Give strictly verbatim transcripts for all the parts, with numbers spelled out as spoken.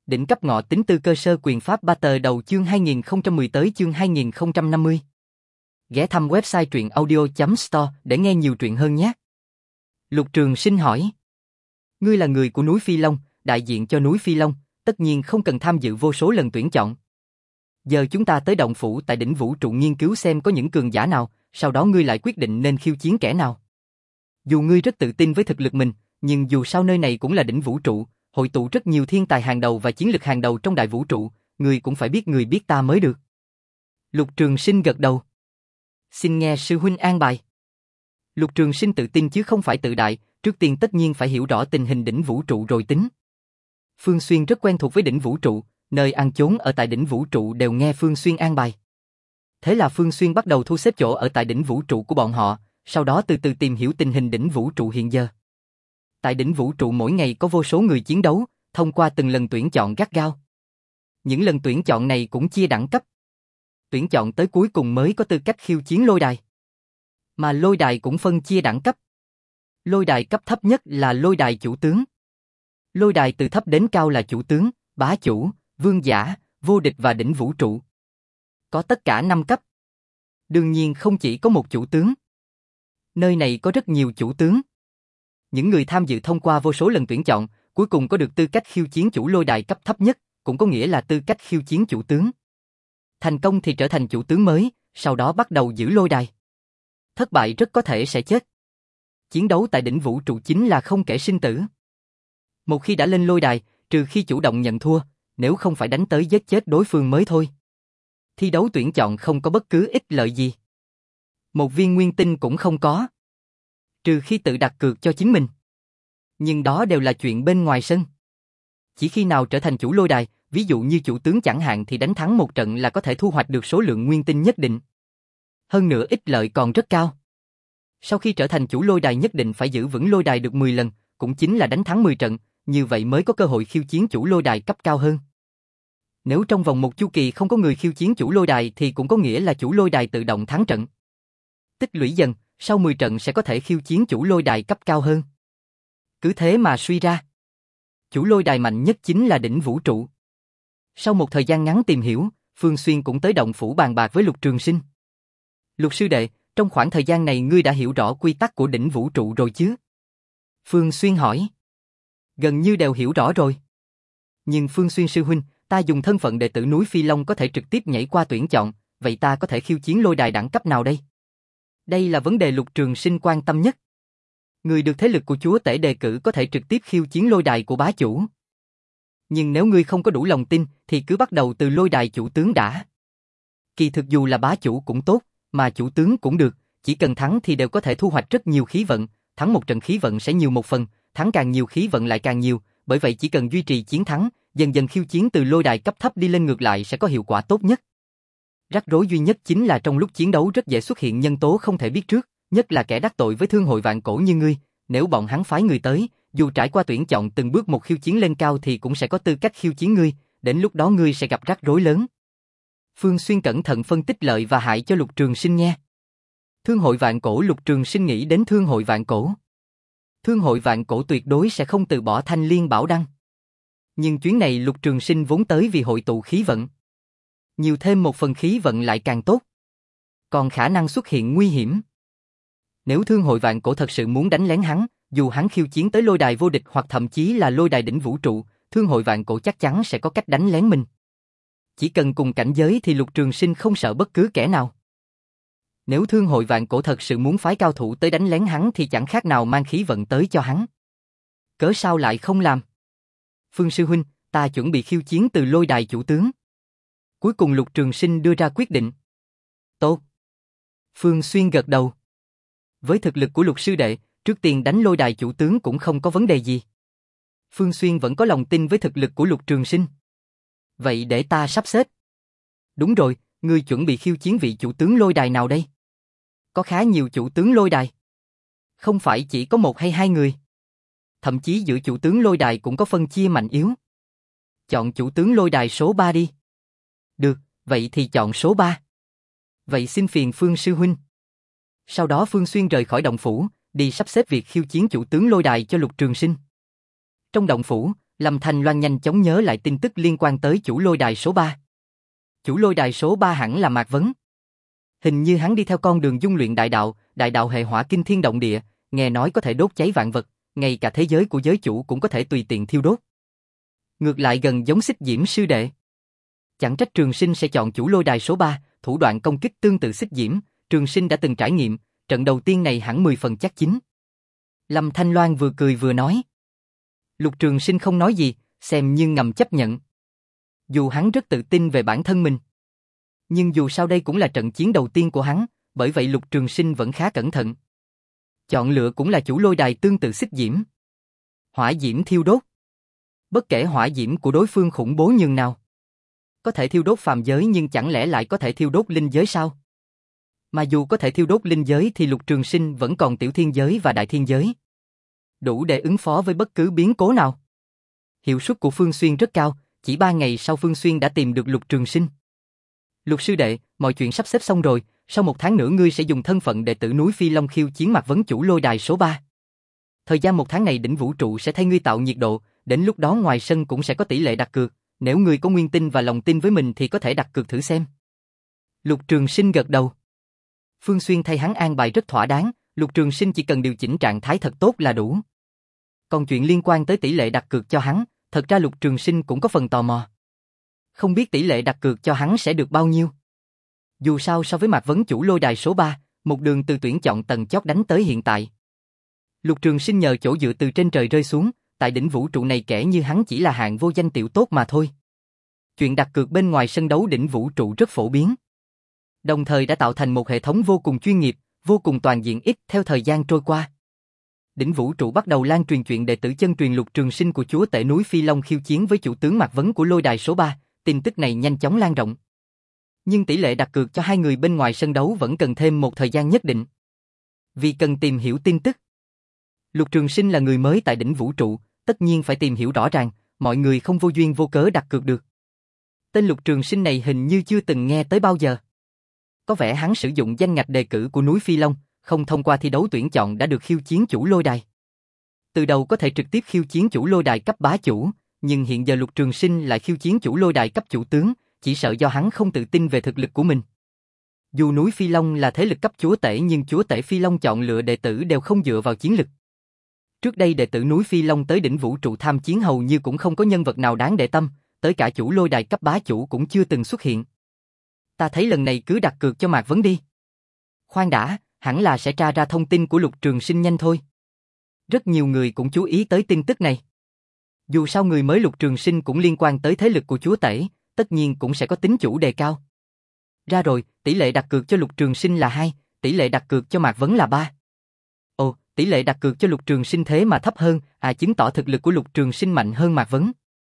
Đỉnh cấp ngọ tính tư cơ sơ quyền pháp ba tờ đầu chương hai nghìn không trăm mười tới chương hai nghìn không trăm năm mươi. Ghé thăm website truyện audio chấm store để nghe nhiều truyện hơn nhé. Lục Trường Sinh hỏi. Ngươi là người của núi Phi Long, đại diện cho núi Phi Long, tất nhiên không cần tham dự vô số lần tuyển chọn. Giờ chúng ta tới động phủ tại đỉnh vũ trụ nghiên cứu xem có những cường giả nào, sau đó ngươi lại quyết định nên khiêu chiến kẻ nào. Dù ngươi rất tự tin với thực lực mình, nhưng dù sao nơi này cũng là đỉnh vũ trụ, hội tụ rất nhiều thiên tài hàng đầu và chiến lực hàng đầu trong đại vũ trụ, ngươi cũng phải biết người biết ta mới được. Lục Trường Sinh gật đầu. Xin nghe sư huynh an bài. Lục Trường Sinh tự tin chứ không phải tự đại, trước tiên tất nhiên phải hiểu rõ tình hình đỉnh vũ trụ rồi tính. Phương Xuyên rất quen thuộc với đỉnh vũ trụ, nơi ăn chốn ở tại đỉnh vũ trụ đều nghe Phương Xuyên an bài. Thế là Phương Xuyên bắt đầu thu xếp chỗ ở tại đỉnh vũ trụ của bọn họ, sau đó từ từ tìm hiểu tình hình đỉnh vũ trụ hiện giờ. Tại đỉnh vũ trụ mỗi ngày có vô số người chiến đấu, thông qua từng lần tuyển chọn gắt gao. Những lần tuyển chọn này cũng chia đẳng cấp. Tuyển chọn tới cuối cùng mới có tư cách khiêu chiến lôi đài. Mà lôi đài cũng phân chia đẳng cấp. Lôi đài cấp thấp nhất là lôi đài chủ tướng. Lôi đài từ thấp đến cao là chủ tướng, bá chủ, vương giả, vô địch và đỉnh vũ trụ. Có tất cả năm cấp. Đương nhiên không chỉ có một chủ tướng. Nơi này có rất nhiều chủ tướng. Những người tham dự thông qua vô số lần tuyển chọn, cuối cùng có được tư cách khiêu chiến chủ lôi đài cấp thấp nhất, cũng có nghĩa là tư cách khiêu chiến chủ tướng. Thành công thì trở thành chủ tướng mới, sau đó bắt đầu giữ lôi đài. Thất bại rất có thể sẽ chết. Chiến đấu tại đỉnh vũ trụ chính là không kể sinh tử. Một khi đã lên lôi đài, trừ khi chủ động nhận thua, nếu không phải đánh tới giết chết đối phương mới thôi. Thi đấu tuyển chọn không có bất cứ ích lợi gì. Một viên nguyên tinh cũng không có. Trừ khi tự đặt cược cho chính mình. Nhưng đó đều là chuyện bên ngoài sân. Chỉ khi nào trở thành chủ lôi đài, ví dụ như chủ tướng chẳng hạn thì đánh thắng một trận là có thể thu hoạch được số lượng nguyên tinh nhất định. Hơn nữa ích lợi còn rất cao. Sau khi trở thành chủ lôi đài nhất định phải giữ vững lôi đài được mười lần, cũng chính là đánh thắng mười trận, như vậy mới có cơ hội khiêu chiến chủ lôi đài cấp cao hơn. Nếu trong vòng một chu kỳ không có người khiêu chiến chủ lôi đài thì cũng có nghĩa là chủ lôi đài tự động thắng trận. Tích lũy dần, sau mười trận sẽ có thể khiêu chiến chủ lôi đài cấp cao hơn. Cứ thế mà suy ra. Chủ lôi đài mạnh nhất chính là đỉnh vũ trụ. Sau một thời gian ngắn tìm hiểu, Phương Xuyên cũng tới động phủ bàn bạc với Lục Trường Sinh. Lục sư đệ, trong khoảng thời gian này ngươi đã hiểu rõ quy tắc của đỉnh vũ trụ rồi chứ? Phương Xuyên hỏi. Gần như đều hiểu rõ rồi. Nhưng Phương Xuyên sư huynh, ta dùng thân phận đệ tử núi Phi Long có thể trực tiếp nhảy qua tuyển chọn, vậy ta có thể khiêu chiến lôi đài đẳng cấp nào đây? Đây là vấn đề Lục Trường Sinh quan tâm nhất. Người được thế lực của chúa tể đề cử có thể trực tiếp khiêu chiến lôi đài của bá chủ. Nhưng nếu ngươi không có đủ lòng tin thì cứ bắt đầu từ lôi đài chủ tướng đã. Kỳ thực dù là bá chủ cũng tốt, mà chủ tướng cũng được, chỉ cần thắng thì đều có thể thu hoạch rất nhiều khí vận, thắng một trận khí vận sẽ nhiều một phần, thắng càng nhiều khí vận lại càng nhiều, bởi vậy chỉ cần duy trì chiến thắng, dần dần khiêu chiến từ lôi đài cấp thấp đi lên ngược lại sẽ có hiệu quả tốt nhất. Rắc rối duy nhất chính là trong lúc chiến đấu rất dễ xuất hiện nhân tố không thể biết trước, nhất là kẻ đắc tội với thương hội vạn cổ như ngươi, nếu bọn hắn phái người tới, dù trải qua tuyển chọn từng bước một khiêu chiến lên cao thì cũng sẽ có tư cách khiêu chiến ngươi, đến lúc đó ngươi sẽ gặp rắc rối lớn. Phương Xuyên cẩn thận phân tích lợi và hại cho Lục Trường Sinh nghe. Thương hội vạn cổ. Lục Trường Sinh nghĩ đến thương hội vạn cổ. Thương hội vạn cổ tuyệt đối sẽ không từ bỏ Thanh Liên Bảo Đăng. Nhưng chuyến này Lục Trường Sinh vốn tới vì hội tụ khí vận. Nhiều thêm một phần khí vận lại càng tốt. Còn khả năng xuất hiện nguy hiểm. Nếu thương hội vạn cổ thật sự muốn đánh lén hắn, dù hắn khiêu chiến tới lôi đài vô địch hoặc thậm chí là lôi đài đỉnh vũ trụ, thương hội vạn cổ chắc chắn sẽ có cách đánh lén mình. Chỉ cần cùng cảnh giới thì Lục Trường Sinh không sợ bất cứ kẻ nào. Nếu thương hội vạn cổ thật sự muốn phái cao thủ tới đánh lén hắn thì chẳng khác nào mang khí vận tới cho hắn. Cớ sao lại không làm? Phương sư huynh, ta chuẩn bị khiêu chiến từ lôi đài chủ tướng. Cuối cùng Lục Trường Sinh đưa ra quyết định. Tốt. Phương Xuyên gật đầu. Với thực lực của Lục sư đệ, trước tiên đánh lôi đài chủ tướng cũng không có vấn đề gì. Phương Xuyên vẫn có lòng tin với thực lực của Lục Trường Sinh. Vậy để ta sắp xếp. Đúng rồi, ngươi chuẩn bị khiêu chiến vị chủ tướng lôi đài nào đây? Có khá nhiều chủ tướng lôi đài. Không phải chỉ có một hay hai người. Thậm chí giữa chủ tướng lôi đài cũng có phân chia mạnh yếu. Chọn chủ tướng lôi đài số ba đi. Được, vậy thì chọn số ba. Vậy xin phiền Phương sư huynh. Sau đó Phương Xuyên rời khỏi động phủ, đi sắp xếp việc khiêu chiến chủ tướng lôi đài cho Lục Trường Sinh. Trong động phủ, Lâm Thanh Loan nhanh chóng nhớ lại tin tức liên quan tới chủ lôi đài số ba. Chủ lôi đài số ba hẳn là Mạc Vấn. Hình như hắn đi theo con đường dung luyện đại đạo, đại đạo hệ hỏa kinh thiên động địa, nghe nói có thể đốt cháy vạn vật, ngay cả thế giới của giới chủ cũng có thể tùy tiện thiêu đốt. Ngược lại gần giống Xích Diễm sư đệ. Chẳng trách Trường Sinh sẽ chọn chủ lôi đài số ba, thủ đoạn công kích tương tự Xích Diễm, Trường Sinh đã từng trải nghiệm, trận đầu tiên này hẳn mười phần chắc chín. Lâm Thanh Loan vừa cười vừa nói. Lục Trường Sinh không nói gì, xem như ngầm chấp nhận. Dù hắn rất tự tin về bản thân mình, nhưng dù sao đây cũng là trận chiến đầu tiên của hắn, bởi vậy Lục Trường Sinh vẫn khá cẩn thận. Chọn lựa cũng là chủ lôi đài tương tự Xích Diễm. Hỏa diễm thiêu đốt. Bất kể hỏa diễm của đối phương khủng bố nhường nào, có thể thiêu đốt phàm giới nhưng chẳng lẽ lại có thể thiêu đốt linh giới sao? Mà dù có thể thiêu đốt linh giới thì Lục Trường Sinh vẫn còn tiểu thiên giới và đại thiên giới, đủ để ứng phó với bất cứ biến cố nào. Hiệu suất của Phương Xuyên rất cao, chỉ ba ngày sau Phương Xuyên đã tìm được Lục Trường Sinh. Lục sư đệ, mọi chuyện sắp xếp xong rồi, sau một tháng nữa ngươi sẽ dùng thân phận đệ tử núi Phi Long khiêu chiến Mạc Vấn chủ lôi đài số ba. Thời gian một tháng này đỉnh vũ trụ sẽ thay ngươi tạo nhiệt độ, đến lúc đó ngoài sân cũng sẽ có tỷ lệ đặt cược, nếu ngươi có nguyên tin và lòng tin với mình thì có thể đặt cược thử xem. Lục Trường Sinh gật đầu. Phương Xuyên thay hắn an bài rất thỏa đáng, Lục Trường Sinh chỉ cần điều chỉnh trạng thái thật tốt là đủ. Còn chuyện liên quan tới tỷ lệ đặt cược cho hắn, thật ra Lục Trường Sinh cũng có phần tò mò. Không biết tỷ lệ đặt cược cho hắn sẽ được bao nhiêu. Dù sao so với Mạc Vấn chủ lôi đài số ba, một đường từ tuyển chọn tầng chót đánh tới hiện tại. Lục Trường Sinh nhờ chỗ dựa từ trên trời rơi xuống, tại đỉnh vũ trụ này kẻ như hắn chỉ là hạng vô danh tiểu tốt mà thôi. Chuyện đặt cược bên ngoài sân đấu đỉnh vũ trụ rất phổ biến, đồng thời đã tạo thành một hệ thống vô cùng chuyên nghiệp, vô cùng toàn diện. Ít theo thời gian trôi qua, đỉnh vũ trụ bắt đầu lan truyền chuyện đệ tử chân truyền Lục Trường Sinh của chúa tể núi Phi Long khiêu chiến với chủ tướng Mạc Vấn của lôi đài số ba, tin tức này nhanh chóng lan rộng. Nhưng tỷ lệ đặt cược cho hai người bên ngoài sân đấu vẫn cần thêm một thời gian nhất định. Vì cần tìm hiểu tin tức, Lục Trường Sinh là người mới tại đỉnh vũ trụ, tất nhiên phải tìm hiểu rõ ràng, mọi người không vô duyên vô cớ đặt cược được. Tên Lục Trường Sinh này hình như chưa từng nghe tới bao giờ. Có vẻ hắn sử dụng danh ngạch đề cử của núi Phi Long, không thông qua thi đấu tuyển chọn đã được khiêu chiến chủ lôi đài. Từ đầu có thể trực tiếp khiêu chiến chủ lôi đài cấp bá chủ, nhưng hiện giờ Lục Trường Sinh lại khiêu chiến chủ lôi đài cấp chủ tướng, chỉ sợ do hắn không tự tin về thực lực của mình. Dù núi Phi Long là thế lực cấp chúa tể nhưng chúa tể Phi Long chọn lựa đệ tử đều không dựa vào chiến lực. Trước đây đệ tử núi Phi Long tới đỉnh vũ trụ tham chiến hầu như cũng không có nhân vật nào đáng để tâm, tới cả chủ lôi đài cấp bá chủ cũng chưa từng xuất hiện. Ta thấy lần này cứ đặt cược cho Mạc Vấn đi. Khoan đã, hẳn là sẽ tra ra thông tin của Lục Trường Sinh nhanh thôi. Rất nhiều người cũng chú ý tới tin tức này. Dù sao người mới Lục Trường Sinh cũng liên quan tới thế lực của chúa tể, tất nhiên cũng sẽ có tính chủ đề cao. Ra rồi, tỷ lệ đặt cược cho Lục Trường Sinh là hai, tỷ lệ đặt cược cho Mạc Vấn là ba. Ồ, tỷ lệ đặt cược cho Lục Trường Sinh thế mà thấp hơn, à chứng tỏ thực lực của Lục Trường Sinh mạnh hơn Mạc Vấn.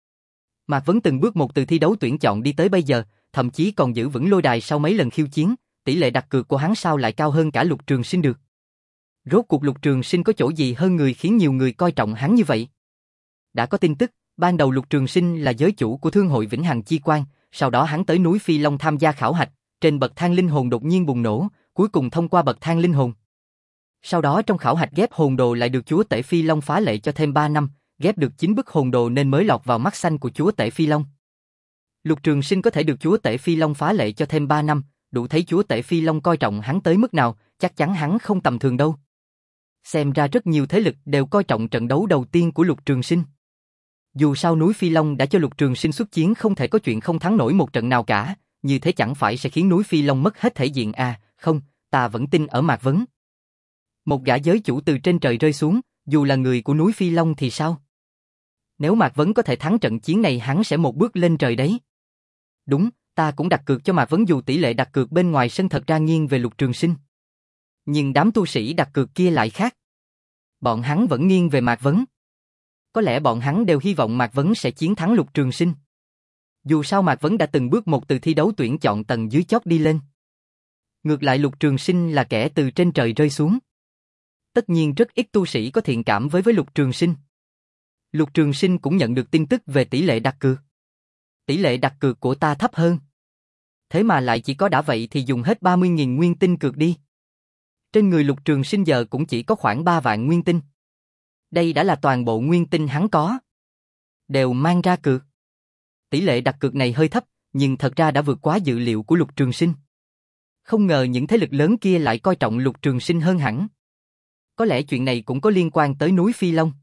Mạc Vấn từng bước một từ thi đấu tuyển chọn đi tới bây giờ, thậm chí còn giữ vững lôi đài sau mấy lần khiêu chiến, tỷ lệ đặt cược của hắn sao lại cao hơn cả Lục Trường Sinh được. Rốt cuộc Lục Trường Sinh có chỗ gì hơn người khiến nhiều người coi trọng hắn như vậy? Đã có tin tức, ban đầu Lục Trường Sinh là giới chủ của Thương hội Vĩnh Hằng Chi Quan, sau đó hắn tới núi Phi Long tham gia khảo hạch, trên bậc thang linh hồn đột nhiên bùng nổ, cuối cùng thông qua bậc thang linh hồn. Sau đó trong khảo hạch ghép hồn đồ lại được chúa tể Phi Long phá lệ cho thêm ba năm, ghép được chín bức hồn đồ nên mới lọt vào mắt xanh của chúa tể Phi Long. Lục Trường Sinh có thể được chúa tể Phi Long phá lệ cho thêm ba năm, đủ thấy chúa tể Phi Long coi trọng hắn tới mức nào, chắc chắn hắn không tầm thường đâu. Xem ra rất nhiều thế lực đều coi trọng trận đấu đầu tiên của Lục Trường Sinh. Dù sao núi Phi Long đã cho Lục Trường Sinh xuất chiến, không thể có chuyện không thắng nổi một trận nào cả, như thế chẳng phải sẽ khiến núi Phi Long mất hết thể diện à? Không, ta vẫn tin ở Mạc Vấn. Một gã giới chủ từ trên trời rơi xuống, dù là người của núi Phi Long thì sao? Nếu Mạc Vấn có thể thắng trận chiến này hắn sẽ một bước lên trời đấy. Đúng, ta cũng đặt cược cho Mạc Vấn dù tỷ lệ đặt cược bên ngoài sân thật ra nghiêng về Lục Trường Sinh. Nhưng đám tu sĩ đặt cược kia lại khác. Bọn hắn vẫn nghiêng về Mạc Vấn. Có lẽ bọn hắn đều hy vọng Mạc Vấn sẽ chiến thắng Lục Trường Sinh. Dù sao Mạc Vấn đã từng bước một từ thi đấu tuyển chọn tầng dưới chót đi lên. Ngược lại Lục Trường Sinh là kẻ từ trên trời rơi xuống. Tất nhiên rất ít tu sĩ có thiện cảm với với Lục Trường Sinh. Lục Trường Sinh cũng nhận được tin tức về tỷ lệ đặt cược. Tỷ lệ đặt cược của ta thấp hơn. Thế mà lại chỉ có đã vậy thì dùng hết ba mươi nghìn nguyên tinh cược đi. Trên người Lục Trường Sinh giờ cũng chỉ có khoảng ba vạn nguyên tinh. Đây đã là toàn bộ nguyên tinh hắn có. đều mang ra cược. Tỷ lệ đặt cược này hơi thấp, nhưng thật ra đã vượt quá dự liệu của Lục Trường Sinh. Không ngờ những thế lực lớn kia lại coi trọng Lục Trường Sinh hơn hẳn. Có lẽ chuyện này cũng có liên quan tới núi Phi Long.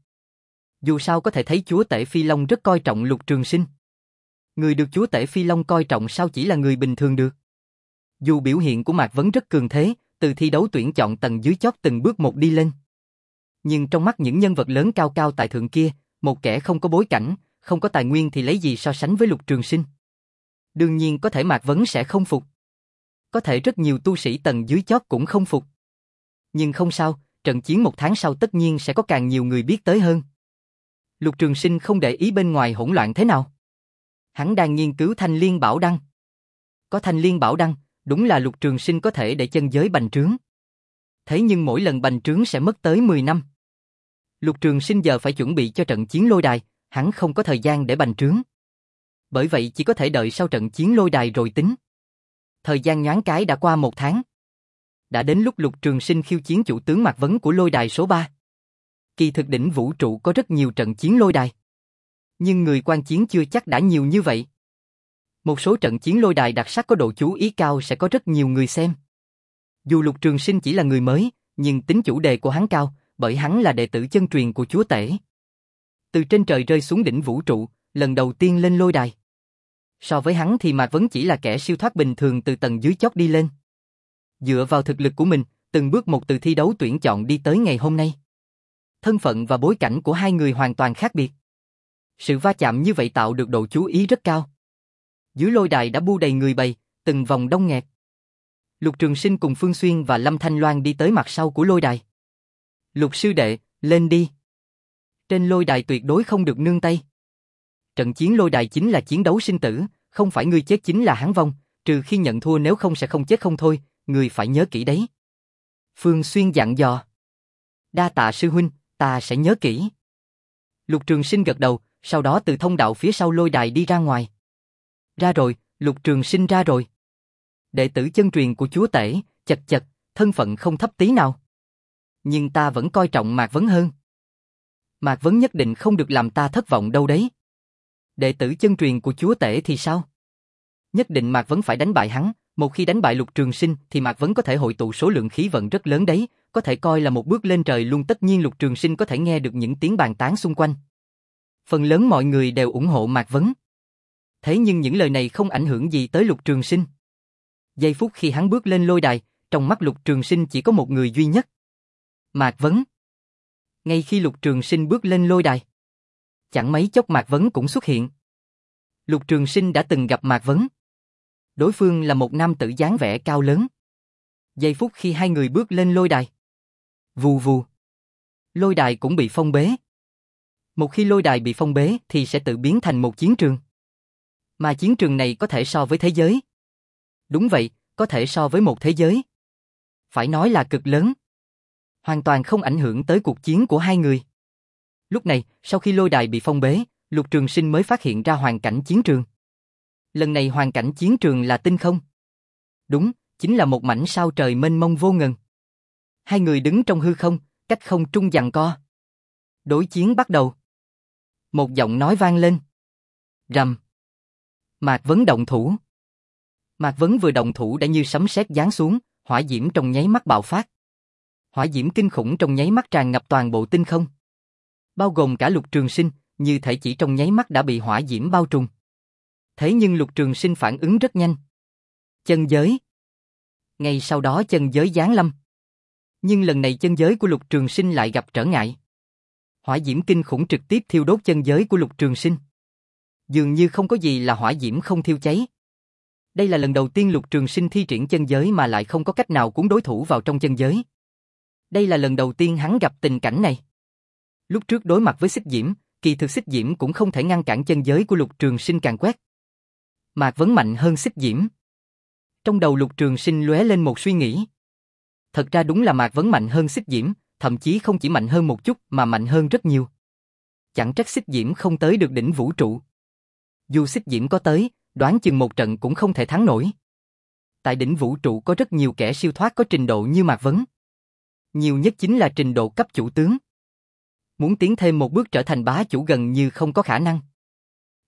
Dù sao có thể thấy chúa tể Phi Long rất coi trọng Lục Trường Sinh. Người được chúa tể Phi Long coi trọng sao chỉ là người bình thường được. Dù biểu hiện của Mạc Vấn rất cường thế, từ thi đấu tuyển chọn tầng dưới chót từng bước một đi lên. Nhưng trong mắt những nhân vật lớn cao cao tại thượng kia, một kẻ không có bối cảnh, không có tài nguyên thì lấy gì so sánh với Lục Trường Sinh. Đương nhiên có thể Mạc Vấn sẽ không phục. Có thể rất nhiều tu sĩ tầng dưới chót cũng không phục. Nhưng không sao, trận chiến một tháng sau tất nhiên sẽ có càng nhiều người biết tới hơn. Lục Trường Sinh không để ý bên ngoài hỗn loạn thế nào. Hắn đang nghiên cứu Thanh Liên Bảo Đăng. Có Thanh Liên Bảo Đăng, đúng là Lục Trường Sinh có thể để chân giới bành trướng. Thế nhưng mỗi lần bành trướng sẽ mất tới mười năm. Lục Trường Sinh giờ phải chuẩn bị cho trận chiến lôi đài, hắn không có thời gian để bành trướng. Bởi vậy chỉ có thể đợi sau trận chiến lôi đài rồi tính. Thời gian nhoáng cái đã qua một tháng. Đã đến lúc Lục Trường Sinh khiêu chiến chủ tướng Mạc Vấn của lôi đài số ba. Kỳ thực đỉnh vũ trụ có rất nhiều trận chiến lôi đài. Nhưng người quan chiến chưa chắc đã nhiều như vậy. Một số trận chiến lôi đài đặc sắc có độ chú ý cao sẽ có rất nhiều người xem. Dù Lục Trường Sinh chỉ là người mới, nhưng tính chủ đề của hắn cao, bởi hắn là đệ tử chân truyền của chúa tể. Từ trên trời rơi xuống đỉnh vũ trụ, lần đầu tiên lên lôi đài. So với hắn thì Mạc Vấn chỉ là kẻ siêu thoát bình thường từ tầng dưới chót đi lên. Dựa vào thực lực của mình, từng bước một từ thi đấu tuyển chọn đi tới ngày hôm nay. Thân phận và bối cảnh của hai người hoàn toàn khác biệt. Sự va chạm như vậy tạo được độ chú ý rất cao. Dưới lôi đài đã bu đầy người bầy, từng vòng đông nghẹt. Lục Trường Sinh cùng Phương Xuyên và Lâm Thanh Loan đi tới mặt sau của lôi đài. Lục sư đệ, lên đi. Trên lôi đài tuyệt đối không được nương tay. Trận chiến lôi đài chính là chiến đấu sinh tử, không phải ngươi chết chính là hắn vong, trừ khi nhận thua nếu không sẽ không chết không thôi, ngươi phải nhớ kỹ đấy. Phương Xuyên dặn dò. Đa tạ sư huynh, ta sẽ nhớ kỹ. Lục Trường Sinh gật đầu, sau đó từ thông đạo phía sau lôi đài đi ra ngoài. Ra rồi, Lục Trường Sinh ra rồi. Đệ tử chân truyền của chúa tể, chật chật, thân phận không thấp tí nào. Nhưng ta vẫn coi trọng Mạc Vấn hơn. Mạc Vấn nhất định không được làm ta thất vọng đâu đấy. Đệ tử chân truyền của chúa tể thì sao? Nhất định Mạc Vấn phải đánh bại hắn, một khi đánh bại Lục Trường Sinh thì Mạc Vấn có thể hội tụ số lượng khí vận rất lớn đấy, có thể coi là một bước lên trời luôn. Tất nhiên Lục Trường Sinh có thể nghe được những tiếng bàn tán xung quanh. Phần lớn mọi người đều ủng hộ Mạc Vấn. Thế nhưng những lời này không ảnh hưởng gì tới Lục Trường Sinh. Giây phút khi hắn bước lên lôi đài, trong mắt Lục Trường Sinh chỉ có một người duy nhất. Mạc Vấn. Ngay khi Lục Trường Sinh bước lên lôi đài, chẳng mấy chốc Mạc Vấn cũng xuất hiện. Lục Trường Sinh đã từng gặp Mạc Vấn. Đối phương là một nam tử dáng vẻ cao lớn. Giây phút khi hai người bước lên lôi đài, vù vù, lôi đài cũng bị phong bế. Một khi lôi đài bị phong bế thì sẽ tự biến thành một chiến trường. Mà chiến trường này có thể so với thế giới. Đúng vậy, có thể so với một thế giới. Phải nói là cực lớn. Hoàn toàn không ảnh hưởng tới cuộc chiến của hai người. Lúc này, sau khi lôi đài bị phong bế, Lục Trường Sinh mới phát hiện ra hoàn cảnh chiến trường. Lần này hoàn cảnh chiến trường là tinh không. Đúng, chính là một mảnh sao trời mênh mông vô ngần. Hai người đứng trong hư không, cách không trung giằng co. Đối chiến bắt đầu. Một giọng nói vang lên. Rầm. Mạc Vấn động thủ. Mạc Vấn vừa động thủ đã như sấm sét giáng xuống, hỏa diễm trong nháy mắt bạo phát. Hỏa diễm kinh khủng trong nháy mắt tràn ngập toàn bộ tinh không. Bao gồm cả Lục Trường Sinh, như thể chỉ trong nháy mắt đã bị hỏa diễm bao trùm. Thế nhưng Lục Trường Sinh phản ứng rất nhanh. Chân giới. Ngay sau đó chân giới giáng lâm. Nhưng lần này chân giới của Lục Trường Sinh lại gặp trở ngại. Hỏa diễm kinh khủng trực tiếp thiêu đốt chân giới của Lục Trường Sinh. Dường như không có gì là hỏa diễm không thiêu cháy. Đây là lần đầu tiên Lục Trường Sinh thi triển chân giới mà lại không có cách nào cuốn đối thủ vào trong chân giới. Đây là lần đầu tiên hắn gặp tình cảnh này. Lúc trước đối mặt với xích diễm, kỳ thực xích diễm cũng không thể ngăn cản chân giới của Lục Trường Sinh càn quét. Mạc Vấn mạnh hơn xích diễm. Trong đầu Lục Trường Sinh lóe lên một suy nghĩ. Thật ra đúng là Mạc Vấn mạnh hơn xích diễm, thậm chí không chỉ mạnh hơn một chút mà mạnh hơn rất nhiều. Chẳng trách xích diễm không tới được đỉnh vũ trụ. Dù xích diễm có tới, đoán chừng một trận cũng không thể thắng nổi. Tại đỉnh vũ trụ có rất nhiều kẻ siêu thoát có trình độ như Mạc Vấn. Nhiều nhất chính là trình độ cấp chủ tướng. Muốn tiến thêm một bước trở thành bá chủ gần như không có khả năng.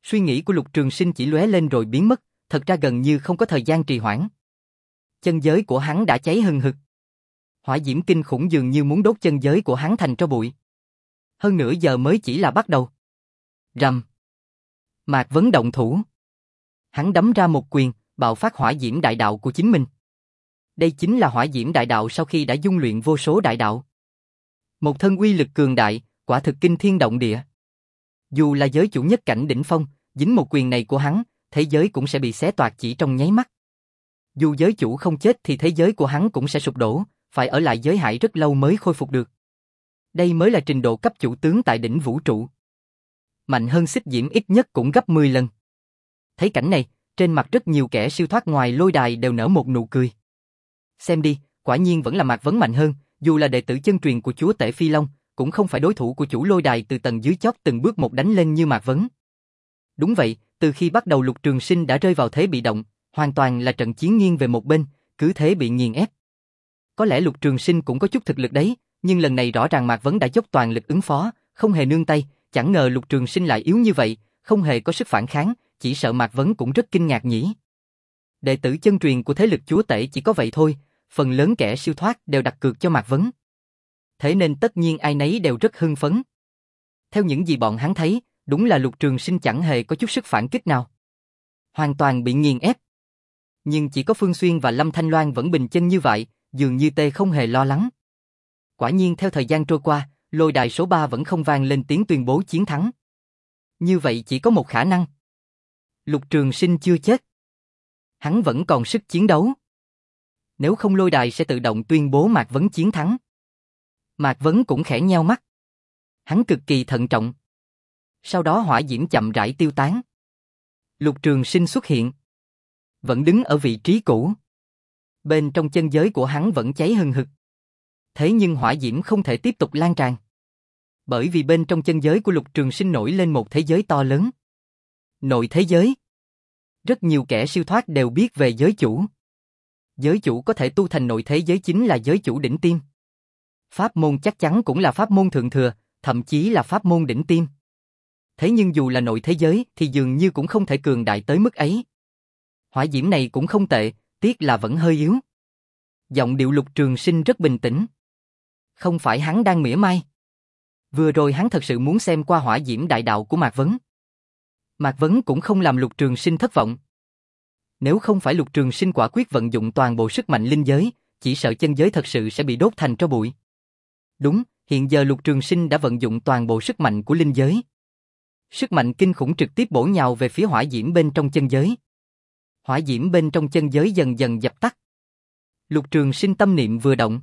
Suy nghĩ của Lục Trường Sinh chỉ lóe lên rồi biến mất, thật ra gần như không có thời gian trì hoãn. Chân giới của hắn đã cháy hừng hực. Hỏa diễm kinh khủng dường như muốn đốt chân giới của hắn thành tro bụi. Hơn nửa giờ mới chỉ là bắt đầu. Rầm. Mạc Vấn động thủ. Hắn đấm ra một quyền, bạo phát hỏa diễm đại đạo của chính mình. Đây chính là hỏa diễm đại đạo sau khi đã dung luyện vô số đại đạo. Một thân uy lực cường đại, quả thực kinh thiên động địa. Dù là giới chủ nhất cảnh đỉnh phong, dính một quyền này của hắn, thế giới cũng sẽ bị xé toạc chỉ trong nháy mắt. Dù giới chủ không chết thì thế giới của hắn cũng sẽ sụp đổ, phải ở lại giới hải rất lâu mới khôi phục được. Đây mới là trình độ cấp chủ tướng tại đỉnh vũ trụ. Mạnh hơn Xích Diễm ít nhất cũng gấp mười lần. Thấy cảnh này, trên mặt rất nhiều kẻ siêu thoát ngoài lôi đài đều nở một nụ cười. Xem đi, quả nhiên vẫn là Mạc Vấn mạnh hơn, dù là đệ tử chân truyền của chúa tể Phi Long, cũng không phải đối thủ của chủ lôi đài từ tầng dưới chót từng bước một đánh lên như Mạc Vấn. Đúng vậy, từ khi bắt đầu Lục Trường Sinh đã rơi vào thế bị động, hoàn toàn là trận chiến nghiêng về một bên, cứ thế bị nghiền ép. Có lẽ Lục Trường Sinh cũng có chút thực lực đấy, nhưng lần này rõ ràng Mạc Vấn đã dốc toàn lực ứng phó, không hề nương tay, chẳng ngờ Lục Trường Sinh lại yếu như vậy, không hề có sức phản kháng, chỉ sợ Mạc Vấn cũng rất kinh ngạc nhỉ. Đệ tử chân truyền của thế lực chúa tể chỉ có vậy thôi, phần lớn kẻ siêu thoát đều đặt cược cho Mạc Vấn. Thế nên tất nhiên ai nấy đều rất hưng phấn. Theo những gì bọn hắn thấy, đúng là Lục Trường Sinh chẳng hề có chút sức phản kích nào. Hoàn toàn bị nghiền ép. Nhưng chỉ có Phương Xuyên và Lâm Thanh Loan vẫn bình chân như vậy, dường như tê không hề lo lắng. Quả nhiên theo thời gian trôi qua, lôi đài số ba vẫn không vang lên tiếng tuyên bố chiến thắng. Như vậy chỉ có một khả năng. Lục Trường Sinh chưa chết. Hắn vẫn còn sức chiến đấu. Nếu không lôi đài sẽ tự động tuyên bố Mạc Vấn chiến thắng. Mạc Vấn cũng khẽ nheo mắt. Hắn cực kỳ thận trọng. Sau đó hỏa diễm chậm rãi tiêu tán. Lục Trường Sinh xuất hiện. Vẫn đứng ở vị trí cũ. Bên trong chân giới của hắn vẫn cháy hừng hực. Thế nhưng hỏa diễm không thể tiếp tục lan tràn. Bởi vì bên trong chân giới của Lục Trường Sinh nổi lên một thế giới to lớn. Nội thế giới. Rất nhiều kẻ siêu thoát đều biết về giới chủ. Giới chủ có thể tu thành nội thế giới chính là giới chủ đỉnh tiêm. Pháp môn chắc chắn cũng là pháp môn thượng thừa, thậm chí là pháp môn đỉnh tiêm. Thế nhưng dù là nội thế giới thì dường như cũng không thể cường đại tới mức ấy. Hỏa diễm này cũng không tệ, tiếc là vẫn hơi yếu. Giọng điệu Lục Trường Sinh rất bình tĩnh. Không phải hắn đang mỉa mai. Vừa rồi hắn thật sự muốn xem qua hỏa diễm đại đạo của Mạc Vấn. Mạc Vấn cũng không làm Lục Trường Sinh thất vọng. Nếu không phải Lục Trường Sinh quả quyết vận dụng toàn bộ sức mạnh linh giới, chỉ sợ chân giới thật sự sẽ bị đốt thành tro bụi. Đúng, hiện giờ Lục Trường Sinh đã vận dụng toàn bộ sức mạnh của linh giới. Sức mạnh kinh khủng trực tiếp bổ nhào về phía hỏa diễm bên trong chân giới. Hỏa diễm bên trong chân giới dần dần dập tắt. Lục Trường Sinh tâm niệm vừa động.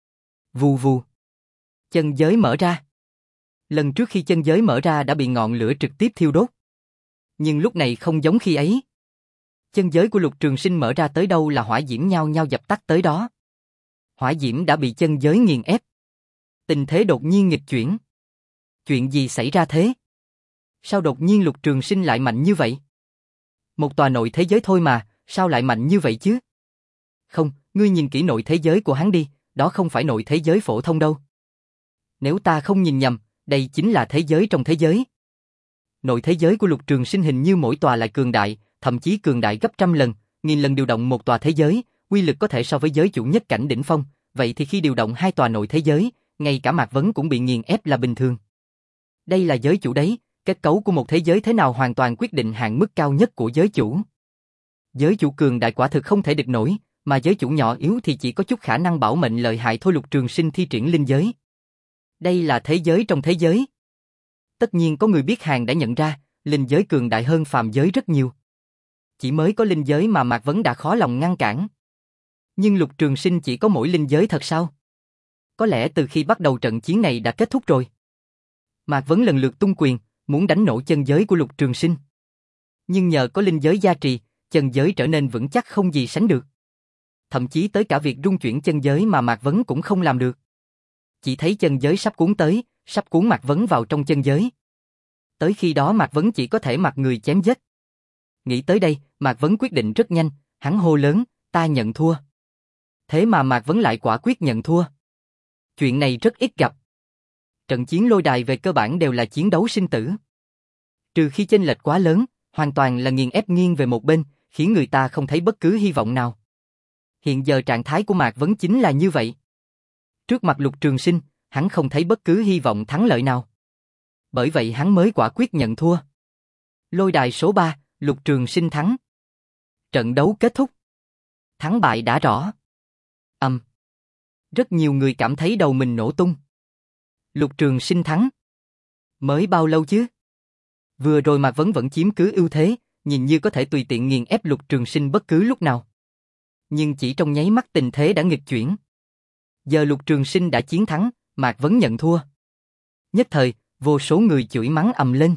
Vù vù. Chân giới mở ra. Lần trước khi chân giới mở ra đã bị ngọn lửa trực tiếp thiêu đốt. Nhưng lúc này không giống khi ấy. Chân giới của Lục Trường Sinh mở ra tới đâu là hỏa diễm nhao nhao dập tắt tới đó. Hỏa diễm đã bị chân giới nghiền ép. Tình thế đột nhiên nghịch chuyển. Chuyện gì xảy ra thế? Sao đột nhiên Lục Trường Sinh lại mạnh như vậy? Một tòa nội thế giới thôi mà, sao lại mạnh như vậy chứ? Không, ngươi nhìn kỹ nội thế giới của hắn đi, đó không phải nội thế giới phổ thông đâu. Nếu ta không nhìn nhầm, đây chính là thế giới trong thế giới. Nội thế giới của Lục Trường Sinh hình như mỗi tòa lại cường đại, thậm chí cường đại gấp trăm lần, nghìn lần điều động một tòa thế giới, uy lực có thể so với giới chủ nhất cảnh đỉnh phong, vậy thì khi điều động hai tòa nội thế giới, ngay cả Mạc Vấn cũng bị nghiền ép là bình thường. Đây là giới chủ đấy, kết cấu của một thế giới thế nào hoàn toàn quyết định hạn mức cao nhất của giới chủ. Giới chủ cường đại quả thực không thể địch nổi, mà giới chủ nhỏ yếu thì chỉ có chút khả năng bảo mệnh lợi hại thôi. Lục Trường Sinh thi triển linh giới. Đây là thế giới trong thế giới. Tất nhiên có người biết hàng đã nhận ra, linh giới cường đại hơn phàm giới rất nhiều. Chỉ mới có linh giới mà Mạc Vấn đã khó lòng ngăn cản. Nhưng Lục Trường Sinh chỉ có mỗi linh giới thật sao? Có lẽ từ khi bắt đầu trận chiến này đã kết thúc rồi. Mạc Vấn lần lượt tung quyền, muốn đánh nổ chân giới của Lục Trường Sinh. Nhưng nhờ có linh giới gia trì, chân giới trở nên vững chắc không gì sánh được. Thậm chí tới cả việc rung chuyển chân giới mà Mạc Vấn cũng không làm được. Chỉ thấy chân giới sắp cuốn tới, sắp cuốn Mạc Vấn vào trong chân giới. Tới khi đó Mạc Vấn chỉ có thể mặc người chém giết. Nghĩ tới đây, Mạc Vấn quyết định rất nhanh, hắn hô lớn, ta nhận thua. Thế mà Mạc Vấn lại quả quyết nhận thua. Chuyện này rất ít gặp. Trận chiến lôi đài về cơ bản đều là chiến đấu sinh tử. Trừ khi chênh lệch quá lớn, Hoàn toàn là nghiền ép nghiêng về một bên, khiến người ta không thấy bất cứ hy vọng nào. Hiện giờ trạng thái của Mạc Vấn chính là như vậy. Trước mặt Lục Trường Sinh, hắn không thấy bất cứ hy vọng thắng lợi nào. Bởi vậy hắn mới quả quyết nhận thua. Lôi đài số ba, Lục Trường Sinh thắng. Trận đấu kết thúc. Thắng bại đã rõ. Ầm. Um. Rất nhiều người cảm thấy đầu mình nổ tung. Lục Trường Sinh thắng. Mới bao lâu chứ? Vừa rồi Mạc Vấn vẫn chiếm cứ ưu thế, nhìn như có thể tùy tiện nghiền ép Lục Trường Sinh bất cứ lúc nào. Nhưng chỉ trong nháy mắt tình thế đã nghịch chuyển. Giờ Lục Trường Sinh đã chiến thắng, Mạc Vấn nhận thua. Nhất thời, vô số người chửi mắng ầm lên.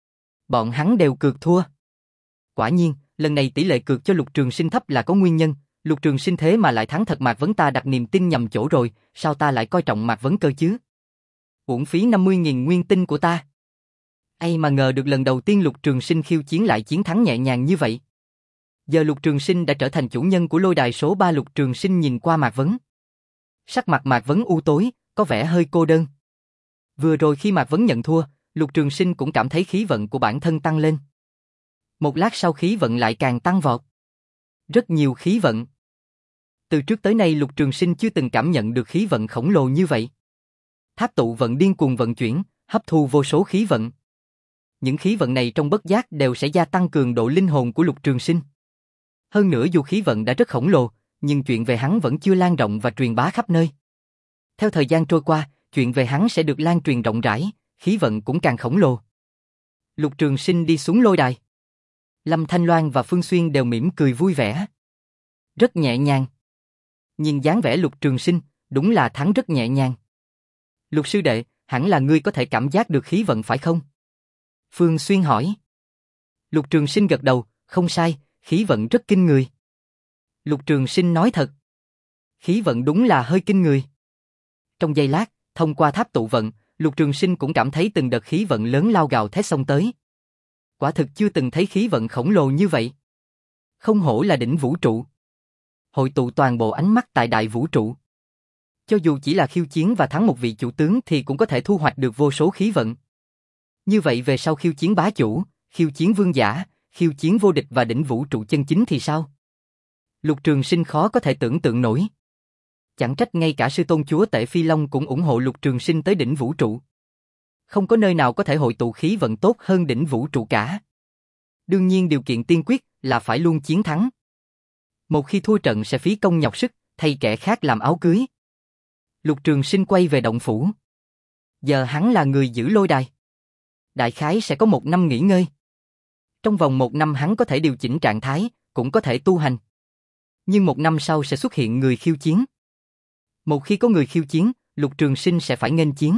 Bọn hắn đều cược thua. Quả nhiên, lần này tỷ lệ cược cho Lục Trường Sinh thấp là có nguyên nhân. Lục Trường Sinh thế mà lại thắng thật, Mạc Vấn ta đặt niềm tin nhầm chỗ rồi, sao ta lại coi trọng Mạc Vấn cơ chứ? Uổng phí năm mươi nghìn nguyên tinh của ta. Ai mà ngờ được lần đầu tiên Lục Trường Sinh khiêu chiến lại chiến thắng nhẹ nhàng như vậy. Giờ Lục Trường Sinh đã trở thành chủ nhân của lôi đài số ba. Lục Trường Sinh nhìn qua Mạc Vấn. Sắc mặt Mạc Vấn u tối, có vẻ hơi cô đơn. Vừa rồi khi Mạc Vấn nhận thua, Lục Trường Sinh cũng cảm thấy khí vận của bản thân tăng lên. Một lát sau khí vận lại càng tăng vọt. Rất nhiều khí vận. Từ trước tới nay Lục Trường Sinh chưa từng cảm nhận được khí vận khổng lồ như vậy. Tháp tụ vận điên cuồng vận chuyển, hấp thu vô số khí vận. Những khí vận này trong bất giác đều sẽ gia tăng cường độ linh hồn của Lục Trường Sinh. Hơn nữa dù khí vận đã rất khổng lồ, nhưng chuyện về hắn vẫn chưa lan rộng và truyền bá khắp nơi. Theo thời gian trôi qua, chuyện về hắn sẽ được lan truyền rộng rãi, khí vận cũng càng khổng lồ. Lục Trường Sinh đi xuống lôi đài. Lâm Thanh Loan và Phương Xuyên đều mỉm cười vui vẻ. Rất nhẹ nhàng. Nhìn dáng vẻ Lục Trường Sinh, đúng là thắng rất nhẹ nhàng. Lục sư đệ, hẳn là ngươi có thể cảm giác được khí vận phải không? Phương Xuyên hỏi. Lục Trường Sinh gật đầu, không sai, khí vận rất kinh người. Lục Trường Sinh nói thật. Khí vận đúng là hơi kinh người. Trong giây lát, thông qua tháp tụ vận, Lục Trường Sinh cũng cảm thấy từng đợt khí vận lớn lao gào thét xông tới. Quả thực chưa từng thấy khí vận khổng lồ như vậy. Không hổ là đỉnh vũ trụ. Hội tụ toàn bộ ánh mắt tại đại vũ trụ. Cho dù chỉ là khiêu chiến và thắng một vị chủ tướng thì cũng có thể thu hoạch được vô số khí vận. Như vậy về sau khiêu chiến bá chủ, khiêu chiến vương giả, khiêu chiến vô địch và đỉnh vũ trụ chân chính thì sao? Lục Trường Sinh khó có thể tưởng tượng nổi. Chẳng trách ngay cả sư tôn chúa Tể Phi Long cũng ủng hộ Lục Trường Sinh tới đỉnh vũ trụ. Không có nơi nào có thể hội tụ khí vận tốt hơn đỉnh vũ trụ cả. Đương nhiên điều kiện tiên quyết là phải luôn chiến thắng. Một khi thua trận sẽ phí công nhọc sức, thay kẻ khác làm áo cưới. Lục Trường Sinh quay về động phủ. Giờ hắn là người giữ lôi đài. Đại khái sẽ có một năm nghỉ ngơi. Trong vòng một năm hắn có thể điều chỉnh trạng thái, cũng có thể tu hành. Nhưng một năm sau sẽ xuất hiện người khiêu chiến. Một khi có người khiêu chiến, Lục Trường Sinh sẽ phải nghênh chiến.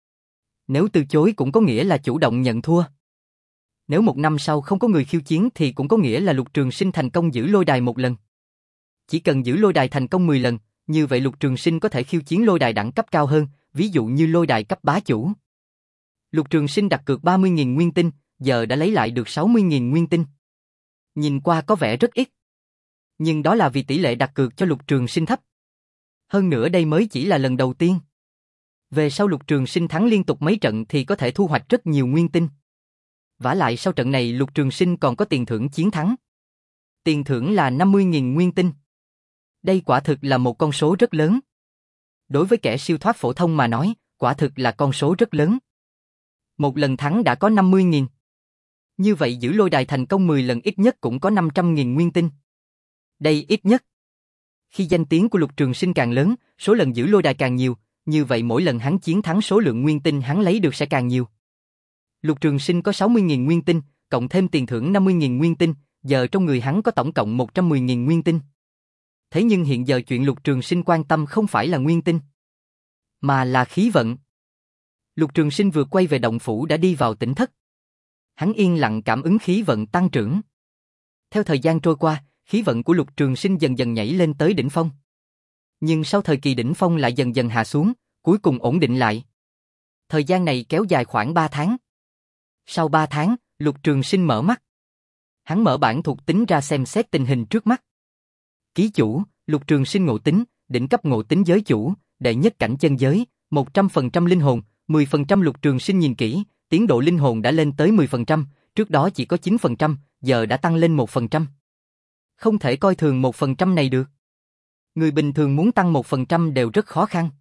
Nếu từ chối cũng có nghĩa là chủ động nhận thua. Nếu một năm sau không có người khiêu chiến thì cũng có nghĩa là Lục Trường Sinh thành công giữ lôi đài một lần. Chỉ cần giữ lôi đài thành công mười lần, như vậy Lục Trường Sinh có thể khiêu chiến lôi đài đẳng cấp cao hơn, ví dụ như lôi đài cấp bá chủ. Lục Trường Sinh đặt cược ba mươi nghìn nguyên tinh, giờ đã lấy lại được sáu mươi nghìn nguyên tinh. Nhìn qua có vẻ rất ít. Nhưng đó là vì tỷ lệ đặt cược cho Lục Trường Sinh thấp. Hơn nữa đây mới chỉ là lần đầu tiên. Về sau Lục Trường Sinh thắng liên tục mấy trận thì có thể thu hoạch rất nhiều nguyên tinh. Vả lại sau trận này Lục Trường Sinh còn có tiền thưởng chiến thắng. Tiền thưởng là năm mươi nghìn nguyên tinh. Đây quả thực là một con số rất lớn. Đối với kẻ siêu thoát phổ thông mà nói, quả thực là con số rất lớn. Một lần thắng đã có năm mươi nghìn. Như vậy giữ lôi đài thành công mười lần ít nhất cũng có năm trăm nghìn nguyên tinh. Đây ít nhất. Khi danh tiếng của Lục Trường Sinh càng lớn, số lần giữ lôi đài càng nhiều, như vậy mỗi lần hắn chiến thắng số lượng nguyên tinh hắn lấy được sẽ càng nhiều. Lục Trường Sinh có sáu mươi nghìn nguyên tinh, cộng thêm tiền thưởng năm mươi nghìn nguyên tinh, giờ trong người hắn có tổng cộng một trăm mười nghìn nguyên tinh. Thế nhưng hiện giờ chuyện Lục Trường Sinh quan tâm không phải là nguyên tinh, mà là khí vận. Lục Trường Sinh vừa quay về động phủ đã đi vào tỉnh thất. Hắn yên lặng cảm ứng khí vận tăng trưởng. Theo thời gian trôi qua, khí vận của Lục Trường Sinh dần dần nhảy lên tới đỉnh phong. Nhưng sau thời kỳ đỉnh phong lại dần dần hạ xuống, cuối cùng ổn định lại. Thời gian này kéo dài khoảng ba tháng. Sau ba tháng, Lục Trường Sinh mở mắt. Hắn mở bản thuộc tính ra xem xét tình hình trước mắt. Ký chủ, Lục Trường Sinh ngộ tính, đỉnh cấp ngộ tính giới chủ, đệ nhất cảnh chân giới, một trăm phần trăm linh hồn, mười phần trăm Lục Trường Sinh nhìn kỹ, tiến độ linh hồn đã lên tới mười phần trăm, trước đó chỉ có chín phần trăm, giờ đã tăng lên một phần trăm. Không thể coi thường một phần trăm này được. Người bình thường muốn tăng một phần trăm đều rất khó khăn.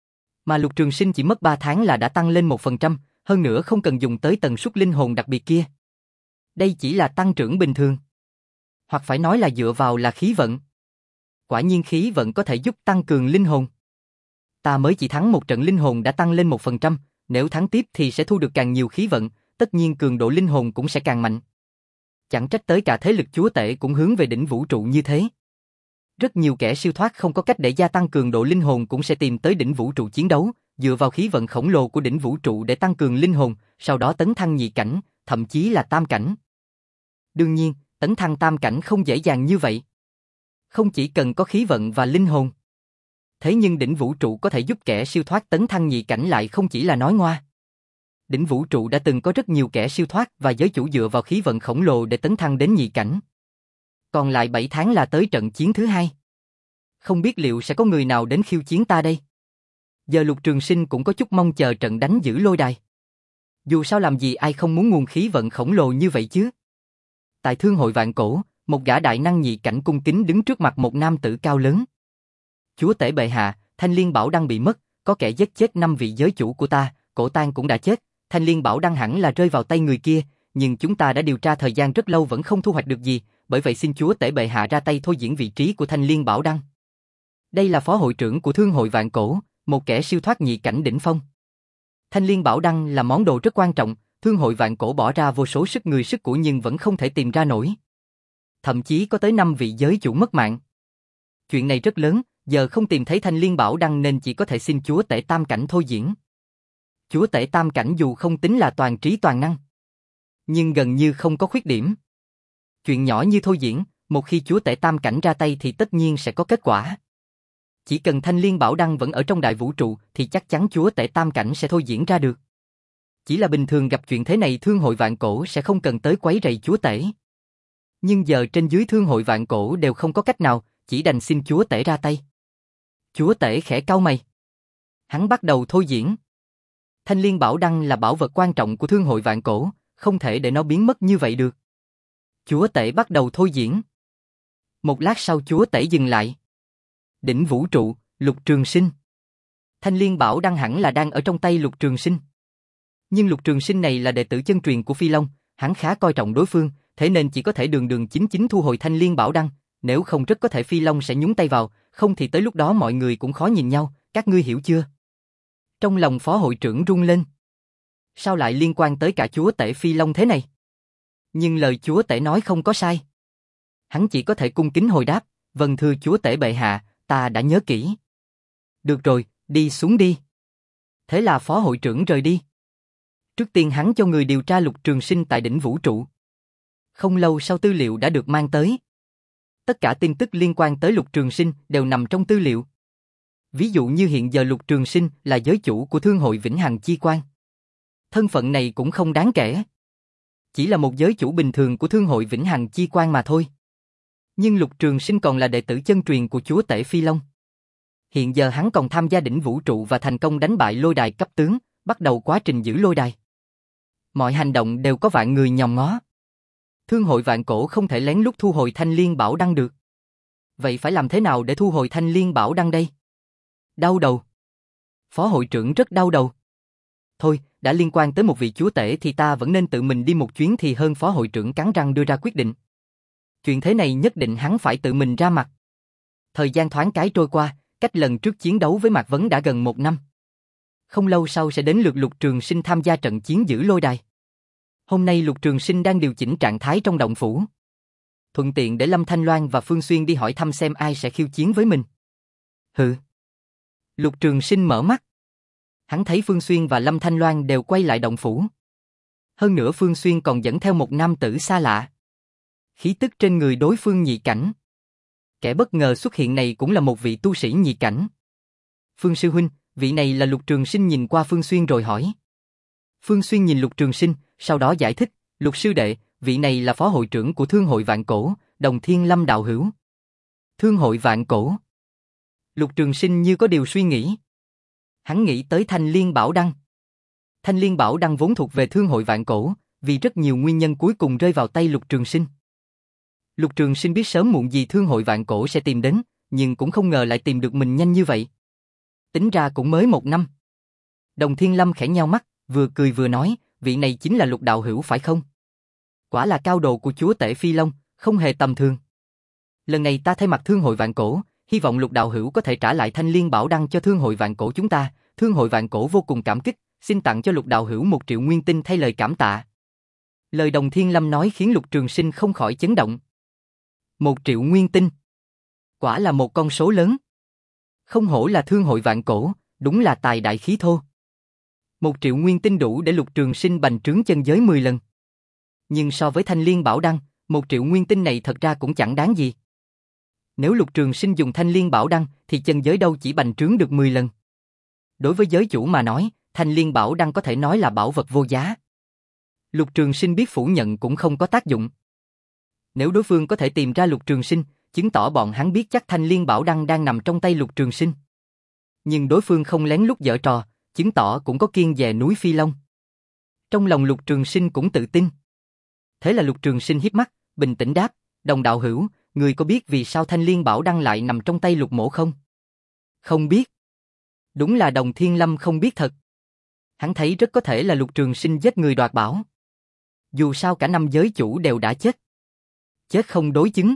Mà Lục Trường Sinh chỉ mất ba tháng là đã tăng lên một phần trăm, hơn nữa không cần dùng tới tần suất linh hồn đặc biệt kia. Đây chỉ là tăng trưởng bình thường. Hoặc phải nói là dựa vào là khí vận. Quả nhiên khí vận có thể giúp tăng cường linh hồn. Ta mới chỉ thắng một trận linh hồn đã tăng lên một phần trăm, nếu thắng tiếp thì sẽ thu được càng nhiều khí vận, tất nhiên cường độ linh hồn cũng sẽ càng mạnh. Chẳng trách tới cả thế lực chúa tể cũng hướng về đỉnh vũ trụ như thế. Rất nhiều kẻ siêu thoát không có cách để gia tăng cường độ linh hồn cũng sẽ tìm tới đỉnh vũ trụ chiến đấu, dựa vào khí vận khổng lồ của đỉnh vũ trụ để tăng cường linh hồn, sau đó tấn thăng nhị cảnh, thậm chí là tam cảnh. Đương nhiên, tấn thăng tam cảnh không dễ dàng như vậy. Không chỉ cần có khí vận và linh hồn. Thế nhưng đỉnh vũ trụ có thể giúp kẻ siêu thoát tấn thăng nhị cảnh lại không chỉ là nói ngoa. Đỉnh vũ trụ đã từng có rất nhiều kẻ siêu thoát và giới chủ dựa vào khí vận khổng lồ để tấn thăng đến nhị cảnh. Còn lại bảy tháng là tới trận chiến thứ hai. Không biết liệu sẽ có người nào đến khiêu chiến ta đây? Giờ Lục Trường Sinh cũng có chút mong chờ trận đánh giữ lôi đài. Dù sao làm gì ai không muốn nguồn khí vận khổng lồ như vậy chứ? Tại Thương hội Vạn Cổ, một gã đại năng nhị cảnh cung kính đứng trước mặt một nam tử cao lớn. Chúa tể bệ hạ, Thanh Liên Bảo Đăng bị mất, có kẻ giết chết năm vị giới chủ của ta, Cổ Tang cũng đã chết, Thanh Liên Bảo Đăng hẳn là rơi vào tay người kia, nhưng chúng ta đã điều tra thời gian rất lâu vẫn không thu hoạch được gì, bởi vậy xin chúa tể bệ hạ ra tay thôi diễn vị trí của Thanh Liên Bảo Đăng. Đây là phó hội trưởng của Thương hội Vạn Cổ, một kẻ siêu thoát nhị cảnh đỉnh phong. Thanh Liên Bảo Đăng là món đồ rất quan trọng, Thương hội Vạn Cổ bỏ ra vô số sức người sức của nhưng vẫn không thể tìm ra nổi. Thậm chí có tới năm vị giới chủ mất mạng. Chuyện này rất lớn, giờ không tìm thấy Thanh Liên Bảo Đăng nên chỉ có thể xin chúa tể tam cảnh thôi diễn. Chúa tể tam cảnh dù không tính là toàn trí toàn năng, nhưng gần như không có khuyết điểm. Chuyện nhỏ như thôi diễn, một khi chúa tể tam cảnh ra tay thì tất nhiên sẽ có kết quả. Chỉ cần Thanh Liên Bảo Đăng vẫn ở trong đại vũ trụ thì chắc chắn chúa tể tam cảnh sẽ thôi diễn ra được. Chỉ là bình thường gặp chuyện thế này Thương hội Vạn Cổ sẽ không cần tới quấy rầy chúa tể. Nhưng giờ trên dưới Thương hội Vạn Cổ đều không có cách nào, chỉ đành xin chúa tể ra tay. Chúa tể khẽ cau mày. Hắn bắt đầu thôi diễn. Thanh Liên Bảo Đăng là bảo vật quan trọng của Thương hội Vạn Cổ, không thể để nó biến mất như vậy được. Chúa tể bắt đầu thôi diễn. Một lát sau chúa tể dừng lại. Đỉnh vũ trụ, Lục Trường Sinh. Thanh Liên Bảo Đăng hẳn là đang ở trong tay Lục Trường Sinh. Nhưng Lục Trường Sinh này là đệ tử chân truyền của Phi Long, hắn khá coi trọng đối phương, thế nên chỉ có thể đường đường chính chính thu hồi Thanh Liên Bảo Đăng, nếu không rất có thể Phi Long sẽ nhúng tay vào, không thì tới lúc đó mọi người cũng khó nhìn nhau, các ngươi hiểu chưa? Trong lòng phó hội trưởng rung lên. Sao lại liên quan tới cả chúa tể Phi Long thế này? Nhưng lời chúa tể nói không có sai. Hắn chỉ có thể cung kính hồi đáp, vâng thưa chúa tể bệ hạ, ta đã nhớ kỹ. Được rồi, đi xuống đi. Thế là phó hội trưởng rời đi. Trước tiên hắn cho người điều tra Lục Trường Sinh tại đỉnh vũ trụ. Không lâu sau tư liệu đã được mang tới. Tất cả tin tức liên quan tới Lục Trường Sinh đều nằm trong tư liệu. Ví dụ như hiện giờ Lục Trường Sinh là giới chủ của Thương hội Vĩnh Hằng Chi Quan. Thân phận này cũng không đáng kể. Chỉ là một giới chủ bình thường của Thương hội Vĩnh Hằng Chi Quan mà thôi. Nhưng Lục Trường Sinh còn là đệ tử chân truyền của chúa tể Phi Long. Hiện giờ hắn còn tham gia đỉnh vũ trụ và thành công đánh bại lôi đài cấp tướng, bắt đầu quá trình giữ lôi đài. Mọi hành động đều có vạn người nhòm ngó. Thương hội Vạn Cổ không thể lén lút thu hồi Thanh Liên Bảo Đăng được. Vậy phải làm thế nào để thu hồi Thanh Liên Bảo Đăng đây? Đau đầu. Phó hội trưởng rất đau đầu. Thôi, đã liên quan tới một vị chúa tể thì ta vẫn nên tự mình đi một chuyến thì hơn. Phó hội trưởng cắn răng đưa ra quyết định. Chuyện thế này nhất định hắn phải tự mình ra mặt. Thời gian thoáng cái trôi qua, cách lần trước chiến đấu với Mạc Vấn đã gần một năm. Không lâu sau sẽ đến lượt Lục Trường Sinh tham gia trận chiến giữ lôi đài. Hôm nay Lục Trường Sinh đang điều chỉnh trạng thái trong động phủ. Thuận tiện để Lâm Thanh Loan và Phương Xuyên đi hỏi thăm xem ai sẽ khiêu chiến với mình. Hừ. Lục Trường Sinh mở mắt. Hắn thấy Phương Xuyên và Lâm Thanh Loan đều quay lại động phủ. Hơn nữa Phương Xuyên còn dẫn theo một nam tử xa lạ. Khí tức trên người đối phương nhị cảnh. Kẻ bất ngờ xuất hiện này cũng là một vị tu sĩ nhị cảnh. Phương sư huynh, vị này là Lục Trường Sinh nhìn qua Phương Xuyên rồi hỏi. Phương Xuyên nhìn Lục Trường Sinh, sau đó giải thích, Lục sư đệ, vị này là phó hội trưởng của Thương hội Vạn Cổ, Đồng Thiên Lâm đạo hữu. Thương hội Vạn Cổ. Lục Trường Sinh như có điều suy nghĩ. Hắn nghĩ tới Thanh Liên Bảo Đăng. Thanh Liên Bảo Đăng vốn thuộc về Thương hội Vạn Cổ, vì rất nhiều nguyên nhân cuối cùng rơi vào tay Lục Trường Sinh. Lục Trường Sinh biết sớm muộn gì Thương hội Vạn Cổ sẽ tìm đến, nhưng cũng không ngờ lại tìm được mình nhanh như vậy. Tính ra cũng mới một năm. Đồng Thiên Lâm khẽ nheo mắt, vừa cười vừa nói, vị này chính là Lục đạo hữu phải không? Quả là cao đồ của chúa tể Phi Long, không hề tầm thường. Lần này ta thay mặt Thương hội Vạn Cổ, hy vọng Lục đạo hữu có thể trả lại Thanh Liên Bảo Đăng cho Thương hội Vạn Cổ chúng ta. Thương hội Vạn Cổ vô cùng cảm kích, xin tặng cho Lục đạo hữu một triệu nguyên tinh thay lời cảm tạ. Lời Đồng Thiên Lâm nói khiến Lục Trường Sinh không khỏi chấn động. Một triệu nguyên tinh. Quả là một con số lớn. Không hổ là Thương hội Vạn Cổ, đúng là tài đại khí thô. Một triệu nguyên tinh đủ để Lục Trường Sinh bành trướng chân giới mười lần. Nhưng so với Thanh Liên Bảo Đăng, một triệu nguyên tinh này thật ra cũng chẳng đáng gì. Nếu Lục Trường Sinh dùng Thanh Liên Bảo Đăng thì chân giới đâu chỉ bành trướng được mười lần. Đối với giới chủ mà nói, Thanh Liên Bảo Đăng có thể nói là bảo vật vô giá. Lục Trường Sinh biết phủ nhận cũng không có tác dụng. Nếu đối phương có thể tìm ra Lục Trường Sinh, chứng tỏ bọn hắn biết chắc Thanh Liên Bảo Đăng đang nằm trong tay Lục Trường Sinh. Nhưng đối phương không lén lút giở trò, chứng tỏ cũng có kiêng dè núi Phi Long. Trong lòng Lục Trường Sinh cũng tự tin. Thế là Lục Trường Sinh híp mắt, bình tĩnh đáp, Đồng đạo hữu, người có biết vì sao Thanh Liên Bảo Đăng lại nằm trong tay Lục mỗ không? Không biết. Đúng là Đồng Thiên Lâm không biết thật. Hắn thấy rất có thể là Lục Trường Sinh giết người đoạt bảo. Dù sao cả năm giới chủ đều đã chết. Chết không đối chứng.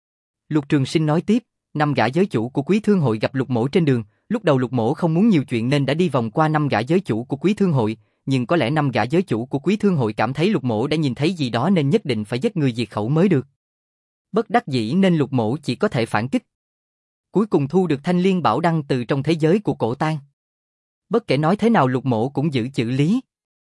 Lục Trường Sinh nói tiếp, năm gã giới chủ của Quý Thương hội gặp Lục mỗ trên đường, lúc đầu Lục mỗ không muốn nhiều chuyện nên đã đi vòng qua năm gã giới chủ của Quý Thương hội, nhưng có lẽ năm gã giới chủ của Quý Thương hội cảm thấy Lục mỗ đã nhìn thấy gì đó nên nhất định phải giết người diệt khẩu mới được. Bất đắc dĩ nên Lục mỗ chỉ có thể phản kích. Cuối cùng thu được Thanh Liên Bảo Đăng từ trong thế giới của Cổ Tang. Bất kể nói thế nào Lục mỗ cũng giữ chữ lý.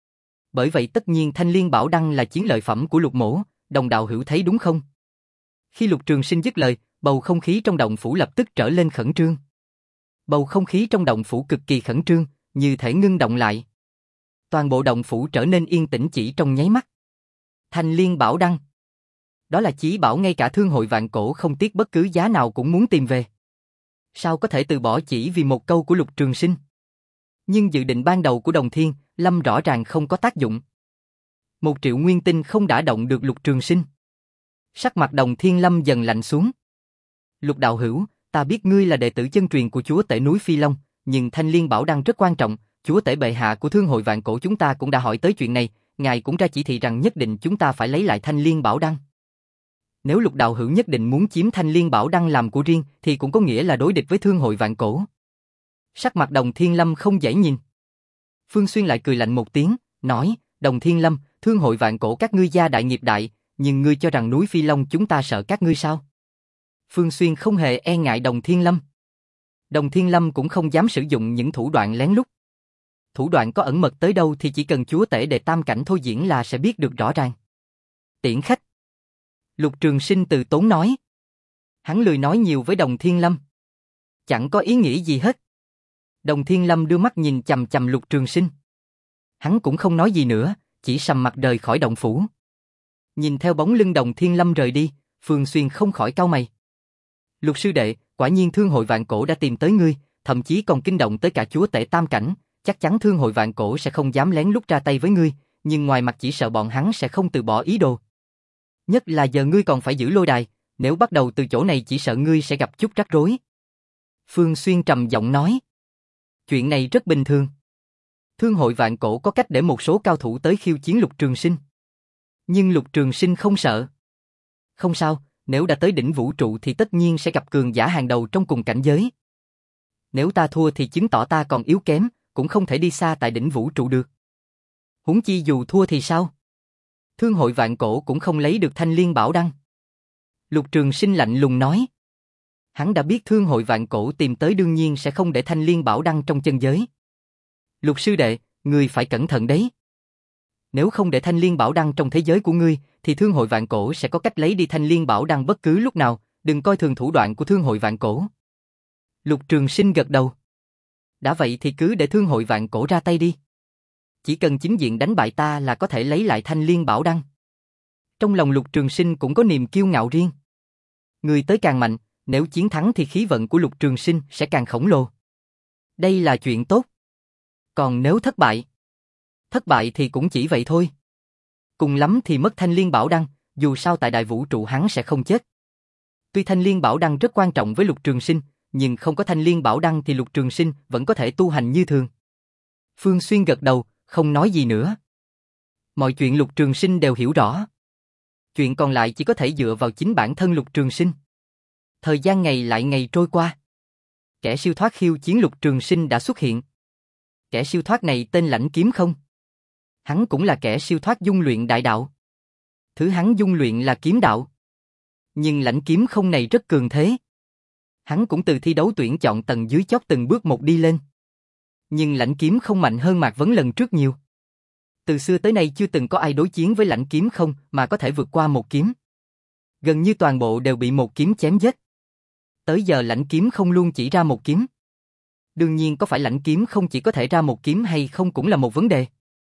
Bởi vậy tất nhiên Thanh Liên Bảo Đăng là chiến lợi phẩm của Lục mỗ, Đồng đạo hữu thấy đúng không? Khi Lục Trường Sinh dứt lời, bầu không khí trong động phủ lập tức trở lên khẩn trương. Bầu không khí trong động phủ cực kỳ khẩn trương, như thể ngưng động lại. Toàn bộ động phủ trở nên yên tĩnh chỉ trong nháy mắt. Thanh Liên Bảo Đăng. Đó là chí bảo ngay cả Thương hội Vạn Cổ không tiếc bất cứ giá nào cũng muốn tìm về. Sao có thể từ bỏ chỉ vì một câu của Lục Trường Sinh? Nhưng dự định ban đầu của Đồng Thiên Lâm rõ ràng không có tác dụng. Một triệu nguyên tinh không đả động được Lục Trường Sinh. Sắc mặt Đồng Thiên Lâm dần lạnh xuống. Lục đạo hữu, ta biết ngươi là đệ tử chân truyền của chúa tể núi Phi Long, nhưng Thanh Liên Bảo Đăng rất quan trọng, chúa tể bệ hạ của Thương hội Vạn Cổ chúng ta cũng đã hỏi tới chuyện này, ngài cũng ra chỉ thị rằng nhất định chúng ta phải lấy lại Thanh Liên Bảo Đăng. Nếu Lục đạo hữu nhất định muốn chiếm Thanh Liên Bảo Đăng làm của riêng thì cũng có nghĩa là đối địch với Thương hội Vạn Cổ. Sắc mặt Đồng Thiên Lâm không dễ nhìn. Phương Xuyên lại cười lạnh một tiếng, nói, Đồng Thiên Lâm, Thương hội Vạn Cổ các ngươi gia đại nghiệp đại, nhưng ngươi cho rằng núi Phi Long chúng ta sợ các ngươi sao? Phương Xuyên không hề e ngại Đồng Thiên Lâm. Đồng Thiên Lâm cũng không dám sử dụng những thủ đoạn lén lút. Thủ đoạn có ẩn mật tới đâu thì chỉ cần chúa tể đệ tam cảnh thôi diễn là sẽ biết được rõ ràng. Tiễn khách. Lục Trường Sinh từ tốn nói. Hắn lười nói nhiều với Đồng Thiên Lâm. Chẳng có ý nghĩa gì hết. Đồng Thiên Lâm đưa mắt nhìn chằm chằm Lục Trường Sinh. Hắn cũng không nói gì nữa, chỉ sầm mặt rời khỏi động phủ. Nhìn theo bóng lưng Đồng Thiên Lâm rời đi, Phương Xuyên không khỏi cau mày. Lục sư đệ, quả nhiên Thương hội Vạn Cổ đã tìm tới ngươi, thậm chí còn kinh động tới cả chúa tể tam cảnh, chắc chắn Thương hội Vạn Cổ sẽ không dám lén lút ra tay với ngươi, nhưng ngoài mặt chỉ sợ bọn hắn sẽ không từ bỏ ý đồ. Nhất là giờ ngươi còn phải giữ lôi đài, nếu bắt đầu từ chỗ này chỉ sợ ngươi sẽ gặp chút rắc rối. Phương Xuyên trầm giọng nói. Chuyện này rất bình thường. Thương hội Vạn Cổ có cách để một số cao thủ tới khiêu chiến Lục Trường Sinh. Nhưng Lục Trường Sinh không sợ. Không sao, nếu đã tới đỉnh vũ trụ thì tất nhiên sẽ gặp cường giả hàng đầu trong cùng cảnh giới. Nếu ta thua thì chứng tỏ ta còn yếu kém, cũng không thể đi xa tại đỉnh vũ trụ được. Huống chi dù thua thì sao? Thương hội Vạn Cổ cũng không lấy được Thanh Liên Bảo Đăng. Lục Trường Sinh lạnh lùng nói. Hắn đã biết Thương hội Vạn Cổ tìm tới đương nhiên sẽ không để Thanh Liên Bảo Đăng trong chân giới. Lục sư đệ, ngươi phải cẩn thận đấy. Nếu không để Thanh Liên Bảo Đăng trong thế giới của ngươi, thì Thương hội Vạn Cổ sẽ có cách lấy đi Thanh Liên Bảo Đăng bất cứ lúc nào, đừng coi thường thủ đoạn của Thương hội Vạn Cổ. Lục Trường Sinh gật đầu. Đã vậy thì cứ để Thương hội Vạn Cổ ra tay đi. Chỉ cần chính diện đánh bại ta là có thể lấy lại Thanh Liên Bảo Đăng. Trong lòng Lục Trường Sinh cũng có niềm kiêu ngạo riêng. Người tới càng mạnh, nếu chiến thắng thì khí vận của Lục Trường Sinh sẽ càng khổng lồ. Đây là chuyện tốt. Còn nếu thất bại, thất bại thì cũng chỉ vậy thôi. Cùng lắm thì mất thanh liên bảo đăng, dù sao tại đại vũ trụ hắn sẽ không chết. Tuy thanh liên bảo đăng rất quan trọng với Lục Trường Sinh, nhưng không có thanh liên bảo đăng thì Lục Trường Sinh vẫn có thể tu hành như thường. Phương Xuyên gật đầu, không nói gì nữa. Mọi chuyện Lục Trường Sinh đều hiểu rõ. Chuyện còn lại chỉ có thể dựa vào chính bản thân Lục Trường Sinh. Thời gian ngày lại ngày trôi qua. Kẻ siêu thoát khiêu chiến Lục Trường Sinh đã xuất hiện. Kẻ siêu thoát này tên Lãnh Kiếm Không. Hắn cũng là kẻ siêu thoát dung luyện đại đạo. Thứ hắn dung luyện là kiếm đạo. Nhưng Lãnh Kiếm Không này rất cường thế. Hắn cũng từ thi đấu tuyển chọn tầng dưới chót từng bước một đi lên. Nhưng Lãnh Kiếm Không mạnh hơn Mạc Vấn lần trước nhiều. Từ xưa tới nay chưa từng có ai đối chiến với Lãnh Kiếm Không mà có thể vượt qua một kiếm. Gần như toàn bộ đều bị một kiếm chém giết. Tới giờ Lãnh Kiếm Không luôn chỉ ra một kiếm. Đương nhiên có phải Lãnh Kiếm Không chỉ có thể ra một kiếm hay không cũng là một vấn đề.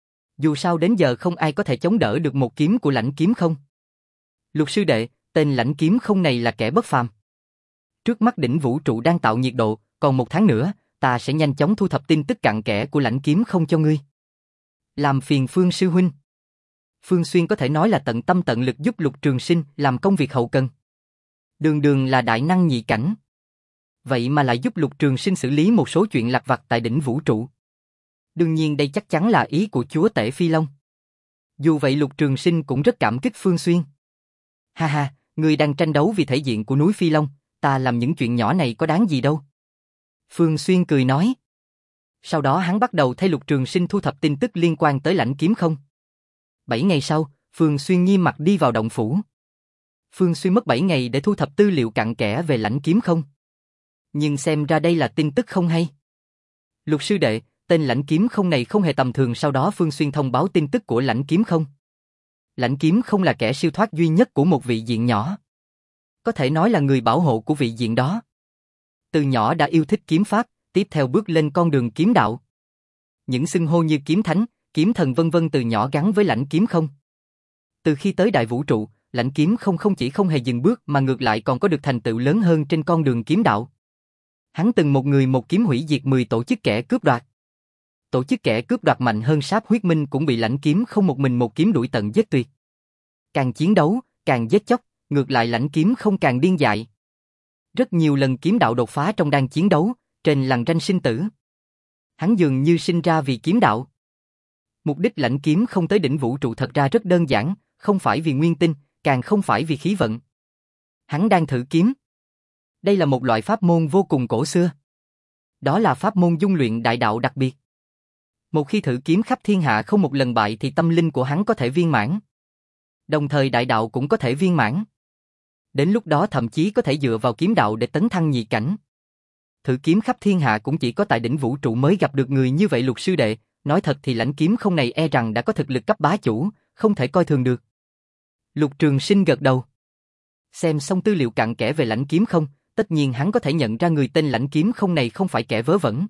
Dù sao đến giờ không ai có thể chống đỡ được một kiếm của Lãnh Kiếm Không. Lục sư đệ, tên Lãnh Kiếm Không này là kẻ bất phàm. Trước mắt đỉnh vũ trụ đang tạo nhiệt độ, còn một tháng nữa, ta sẽ nhanh chóng thu thập tin tức cặn kẽ của Lãnh Kiếm Không cho ngươi. Làm phiền Phương sư huynh. Phương Xuyên có thể nói là tận tâm tận lực giúp Lục Trường Sinh làm công việc hậu cần. Đường đường là đại năng nhị cảnh. Vậy mà lại giúp Lục Trường Sinh xử lý một số chuyện lặt vặt tại đỉnh vũ trụ. Đương nhiên đây chắc chắn là ý của chúa tể Phi Long. Dù vậy Lục Trường Sinh cũng rất cảm kích Phương Xuyên. Ha ha, ngươi đang tranh đấu vì thể diện của núi Phi Long, ta làm những chuyện nhỏ này có đáng gì đâu. Phương Xuyên cười nói. Sau đó hắn bắt đầu thay Lục Trường Sinh thu thập tin tức liên quan tới Lãnh Kiếm Không. Bảy ngày sau, Phương Xuyên nghiêm mặt đi vào động phủ. Phương Xuyên mất bảy ngày để thu thập tư liệu cặn kẽ về Lãnh Kiếm Không. Nhưng xem ra đây là tin tức không hay. Lục sư đệ, tên Lãnh Kiếm Không này không hề tầm thường. Sau đó Phương Xuyên thông báo tin tức của Lãnh Kiếm Không. Lãnh Kiếm Không là kẻ siêu thoát duy nhất của một vị diện nhỏ. Có thể nói là người bảo hộ của vị diện đó. Từ nhỏ đã yêu thích kiếm pháp, tiếp theo bước lên con đường kiếm đạo. Những xưng hô như kiếm thánh, kiếm thần vân vân từ nhỏ gắn với Lãnh Kiếm Không. Từ khi tới đại vũ trụ, Lãnh Kiếm Không không chỉ không hề dừng bước mà ngược lại còn có được thành tựu lớn hơn trên con đường kiếm đạo. Hắn từng một người một kiếm hủy diệt mười tổ chức kẻ cướp đoạt. Tổ chức kẻ cướp đoạt mạnh hơn Sáp Huyết Minh cũng bị Lãnh Kiếm Không một mình một kiếm đuổi tận giết tuyệt. Càng chiến đấu, càng giết chóc, ngược lại Lãnh Kiếm Không càng điên dại. Rất nhiều lần kiếm đạo đột phá trong đang chiến đấu, trên lằn ranh sinh tử. Hắn dường như sinh ra vì kiếm đạo. Mục đích Lãnh Kiếm Không tới đỉnh vũ trụ thật ra rất đơn giản, không phải vì nguyên tinh, càng không phải vì khí vận. Hắn đang thử kiếm. Đây là một loại pháp môn vô cùng cổ xưa. Đó là pháp môn dung luyện đại đạo đặc biệt. Một khi thử kiếm khắp thiên hạ không một lần bại thì tâm linh của hắn có thể viên mãn. Đồng thời đại đạo cũng có thể viên mãn. Đến lúc đó thậm chí có thể dựa vào kiếm đạo để tấn thăng nhị cảnh. Thử kiếm khắp thiên hạ cũng chỉ có tại đỉnh vũ trụ mới gặp được người như vậy. Lục sư đệ, nói thật thì Lãnh Kiếm Không này e rằng đã có thực lực cấp bá chủ, không thể coi thường được. Lục Trường Sinh gật đầu. Xem xong tư liệu cặn kẽ về Lãnh Kiếm Không, tất nhiên hắn có thể nhận ra người tên Lãnh Kiếm Không này không phải kẻ vớ vẩn.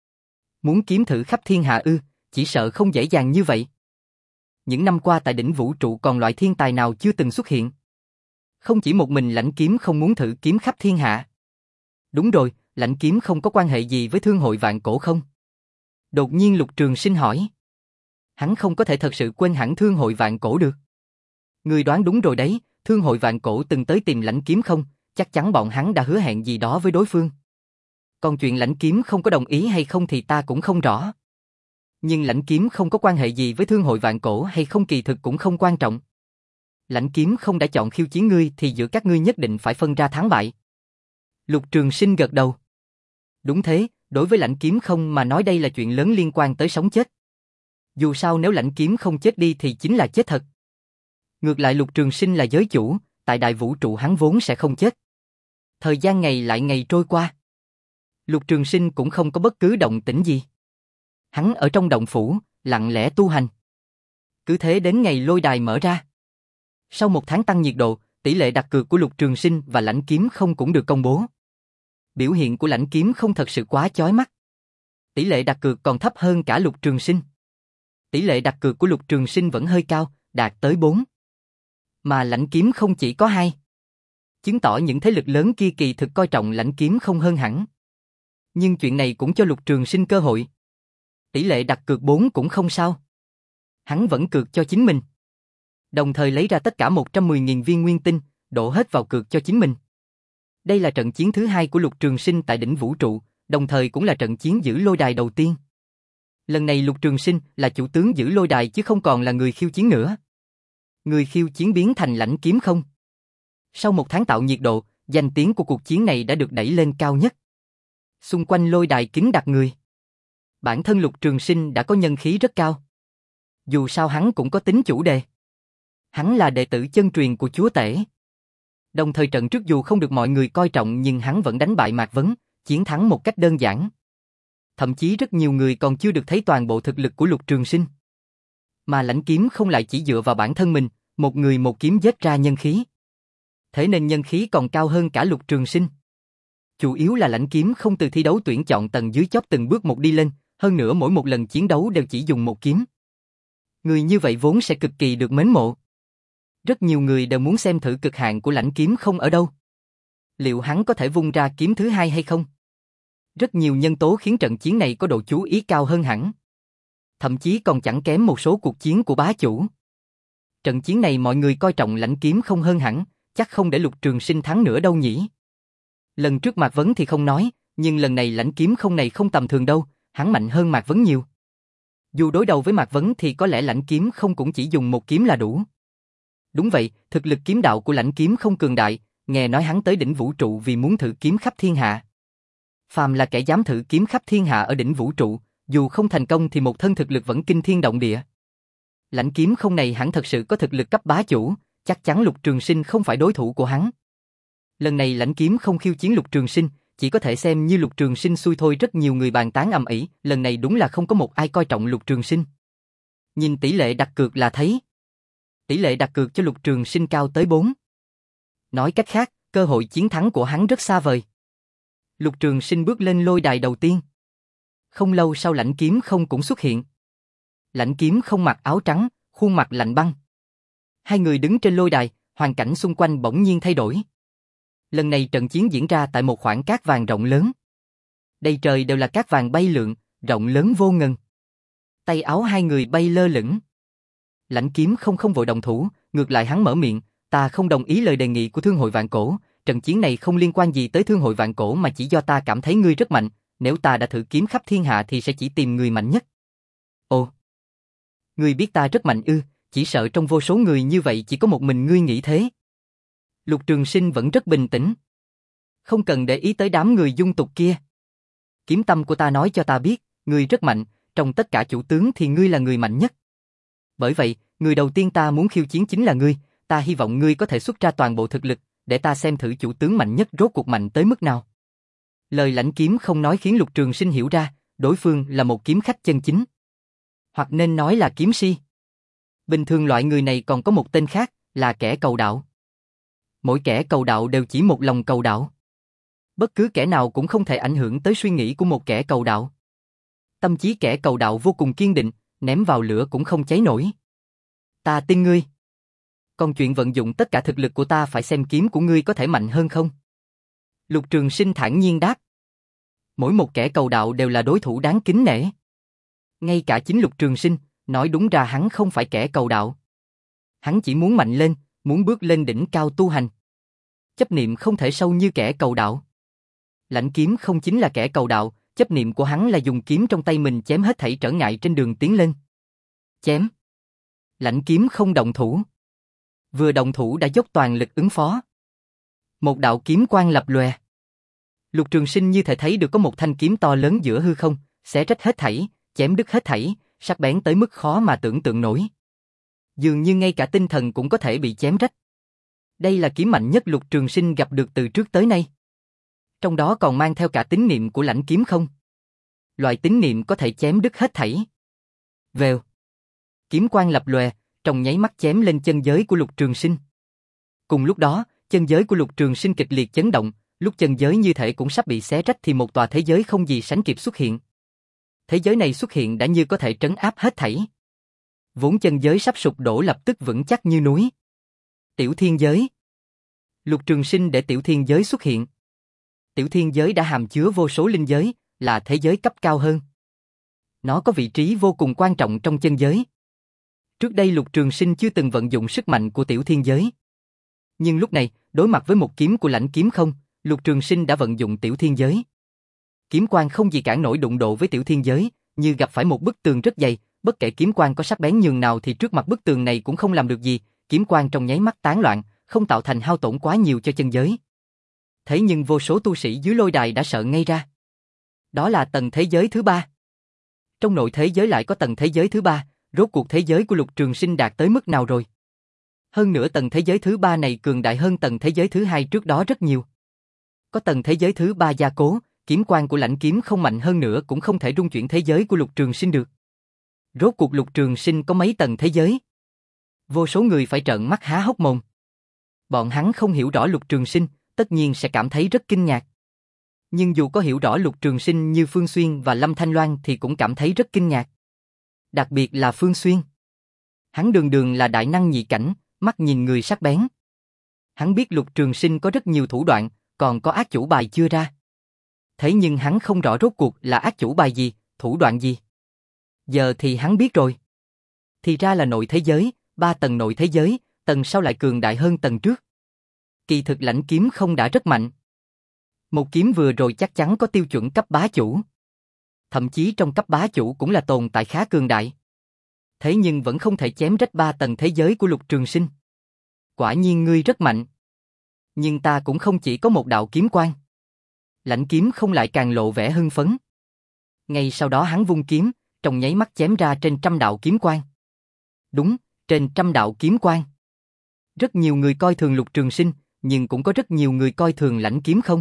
Muốn kiếm thử khắp thiên hạ ư, chỉ sợ không dễ dàng như vậy. Những năm qua tại đỉnh vũ trụ còn loại thiên tài nào chưa từng xuất hiện. Không chỉ một mình Lãnh Kiếm Không muốn thử kiếm khắp thiên hạ. Đúng rồi, Lãnh Kiếm Không có quan hệ gì với Thương hội Vạn Cổ không? Đột nhiên Lục Trường Sinh hỏi. Hắn không có thể thật sự quên hẳn Thương hội Vạn Cổ được. Người đoán đúng rồi đấy, Thương hội Vạn Cổ từng tới tìm Lãnh Kiếm Không, chắc chắn bọn hắn đã hứa hẹn gì đó với đối phương. Còn chuyện Lãnh Kiếm Không có đồng ý hay không thì ta cũng không rõ. Nhưng Lãnh Kiếm Không có quan hệ gì với Thương hội Vạn Cổ hay không kỳ thực cũng không quan trọng. Lãnh Kiếm Không đã chọn khiêu chiến ngươi thì giữa các ngươi nhất định phải phân ra thắng bại. Lục Trường Sinh gật đầu. Đúng thế, đối với Lãnh Kiếm Không mà nói đây là chuyện lớn liên quan tới sống chết. Dù sao nếu Lãnh Kiếm Không chết đi thì chính là chết thật. Ngược lại Lục Trường Sinh là giới chủ, tại đại vũ trụ hắn vốn sẽ không chết. Thời gian ngày lại ngày trôi qua. Lục Trường Sinh cũng không có bất cứ động tĩnh gì. Hắn ở trong động phủ, lặng lẽ tu hành. Cứ thế đến ngày lôi đài mở ra. Sau một tháng tăng nhiệt độ, tỷ lệ đặt cược của Lục Trường Sinh và Lãnh Kiếm Không cũng được công bố. Biểu hiện của Lãnh Kiếm Không thật sự quá chói mắt. Tỷ lệ đặt cược còn thấp hơn cả Lục Trường Sinh. Tỷ lệ đặt cược của Lục Trường Sinh vẫn hơi cao, đạt tới bốn. Mà Lãnh Kiếm Không chỉ có hai. Chứng tỏ những thế lực lớn kia kỳ thực coi trọng Lãnh Kiếm Không hơn hẳn. Nhưng chuyện này cũng cho Lục Trường Sinh cơ hội. Tỷ lệ đặt cược bốn cũng không sao. Hắn vẫn cược cho chính mình. Đồng thời lấy ra tất cả một trăm mười nghìn viên nguyên tinh, đổ hết vào cược cho chính mình. Đây là trận chiến thứ hai của Lục Trường Sinh tại đỉnh vũ trụ, đồng thời cũng là trận chiến giữ lôi đài đầu tiên. Lần này Lục Trường Sinh là chủ tướng giữ lôi đài chứ không còn là người khiêu chiến nữa. Người khiêu chiến biến thành Lãnh Kiếm Không. Sau một tháng tạo nhiệt độ, danh tiếng của cuộc chiến này đã được đẩy lên cao nhất. Xung quanh lôi đài kín đặt người. Bản thân Lục Trường Sinh đã có nhân khí rất cao. Dù sao hắn cũng có tính chủ đề. Hắn là đệ tử chân truyền của chúa tể. Đồng thời trận trước dù không được mọi người coi trọng nhưng hắn vẫn đánh bại Mạc Vấn, chiến thắng một cách đơn giản. Thậm chí rất nhiều người còn chưa được thấy toàn bộ thực lực của Lục Trường Sinh. Mà Lãnh Kiếm Không lại chỉ dựa vào bản thân mình, một người một kiếm giết ra nhân khí. Thế nên nhân khí còn cao hơn cả Lục Trường Sinh. Chủ yếu là Lãnh Kiếm Không từ thi đấu tuyển chọn tầng dưới chót từng bước một đi lên, hơn nữa mỗi một lần chiến đấu đều chỉ dùng một kiếm. Người như vậy vốn sẽ cực kỳ được mến mộ. Rất nhiều người đều muốn xem thử cực hạn của Lãnh Kiếm Không ở đâu. Liệu hắn có thể vung ra kiếm thứ hai hay không? Rất nhiều nhân tố khiến trận chiến này có độ chú ý cao hơn hẳn. Thậm chí còn chẳng kém một số cuộc chiến của bá chủ. Trận chiến này mọi người coi trọng Lãnh Kiếm Không hơn hẳn, chắc không để Lục Trường Sinh thắng nữa đâu nhỉ. Lần trước Mạc Vấn thì không nói, nhưng lần này Lãnh Kiếm Không này không tầm thường đâu, hắn mạnh hơn Mạc Vấn nhiều. Dù đối đầu với Mạc Vấn thì có lẽ Lãnh Kiếm Không cũng chỉ dùng một kiếm là đủ. Đúng vậy, thực lực kiếm đạo của Lãnh Kiếm Không cường đại, nghe nói hắn tới đỉnh vũ trụ vì muốn thử kiếm khắp thiên hạ. Phàm là kẻ dám thử kiếm khắp thiên hạ ở đỉnh vũ trụ, dù không thành công thì một thân thực lực vẫn kinh thiên động địa. Lãnh Kiếm Không này hẳn thật sự có thực lực cấp bá chủ, chắc chắn Lục Trường Sinh không phải đối thủ của hắn. Lần này Lãnh Kiếm Không khiêu chiến Lục Trường Sinh, chỉ có thể xem như Lục Trường Sinh xui thôi, rất nhiều người bàn tán ầm ĩ, lần này đúng là không có một ai coi trọng Lục Trường Sinh. Nhìn tỷ lệ đặt cược là thấy. Tỷ lệ đặt cược cho Lục Trường Sinh cao tới bốn. Nói cách khác, cơ hội chiến thắng của hắn rất xa vời. Lục Trường Sinh bước lên lôi đài đầu tiên. Không lâu sau Lãnh Kiếm Không cũng xuất hiện. Lãnh Kiếm Không mặc áo trắng, khuôn mặt lạnh băng. Hai người đứng trên lôi đài, hoàn cảnh xung quanh bỗng nhiên thay đổi. Lần này trận chiến diễn ra tại một khoảng cát vàng rộng lớn. Đầy trời đều là cát vàng bay lượn, rộng lớn vô ngần. Tay áo hai người bay lơ lửng. Lãnh Kiếm Không không vội động thủ, ngược lại hắn mở miệng, ta không đồng ý lời đề nghị của Thương hội Vạn Cổ, trận chiến này không liên quan gì tới Thương hội Vạn Cổ mà chỉ do ta cảm thấy ngươi rất mạnh, nếu ta đã thử kiếm khắp thiên hạ thì sẽ chỉ tìm người mạnh nhất. Ồ, ngươi biết ta rất mạnh ư? Chỉ sợ trong vô số người như vậy chỉ có một mình ngươi nghĩ thế. Lục Trường Sinh vẫn rất bình tĩnh. Không cần để ý tới đám người dung tục kia. Kiếm tâm của ta nói cho ta biết, ngươi rất mạnh, trong tất cả chủ tướng thì ngươi là người mạnh nhất. Bởi vậy, người đầu tiên ta muốn khiêu chiến chính là ngươi, ta hy vọng ngươi có thể xuất ra toàn bộ thực lực, để ta xem thử chủ tướng mạnh nhất rốt cuộc mạnh tới mức nào. Lời Lãnh Kiếm Không nói khiến Lục Trường Sinh hiểu ra, đối phương là một kiếm khách chân chính. Hoặc nên nói là kiếm si. Bình thường loại người này còn có một tên khác, là kẻ cầu đạo. Mỗi kẻ cầu đạo đều chỉ một lòng cầu đạo. Bất cứ kẻ nào cũng không thể ảnh hưởng tới suy nghĩ của một kẻ cầu đạo. Tâm trí kẻ cầu đạo vô cùng kiên định, ném vào lửa cũng không cháy nổi. Ta tin ngươi. Còn chuyện vận dụng tất cả thực lực của ta phải xem kiếm của ngươi có thể mạnh hơn không? Lục Trường Sinh thản nhiên đáp. Mỗi một kẻ cầu đạo đều là đối thủ đáng kính nể. Ngay cả chính Lục Trường Sinh, nói đúng ra hắn không phải kẻ cầu đạo. Hắn chỉ muốn mạnh lên, muốn bước lên đỉnh cao tu hành. Chấp niệm không thể sâu như kẻ cầu đạo. Lãnh Kiếm Không chính là kẻ cầu đạo, chấp niệm của hắn là dùng kiếm trong tay mình chém hết thảy trở ngại trên đường tiến lên. Chém. Lãnh Kiếm Không động thủ. Vừa động thủ đã dốc toàn lực ứng phó. Một đạo kiếm quang lập lòe. Lục Trường Sinh như thể thấy được có một thanh kiếm to lớn giữa hư không, xé rách hết thảy, chém đứt hết thảy, sắc bén tới mức khó mà tưởng tượng nổi. Dường như ngay cả tinh thần cũng có thể bị chém rách. Đây là kiếm mạnh nhất Lục Trường Sinh gặp được từ trước tới nay. Trong đó còn mang theo cả tín niệm của Lãnh Kiếm Không. Loại tín niệm có thể chém đứt hết thảy. Vèo. Kiếm quang lập lòe, trong nháy mắt chém lên chân giới của Lục Trường Sinh. Cùng lúc đó, chân giới của Lục Trường Sinh kịch liệt chấn động, lúc chân giới như thể cũng sắp bị xé rách thì một tòa thế giới không gì sánh kịp xuất hiện. Thế giới này xuất hiện đã như có thể trấn áp hết thảy. Vốn chân giới sắp sụp đổ lập tức vững chắc như núi. Tiểu thiên giới. Lục Trường Sinh để tiểu thiên giới xuất hiện. Tiểu thiên giới đã hàm chứa vô số linh giới, là thế giới cấp cao hơn. Nó có vị trí vô cùng quan trọng trong chân giới. Trước đây Lục Trường Sinh chưa từng vận dụng sức mạnh của tiểu thiên giới. Nhưng lúc này, đối mặt với một kiếm của Lãnh Kiếm Không, Lục Trường Sinh đã vận dụng tiểu thiên giới. Kiếm quang không gì cản nổi đụng độ với tiểu thiên giới, như gặp phải một bức tường rất dày, bất kể kiếm quang có sắc bén nhường nào thì trước mặt bức tường này cũng không làm được gì, kiếm quang trong nháy mắt tán loạn, không tạo thành hao tổn quá nhiều cho chân giới. Thế nhưng vô số tu sĩ dưới lôi đài đã sợ ngây ra. Đó là tầng thế giới thứ ba. Trong nội thế giới lại có tầng thế giới thứ ba, rốt cuộc thế giới của Lục Trường Sinh đạt tới mức nào rồi? Hơn nữa tầng thế giới thứ ba này cường đại hơn tầng thế giới thứ hai trước đó rất nhiều. Có tầng thế giới thứ ba gia cố, kiếm quang của Lãnh Kiếm Không mạnh hơn nữa cũng không thể rung chuyển thế giới của Lục Trường Sinh được. Rốt cuộc Lục Trường Sinh có mấy tầng thế giới? Vô số người phải trợn mắt há hốc mồm. Bọn hắn không hiểu rõ Lục Trường Sinh, tất nhiên sẽ cảm thấy rất kinh ngạc. Nhưng dù có hiểu rõ Lục Trường Sinh như Phương Xuyên và Lâm Thanh Loan thì cũng cảm thấy rất kinh ngạc. Đặc biệt là Phương Xuyên. Hắn đường đường là đại năng nhị cảnh, mắt nhìn người sắc bén. Hắn biết Lục Trường Sinh có rất nhiều thủ đoạn, còn có ác chủ bài chưa ra. Thế nhưng hắn không rõ rốt cuộc là ác chủ bài gì, thủ đoạn gì. Giờ thì hắn biết rồi. Thì ra là nội thế giới, ba tầng nội thế giới, tầng sau lại cường đại hơn tầng trước. Kỳ thực Lãnh Kiếm Không đã rất mạnh. Một kiếm vừa rồi chắc chắn có tiêu chuẩn cấp bá chủ. Thậm chí trong cấp bá chủ cũng là tồn tại khá cường đại. Thế nhưng vẫn không thể chém rách ba tầng thế giới của Lục Trường Sinh. Quả nhiên ngươi rất mạnh. Nhưng ta cũng không chỉ có một đạo kiếm quang. Lãnh Kiếm Không lại càng lộ vẻ hưng phấn. Ngay sau đó hắn vung kiếm, trong nháy mắt chém ra trên trăm đạo kiếm quang. Đúng, trên trăm đạo kiếm quang. Rất nhiều người coi thường Lục Trường Sinh, nhưng cũng có rất nhiều người coi thường Lãnh Kiếm Không.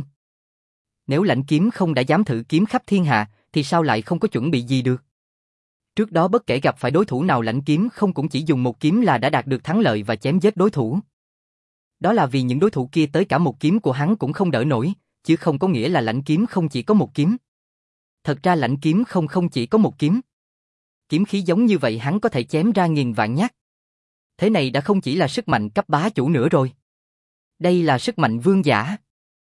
Nếu Lãnh Kiếm Không đã dám thử kiếm khắp thiên hạ, thì sao lại không có chuẩn bị gì được? Trước đó bất kể gặp phải đối thủ nào Lãnh Kiếm Không cũng chỉ dùng một kiếm là đã đạt được thắng lợi và chém giết đối thủ. Đó là vì những đối thủ kia tới cả một kiếm của hắn cũng không đỡ nổi, chứ không có nghĩa là Lãnh Kiếm Không chỉ có một kiếm. Thật ra Lãnh Kiếm Không không chỉ có một kiếm. Kiếm khí giống như vậy hắn có thể chém ra nghìn vạn nhát. Thế này đã không chỉ là sức mạnh cấp bá chủ nữa rồi. Đây là sức mạnh vương giả.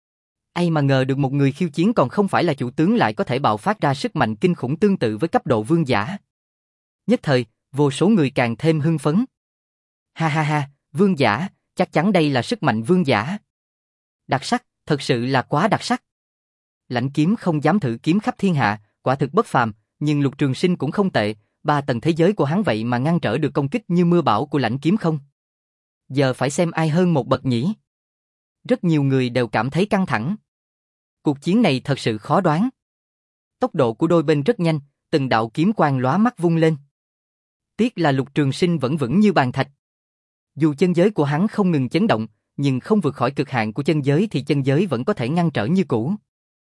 Ai mà ngờ được một người khiêu chiến còn không phải là chủ tướng lại có thể bạo phát ra sức mạnh kinh khủng tương tự với cấp độ vương giả. Nhất thời, vô số người càng thêm hưng phấn. Ha ha ha, vương giả, chắc chắn đây là sức mạnh vương giả. Đặc sắc, thật sự là quá đặc sắc. Lãnh Kiếm Không dám thử kiếm khắp thiên hạ, quả thực bất phàm, nhưng Lục Trường Sinh cũng không tệ, ba tầng thế giới của hắn vậy mà ngăn trở được công kích như mưa bão của Lãnh Kiếm Không. Giờ phải xem ai hơn một bậc nhỉ? Rất nhiều người đều cảm thấy căng thẳng. Cuộc chiến này thật sự khó đoán. Tốc độ của đôi bên rất nhanh, từng đạo kiếm quang lóa mắt vung lên. Tiếc là Lục Trường Sinh vẫn vững như bàn thạch. Dù chân giới của hắn không ngừng chấn động, nhưng không vượt khỏi cực hạn của chân giới thì chân giới vẫn có thể ngăn trở như cũ.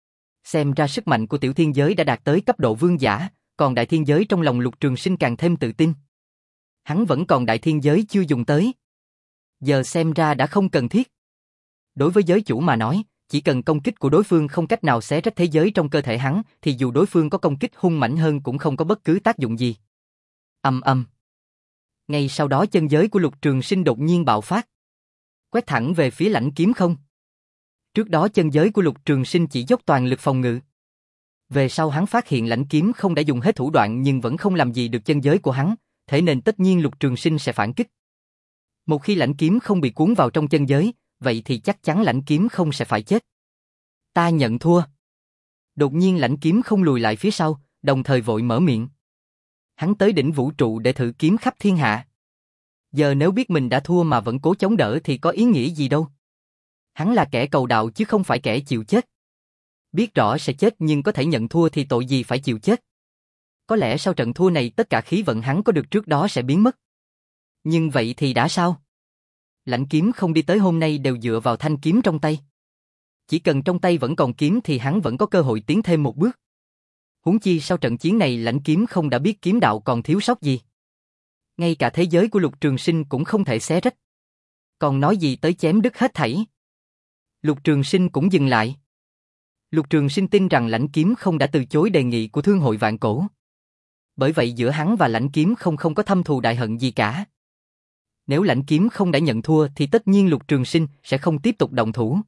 Xem ra sức mạnh của tiểu thiên giới đã đạt tới cấp độ vương giả, còn đại thiên giới trong lòng Lục Trường Sinh càng thêm tự tin. Hắn vẫn còn đại thiên giới chưa dùng tới. Giờ xem ra đã không cần thiết. Đối với giới chủ mà nói, chỉ cần công kích của đối phương không cách nào xé rách thế giới trong cơ thể hắn, thì dù đối phương có công kích hung mãnh hơn cũng không có bất cứ tác dụng gì. Ầm ầm. Ngay sau đó chân giới của Lục Trường Sinh đột nhiên bạo phát, quét thẳng về phía Lãnh Kiếm Không. Trước đó chân giới của Lục Trường Sinh chỉ dốc toàn lực phòng ngự. Về sau hắn phát hiện Lãnh Kiếm Không đã dùng hết thủ đoạn nhưng vẫn không làm gì được chân giới của hắn, thế nên tất nhiên Lục Trường Sinh sẽ phản kích. Một khi Lãnh Kiếm Không bị cuốn vào trong chân giới, vậy thì chắc chắn Lãnh Kiếm Không sẽ phải chết. Ta nhận thua. Đột nhiên Lãnh Kiếm Không lùi lại phía sau, đồng thời vội mở miệng. Hắn tới đỉnh vũ trụ để thử kiếm khắp thiên hạ. Giờ nếu biết mình đã thua mà vẫn cố chống đỡ thì có ý nghĩa gì đâu. Hắn là kẻ cầu đạo chứ không phải kẻ chịu chết. Biết rõ sẽ chết nhưng có thể nhận thua thì tội gì phải chịu chết. Có lẽ sau trận thua này tất cả khí vận hắn có được trước đó sẽ biến mất. Nhưng vậy thì đã sao? Lãnh Kiếm Không đi tới hôm nay đều dựa vào thanh kiếm trong tay. Chỉ cần trong tay vẫn còn kiếm thì hắn vẫn có cơ hội tiến thêm một bước. Huống chi sau trận chiến này Lãnh Kiếm Không đã biết kiếm đạo còn thiếu sót gì. Ngay cả thế giới của Lục Trường Sinh cũng không thể xé rách. Còn nói gì tới chém đứt hết thảy. Lục Trường Sinh cũng dừng lại. Lục Trường Sinh tin rằng Lãnh Kiếm Không đã từ chối đề nghị của Thương hội Vạn Cổ. Bởi vậy giữa hắn và Lãnh Kiếm Không không có thâm thù đại hận gì cả. Nếu Lãnh Kiếm Không đã nhận thua thì tất nhiên Lục Trường Sinh sẽ không tiếp tục động thủ.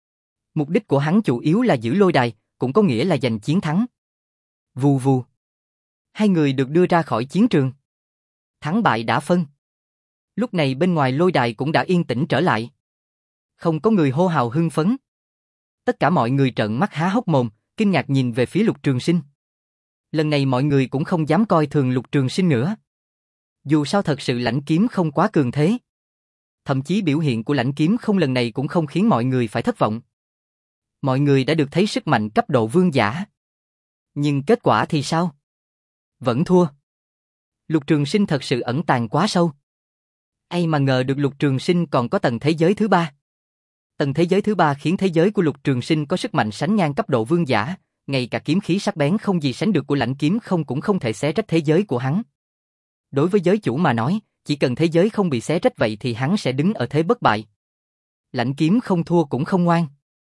Mục đích của hắn chủ yếu là giữ lôi đài, cũng có nghĩa là giành chiến thắng. Vù vù. Hai người được đưa ra khỏi chiến trường. Thắng bại đã phân. Lúc này bên ngoài lôi đài cũng đã yên tĩnh trở lại. Không có người hô hào hưng phấn. Tất cả mọi người trợn mắt há hốc mồm, kinh ngạc nhìn về phía Lục Trường Sinh. Lần này mọi người cũng không dám coi thường Lục Trường Sinh nữa. Dù sao thật sự lãnh kiếm không quá cường thế. Thậm chí biểu hiện của lãnh kiếm không lần này cũng không khiến mọi người phải thất vọng. Mọi người đã được thấy sức mạnh cấp độ vương giả. Nhưng kết quả thì sao? Vẫn thua. Lục Trường Sinh thật sự ẩn tàng quá sâu. Ai mà ngờ được Lục Trường Sinh còn có tầng thế giới thứ ba. Tầng thế giới thứ ba khiến thế giới của Lục Trường Sinh có sức mạnh sánh ngang cấp độ vương giả, ngay cả kiếm khí sắc bén không gì sánh được của lãnh kiếm không cũng không thể xé rách thế giới của hắn. Đối với giới chủ mà nói, chỉ cần thế giới không bị xé rách vậy thì hắn sẽ đứng ở thế bất bại. Lãnh kiếm không thua cũng không ngoan.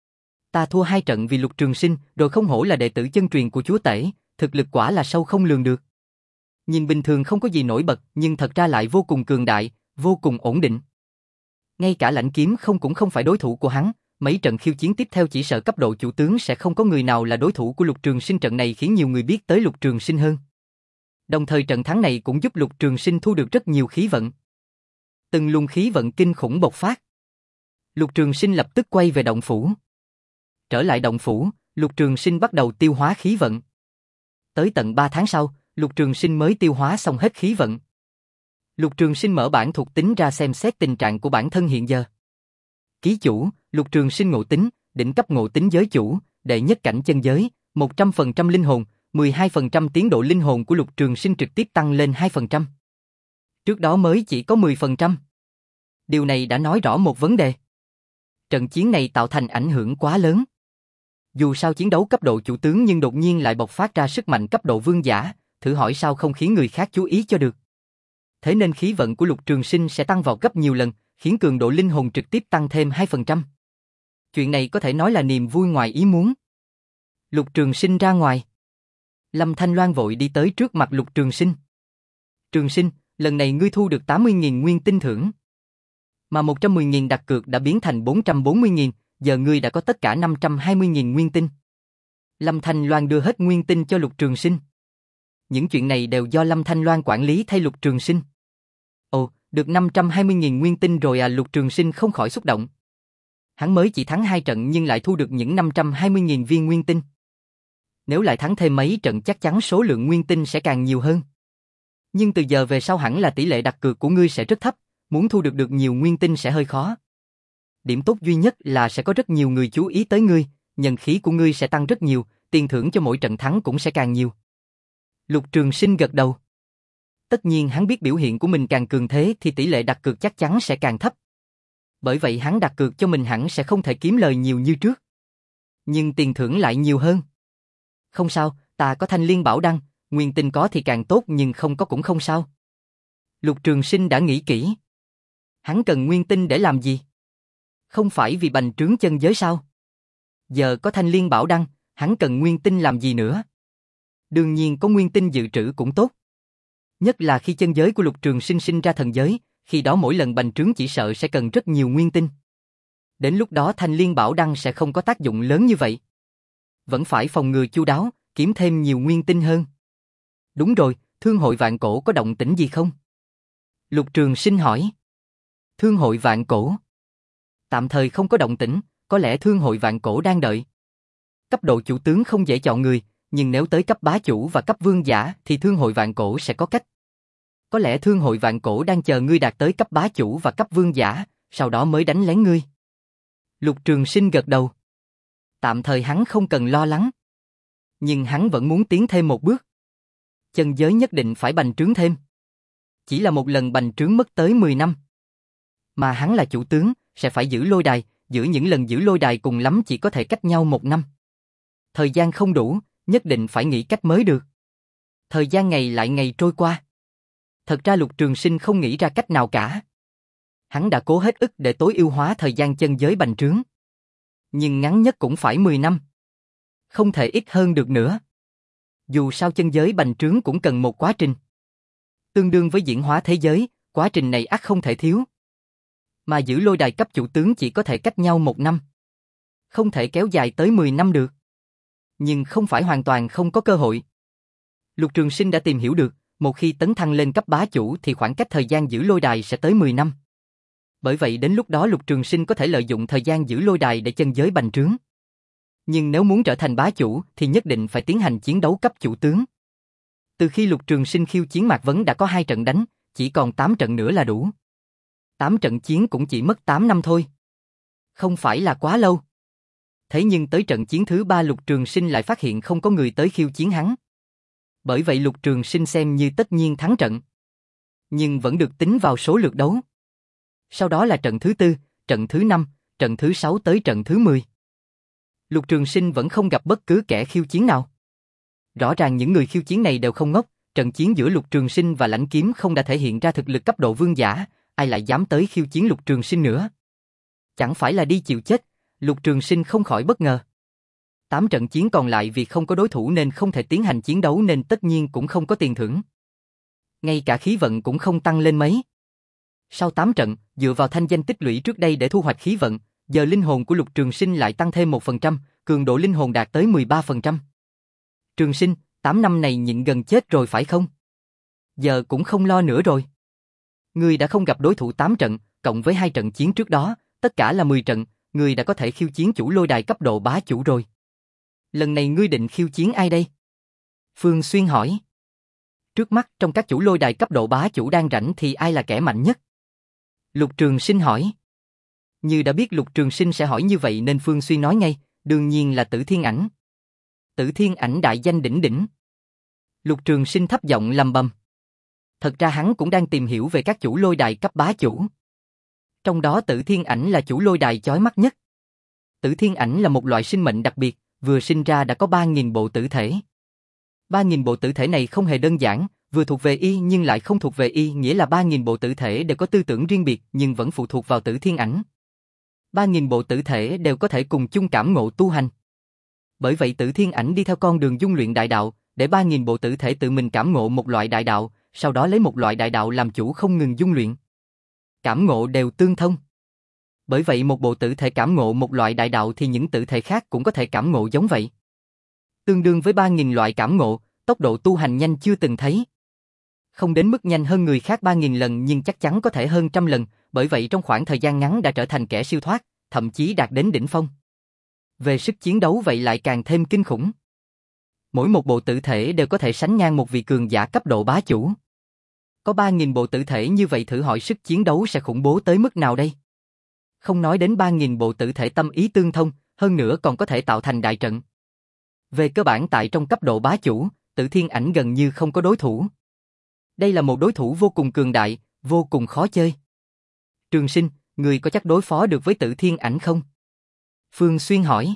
Ta thua hai trận vì Lục Trường Sinh, rồi không hổ là đệ tử chân truyền của chúa tể, thực lực quả là sâu không lường được. Nhìn bình thường không có gì nổi bật, nhưng thật ra lại vô cùng cường đại, vô cùng ổn định. Ngay cả lãnh kiếm không cũng không phải đối thủ của hắn, mấy trận khiêu chiến tiếp theo chỉ sợ cấp độ chủ tướng sẽ không có người nào là đối thủ của Lục Trường Sinh. Trận này khiến nhiều người biết tới Lục Trường Sinh hơn. Đồng thời trận thắng này cũng giúp Lục Trường Sinh thu được rất nhiều khí vận. Từng luồng khí vận kinh khủng bộc phát. Lục Trường Sinh lập tức quay về động phủ. Trở lại động phủ, Lục Trường Sinh bắt đầu tiêu hóa khí vận. Tới tận ba tháng sau, Lục Trường Sinh mới tiêu hóa xong hết khí vận. Lục Trường Sinh mở bản thuộc tính ra xem xét tình trạng của bản thân hiện giờ. Ký chủ, Lục Trường Sinh ngộ tính, đỉnh cấp ngộ tính giới chủ, đệ nhất cảnh chân giới, một trăm phần trăm linh hồn, mười hai phần trăm tiến độ linh hồn của Lục Trường Sinh trực tiếp tăng lên hai phần trăm. Trước đó mới chỉ có mười phần trăm. Điều này đã nói rõ một vấn đề. Trận chiến này tạo thành ảnh hưởng quá lớn. Dù sao chiến đấu cấp độ chủ tướng nhưng đột nhiên lại bộc phát ra sức mạnh cấp độ vương giả, thử hỏi sao không khiến người khác chú ý cho được. Thế nên khí vận của Lục Trường Sinh sẽ tăng vọt gấp nhiều lần, khiến cường độ linh hồn trực tiếp tăng thêm hai phần trăm. Chuyện này có thể nói là niềm vui ngoài ý muốn. Lục Trường Sinh ra ngoài. Lâm Thanh Loan vội đi tới trước mặt Lục Trường Sinh. Trường Sinh, lần này ngươi thu được tám mươi nghìn nguyên tinh thưởng. Mà một trăm mười nghìn đặt cược đã biến thành bốn trăm bốn mươi nghìn, giờ ngươi đã có tất cả năm trăm hai mươi nghìn nguyên tinh. Lâm Thanh Loan đưa hết nguyên tinh cho Lục Trường Sinh. Những chuyện này đều do Lâm Thanh Loan quản lý thay Lục Trường Sinh. Ồ, được năm trăm hai mươi nghìn nguyên tinh rồi à. Lục Trường Sinh không khỏi xúc động. Hắn mới chỉ thắng hai trận nhưng lại thu được những năm trăm hai mươi nghìn viên nguyên tinh. Nếu lại thắng thêm mấy trận chắc chắn số lượng nguyên tinh sẽ càng nhiều hơn. Nhưng từ giờ về sau hẳn là tỷ lệ đặt cược của ngươi sẽ rất thấp, muốn thu được được nhiều nguyên tinh sẽ hơi khó. Điểm tốt duy nhất là sẽ có rất nhiều người chú ý tới ngươi, nhân khí của ngươi sẽ tăng rất nhiều, tiền thưởng cho mỗi trận thắng cũng sẽ càng nhiều. Lục Trường Sinh gật đầu. Tất nhiên hắn biết biểu hiện của mình càng cường thế thì tỷ lệ đặt cược chắc chắn sẽ càng thấp. Bởi vậy hắn đặt cược cho mình hẳn sẽ không thể kiếm lời nhiều như trước. Nhưng tiền thưởng lại nhiều hơn. Không sao, ta có thanh liên bảo đăng, nguyên tinh có thì càng tốt nhưng không có cũng không sao. Lục Trường Sinh đã nghĩ kỹ. Hắn cần nguyên tinh để làm gì? Không phải vì bành trướng chân giới sao? Giờ có thanh liên bảo đăng, hắn cần nguyên tinh làm gì nữa? Đương nhiên có nguyên tinh dự trữ cũng tốt. Nhất là khi chân giới của Lục Trường Sinh sinh ra thần giới, khi đó mỗi lần bành trướng chỉ sợ sẽ cần rất nhiều nguyên tinh. Đến lúc đó thanh liên bảo đăng sẽ không có tác dụng lớn như vậy. Vẫn phải phòng ngừa chu đáo, kiếm thêm nhiều nguyên tinh hơn. Đúng rồi, Thương hội Vạn Cổ có động tĩnh gì không? Lục Trường Sinh hỏi. Thương hội Vạn Cổ? Tạm thời không có động tĩnh, có lẽ Thương hội Vạn Cổ đang đợi. Cấp độ chủ tướng không dễ chọn người, nhưng nếu tới cấp bá chủ và cấp vương giả thì Thương hội Vạn Cổ sẽ có cách. Có lẽ Thương hội Vạn Cổ đang chờ ngươi đạt tới cấp bá chủ và cấp vương giả, sau đó mới đánh lén ngươi. Lục Trường Sinh gật đầu. Tạm thời hắn không cần lo lắng. Nhưng hắn vẫn muốn tiến thêm một bước. Chân giới nhất định phải bành trướng thêm. Chỉ là một lần bành trướng mất tới mười năm. Mà hắn là chủ tướng, sẽ phải giữ lôi đài, giữ những lần giữ lôi đài cùng lắm chỉ có thể cách nhau một năm. Thời gian không đủ, nhất định phải nghĩ cách mới được. Thời gian ngày lại ngày trôi qua. Thật ra Lục Trường Sinh không nghĩ ra cách nào cả. Hắn đã cố hết ức để tối ưu hóa thời gian chân giới bành trướng. Nhưng ngắn nhất cũng phải mười năm. Không thể ít hơn được nữa. Dù sao chân giới bành trướng cũng cần một quá trình. Tương đương với diễn hóa thế giới, quá trình này ắt không thể thiếu. Mà giữ lôi đài cấp chủ tướng chỉ có thể cách nhau một năm. Không thể kéo dài tới mười năm được. Nhưng không phải hoàn toàn không có cơ hội. Lục Trường Sinh đã tìm hiểu được, Một khi tấn thăng lên cấp bá chủ thì khoảng cách thời gian giữ lôi đài sẽ tới mười năm. Bởi vậy đến lúc đó Lục Trường Sinh có thể lợi dụng thời gian giữ lôi đài để chân giới bành trướng. Nhưng nếu muốn trở thành bá chủ thì nhất định phải tiến hành chiến đấu cấp chủ tướng. Từ khi Lục Trường Sinh khiêu chiến Mạc Vấn đã có hai trận đánh, chỉ còn tám trận nữa là đủ. tám trận chiến cũng chỉ mất tám năm thôi. Không phải là quá lâu. Thế nhưng tới trận chiến thứ ba Lục Trường Sinh lại phát hiện không có người tới khiêu chiến hắn. Bởi vậy Lục Trường Sinh xem như tất nhiên thắng trận. Nhưng vẫn được tính vào số lượt đấu. Sau đó là trận thứ tư, trận thứ năm, trận thứ sáu tới trận thứ mười. Lục Trường Sinh vẫn không gặp bất cứ kẻ khiêu chiến nào. Rõ ràng những người khiêu chiến này đều không ngốc, trận chiến giữa Lục Trường Sinh và Lãnh Kiếm không đã thể hiện ra thực lực cấp độ vương giả, ai lại dám tới khiêu chiến Lục Trường Sinh nữa. Chẳng phải là đi chịu chết, Lục Trường Sinh không khỏi bất ngờ. Tám trận chiến còn lại vì không có đối thủ nên không thể tiến hành chiến đấu nên tất nhiên cũng không có tiền thưởng. Ngay cả khí vận cũng không tăng lên mấy. Sau tám trận, dựa vào thanh danh tích lũy trước đây để thu hoạch khí vận, giờ linh hồn của Lục Trường Sinh lại tăng thêm một phần trăm, cường độ linh hồn đạt tới mười ba phần trăm. Trường Sinh, tám năm này nhịn gần chết rồi phải không? Giờ cũng không lo nữa rồi. Ngươi đã không gặp đối thủ tám trận, cộng với hai trận chiến trước đó, tất cả là mười trận, ngươi đã có thể khiêu chiến chủ lôi đài cấp độ bá chủ rồi. Lần này ngươi định khiêu chiến ai đây? Phương Xuyên hỏi. Trước mắt trong các chủ lôi đài cấp độ bá chủ đang rảnh thì ai là kẻ mạnh nhất? Lục Trường Sinh hỏi. Như đã biết Lục Trường Sinh sẽ hỏi như vậy nên Phương Xuyên nói ngay, đương nhiên là Tử Thiên Ảnh. Tử Thiên Ảnh đại danh đỉnh đỉnh. Lục Trường Sinh thấp giọng lầm bầm. Thật ra hắn cũng đang tìm hiểu về các chủ lôi đài cấp bá chủ. Trong đó Tử Thiên Ảnh là chủ lôi đài chói mắt nhất. Tử Thiên Ảnh là một loại sinh mệnh đặc biệt, vừa sinh ra đã có ba nghìn bộ tử thể. ba nghìn bộ tử thể này không hề đơn giản, vừa thuộc về y nhưng lại không thuộc về y, nghĩa là ba nghìn bộ tử thể đều có tư tưởng riêng biệt nhưng vẫn phụ thuộc vào Tử Thiên Ảnh. ba nghìn bộ tử thể đều có thể cùng chung cảm ngộ tu hành. Bởi vậy Tử Thiên Ảnh đi theo con đường dung luyện đại đạo, để ba nghìn bộ tử thể tự mình cảm ngộ một loại đại đạo, sau đó lấy một loại đại đạo làm chủ không ngừng dung luyện. Cảm ngộ đều tương thông. Bởi vậy một bộ tử thể cảm ngộ một loại đại đạo thì những tử thể khác cũng có thể cảm ngộ giống vậy. Tương đương với ba nghìn loại cảm ngộ, tốc độ tu hành nhanh chưa từng thấy. Không đến mức nhanh hơn người khác ba nghìn lần nhưng chắc chắn có thể hơn trăm lần, bởi vậy trong khoảng thời gian ngắn đã trở thành kẻ siêu thoát, thậm chí đạt đến đỉnh phong. Về sức chiến đấu vậy lại càng thêm kinh khủng. Mỗi một bộ tử thể đều có thể sánh ngang một vị cường giả cấp độ bá chủ. Có ba nghìn bộ tử thể như vậy thử hỏi sức chiến đấu sẽ khủng bố tới mức nào đây? Không nói đến ba nghìn bộ tử thể tâm ý tương thông, hơn nữa còn có thể tạo thành đại trận. Về cơ bản tại trong cấp độ bá chủ, Tử Thiên Ảnh gần như không có đối thủ. Đây là một đối thủ vô cùng cường đại, vô cùng khó chơi. Trường Sinh, người có chắc đối phó được với Tử Thiên Ảnh không? Phương Xuyên hỏi.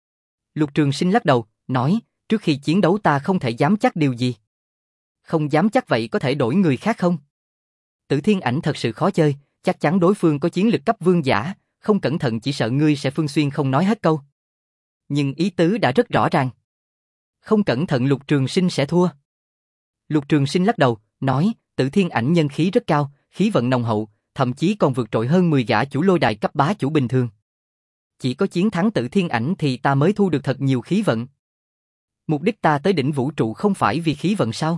Lục Trường Sinh lắc đầu, nói, trước khi chiến đấu ta không thể dám chắc điều gì. Không dám chắc vậy có thể đổi người khác không? Tử Thiên Ảnh thật sự khó chơi, chắc chắn đối phương có chiến lực cấp vương giả, không cẩn thận chỉ sợ ngươi sẽ. Phương Xuyên không nói hết câu. Nhưng ý tứ đã rất rõ ràng. Không cẩn thận Lục Trường Sinh sẽ thua. Lục Trường Sinh lắc đầu, nói, Tử Thiên Ảnh nhân khí rất cao, khí vận nồng hậu, thậm chí còn vượt trội hơn mười gã chủ lôi đài cấp bá chủ bình thường. Chỉ có chiến thắng Tử Thiên Ảnh thì ta mới thu được thật nhiều khí vận. Mục đích ta tới đỉnh vũ trụ không phải vì khí vận sao?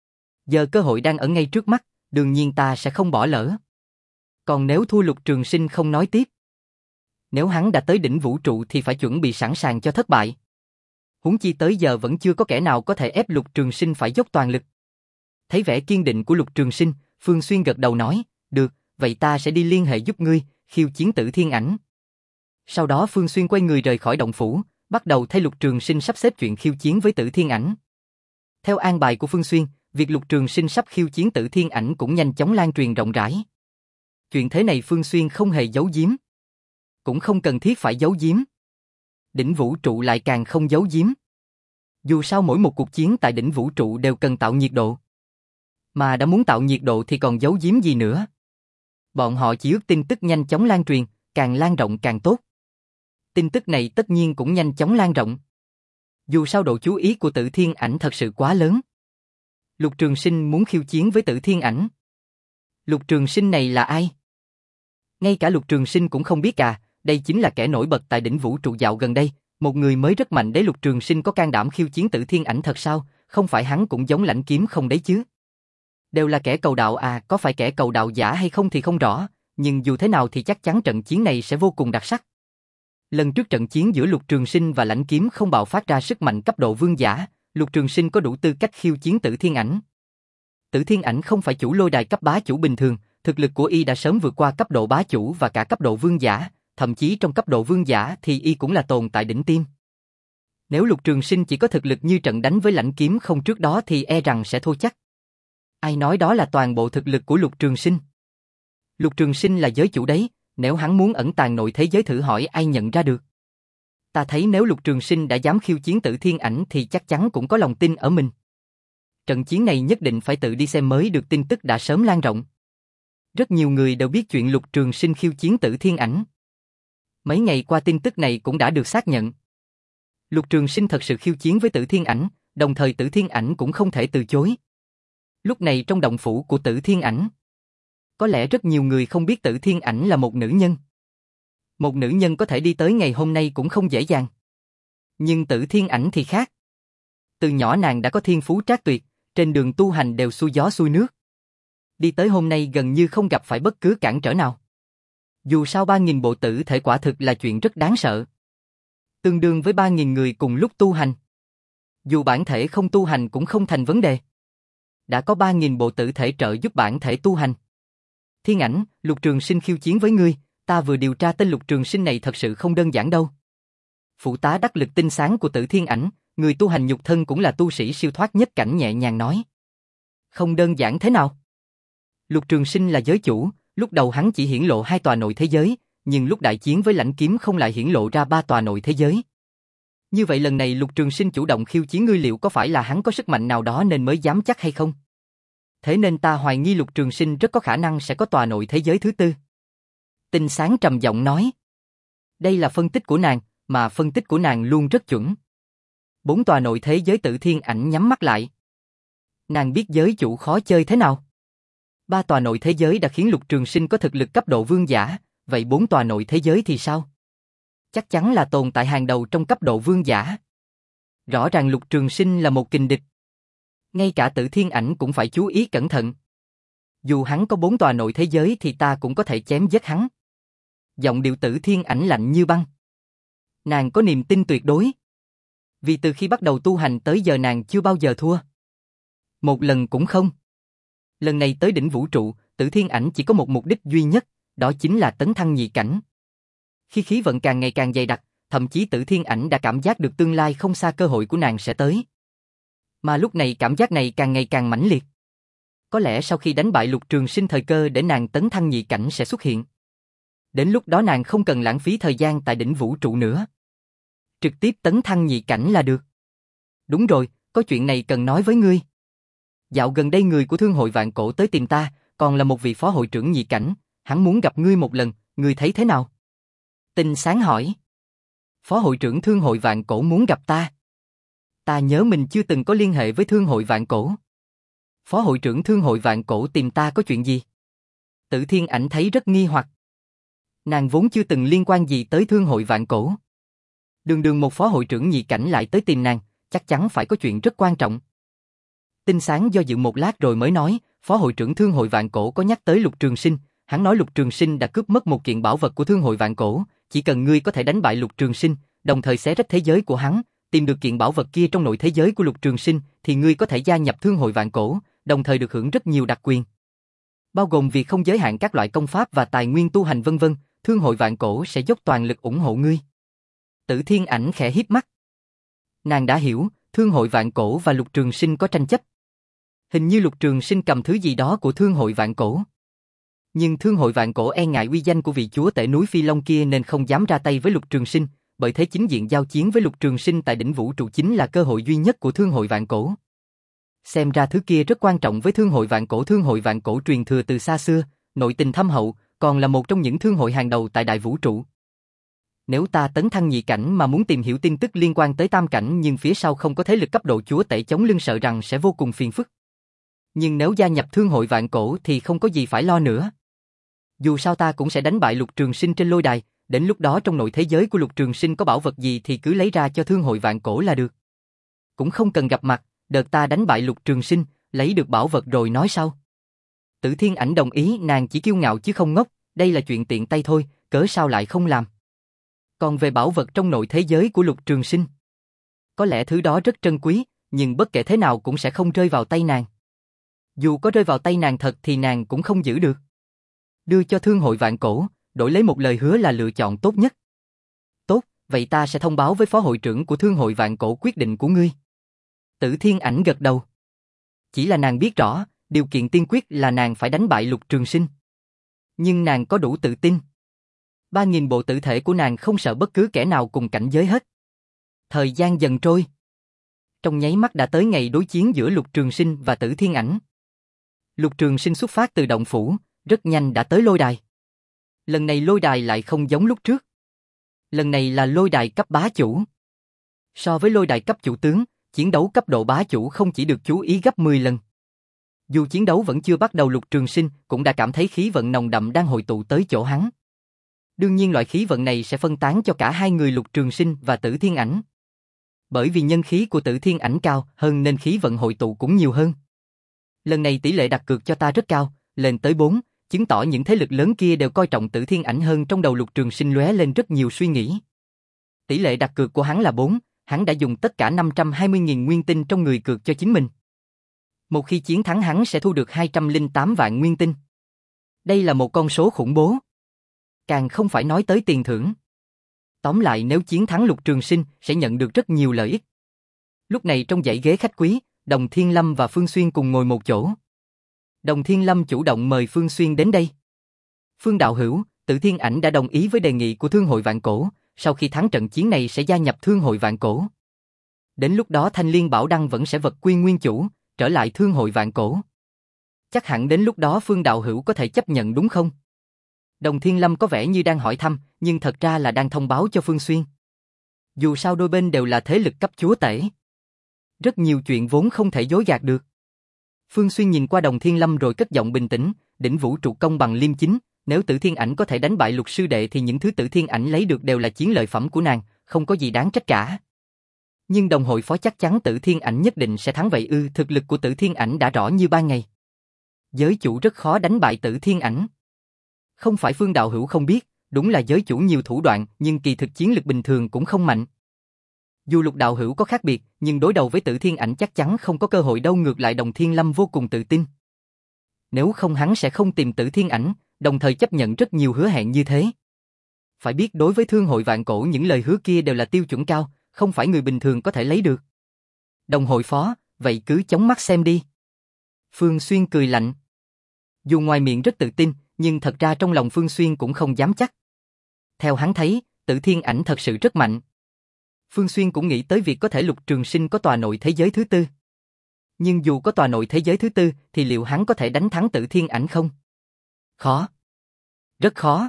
Giờ cơ hội đang ở ngay trước mắt, đương nhiên ta sẽ không bỏ lỡ. Còn nếu thua Lục Trường Sinh không nói tiếp. Nếu hắn đã tới đỉnh vũ trụ thì phải chuẩn bị sẵn sàng cho thất bại. Huống chi tới giờ vẫn chưa có kẻ nào có thể ép Lục Trường Sinh phải dốc toàn lực. Thấy vẻ kiên định của Lục Trường Sinh, Phương Xuyên gật đầu nói, được, vậy ta sẽ đi liên hệ giúp ngươi, khiêu chiến Tử Thiên Ảnh. Sau đó Phương Xuyên quay người rời khỏi động phủ, bắt đầu thay Lục Trường Sinh sắp xếp chuyện khiêu chiến với Tử Thiên Ảnh. Theo an bài của Phương Xuyên, việc Lục Trường Sinh sắp khiêu chiến Tử Thiên Ảnh cũng nhanh chóng lan truyền rộng rãi. Chuyện thế này Phương Xuyên không hề giấu giếm. Cũng không cần thiết phải giấu giếm. Đỉnh vũ trụ lại càng không giấu giếm. Dù sao mỗi một cuộc chiến tại đỉnh vũ trụ đều cần tạo nhiệt độ. Mà đã muốn tạo nhiệt độ thì còn giấu giếm gì nữa. Bọn họ chỉ ước tin tức nhanh chóng lan truyền, càng lan rộng càng tốt. Tin tức này tất nhiên cũng nhanh chóng lan rộng. Dù sao độ chú ý của Tử Thiên Ảnh thật sự quá lớn. Lục Trường Sinh muốn khiêu chiến với Tử Thiên Ảnh. Lục Trường Sinh này là ai? Ngay cả Lục Trường Sinh cũng không biết à, đây chính là kẻ nổi bật tại đỉnh vũ trụ dạo gần đây, một người mới rất mạnh đấy. Lục Trường Sinh có can đảm khiêu chiến Tử Thiên Ảnh thật sao? Không phải hắn cũng giống Lãnh Kiếm không đấy chứ? Đều là kẻ cầu đạo à, có phải kẻ cầu đạo giả hay không thì không rõ, nhưng dù thế nào thì chắc chắn trận chiến này sẽ vô cùng đặc sắc. Lần trước trận chiến giữa Lục Trường Sinh và Lãnh Kiếm không bạo phát ra sức mạnh cấp độ vương giả, Lục Trường Sinh có đủ tư cách khiêu chiến Tử Thiên Ảnh. Tử Thiên Ảnh không phải chủ lôi đài cấp bá chủ bình thường, thực lực của y đã sớm vượt qua cấp độ bá chủ và cả cấp độ vương giả, thậm chí trong cấp độ vương giả thì y cũng là tồn tại đỉnh tiêm. Nếu Lục Trường Sinh chỉ có thực lực như trận đánh với Lãnh Kiếm không trước đó thì e rằng sẽ thua chắc. Ai nói đó là toàn bộ thực lực của Lục Trường Sinh? Lục Trường Sinh là giới chủ đấy, nếu hắn muốn ẩn tàng nội thế giới thử hỏi ai nhận ra được. Ta thấy nếu Lục Trường Sinh đã dám khiêu chiến Tử Thiên Ảnh thì chắc chắn cũng có lòng tin ở mình. Trận chiến này nhất định phải tự đi xem mới được, tin tức đã sớm lan rộng. Rất nhiều người đều biết chuyện Lục Trường Sinh khiêu chiến Tử Thiên Ảnh. Mấy ngày qua tin tức này cũng đã được xác nhận. Lục Trường Sinh thật sự khiêu chiến với Tử Thiên Ảnh, đồng thời Tử Thiên Ảnh cũng không thể từ chối. Lúc này trong động phủ của Tử Thiên Ảnh, có lẽ rất nhiều người không biết Tử Thiên Ảnh là một nữ nhân. Một nữ nhân có thể đi tới ngày hôm nay cũng không dễ dàng. Nhưng Tử Thiên Ảnh thì khác. Từ nhỏ nàng đã có thiên phú trác tuyệt, trên đường tu hành đều xuôi gió xuôi nước. Đi tới hôm nay gần như không gặp phải bất cứ cản trở nào. Dù sao ba nghìn bộ tử thể quả thực là chuyện rất đáng sợ. Tương đương với ba nghìn người cùng lúc tu hành. Dù bản thể không tu hành cũng không thành vấn đề. Đã có ba nghìn bộ tử thể trợ giúp bản thể tu hành. Thiên Ảnh, Lục Trường Sinh khiêu chiến với ngươi, ta vừa điều tra tên Lục Trường Sinh này thật sự không đơn giản đâu. Phụ tá đắc lực tinh sáng của Tử Thiên Ảnh, người tu hành nhục thân cũng là tu sĩ siêu thoát nhất cảnh nhẹ nhàng nói. Không đơn giản thế nào? Lục Trường Sinh là giới chủ, lúc đầu hắn chỉ hiển lộ hai tòa nội thế giới, nhưng lúc đại chiến với Lãnh Kiếm không lại hiển lộ ra ba tòa nội thế giới. Như vậy lần này Lục Trường Sinh chủ động khiêu chiến ngươi, liệu có phải là hắn có sức mạnh nào đó nên mới dám chắc hay không? Thế nên ta hoài nghi Lục Trường Sinh rất có khả năng sẽ có tòa nội thế giới thứ tư. Tinh sáng trầm giọng nói. Đây là phân tích của nàng, mà phân tích của nàng luôn rất chuẩn. Bốn tòa nội thế giới. Tử Thiên Ảnh nhắm mắt lại. Nàng biết giới chủ khó chơi thế nào. Ba tòa nội thế giới đã khiến Lục Trường Sinh có thực lực cấp độ vương giả, vậy bốn tòa nội thế giới thì sao? Chắc chắn là tồn tại hàng đầu trong cấp độ vương giả. Rõ ràng Lục Trường Sinh là một kình địch. Ngay cả Tử Thiên Ảnh cũng phải chú ý cẩn thận. Dù hắn có bốn tòa nội thế giới thì ta cũng có thể chém giết hắn. Giọng điệu Tử Thiên Ảnh lạnh như băng. Nàng có niềm tin tuyệt đối. Vì từ khi bắt đầu tu hành tới giờ nàng chưa bao giờ thua. Một lần cũng không. Lần này tới đỉnh vũ trụ, Tử Thiên Ảnh chỉ có một mục đích duy nhất, đó chính là tấn thăng nhị cảnh. Khi khí vận càng ngày càng dày đặc, thậm chí Tử Thiên Ảnh đã cảm giác được tương lai không xa cơ hội của nàng sẽ tới. Mà lúc này cảm giác này càng ngày càng mãnh liệt. Có lẽ sau khi đánh bại Lục Trường Sinh thời cơ để nàng tấn thăng nhị cảnh sẽ xuất hiện. Đến lúc đó nàng không cần lãng phí thời gian tại đỉnh vũ trụ nữa. Trực tiếp tấn thăng nhị cảnh là được. Đúng rồi, có chuyện này cần nói với ngươi. Dạo gần đây người của Thương hội Vạn Cổ tới tìm ta, còn là một vị phó hội trưởng nhị cảnh, hắn muốn gặp ngươi một lần, ngươi thấy thế nào? Tinh sáng hỏi. Phó hội trưởng Thương hội Vạn Cổ muốn gặp ta. Ta nhớ mình chưa từng có liên hệ với Thương hội Vạn Cổ. Phó hội trưởng Thương hội Vạn Cổ tìm ta có chuyện gì? Tử Thiên Ảnh thấy rất nghi hoặc. Nàng vốn chưa từng liên quan gì tới Thương hội Vạn Cổ. Đường đường một phó hội trưởng nhị cảnh lại tới tìm nàng, chắc chắn phải có chuyện rất quan trọng. Tinh sáng do dự một lát rồi mới nói, phó hội trưởng Thương hội Vạn Cổ có nhắc tới Lục Trường Sinh, hắn nói Lục Trường Sinh đã cướp mất một kiện bảo vật của Thương hội Vạn Cổ, chỉ cần ngươi có thể đánh bại Lục Trường Sinh, đồng thời xé rách thế giới của hắn, tìm được kiện bảo vật kia trong nội thế giới của Lục Trường Sinh, thì ngươi có thể gia nhập Thương hội Vạn Cổ, đồng thời được hưởng rất nhiều đặc quyền. Bao gồm việc không giới hạn các loại công pháp và tài nguyên tu hành vân vân, Thương hội Vạn Cổ sẽ dốc toàn lực ủng hộ ngươi. Tử Thiên Ảnh khẽ híp mắt. Nàng đã hiểu, Thương hội Vạn Cổ và Lục Trường Sinh có tranh chấp. Hình như Lục Trường Sinh cầm thứ gì đó của Thương hội Vạn Cổ. Nhưng Thương hội Vạn Cổ e ngại uy danh của vị chúa tể núi Phi Long kia nên không dám ra tay với Lục Trường Sinh, bởi thế chính diện giao chiến với Lục Trường Sinh tại đỉnh vũ trụ chính là cơ hội duy nhất của Thương hội Vạn Cổ. Xem ra thứ kia rất quan trọng với Thương hội Vạn Cổ. Thương hội Vạn Cổ truyền thừa từ xa xưa, nội tình thâm hậu, còn là một trong những thương hội hàng đầu tại đại vũ trụ. Nếu ta tấn thăng nhị cảnh mà muốn tìm hiểu tin tức liên quan tới tam cảnh nhưng phía sau không có thế lực cấp độ chúa tể chống lưng, sợ rằng sẽ vô cùng phiền phức. Nhưng nếu gia nhập Thương hội Vạn Cổ thì không có gì phải lo nữa. Dù sao ta cũng sẽ đánh bại Lục Trường Sinh trên lôi đài, đến lúc đó trong nội thế giới của Lục Trường Sinh có bảo vật gì thì cứ lấy ra cho Thương hội Vạn Cổ là được. Cũng không cần gặp mặt, đợt ta đánh bại Lục Trường Sinh, lấy được bảo vật rồi nói sau. Tử Thiên Ảnh đồng ý, nàng chỉ kiêu ngạo chứ không ngốc, đây là chuyện tiện tay thôi, cớ sao lại không làm. Còn về bảo vật trong nội thế giới của Lục Trường Sinh, có lẽ thứ đó rất trân quý, nhưng bất kể thế nào cũng sẽ không rơi vào tay nàng. Dù có rơi vào tay nàng thật thì nàng cũng không giữ được. Đưa cho Thương hội Vạn Cổ, đổi lấy một lời hứa là lựa chọn tốt nhất. Tốt, vậy ta sẽ thông báo với phó hội trưởng của Thương hội Vạn Cổ quyết định của ngươi. Tử Thiên Ảnh gật đầu. Chỉ là nàng biết rõ, điều kiện tiên quyết là nàng phải đánh bại Lục Trường Sinh. Nhưng nàng có đủ tự tin. Ba nghìn bộ tử thể của nàng không sợ bất cứ kẻ nào cùng cảnh giới hết. Thời gian dần trôi. Trong nháy mắt đã tới ngày đối chiến giữa Lục Trường Sinh và Tử Thiên Ảnh. Lục Trường Sinh xuất phát từ động phủ, rất nhanh đã tới lôi đài. Lần này lôi đài lại không giống lúc trước. Lần này là lôi đài cấp bá chủ. So với lôi đài cấp chủ tướng, chiến đấu cấp độ bá chủ không chỉ được chú ý gấp mười lần. Dù chiến đấu vẫn chưa bắt đầu, Lục Trường Sinh cũng đã cảm thấy khí vận nồng đậm đang hội tụ tới chỗ hắn. Đương nhiên loại khí vận này sẽ phân tán cho cả hai người Lục Trường Sinh và Tử Thiên Ảnh. Bởi vì nhân khí của Tử Thiên Ảnh cao hơn nên khí vận hội tụ cũng nhiều hơn. Lần này tỷ lệ đặt cược cho ta rất cao, lên tới bốn, chứng tỏ những thế lực lớn kia đều coi trọng Tử Thiên Ảnh hơn. Trong đầu Lục Trường Sinh lóe lên rất nhiều suy nghĩ. Tỷ lệ đặt cược của hắn là bốn, hắn đã dùng tất cả năm trăm hai mươi nghìn nguyên tinh trong người cược cho chính mình. Một khi chiến thắng hắn sẽ thu được hai trăm lẻ tám vạn nguyên tinh. Đây là một con số khủng bố. Càng không phải nói tới tiền thưởng. Tóm lại nếu chiến thắng Lục Trường Sinh sẽ nhận được rất nhiều lợi ích. Lúc này trong dãy ghế khách quý, Đồng Thiên Lâm và Phương Xuyên cùng ngồi một chỗ. Đồng Thiên Lâm chủ động mời Phương Xuyên đến đây. Phương đạo hữu, Tử Thiên Ảnh đã đồng ý với đề nghị của Thương hội Vạn Cổ, sau khi thắng trận chiến này sẽ gia nhập Thương hội Vạn Cổ. Đến lúc đó Thanh Liên Bảo Đăng vẫn sẽ vật quy nguyên chủ, trở lại Thương hội Vạn Cổ. Chắc hẳn đến lúc đó Phương đạo hữu có thể chấp nhận đúng không? Đồng Thiên Lâm có vẻ như đang hỏi thăm, nhưng thật ra là đang thông báo cho Phương Xuyên. Dù sao đôi bên đều là thế lực cấp chúa tể. Rất nhiều chuyện vốn không thể dối gạt được. Phương Xuyên nhìn qua Đồng Thiên Lâm rồi cất giọng bình tĩnh, đỉnh vũ trụ công bằng liêm chính, nếu Tử Thiên Ảnh có thể đánh bại Lục sư đệ thì những thứ Tử Thiên Ảnh lấy được đều là chiến lợi phẩm của nàng, không có gì đáng trách cả. Nhưng đồng hội phó chắc chắn Tử Thiên Ảnh nhất định sẽ thắng vậy ư? Thực lực của Tử Thiên Ảnh đã rõ như ban ngày. Giới chủ rất khó đánh bại Tử Thiên Ảnh. Không phải Phương đạo hữu không biết, đúng là giới chủ nhiều thủ đoạn, nhưng kỳ thực chiến lực bình thường cũng không mạnh. Dù Lục đạo hữu có khác biệt, nhưng đối đầu với Tử Thiên Ảnh chắc chắn không có cơ hội đâu. Ngược lại Đồng Thiên Lâm vô cùng tự tin. Nếu không hắn sẽ không tìm Tử Thiên Ảnh, đồng thời chấp nhận rất nhiều hứa hẹn như thế. Phải biết đối với Thương hội Vạn Cổ những lời hứa kia đều là tiêu chuẩn cao, không phải người bình thường có thể lấy được. Đồng hội phó, vậy cứ chống mắt xem đi. Phương Xuyên cười lạnh. Dù ngoài miệng rất tự tin, nhưng thật ra trong lòng Phương Xuyên cũng không dám chắc. Theo hắn thấy, Tử Thiên Ảnh thật sự rất mạnh. Phương Xuyên cũng nghĩ tới việc có thể Lục Trường Sinh có tòa nội thế giới thứ tư. Nhưng dù có tòa nội thế giới thứ tư, thì liệu hắn có thể đánh thắng Tử Thiên Ảnh không? Khó. Rất khó.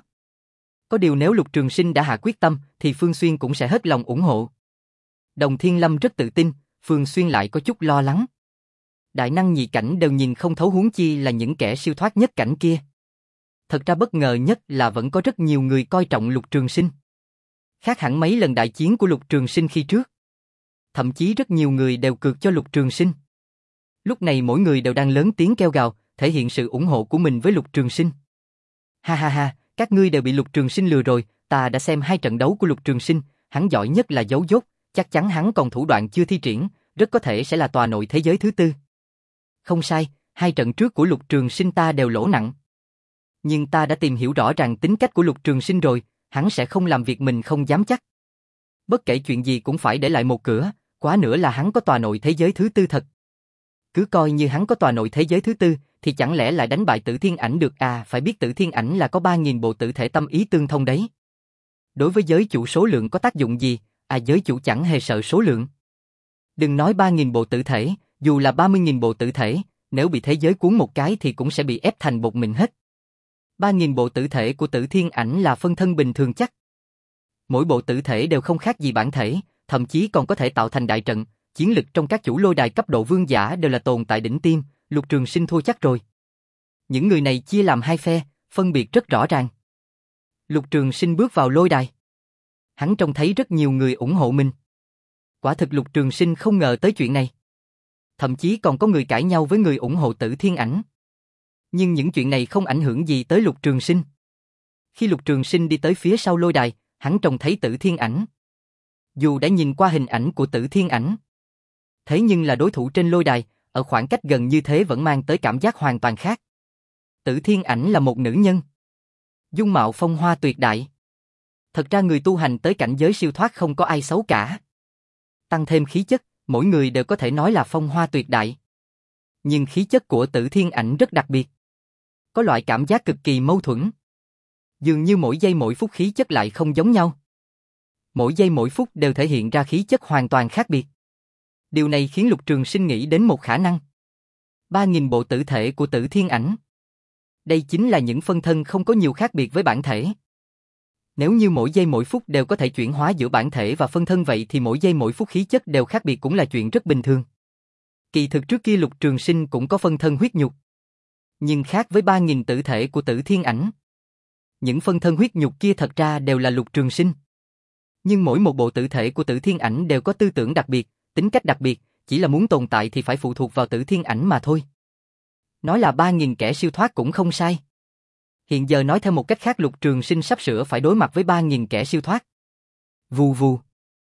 Có điều nếu Lục Trường Sinh đã hạ quyết tâm, thì Phương Xuyên cũng sẽ hết lòng ủng hộ. Đồng Thiên Lâm rất tự tin, Phương Xuyên lại có chút lo lắng. Đại năng nhị cảnh đều nhìn không thấu, huống chi là những kẻ siêu thoát nhất cảnh kia. Thật ra bất ngờ nhất là vẫn có rất nhiều người coi trọng Lục Trường Sinh. Khác hẳn mấy lần đại chiến của Lục Trường Sinh khi trước. Thậm chí rất nhiều người đều cược cho Lục Trường Sinh. Lúc này mỗi người đều đang lớn tiếng kêu gào, thể hiện sự ủng hộ của mình với Lục Trường Sinh. Ha ha ha, các ngươi đều bị Lục Trường Sinh lừa rồi, ta đã xem hai trận đấu của Lục Trường Sinh, hắn giỏi nhất là giấu dốt, chắc chắn hắn còn thủ đoạn chưa thi triển, rất có thể sẽ là tòa nội thế giới thứ tư. Không sai, hai trận trước của Lục Trường Sinh ta đều lỗ nặng. Nhưng ta đã tìm hiểu rõ ràng tính cách của Lục Trường Sinh rồi, hắn sẽ không làm việc mình không dám chắc. Bất kể chuyện gì cũng phải để lại một cửa, quá nữa là hắn có tòa nội thế giới thứ tư thật. Cứ coi như hắn có tòa nội thế giới thứ tư, thì chẳng lẽ lại đánh bại Tử Thiên Ảnh được à? Phải biết Tử Thiên Ảnh là có ba nghìn bộ tử thể tâm ý tương thông đấy. Đối với giới chủ số lượng có tác dụng gì, à giới chủ chẳng hề sợ số lượng. Đừng nói ba nghìn bộ tử thể, dù là ba mươi nghìn bộ tử thể, nếu bị thế giới cuốn một cái thì cũng sẽ bị ép thành bột mịn hết. ba nghìn bộ tử thể của Tử Thiên Ảnh là phân thân bình thường chắc. Mỗi bộ tử thể đều không khác gì bản thể, thậm chí còn có thể tạo thành đại trận, chiến lực trong các chủ lôi đài cấp độ vương giả đều là tồn tại đỉnh tiêm, Lục Trường Sinh thua chắc rồi. Những người này chia làm hai phe, phân biệt rất rõ ràng. Lục Trường Sinh bước vào lôi đài. Hắn trông thấy rất nhiều người ủng hộ mình. Quả thực Lục Trường Sinh không ngờ tới chuyện này. Thậm chí còn có người cãi nhau với người ủng hộ Tử Thiên Ảnh. Nhưng những chuyện này không ảnh hưởng gì tới Lục Trường Sinh. Khi Lục Trường Sinh đi tới phía sau lôi đài, hắn trông thấy Tử Thiên Ảnh. Dù đã nhìn qua hình ảnh của Tử Thiên Ảnh, thế nhưng là đối thủ trên lôi đài, ở khoảng cách gần như thế vẫn mang tới cảm giác hoàn toàn khác. Tử Thiên Ảnh là một nữ nhân, dung mạo phong hoa tuyệt đại. Thật ra người tu hành tới cảnh giới siêu thoát không có ai xấu cả. Tăng thêm khí chất, mỗi người đều có thể nói là phong hoa tuyệt đại. Nhưng khí chất của Tử Thiên Ảnh rất đặc biệt. Có loại cảm giác cực kỳ mâu thuẫn. Dường như mỗi giây mỗi phút khí chất lại không giống nhau. Mỗi giây mỗi phút đều thể hiện ra khí chất hoàn toàn khác biệt. Điều này khiến Lục Trường Sinh nghĩ đến một khả năng. Ba nghìn bộ tử thể của Tử Thiên Ảnh. Đây chính là những phân thân không có nhiều khác biệt với bản thể. Nếu như mỗi giây mỗi phút đều có thể chuyển hóa giữa bản thể và phân thân vậy thì mỗi giây mỗi phút khí chất đều khác biệt cũng là chuyện rất bình thường. Kỳ thực trước kia Lục Trường Sinh cũng có phân thân huyết nhục. Nhưng khác với ba nghìn tử thể của Tử Thiên Ảnh. Những phân thân huyết nhục kia thật ra đều là Lục Trường Sinh. Nhưng mỗi một bộ tử thể của Tử Thiên Ảnh đều có tư tưởng đặc biệt, tính cách đặc biệt, chỉ là muốn tồn tại thì phải phụ thuộc vào Tử Thiên Ảnh mà thôi. Nói là ba nghìn kẻ siêu thoát cũng không sai. Hiện giờ nói theo một cách khác Lục Trường Sinh sắp sửa phải đối mặt với ba nghìn kẻ siêu thoát. Vù vù.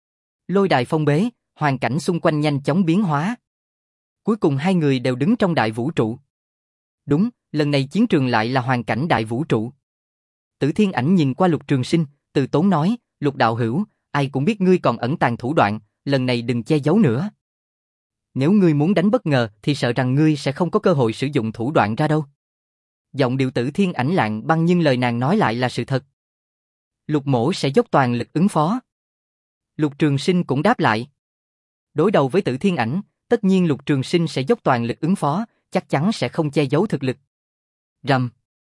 Lôi đài phong bế, hoàn cảnh xung quanh nhanh chóng biến hóa. Cuối cùng hai người đều đứng trong đại vũ trụ. Đúng, lần này chiến trường lại là hoàn cảnh đại vũ trụ. Tử Thiên Ảnh nhìn qua Lục Trường Sinh, từ tốn nói, Lục đạo hữu, ai cũng biết ngươi còn ẩn tàng thủ đoạn, lần này đừng che giấu nữa. Nếu ngươi muốn đánh bất ngờ thì sợ rằng ngươi sẽ không có cơ hội sử dụng thủ đoạn ra đâu. Giọng điệu Tử Thiên Ảnh lạng băng nhưng lời nàng nói lại là sự thật. Lục mỗ sẽ dốc toàn lực ứng phó. Lục Trường Sinh cũng đáp lại. Đối đầu với Tử Thiên Ảnh, tất nhiên Lục Trường Sinh sẽ dốc toàn lực ứng phó, chắc chắn sẽ không che giấu thực lực. Rầm.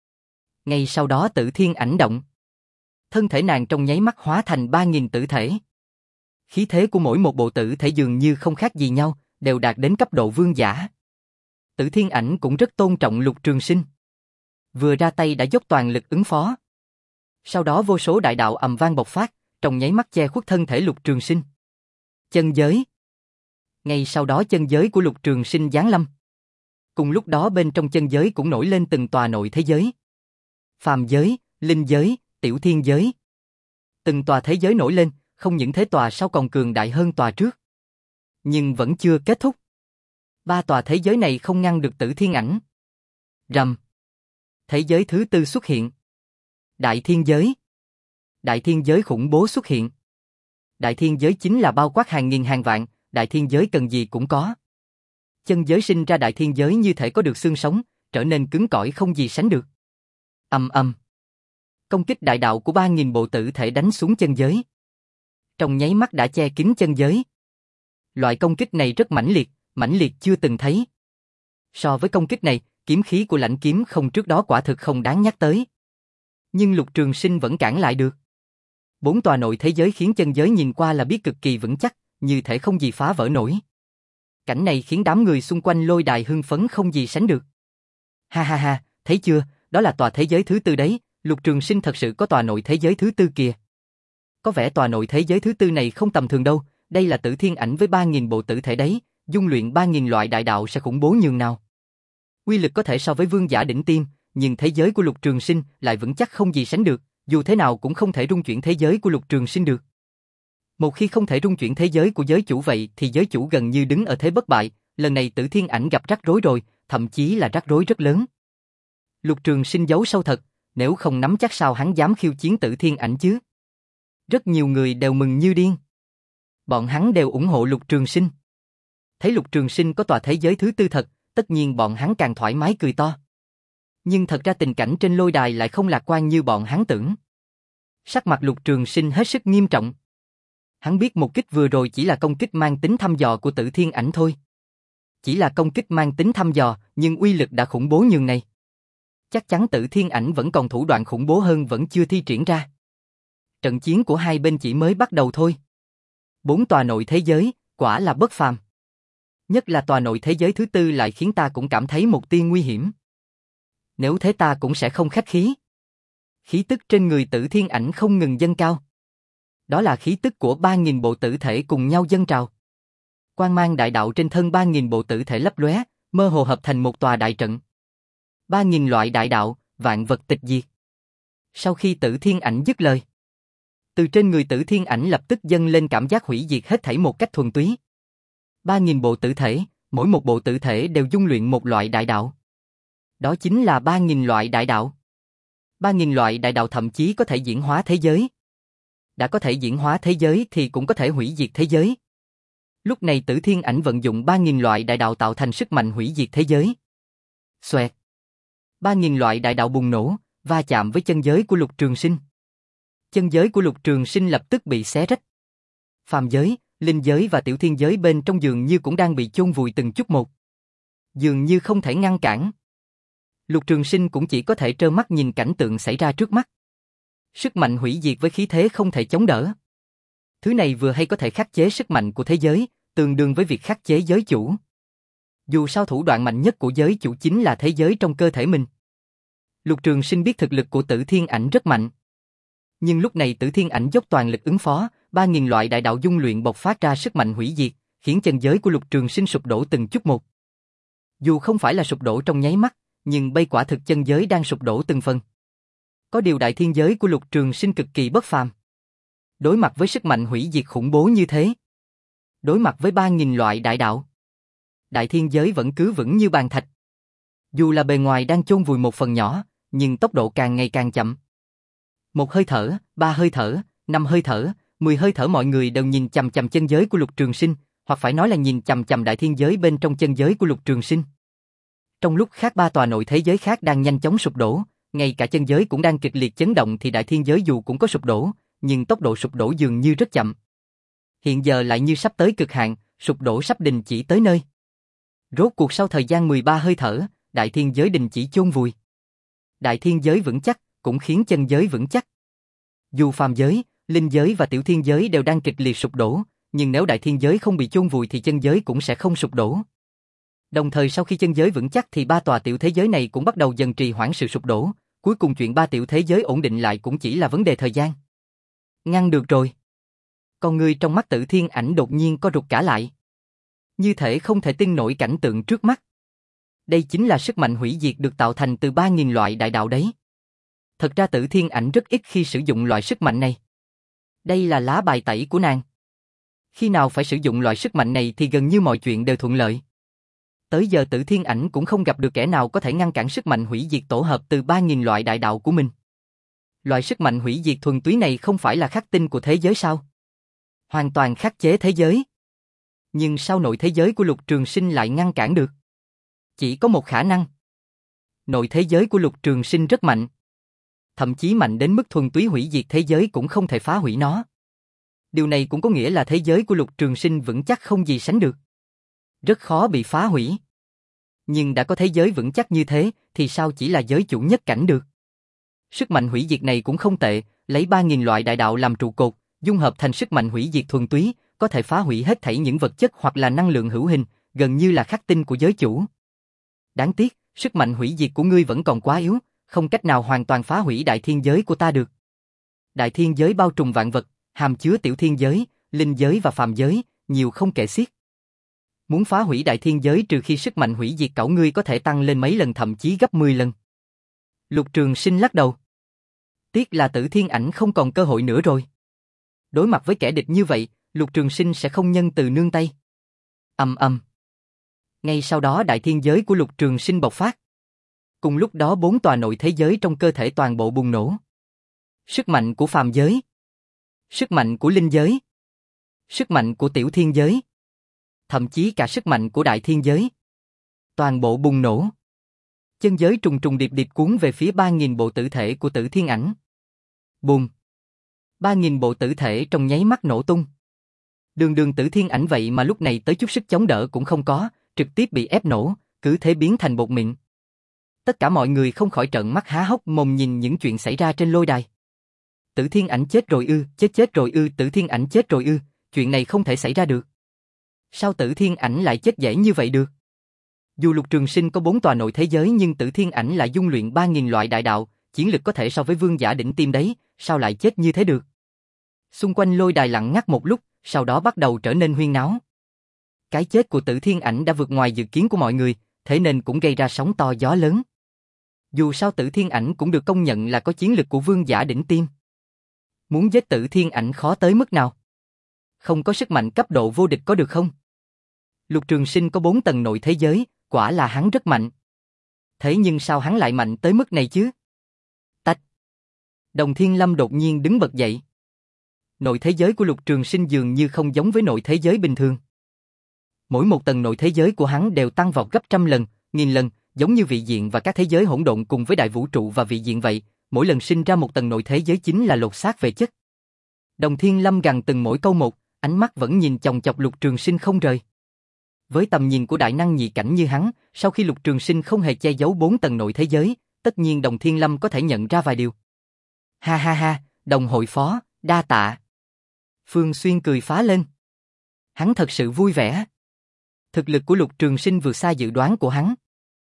Ngay sau đó Tử Thiên Ảnh động. Thân thể nàng trong nháy mắt hóa thành ba nghìn tử thể. Khí thế của mỗi một bộ tử thể dường như không khác gì nhau, đều đạt đến cấp độ vương giả. Tử Thiên Ảnh cũng rất tôn trọng Lục Trường Sinh. Vừa ra tay đã dốc toàn lực ứng phó. Sau đó vô số đại đạo ầm vang bộc phát, trong nháy mắt che khuất thân thể Lục Trường Sinh. Chân giới. Ngay sau đó chân giới của Lục Trường Sinh giáng lâm. Cùng lúc đó bên trong chân giới cũng nổi lên từng tòa nội thế giới. Phàm giới, linh giới, tiểu thiên giới. Từng tòa thế giới nổi lên, không những thế tòa sau còn cường đại hơn tòa trước. Nhưng vẫn chưa kết thúc. Ba tòa thế giới này không ngăn được Tử Thiên Ảnh. Rầm. Thế giới thứ tư xuất hiện. Đại thiên giới. Đại thiên giới khủng bố xuất hiện. Đại thiên giới chính là bao quát hàng nghìn hàng vạn, đại thiên giới cần gì cũng có. Chân giới sinh ra đại thiên giới như thể có được xương sống, trở nên cứng cỏi không gì sánh được. Ầm ầm. Công kích đại đạo của ba nghìn bộ tử thể đánh xuống chân giới. Trong nháy mắt đã che kín chân giới. Loại công kích này rất mãnh liệt, mãnh liệt chưa từng thấy. So với công kích này, kiếm khí của Lãnh Kiếm Không trước đó quả thực không đáng nhắc tới. Nhưng Lục Trường Sinh vẫn cản lại được. Bốn tòa nội thế giới khiến chân giới nhìn qua là biết cực kỳ vững chắc, như thể không gì phá vỡ nổi. Cảnh này khiến đám người xung quanh lôi đài hưng phấn không gì sánh được. Ha ha ha, thấy chưa, đó là tòa thế giới thứ tư đấy, Lục Trường Sinh thật sự có tòa nội thế giới thứ tư kìa. Có vẻ tòa nội thế giới thứ tư này không tầm thường đâu, đây là Tử Thiên Ảnh với ba nghìn bộ tử thể đấy, dung luyện ba nghìn loại đại đạo sẽ khủng bố nhường nào. Uy lực có thể so với vương giả đỉnh tiêm, nhưng thế giới của Lục Trường Sinh lại vững chắc không gì sánh được, dù thế nào cũng không thể rung chuyển thế giới của Lục Trường Sinh được. Một khi không thể rung chuyển thế giới của giới chủ vậy thì giới chủ gần như đứng ở thế bất bại, lần này Tử Thiên Ảnh gặp rắc rối rồi, thậm chí là rắc rối rất lớn. Lục Trường Sinh giấu sâu thật, nếu không nắm chắc sao hắn dám khiêu chiến Tử Thiên Ảnh chứ. Rất nhiều người đều mừng như điên. Bọn hắn đều ủng hộ Lục Trường Sinh. Thấy Lục Trường Sinh có tòa thế giới thứ tư thật, tất nhiên bọn hắn càng thoải mái cười to. Nhưng thật ra tình cảnh trên lôi đài lại không lạc quan như bọn hắn tưởng. Sắc mặt Lục Trường Sinh hết sức nghiêm trọng. Hắn biết một kích vừa rồi chỉ là công kích mang tính thăm dò của Tử Thiên Ảnh thôi. Chỉ là công kích mang tính thăm dò, nhưng uy lực đã khủng bố nhường này. Chắc chắn Tử Thiên Ảnh vẫn còn thủ đoạn khủng bố hơn vẫn chưa thi triển ra. Trận chiến của hai bên chỉ mới bắt đầu thôi. Bốn tòa nội thế giới, quả là bất phàm. Nhất là tòa nội thế giới thứ tư lại khiến ta cũng cảm thấy một tia nguy hiểm. Nếu thế ta cũng sẽ không khách khí. Khí tức trên người Tử Thiên Ảnh không ngừng dâng cao. Đó là khí tức của ba nghìn bộ tử thể cùng nhau dâng trào. Quang mang đại đạo trên thân ba nghìn bộ tử thể lấp lóe, mơ hồ hợp thành một tòa đại trận. Ba nghìn loại đại đạo, vạn vật tịch diệt. Sau khi Tử Thiên Ảnh dứt lời, từ trên người Tử Thiên Ảnh lập tức dâng lên cảm giác hủy diệt hết thảy một cách thuần túy. Ba nghìn bộ tử thể, mỗi một bộ tử thể đều dung luyện một loại đại đạo. Đó chính là ba nghìn loại đại đạo. Ba nghìn loại đại đạo thậm chí có thể diễn hóa thế giới. Đã có thể diễn hóa thế giới thì cũng có thể hủy diệt thế giới. Lúc này Tử Thiên Ảnh vận dụng ba nghìn loại đại đạo tạo thành sức mạnh hủy diệt thế giới. Xoẹt. Ba nghìn loại đại đạo bùng nổ, va chạm với chân giới của Lục Trường Sinh. Chân giới của Lục Trường Sinh lập tức bị xé rách. Phàm giới, linh giới và tiểu thiên giới bên trong dường như cũng đang bị chôn vùi từng chút một. Dường như không thể ngăn cản. Lục Trường Sinh cũng chỉ có thể trơ mắt nhìn cảnh tượng xảy ra trước mắt. Sức mạnh hủy diệt với khí thế không thể chống đỡ. Thứ này vừa hay có thể khắc chế sức mạnh của thế giới, tương đương với việc khắc chế giới chủ. Dù sao thủ đoạn mạnh nhất của giới chủ chính là thế giới trong cơ thể mình. Lục Trường Sinh biết thực lực của Tử Thiên Ảnh rất mạnh. Nhưng lúc này Tử Thiên Ảnh dốc toàn lực ứng phó, ba nghìn loại đại đạo dung luyện bộc phát ra sức mạnh hủy diệt, khiến chân giới của Lục Trường Sinh sụp đổ từng chút một. Dù không phải là sụp đổ trong nháy mắt, nhưng bây quả thực chân giới đang sụp đổ từng phần. Có điều đại thiên giới của Lục Trường Sinh cực kỳ bất phàm. Đối mặt với sức mạnh hủy diệt khủng bố như thế, đối mặt với ba nghìn loại đại đạo, đại thiên giới vẫn cứ vững như bàn thạch. Dù là bề ngoài đang chôn vùi một phần nhỏ, nhưng tốc độ càng ngày càng chậm. Một hơi thở, ba hơi thở, năm hơi thở, mười hơi thở mọi người đều nhìn chằm chằm chân giới của Lục Trường Sinh, hoặc phải nói là nhìn chằm chằm đại thiên giới bên trong chân giới của Lục Trường Sinh. Trong lúc khác ba tòa nội thế giới khác đang nhanh chóng sụp đổ, ngay cả chân giới cũng đang kịch liệt chấn động thì đại thiên giới dù cũng có sụp đổ, nhưng tốc độ sụp đổ dường như rất chậm. Hiện giờ lại như sắp tới cực hạn, sụp đổ sắp đình chỉ tới nơi. Rốt cuộc sau thời gian mười ba hơi thở, đại thiên giới đình chỉ chôn vùi. Đại thiên giới vững chắc, cũng khiến chân giới vững chắc. Dù phàm giới, linh giới và tiểu thiên giới đều đang kịch liệt sụp đổ, nhưng nếu đại thiên giới không bị chôn vùi thì chân giới cũng sẽ không sụp đổ. Đồng thời sau khi chân giới vững chắc thì ba tòa tiểu thế giới này cũng bắt đầu dần trì hoãn sự sụp đổ, cuối cùng chuyện ba tiểu thế giới ổn định lại cũng chỉ là vấn đề thời gian. Ngăn được rồi. Con người trong mắt Tử Thiên Ảnh đột nhiên co rụt cả lại. Như thể không thể tin nổi cảnh tượng trước mắt. Đây chính là sức mạnh hủy diệt được tạo thành từ ba nghìn loại đại đạo đấy. Thật ra Tử Thiên Ảnh rất ít khi sử dụng loại sức mạnh này. Đây là lá bài tẩy của nàng. Khi nào phải sử dụng loại sức mạnh này thì gần như mọi chuyện đều thuận lợi. Tới giờ Tử Thiên Ảnh cũng không gặp được kẻ nào có thể ngăn cản sức mạnh hủy diệt tổ hợp từ ba nghìn loại đại đạo của mình. Loại sức mạnh hủy diệt thuần túy này không phải là khắc tinh của thế giới sao? Hoàn toàn khắc chế thế giới. Nhưng sao nội thế giới của Lục Trường Sinh lại ngăn cản được? Chỉ có một khả năng. Nội thế giới của Lục Trường Sinh rất mạnh. Thậm chí mạnh đến mức thuần túy hủy diệt thế giới cũng không thể phá hủy nó. Điều này cũng có nghĩa là thế giới của Lục Trường Sinh vững chắc không gì sánh được. Rất khó bị phá hủy. Nhưng đã có thế giới vững chắc như thế, thì sao chỉ là giới chủ nhất cảnh được? Sức mạnh hủy diệt này cũng không tệ, lấy ba nghìn loại đại đạo làm trụ cột, dung hợp thành sức mạnh hủy diệt thuần túy, có thể phá hủy hết thảy những vật chất hoặc là năng lượng hữu hình, gần như là khắc tinh của giới chủ. Đáng tiếc, sức mạnh hủy diệt của ngươi vẫn còn quá yếu, không cách nào hoàn toàn phá hủy đại thiên giới của ta được. Đại thiên giới bao trùm vạn vật, hàm chứa tiểu thiên giới, linh giới và phàm giới, nhiều không kể xiết. Muốn phá hủy đại thiên giới trừ khi sức mạnh hủy diệt cẩu ngươi có thể tăng lên mấy lần thậm chí gấp mười lần. Lục Trường Sinh lắc đầu. Tiếc là Tử Thiên Ảnh không còn cơ hội nữa rồi. Đối mặt với kẻ địch như vậy, Lục Trường Sinh sẽ không nhân từ nương tay. Ầm ầm. Ngay sau đó đại thiên giới của Lục Trường Sinh bộc phát. Cùng lúc đó bốn tòa nội thế giới trong cơ thể toàn bộ bùng nổ. Sức mạnh của phàm giới, sức mạnh của linh giới, sức mạnh của tiểu thiên giới, thậm chí cả sức mạnh của đại thiên giới. Toàn bộ bùng nổ. Chân giới trùng trùng điệp điệp cuốn về phía ba nghìn bộ tử thể của Tử Thiên Ảnh. Bùm. ba nghìn bộ tử thể trong nháy mắt nổ tung. Đường đường Tử Thiên Ảnh vậy mà lúc này tới chút sức chống đỡ cũng không có, trực tiếp bị ép nổ, cứ thế biến thành bột mịn. Tất cả mọi người không khỏi trợn mắt há hốc mồm nhìn những chuyện xảy ra trên lôi đài. Tử Thiên Ảnh chết rồi ư, chết chết rồi ư, Tử Thiên Ảnh chết rồi ư, chuyện này không thể xảy ra được. Sao Tử Thiên Ảnh lại chết dễ như vậy được? Dù Lục Trường Sinh có bốn tòa nội thế giới nhưng Tử Thiên Ảnh lại dung luyện ba nghìn loại đại đạo, chiến lực có thể so với vương giả đỉnh tiêm đấy, sao lại chết như thế được? Xung quanh lôi đài lặng ngắt một lúc, sau đó bắt đầu trở nên huyên náo. Cái chết của Tử Thiên Ảnh đã vượt ngoài dự kiến của mọi người, thế nên cũng gây ra sóng to gió lớn. Dù sao Tử Thiên Ảnh cũng được công nhận là có chiến lực của vương giả đỉnh tiêm. Muốn giết Tử Thiên Ảnh khó tới mức nào? Không có sức mạnh cấp độ vô địch có được không? Lục Trường Sinh có bốn tầng nội thế giới, quả là hắn rất mạnh. Thế nhưng sao hắn lại mạnh tới mức này chứ? Tách. Đồng Thiên Lâm đột nhiên đứng bật dậy. Nội thế giới của Lục Trường Sinh dường như không giống với nội thế giới bình thường. Mỗi một tầng nội thế giới của hắn đều tăng vọt gấp trăm lần, nghìn lần, giống như vị diện và các thế giới hỗn độn cùng với đại vũ trụ và vị diện vậy, mỗi lần sinh ra một tầng nội thế giới chính là lột xác về chất. Đồng Thiên Lâm gằn từng mỗi câu một, ánh mắt vẫn nhìn chòng chọc Lục Trường Sinh không rời. Với tầm nhìn của đại năng nhị cảnh như hắn, sau khi Lục Trường Sinh không hề che giấu bốn tầng nội thế giới, tất nhiên Đồng Thiên Lâm có thể nhận ra vài điều. Ha ha ha, Đồng hội phó, đa tạ. Phương Xuyên cười phá lên. Hắn thật sự vui vẻ. Thực lực của Lục Trường Sinh vượt xa dự đoán của hắn.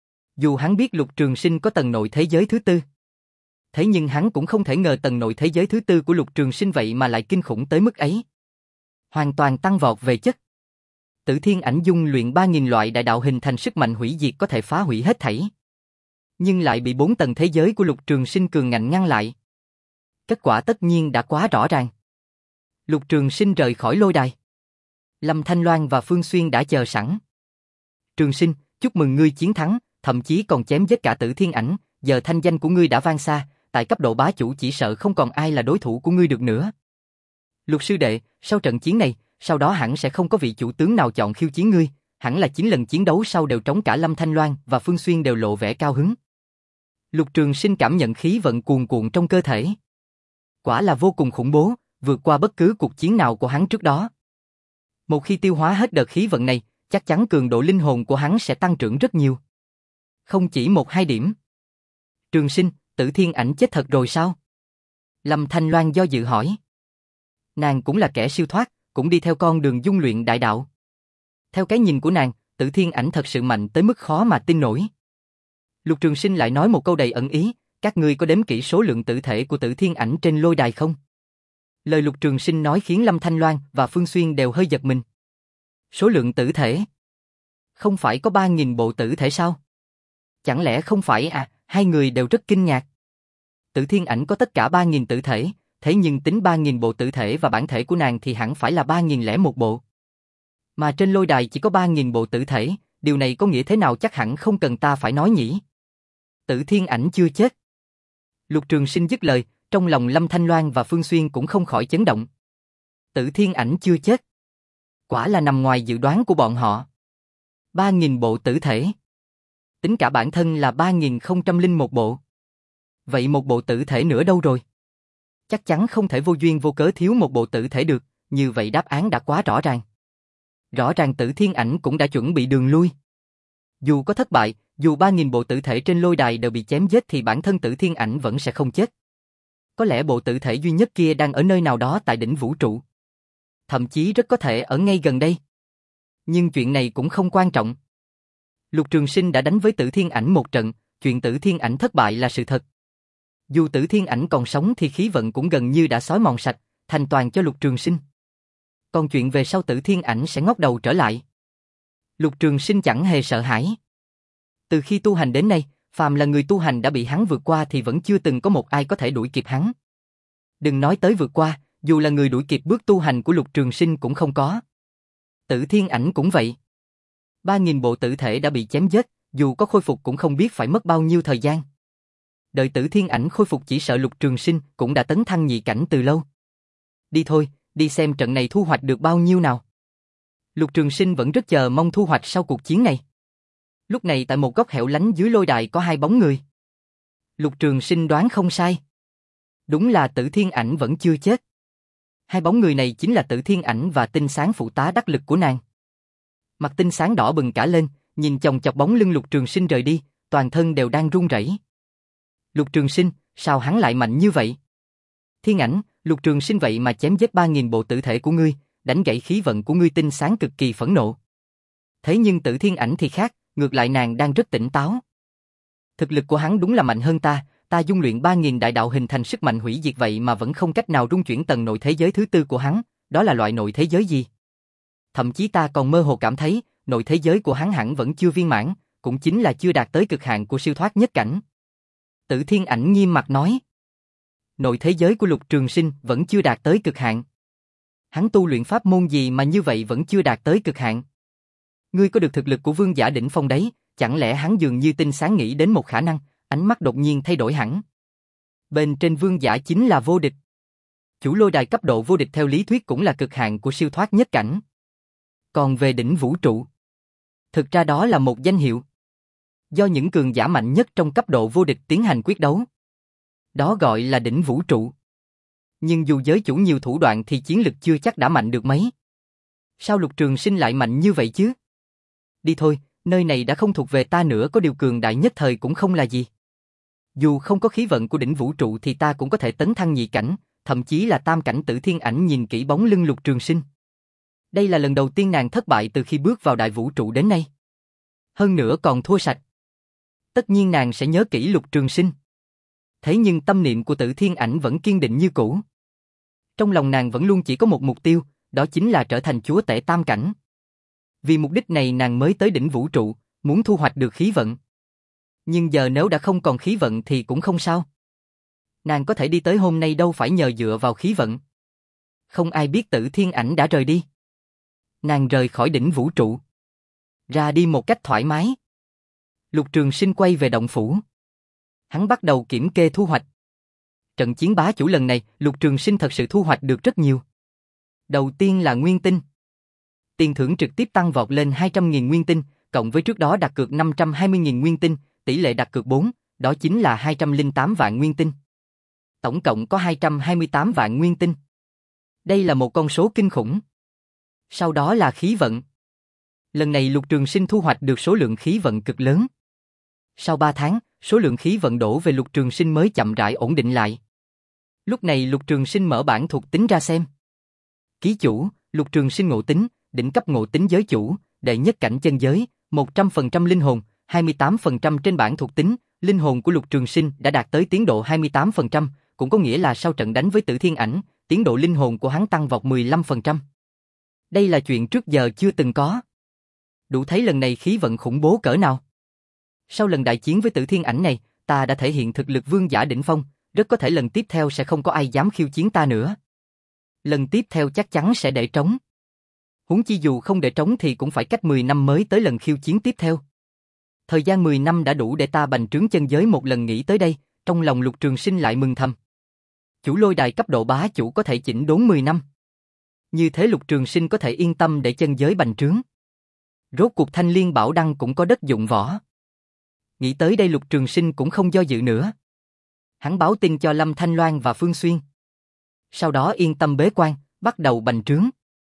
Dù hắn biết Lục Trường Sinh có tầng nội thế giới thứ tư, thế nhưng hắn cũng không thể ngờ tầng nội thế giới thứ tư của Lục Trường Sinh vậy mà lại kinh khủng tới mức ấy. Hoàn toàn tăng vọt về chất. Tử Thiên Ảnh dung luyện ba nghìn loại đại đạo hình thành sức mạnh hủy diệt có thể phá hủy hết thảy. Nhưng lại bị bốn tầng thế giới của Lục Trường Sinh cường ngạnh ngăn lại. Kết quả tất nhiên đã quá rõ ràng. Lục Trường Sinh rời khỏi lôi đài. Lâm Thanh Loan và Phương Xuyên đã chờ sẵn. Trường Sinh, chúc mừng ngươi chiến thắng, thậm chí còn chém giết cả Tử Thiên Ảnh, giờ thanh danh của ngươi đã vang xa, tại cấp độ bá chủ chỉ sợ không còn ai là đối thủ của ngươi được nữa. Lục sư đệ, sau trận chiến này, sau đó hẳn sẽ không có vị chủ tướng nào chọn khiêu chiến ngươi, hẳn là chín lần chiến đấu sau đều trống cả Lâm Thanh Loan và Phương Xuyên đều lộ vẻ cao hứng. Lục Trường Sinh cảm nhận khí vận cuồn cuộn trong cơ thể. Quả là vô cùng khủng bố, vượt qua bất cứ cuộc chiến nào của hắn trước đó. Một khi tiêu hóa hết đợt khí vận này, chắc chắn cường độ linh hồn của hắn sẽ tăng trưởng rất nhiều. Không chỉ một hai điểm. Trường Sinh, Tử Thiên Ảnh chết thật rồi sao? Lâm Thanh Loan do dự hỏi. Nàng cũng là kẻ siêu thoát, cũng đi theo con đường dung luyện đại đạo. Theo cái nhìn của nàng, Tử Thiên Ảnh thật sự mạnh tới mức khó mà tin nổi. Lục Trường Sinh lại nói một câu đầy ẩn ý, các ngươi có đếm kỹ số lượng tử thể của Tử Thiên Ảnh trên lôi đài không? Lời Lục Trường Sinh nói khiến Lâm Thanh Loan và Phương Xuyên đều hơi giật mình. Số lượng tử thể? Không phải có ba nghìn bộ tử thể sao? Chẳng lẽ không phải à? Hai người đều rất kinh ngạc. Tử Thiên Ảnh có tất cả ba nghìn tử thể, thế nhưng tính ba nghìn bộ tử thể và bản thể của nàng thì hẳn phải là ba nghìn lẻ một bộ. Mà trên lôi đài chỉ có ba nghìn bộ tử thể, điều này có nghĩa thế nào chắc hẳn không cần ta phải nói nhỉ. Tử Thiên Ảnh chưa chết. Lục Trường Sinh dứt lời, trong lòng Lâm Thanh Loan và Phương Xuyên cũng không khỏi chấn động. Tử Thiên Ảnh chưa chết. Quả là nằm ngoài dự đoán của bọn họ. ba nghìn bộ tử thể. Tính cả bản thân là ba nghìn không trăm lẻ một bộ. Vậy một bộ tử thể nữa đâu rồi? Chắc chắn không thể vô duyên vô cớ thiếu một bộ tử thể được, như vậy đáp án đã quá rõ ràng. Rõ ràng Tử Thiên Ảnh cũng đã chuẩn bị đường lui. Dù có thất bại, dù ba nghìn bộ tử thể trên lôi đài đều bị chém giết thì bản thân Tử Thiên Ảnh vẫn sẽ không chết. Có lẽ bộ tử thể duy nhất kia đang ở nơi nào đó tại đỉnh vũ trụ. Thậm chí rất có thể ở ngay gần đây. Nhưng chuyện này cũng không quan trọng. Lục Trường Sinh đã đánh với Tử Thiên Ảnh một trận, chuyện Tử Thiên Ảnh thất bại là sự thật. Dù Tử Thiên Ảnh còn sống thì khí vận cũng gần như đã xói mòn sạch, thành toàn cho Lục Trường Sinh. Còn chuyện về sau Tử Thiên Ảnh sẽ ngóc đầu trở lại. Lục Trường Sinh chẳng hề sợ hãi. Từ khi tu hành đến nay, phàm là người tu hành đã bị hắn vượt qua thì vẫn chưa từng có một ai có thể đuổi kịp hắn. Đừng nói tới vượt qua, dù là người đuổi kịp bước tu hành của Lục Trường Sinh cũng không có. Tử Thiên Ảnh cũng vậy. Ba nghìn bộ tử thể đã bị chém giết, dù có khôi phục cũng không biết phải mất bao nhiêu thời gian. Đợi Tử Thiên Ảnh khôi phục chỉ sợ Lục Trường Sinh cũng đã tấn thăng nhị cảnh từ lâu. Đi thôi, đi xem trận này thu hoạch được bao nhiêu nào. Lục Trường Sinh vẫn rất chờ mong thu hoạch sau cuộc chiến này. Lúc này tại một góc hẻo lánh dưới lôi đài có hai bóng người. Lục Trường Sinh đoán không sai. Đúng là Tử Thiên Ảnh vẫn chưa chết. Hai bóng người này chính là Tử Thiên Ảnh và Tinh Sáng phụ tá đắc lực của nàng. Mặt Tinh Sáng đỏ bừng cả lên, nhìn chòng chọc bóng lưng Lục Trường Sinh rời đi, toàn thân đều đang run rẩy. Lục Trường Sinh, sao hắn lại mạnh như vậy? Thiên Ảnh, Lục Trường Sinh vậy mà chém giết ba nghìn bộ tử thể của ngươi, đánh gãy khí vận của ngươi. Tinh Sáng cực kỳ phẫn nộ. Thế nhưng Tử Thiên Ảnh thì khác, ngược lại nàng đang rất tỉnh táo. Thực lực của hắn đúng là mạnh hơn ta, ta dung luyện ba nghìn đại đạo hình thành sức mạnh hủy diệt vậy mà vẫn không cách nào rung chuyển tầng nội thế giới thứ tư của hắn, đó là loại nội thế giới gì? Thậm chí ta còn mơ hồ cảm thấy, nội thế giới của hắn hẳn vẫn chưa viên mãn, cũng chính là chưa đạt tới cực hạn của siêu thoát nhất cảnh. Tử Thiên Ảnh nghiêm mặt nói. Nội thế giới của Lục Trường Sinh vẫn chưa đạt tới cực hạn. Hắn tu luyện pháp môn gì mà như vậy vẫn chưa đạt tới cực hạn? Ngươi có được thực lực của vương giả đỉnh phong đấy, chẳng lẽ hắn dường như tinh sáng nghĩ đến một khả năng, ánh mắt đột nhiên thay đổi hẳn. Bên trên vương giả chính là vô địch. Chủ lôi đài cấp độ vô địch theo lý thuyết cũng là cực hạn của siêu thoát nhất cảnh. Còn về đỉnh vũ trụ, thực ra đó là một danh hiệu. Do những cường giả mạnh nhất trong cấp độ vô địch tiến hành quyết đấu. Đó gọi là đỉnh vũ trụ. Nhưng dù giới chủ nhiều thủ đoạn thì chiến lực chưa chắc đã mạnh được mấy. Sao Lục Trường Sinh lại mạnh như vậy chứ? Đi thôi, nơi này đã không thuộc về ta nữa, có điều cường đại nhất thời cũng không là gì. Dù không có khí vận của đỉnh vũ trụ thì ta cũng có thể tấn thăng nhị cảnh, thậm chí là tam cảnh. Tử Thiên Ảnh nhìn kỹ bóng lưng Lục Trường Sinh. Đây là lần đầu tiên nàng thất bại từ khi bước vào đại vũ trụ đến nay. Hơn nữa còn thua sạch. Tất nhiên nàng sẽ nhớ kỹ Lục Trường Sinh. Thế nhưng tâm niệm của Tử Thiên Ảnh vẫn kiên định như cũ. Trong lòng nàng vẫn luôn chỉ có một mục tiêu, đó chính là trở thành chúa tể tam cảnh. Vì mục đích này nàng mới tới đỉnh vũ trụ, muốn thu hoạch được khí vận. Nhưng giờ nếu đã không còn khí vận thì cũng không sao. Nàng có thể đi tới hôm nay đâu phải nhờ dựa vào khí vận. Không ai biết Tử Thiên Ảnh đã rời đi. Nàng rời khỏi đỉnh vũ trụ. Ra đi một cách thoải mái. Lục Trường Sinh quay về động phủ. Hắn bắt đầu kiểm kê thu hoạch. Trận chiến bá chủ lần này, Lục Trường Sinh thật sự thu hoạch được rất nhiều. Đầu tiên là nguyên tinh. Tiền thưởng trực tiếp tăng vọt lên hai trăm nghìn nguyên tinh, cộng với trước đó đặt cược năm trăm hai mươi nghìn nguyên tinh, tỷ lệ đặt cược bốn, đó chính là hai trăm lẻ tám vạn nguyên tinh. Tổng cộng có hai trăm hai mươi tám vạn nguyên tinh. Đây là một con số kinh khủng. Sau đó là khí vận. Lần này Lục Trường Sinh thu hoạch được số lượng khí vận cực lớn. Sau ba tháng, số lượng khí vận đổ về Lục Trường Sinh mới chậm rãi ổn định lại. Lúc này Lục Trường Sinh mở bảng thuộc tính ra xem. Ký chủ, Lục Trường Sinh ngộ tính, đỉnh cấp ngộ tính giới chủ, đệ nhất cảnh chân giới, một trăm phần trăm linh hồn, hai mươi tám phần trăm trên bảng thuộc tính, linh hồn của Lục Trường Sinh đã đạt tới tiến độ hai mươi tám phần trăm, cũng có nghĩa là sau trận đánh với Tử Thiên Ảnh, tiến độ linh hồn của hắn tăng vọt mười lăm phần trăm. Đây là chuyện trước giờ chưa từng có. Đủ thấy lần này khí vận khủng bố cỡ nào. Sau lần đại chiến với Tử Thiên Ảnh này, ta đã thể hiện thực lực vương giả đỉnh phong, rất có thể lần tiếp theo sẽ không có ai dám khiêu chiến ta nữa. Lần tiếp theo chắc chắn sẽ để trống. Huống chi dù không để trống thì cũng phải cách mười năm mới tới lần khiêu chiến tiếp theo. Thời gian mười năm đã đủ để ta bành trướng chân giới một lần. Nghĩ tới đây, trong lòng Lục Trường Sinh lại mừng thầm. Chủ lôi đài cấp độ bá chủ có thể chỉnh đốn mười năm. Như thế Lục Trường Sinh có thể yên tâm để chân giới bành trướng. Rốt cuộc Thanh Liên Bảo Đăng cũng có đất dụng võ. Nghĩ tới đây Lục Trường Sinh cũng không do dự nữa. Hắn báo tin cho Lâm Thanh Loan và Phương Xuyên. Sau đó yên tâm bế quan, bắt đầu bành trướng.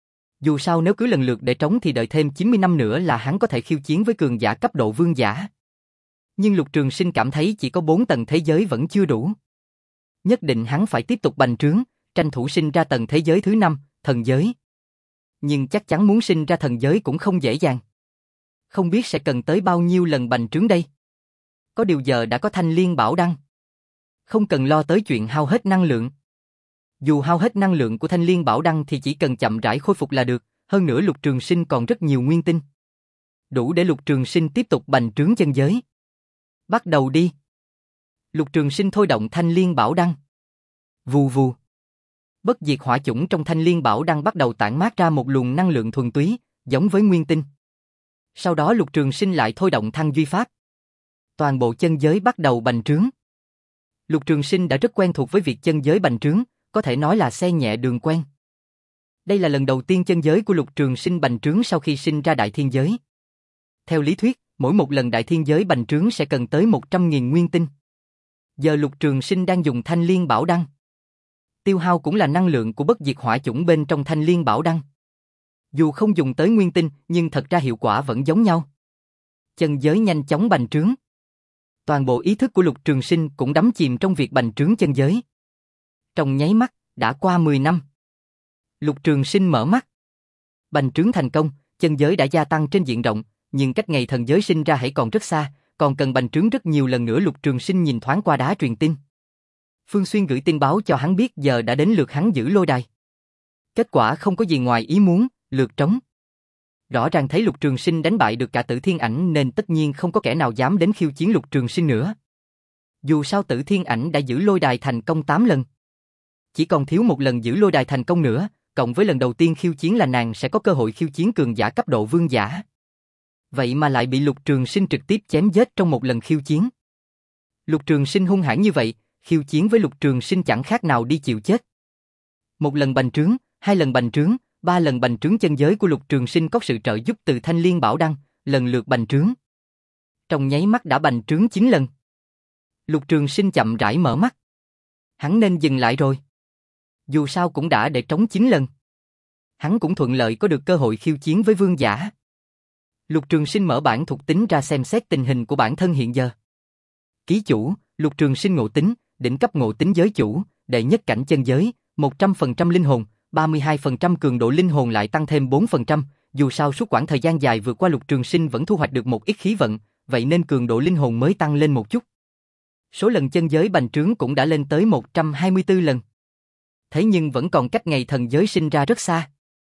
Dù sao nếu cứ lần lượt để trống thì đợi thêm chín mươi năm nữa là hắn có thể khiêu chiến với cường giả cấp độ vương giả. Nhưng Lục Trường Sinh cảm thấy chỉ có bốn tầng thế giới vẫn chưa đủ. Nhất định hắn phải tiếp tục bành trướng, tranh thủ sinh ra tầng thế giới thứ năm, thần giới. Nhưng chắc chắn muốn sinh ra thần giới cũng không dễ dàng. Không biết sẽ cần tới bao nhiêu lần bành trướng đây. Có điều giờ đã có Thanh Liên Bảo Đăng. Không cần lo tới chuyện hao hết năng lượng. Dù hao hết năng lượng của Thanh Liên Bảo Đăng thì chỉ cần chậm rãi khôi phục là được, hơn nữa Lục Trường Sinh còn rất nhiều nguyên tinh. Đủ để Lục Trường Sinh tiếp tục bành trướng chân giới. Bắt đầu đi. Lục Trường Sinh thôi động Thanh Liên Bảo Đăng. Vù vù. Bất diệt hỏa chủng trong Thanh Liên Bảo Đăng bắt đầu tản mát ra một luồng năng lượng thuần túy, giống với nguyên tinh. Sau đó Lục Trường Sinh lại thôi động Thăng Duy Pháp. Toàn bộ chân giới bắt đầu bành trướng. Lục Trường Sinh đã rất quen thuộc với việc chân giới bành trướng, có thể nói là xe nhẹ đường quen. Đây là lần đầu tiên chân giới của Lục Trường Sinh bành trướng sau khi sinh ra đại thiên giới. Theo lý thuyết, mỗi một lần đại thiên giới bành trướng sẽ cần tới một trăm nghìn nguyên tinh. Giờ Lục Trường Sinh đang dùng Thanh Liên Bảo Đăng. Tiêu hao cũng là năng lượng của bất diệt hỏa chủng bên trong Thanh Liên Bảo Đăng. Dù không dùng tới nguyên tinh, nhưng thật ra hiệu quả vẫn giống nhau. Chân giới nhanh chóng bành trướng. Toàn bộ ý thức của Lục Trường Sinh cũng đắm chìm trong việc bành trướng chân giới. Trong nháy mắt, đã qua mười năm. Lục Trường Sinh mở mắt. Bành trướng thành công, chân giới đã gia tăng trên diện rộng, nhưng cách ngày thần giới sinh ra hãy còn rất xa, còn cần bành trướng rất nhiều lần nữa. Lục Trường Sinh nhìn thoáng qua đá truyền tin. Phương Xuyên gửi tin báo cho hắn biết giờ đã đến lượt hắn giữ lôi đài. Kết quả không có gì ngoài ý muốn, lượt trống. Rõ ràng thấy Lục Trường Sinh đánh bại được cả Tử Thiên Ảnh nên tất nhiên không có kẻ nào dám đến khiêu chiến Lục Trường Sinh nữa. Dù sao Tử Thiên Ảnh đã giữ lôi đài thành công tám lần. Chỉ còn thiếu một lần giữ lôi đài thành công nữa, cộng với lần đầu tiên khiêu chiến là nàng sẽ có cơ hội khiêu chiến cường giả cấp độ vương giả. Vậy mà lại bị Lục Trường Sinh trực tiếp chém giết trong một lần khiêu chiến. Lục Trường Sinh hung hãn như vậy, khiêu chiến với Lục Trường Sinh chẳng khác nào đi chịu chết. Một lần bành trướng, hai lần bành trướng, ba lần bành trướng, chân giới của Lục Trường Sinh có sự trợ giúp từ Thanh Liên Bảo Đăng, lần lượt bành trướng. Trong nháy mắt đã bành trướng chín lần. Lục Trường Sinh chậm rãi mở mắt. Hắn nên dừng lại rồi. Dù sao cũng đã để trống chín lần. Hắn cũng thuận lợi có được cơ hội khiêu chiến với vương giả. Lục Trường Sinh mở bản thuộc tính ra xem xét tình hình của bản thân hiện giờ. Ký chủ, Lục Trường Sinh ngộ tính, đỉnh cấp ngộ tính giới chủ, đệ nhất cảnh chân giới, một trăm phần trăm linh hồn, ba mươi hai phần trăm cường độ linh hồn lại tăng thêm bốn phần trăm, dù sao suốt quãng thời gian dài vừa qua Lục Trường Sinh vẫn thu hoạch được một ít khí vận, vậy nên cường độ linh hồn mới tăng lên một chút. Số lần chân giới bành trướng cũng đã lên tới một trăm hai mươi tư lần. Thế nhưng vẫn còn cách ngày thần giới sinh ra rất xa.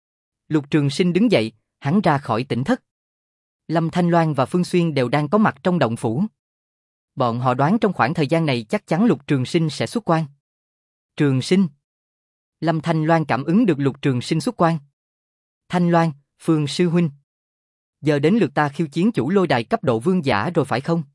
Lục Trường Sinh đứng dậy, hắn ra khỏi tỉnh thất. Lâm Thanh Loan và Phương Xuyên đều đang có mặt trong động phủ. Bọn họ đoán trong khoảng thời gian này chắc chắn Lục Trường Sinh sẽ xuất quan. Trường Sinh. Lâm Thanh Loan cảm ứng được Lục Trường Sinh xuất quan. Thanh Loan, Phương sư huynh. Giờ đến lượt ta khiêu chiến chủ lôi đài cấp độ vương giả rồi phải không?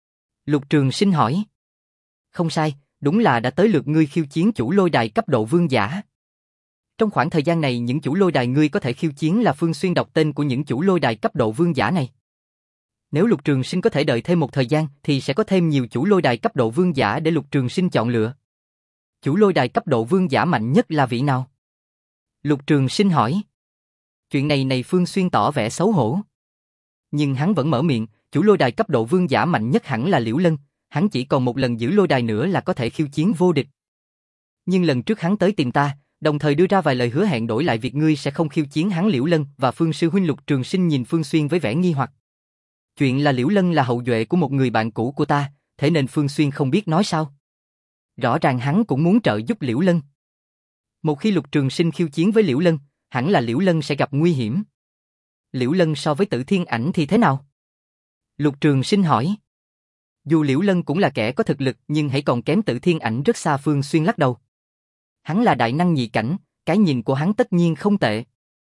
Lục Trường Sinh hỏi. Không sai, đúng là đã tới lượt ngươi khiêu chiến chủ lôi đài cấp độ vương giả. Trong khoảng thời gian này những chủ lôi đài ngươi có thể khiêu chiến là Phương Xuyên đọc tên của những chủ lôi đài cấp độ vương giả này. Nếu Lục Trường Sinh có thể đợi thêm một thời gian thì sẽ có thêm nhiều chủ lôi đài cấp độ vương giả để Lục Trường Sinh chọn lựa. Chủ lôi đài cấp độ vương giả mạnh nhất là vị nào? Lục Trường Sinh hỏi. Chuyện này này Phương Xuyên tỏ vẻ xấu hổ. Nhưng hắn vẫn mở miệng, chủ lôi đài cấp độ vương giả mạnh nhất hẳn là Liễu Lân, hắn chỉ còn một lần giữ lôi đài nữa là có thể khiêu chiến vô địch. Nhưng lần trước hắn tới tìm ta, đồng thời đưa ra vài lời hứa hẹn đổi lại việc ngươi sẽ không khiêu chiến hắn. Liễu Lân và Phương sư huynh. Lục Trường Sinh nhìn Phương Xuyên với vẻ nghi hoặc. Chuyện là Liễu Lân là hậu duệ của một người bạn cũ của ta, thế nên Phương Xuyên không biết nói sao. Rõ ràng hắn cũng muốn trợ giúp Liễu Lân. Một khi Lục Trường Sinh khiêu chiến với Liễu Lân, hẳn là Liễu Lân sẽ gặp nguy hiểm. Liễu Lân so với Tử Thiên Ảnh thì thế nào? Lục Trường Sinh hỏi. Dù Liễu Lân cũng là kẻ có thực lực nhưng hãy còn kém Tử Thiên Ảnh rất xa. Phương Xuyên lắc đầu. Hắn là đại năng nhị cảnh, cái nhìn của hắn tất nhiên không tệ.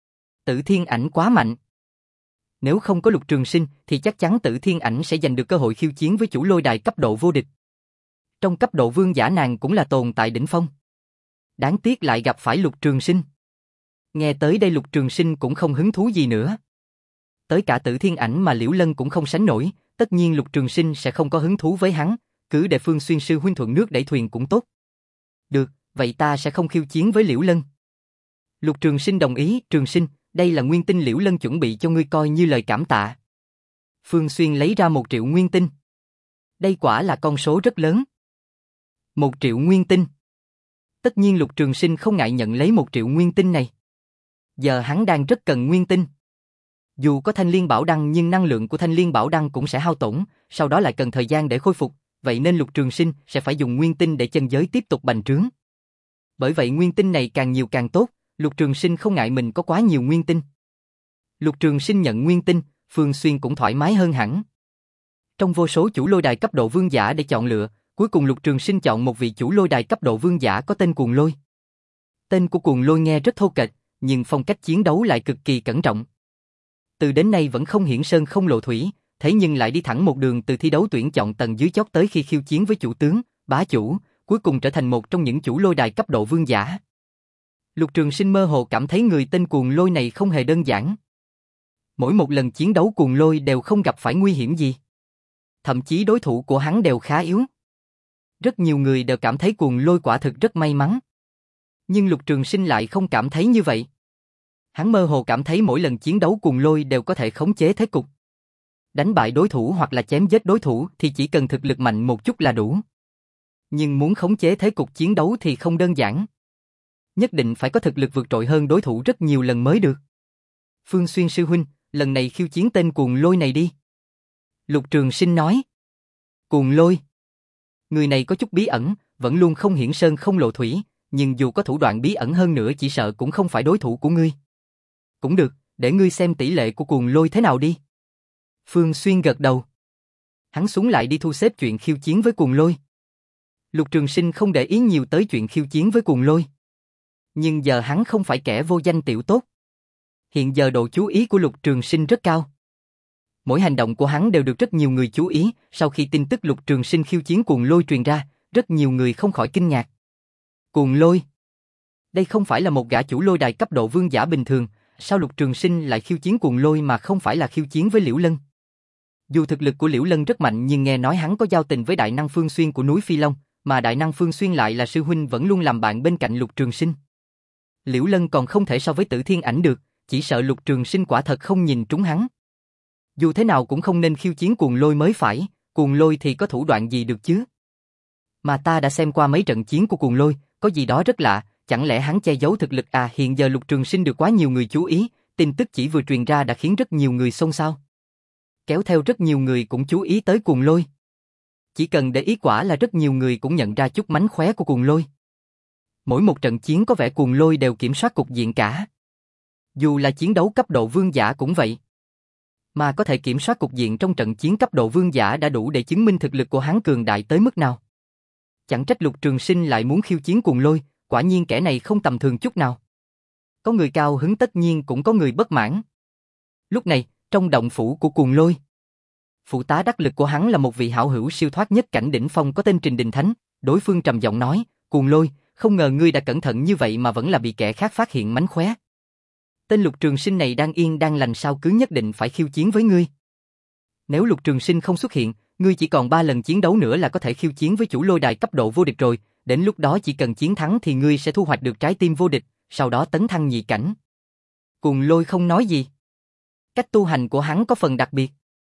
Tử Thiên Ảnh quá mạnh. Nếu không có Lục Trường Sinh thì chắc chắn Tử Thiên Ảnh sẽ giành được cơ hội khiêu chiến với chủ lôi đài cấp độ vô địch. Trong cấp độ vương giả nàng cũng là tồn tại đỉnh phong. Đáng tiếc lại gặp phải Lục Trường Sinh. Nghe tới đây Lục Trường Sinh cũng không hứng thú gì nữa. Tới cả Tử Thiên Ảnh mà Liễu Lân cũng không sánh nổi, tất nhiên Lục Trường Sinh sẽ không có hứng thú với hắn, cứ để Phương Xuyên sư huynh thuận nước đẩy thuyền cũng tốt. Được, vậy ta sẽ không khiêu chiến với Liễu Lân. Lục Trường Sinh đồng ý. Trường Sinh, đây là nguyên tinh Liễu Lân chuẩn bị cho ngươi coi như lời cảm tạ. Phương Xuyên lấy ra một triệu nguyên tinh. Đây quả là con số rất lớn. Một triệu nguyên tinh. Tất nhiên Lục Trường Sinh không ngại nhận lấy một triệu nguyên tinh này. Giờ hắn đang rất cần nguyên tinh. Dù có Thanh Liên Bảo Đăng nhưng năng lượng của Thanh Liên Bảo Đăng cũng sẽ hao tổn, sau đó lại cần thời gian để khôi phục, vậy nên Lục Trường Sinh sẽ phải dùng nguyên tinh để chân giới tiếp tục bành trướng. Bởi vậy nguyên tinh này càng nhiều càng tốt, Lục Trường Sinh không ngại mình có quá nhiều nguyên tinh. Lục Trường Sinh nhận nguyên tinh, Phương Xuyên cũng thoải mái hơn hẳn. Trong vô số chủ lôi đài cấp độ vương giả để chọn lựa, cuối cùng Lục Trường Sinh chọn một vị chủ lôi đài cấp độ vương giả có tên Cuồng Lôi. Tên của Cuồng Lôi nghe rất thô kệch, nhưng phong cách chiến đấu lại cực kỳ cẩn trọng. Từ đến nay vẫn không hiển sơn không lộ thủy, thế nhưng lại đi thẳng một đường từ thi đấu tuyển chọn tầng dưới chót tới khi khiêu chiến với chủ tướng, bá chủ, cuối cùng trở thành một trong những chủ lôi đài cấp độ vương giả. Lục Trường Sinh mơ hồ cảm thấy người tên Cuồng Lôi này không hề đơn giản. Mỗi một lần chiến đấu Cuồng Lôi đều không gặp phải nguy hiểm gì. Thậm chí đối thủ của hắn đều khá yếu. Rất nhiều người đều cảm thấy Cuồng Lôi quả thực rất may mắn. Nhưng Lục Trường Sinh lại không cảm thấy như vậy. Hắn mơ hồ cảm thấy mỗi lần chiến đấu Cuồng Lôi đều có thể khống chế thế cục. Đánh bại đối thủ hoặc là chém giết đối thủ thì chỉ cần thực lực mạnh một chút là đủ. Nhưng muốn khống chế thế cục chiến đấu thì không đơn giản. Nhất định phải có thực lực vượt trội hơn đối thủ rất nhiều lần mới được. Phương Xuyên sư huynh, lần này khiêu chiến tên Cuồng Lôi này đi. Lục Trường Sinh nói. Cuồng Lôi. Người này có chút bí ẩn, vẫn luôn không hiển sơn không lộ thủy, nhưng dù có thủ đoạn bí ẩn hơn nữa chỉ sợ cũng không phải đối thủ của ngươi. Cũng được, để ngươi xem tỷ lệ của Cuồng Lôi thế nào đi. Phương Xuyên gật đầu. Hắn xuống lại đi thu xếp chuyện khiêu chiến với Cuồng Lôi. Lục Trường Sinh không để ý nhiều tới chuyện khiêu chiến với Cuồng Lôi. Nhưng giờ hắn không phải kẻ vô danh tiểu tốt. Hiện giờ độ chú ý của Lục Trường Sinh rất cao. Mỗi hành động của hắn đều được rất nhiều người chú ý, sau khi tin tức Lục Trường Sinh khiêu chiến Cuồng Lôi truyền ra, rất nhiều người không khỏi kinh ngạc. Cuồng Lôi? Đây không phải là một gã chủ lôi đài cấp độ vương giả bình thường, sao Lục Trường Sinh lại khiêu chiến Cuồng Lôi mà không phải là khiêu chiến với Liễu Lân? Dù thực lực của Liễu Lân rất mạnh nhưng nghe nói hắn có giao tình với Đại Năng Phương Xuyên của núi Phi Long, mà Đại Năng Phương Xuyên lại là sư huynh vẫn luôn làm bạn bên cạnh Lục Trường Sinh. Liễu Lân còn không thể so với Tử Thiên Ảnh được, chỉ sợ Lục Trường Sinh quả thật không nhìn trúng hắn. Dù thế nào cũng không nên khiêu chiến Cuồng Lôi mới phải, Cuồng Lôi thì có thủ đoạn gì được chứ? Mà ta đã xem qua mấy trận chiến của Cuồng Lôi, có gì đó rất lạ, chẳng lẽ hắn che giấu thực lực à? Hiện giờ Lục Trường Sinh được quá nhiều người chú ý, tin tức chỉ vừa truyền ra đã khiến rất nhiều người xôn xao. Kéo theo rất nhiều người cũng chú ý tới Cuồng Lôi. Chỉ cần để ý quả là rất nhiều người cũng nhận ra chút mánh khóe của Cuồng Lôi. Mỗi một trận chiến có vẻ Cuồng Lôi đều kiểm soát cục diện cả. Dù là chiến đấu cấp độ vương giả cũng vậy. Mà có thể kiểm soát cục diện trong trận chiến cấp độ vương giả đã đủ để chứng minh thực lực của hắn cường đại tới mức nào. Chẳng trách Lục Trường Sinh lại muốn khiêu chiến Cuồng Lôi, quả nhiên kẻ này không tầm thường chút nào. Có người cao hứng tất nhiên cũng có người bất mãn. Lúc này, trong động phủ của Cuồng Lôi, phụ tá đắc lực của hắn là một vị hảo hữu siêu thoát nhất cảnh đỉnh phong có tên Trình Đình Thánh, đối phương trầm giọng nói, Cuồng Lôi, không ngờ ngươi đã cẩn thận như vậy mà vẫn là bị kẻ khác phát hiện mánh khóe. Tên Lục Trường Sinh này đang yên đang lành sao cứ nhất định phải khiêu chiến với ngươi. Nếu Lục Trường Sinh không xuất hiện, ngươi chỉ còn ba lần chiến đấu nữa là có thể khiêu chiến với chủ lôi đài cấp độ vô địch rồi, đến lúc đó chỉ cần chiến thắng thì ngươi sẽ thu hoạch được trái tim vô địch, sau đó tấn thăng nhị cảnh. Cuồng Lôi không nói gì. Cách tu hành của hắn có phần đặc biệt.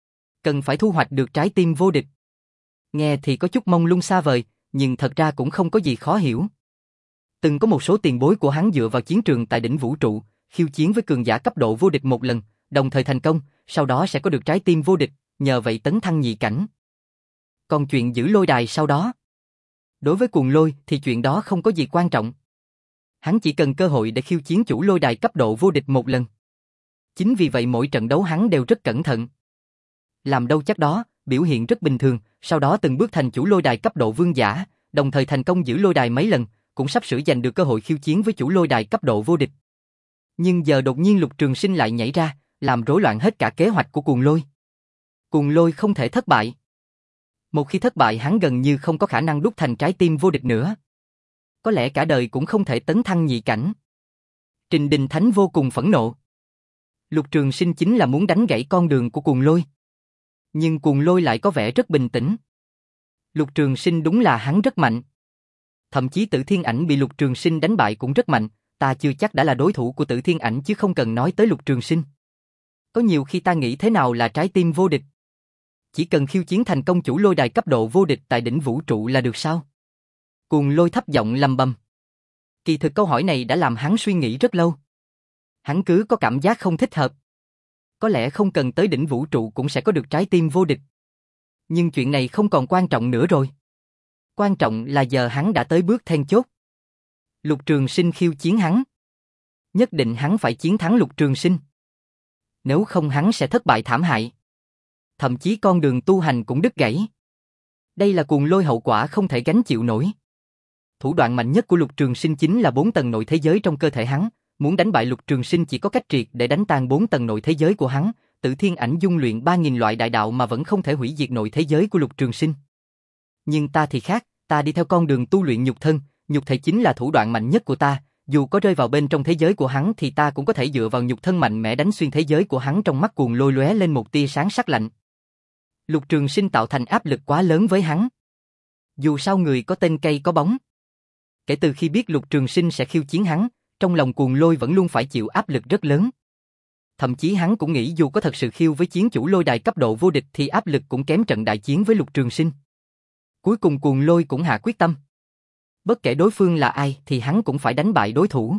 Cần phải thu hoạch được trái tim vô địch. Nghe thì có chút mông lung xa vời, nhưng thật ra cũng không có gì khó hiểu. Từng có một số tiền bối của hắn dựa vào chiến trường tại đỉnh vũ trụ, khiêu chiến với cường giả cấp độ vô địch một lần, đồng thời thành công, sau đó sẽ có được trái tim vô địch, nhờ vậy tấn thăng nhị cảnh. Còn chuyện giữ lôi đài sau đó, đối với Cuồng Lôi thì chuyện đó không có gì quan trọng. Hắn chỉ cần cơ hội để khiêu chiến chủ lôi đài cấp độ vô địch một lần. Chính vì vậy mỗi trận đấu hắn đều rất cẩn thận. Làm đâu chắc đó, biểu hiện rất bình thường, sau đó từng bước thành chủ lôi đài cấp độ vương giả, đồng thời thành công giữ lôi đài mấy lần, cũng sắp sửa giành được cơ hội khiêu chiến với chủ lôi đài cấp độ vô địch. Nhưng giờ đột nhiên Lục Trường Sinh lại nhảy ra, làm rối loạn hết cả kế hoạch của Cuồng Lôi. Cuồng Lôi không thể thất bại. Một khi thất bại hắn gần như không có khả năng đúc thành trái tim vô địch nữa. Có lẽ cả đời cũng không thể tấn thăng nhị cảnh. Trình Đình Thánh vô cùng phẫn nộ. Lục Trường Sinh chính là muốn đánh gãy con đường của Cuồng Lôi. Nhưng Cuồng Lôi lại có vẻ rất bình tĩnh. Lục Trường Sinh đúng là hắn rất mạnh. Thậm chí Tử Thiên Ảnh bị Lục Trường Sinh đánh bại cũng rất mạnh, ta chưa chắc đã là đối thủ của Tử Thiên Ảnh chứ không cần nói tới Lục Trường Sinh. Có nhiều khi ta nghĩ thế nào là trái tim vô địch. Chỉ cần khiêu chiến thành công chủ lôi đài cấp độ vô địch tại đỉnh vũ trụ là được sao? Cuồng Lôi thấp giọng lầm bầm. Kỳ thực câu hỏi này đã làm hắn suy nghĩ rất lâu. Hắn cứ có cảm giác không thích hợp. Có lẽ không cần tới đỉnh vũ trụ cũng sẽ có được trái tim vô địch. Nhưng chuyện này không còn quan trọng nữa rồi. Quan trọng là giờ hắn đã tới bước then chốt. Lục Trường Sinh khiêu chiến hắn. Nhất định hắn phải chiến thắng Lục Trường Sinh. Nếu không hắn sẽ thất bại thảm hại. Thậm chí con đường tu hành cũng đứt gãy. Đây là Cuồng Lôi hậu quả không thể gánh chịu nổi. Thủ đoạn mạnh nhất của Lục Trường Sinh chính là bốn tầng nội thế giới trong cơ thể hắn. Muốn đánh bại Lục Trường Sinh chỉ có cách triệt để đánh tan bốn tầng nội thế giới của hắn. Tử Thiên Ảnh dung luyện ba nghìn loại đại đạo mà vẫn không thể hủy diệt nội thế giới của Lục Trường Sinh. Nhưng ta thì khác, ta đi theo con đường tu luyện nhục thân, nhục thể chính là thủ đoạn mạnh nhất của ta. Dù có rơi vào bên trong thế giới của hắn thì ta cũng có thể dựa vào nhục thân mạnh mẽ đánh xuyên thế giới của hắn. Trong mắt Cuồng Lôi lóe lên một tia sáng sắc lạnh. Lục Trường Sinh tạo thành áp lực quá lớn với hắn. Dù sao người có tên cây có bóng. Kể từ khi biết Lục Trường Sinh sẽ khiêu chiến hắn, trong lòng Cuồng Lôi vẫn luôn phải chịu áp lực rất lớn. Thậm chí hắn cũng nghĩ dù có thật sự khiêu với chiến chủ lôi đài cấp độ vô địch thì áp lực cũng kém trận đại chiến với Lục Trường Sinh. Cuối cùng Cuồng Lôi cũng hạ quyết tâm. Bất kể đối phương là ai thì hắn cũng phải đánh bại đối thủ.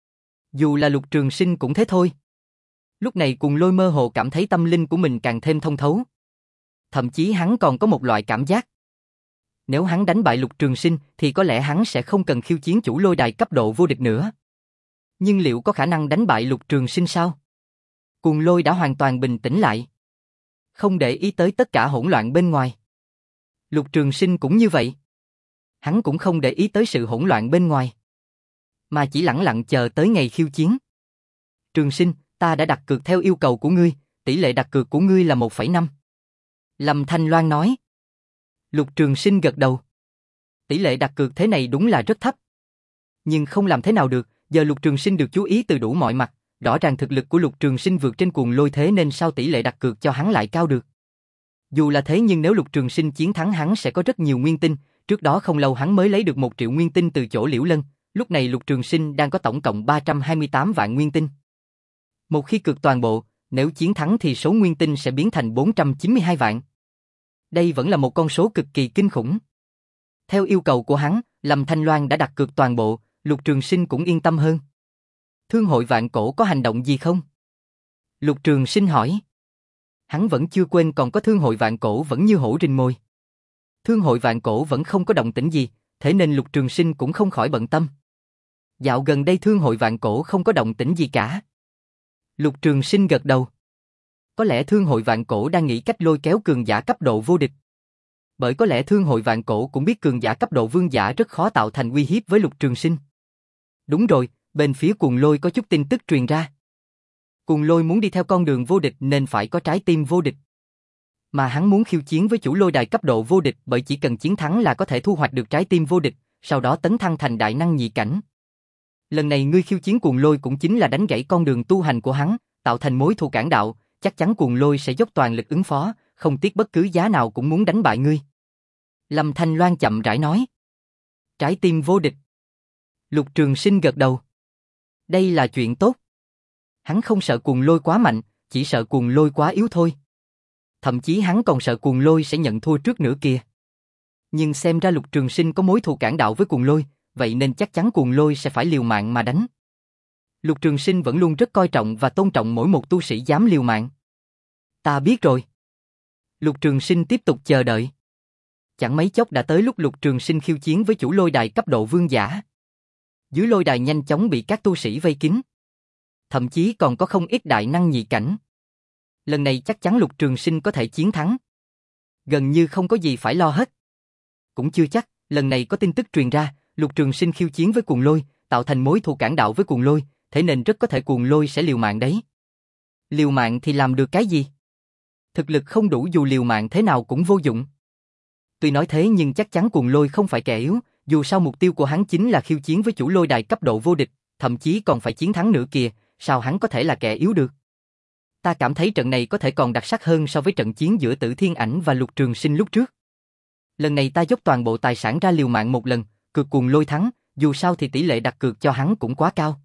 Dù là Lục Trường Sinh cũng thế thôi. Lúc này Cuồng Lôi mơ hồ cảm thấy tâm linh của mình càng thêm thông thấu. Thậm chí hắn còn có một loại cảm giác. Nếu hắn đánh bại Lục Trường Sinh thì có lẽ hắn sẽ không cần khiêu chiến chủ lôi đài cấp độ vô địch nữa. Nhưng liệu có khả năng đánh bại Lục Trường Sinh sao? Cuồng Lôi đã hoàn toàn bình tĩnh lại. Không để ý tới tất cả hỗn loạn bên ngoài. Lục Trường Sinh cũng như vậy. Hắn cũng không để ý tới sự hỗn loạn bên ngoài, mà chỉ lẳng lặng chờ tới ngày khiêu chiến. Trường Sinh, ta đã đặt cược theo yêu cầu của ngươi, tỷ lệ đặt cược của ngươi là một phẩy năm. Lâm Thanh Loan nói. Lục Trường Sinh gật đầu. Tỷ lệ đặt cược thế này đúng là rất thấp. Nhưng không làm thế nào được, giờ Lục Trường Sinh được chú ý từ đủ mọi mặt, rõ ràng thực lực của Lục Trường Sinh vượt trên Cuồng Lôi, thế nên sao tỷ lệ đặt cược cho hắn lại cao được. Dù là thế nhưng nếu Lục Trường Sinh chiến thắng hắn sẽ có rất nhiều nguyên tinh, trước đó không lâu hắn mới lấy được một triệu nguyên tinh từ chỗ Liễu Lân, lúc này Lục Trường Sinh đang có tổng cộng ba trăm hai mươi tám vạn nguyên tinh. Một khi cược toàn bộ, nếu chiến thắng thì số nguyên tinh sẽ biến thành bốn trăm chín mươi hai vạn. Đây vẫn là một con số cực kỳ kinh khủng. Theo yêu cầu của hắn, Lâm Thanh Loan đã đặt cược toàn bộ, Lục Trường Sinh cũng yên tâm hơn. Thương hội Vạn Cổ có hành động gì không? Lục Trường Sinh hỏi. Hắn vẫn chưa quên còn có Thương hội Vạn Cổ vẫn như hổ rình mồi. Thương hội Vạn Cổ vẫn không có động tĩnh gì, thế nên Lục Trường Sinh cũng không khỏi bận tâm. Dạo gần đây Thương hội Vạn Cổ không có động tĩnh gì cả. Lục Trường Sinh gật đầu. Có lẽ Thương hội Vạn Cổ đang nghĩ cách lôi kéo cường giả cấp độ vô địch. Bởi có lẽ Thương hội Vạn Cổ cũng biết cường giả cấp độ vương giả rất khó tạo thành uy hiếp với Lục Trường Sinh. Đúng rồi, bên phía Cuồng Lôi có chút tin tức truyền ra. Cuồng Lôi muốn đi theo con đường vô địch nên phải có trái tim vô địch. Mà hắn muốn khiêu chiến với chủ lôi đài cấp độ vô địch bởi chỉ cần chiến thắng là có thể thu hoạch được trái tim vô địch, sau đó tấn thăng thành đại năng nhị cảnh. Lần này ngươi khiêu chiến Cuồng Lôi cũng chính là đánh gãy con đường tu hành của hắn, tạo thành mối thù cản đạo, chắc chắn Cuồng Lôi sẽ dốc toàn lực ứng phó, không tiếc bất cứ giá nào cũng muốn đánh bại ngươi. Lâm Thanh Loan chậm rãi nói. Trái tim vô địch. Lục Trường Sinh gật đầu. Đây là chuyện tốt. Hắn không sợ Cuồng Lôi quá mạnh, chỉ sợ Cuồng Lôi quá yếu thôi. Thậm chí hắn còn sợ Cuồng Lôi sẽ nhận thua trước nữa kìa. Nhưng xem ra Lục Trường Sinh có mối thù cản đạo với Cuồng Lôi, vậy nên chắc chắn Cuồng Lôi sẽ phải liều mạng mà đánh. Lục Trường Sinh vẫn luôn rất coi trọng và tôn trọng mỗi một tu sĩ dám liều mạng. Ta biết rồi. Lục Trường Sinh tiếp tục chờ đợi. Chẳng mấy chốc đã tới lúc Lục Trường Sinh khiêu chiến với chủ lôi đài cấp độ vương giả. Dưới lôi đài nhanh chóng bị các tu sĩ vây kín. Thậm chí còn có không ít đại năng nhị cảnh. Lần này chắc chắn Lục Trường Sinh có thể chiến thắng. Gần như không có gì phải lo hết. Cũng chưa chắc, lần này có tin tức truyền ra, Lục Trường Sinh khiêu chiến với Cuồng Lôi, tạo thành mối thù cản đạo với Cuồng Lôi, thế nên rất có thể Cuồng Lôi sẽ liều mạng đấy. Liều mạng thì làm được cái gì? Thực lực không đủ dù liều mạng thế nào cũng vô dụng. Tuy nói thế nhưng chắc chắn Cuồng Lôi không phải kẻ yếu, dù sao mục tiêu của hắn chính là khiêu chiến với chủ lôi đài cấp độ vô địch, thậm chí còn phải chiến thắng nữa kìa, sao hắn có thể là kẻ yếu được? Ta cảm thấy trận này có thể còn đặc sắc hơn so với trận chiến giữa Tử Thiên Ảnh và Lục Trường Sinh lúc trước. Lần này ta dốc toàn bộ tài sản ra liều mạng một lần, cược Cuồng Lôi thắng, dù sao thì tỷ lệ đặt cược cho hắn cũng quá cao.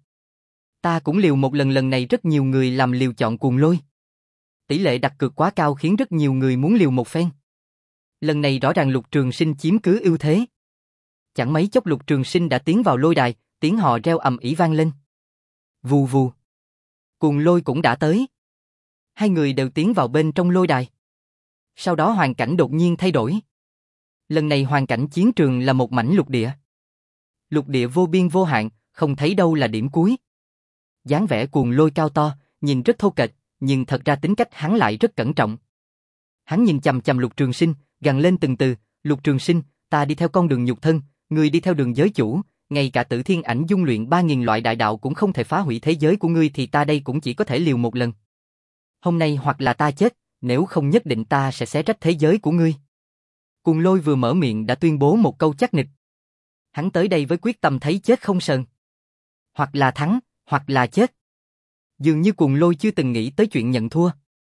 Ta cũng liều một lần, lần này rất nhiều người làm liều chọn Cuồng Lôi. Tỷ lệ đặt cược quá cao khiến rất nhiều người muốn liều một phen. Lần này rõ ràng Lục Trường Sinh chiếm cứ ưu thế. Chẳng mấy chốc Lục Trường Sinh đã tiến vào lôi đài, tiếng hò reo ầm ĩ vang lên. Vù vù. Cuồng Lôi cũng đã tới. Hai người đều tiến vào bên trong lôi đài. Sau đó hoàn cảnh đột nhiên thay đổi. Lần này hoàn cảnh chiến trường là một mảnh lục địa. Lục địa vô biên vô hạn, không thấy đâu là điểm cuối. Dáng vẻ Cuồng Lôi cao to, nhìn rất thô kệch, nhưng thật ra tính cách hắn lại rất cẩn trọng. Hắn nhìn chằm chằm Lục Trường Sinh, gằn lên từng từ, Lục Trường Sinh, ta đi theo con đường nhục thân, ngươi đi theo đường giới chủ, ngay cả Tử Thiên Ảnh dung luyện ba nghìn loại đại đạo cũng không thể phá hủy thế giới của ngươi thì ta đây cũng chỉ có thể liều một lần. Hôm nay hoặc là ta chết, nếu không nhất định ta sẽ xé rách thế giới của ngươi. Cuồng Lôi vừa mở miệng đã tuyên bố một câu chắc nịch. Hắn tới đây với quyết tâm thấy chết không sờn. Hoặc là thắng, hoặc là chết. Dường như Cuồng Lôi chưa từng nghĩ tới chuyện nhận thua.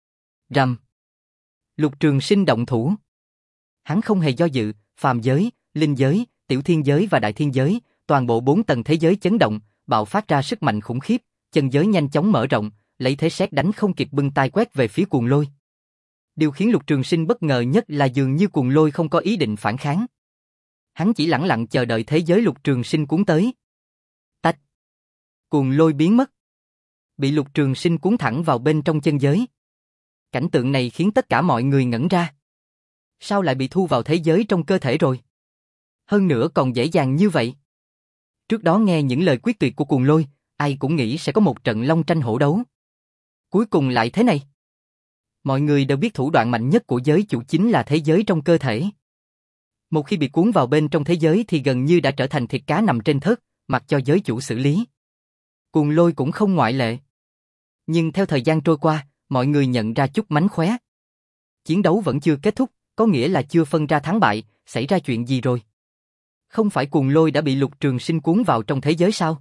Rầm. Lục Trường Sinh động thủ. Hắn không hề do dự, phàm giới, linh giới, tiểu thiên giới và đại thiên giới, toàn bộ bốn tầng thế giới chấn động, bạo phát ra sức mạnh khủng khiếp, chân giới nhanh chóng mở rộng, lấy thế sét đánh không kịp bưng tay quét về phía Cuồng Lôi. Điều khiến Lục Trường Sinh bất ngờ nhất là dường như Cuồng Lôi không có ý định phản kháng. Hắn chỉ lẳng lặng chờ đợi thế giới Lục Trường Sinh cuốn tới. Tách. Cuồng Lôi biến mất. Bị Lục Trường Sinh cuốn thẳng vào bên trong chân giới. Cảnh tượng này khiến tất cả mọi người ngẩn ra. Sao lại bị thu vào thế giới trong cơ thể rồi? Hơn nữa còn dễ dàng như vậy. Trước đó nghe những lời quyết tuyệt của Cuồng Lôi, ai cũng nghĩ sẽ có một trận long tranh hổ đấu. Cuối cùng lại thế này. Mọi người đều biết thủ đoạn mạnh nhất của giới chủ chính là thế giới trong cơ thể. Một khi bị cuốn vào bên trong thế giới thì gần như đã trở thành thịt cá nằm trên thớt, mặc cho giới chủ xử lý. Cuồng lôi cũng không ngoại lệ. Nhưng theo thời gian trôi qua, mọi người nhận ra chút mánh khóe. Chiến đấu vẫn chưa kết thúc, có nghĩa là chưa phân ra thắng bại, xảy ra chuyện gì rồi? Không phải cuồng lôi đã bị Lục Trường Sinh cuốn vào trong thế giới sao?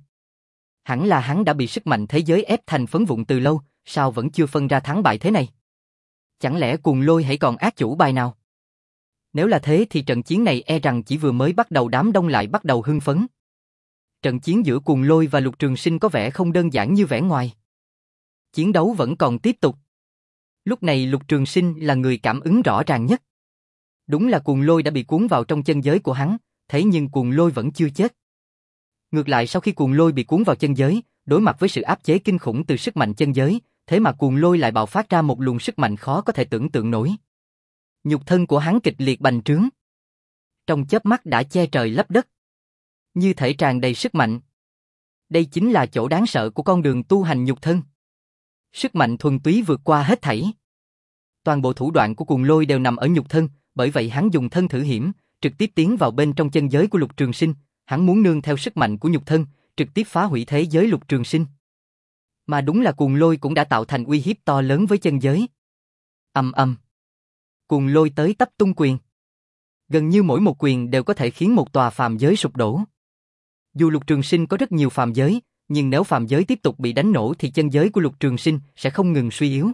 Hẳn là hắn đã bị sức mạnh thế giới ép thành phấn vụn từ lâu, sao vẫn chưa phân ra thắng bại thế này? Chẳng lẽ cuồng lôi hãy còn ác chủ bài nào? Nếu là thế thì trận chiến này e rằng chỉ vừa mới bắt đầu, đám đông lại bắt đầu hưng phấn. Trận chiến giữa cuồng lôi và Lục Trường Sinh có vẻ không đơn giản như vẻ ngoài. Chiến đấu vẫn còn tiếp tục. Lúc này Lục Trường Sinh là người cảm ứng rõ ràng nhất. Đúng là cuồng lôi đã bị cuốn vào trong chân giới của hắn, thế nhưng cuồng lôi vẫn chưa chết. Ngược lại sau khi cuồng lôi bị cuốn vào chân giới, đối mặt với sự áp chế kinh khủng từ sức mạnh chân giới, thế mà cuồng lôi lại bạo phát ra một luồng sức mạnh khó có thể tưởng tượng nổi. Nhục thân của hắn kịch liệt bành trướng. Trong chớp mắt đã che trời lấp đất. Như thể tràn đầy sức mạnh. Đây chính là chỗ đáng sợ của con đường tu hành nhục thân. Sức mạnh thuần túy vượt qua hết thảy. Toàn bộ thủ đoạn của cuồng lôi đều nằm ở nhục thân, bởi vậy hắn dùng thân thử hiểm, trực tiếp tiến vào bên trong chân giới của Lục Trường Sinh, hắn muốn nương theo sức mạnh của nhục thân, trực tiếp phá hủy thế giới Lục Trường Sinh. Mà đúng là cuồng lôi cũng đã tạo thành uy hiếp to lớn với chân giới. Ầm ầm. Cuồng lôi tới tấp tung quyền. Gần như mỗi một quyền đều có thể khiến một tòa phàm giới sụp đổ. Dù Lục Trường Sinh có rất nhiều phàm giới, nhưng nếu phàm giới tiếp tục bị đánh nổ thì chân giới của Lục Trường Sinh sẽ không ngừng suy yếu.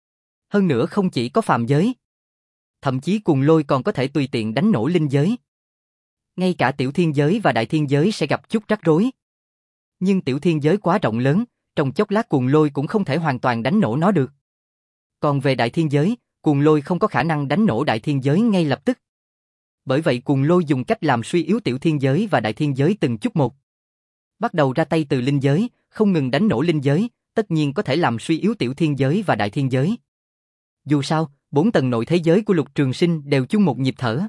Hơn nữa không chỉ có phàm giới, thậm chí cuồng lôi còn có thể tùy tiện đánh nổ linh giới. Ngay cả tiểu thiên giới và đại thiên giới sẽ gặp chút rắc rối. Nhưng tiểu thiên giới quá rộng lớn, trong chốc lát cuồng lôi cũng không thể hoàn toàn đánh nổ nó được. Còn về đại thiên giới, cuồng lôi không có khả năng đánh nổ đại thiên giới ngay lập tức. Bởi vậy cuồng lôi dùng cách làm suy yếu tiểu thiên giới và đại thiên giới từng chút một. Bắt đầu ra tay từ linh giới, không ngừng đánh nổ linh giới, tất nhiên có thể làm suy yếu tiểu thiên giới và đại thiên giới. Dù sao, bốn tầng nội thế giới của Lục Trường Sinh đều chung một nhịp thở.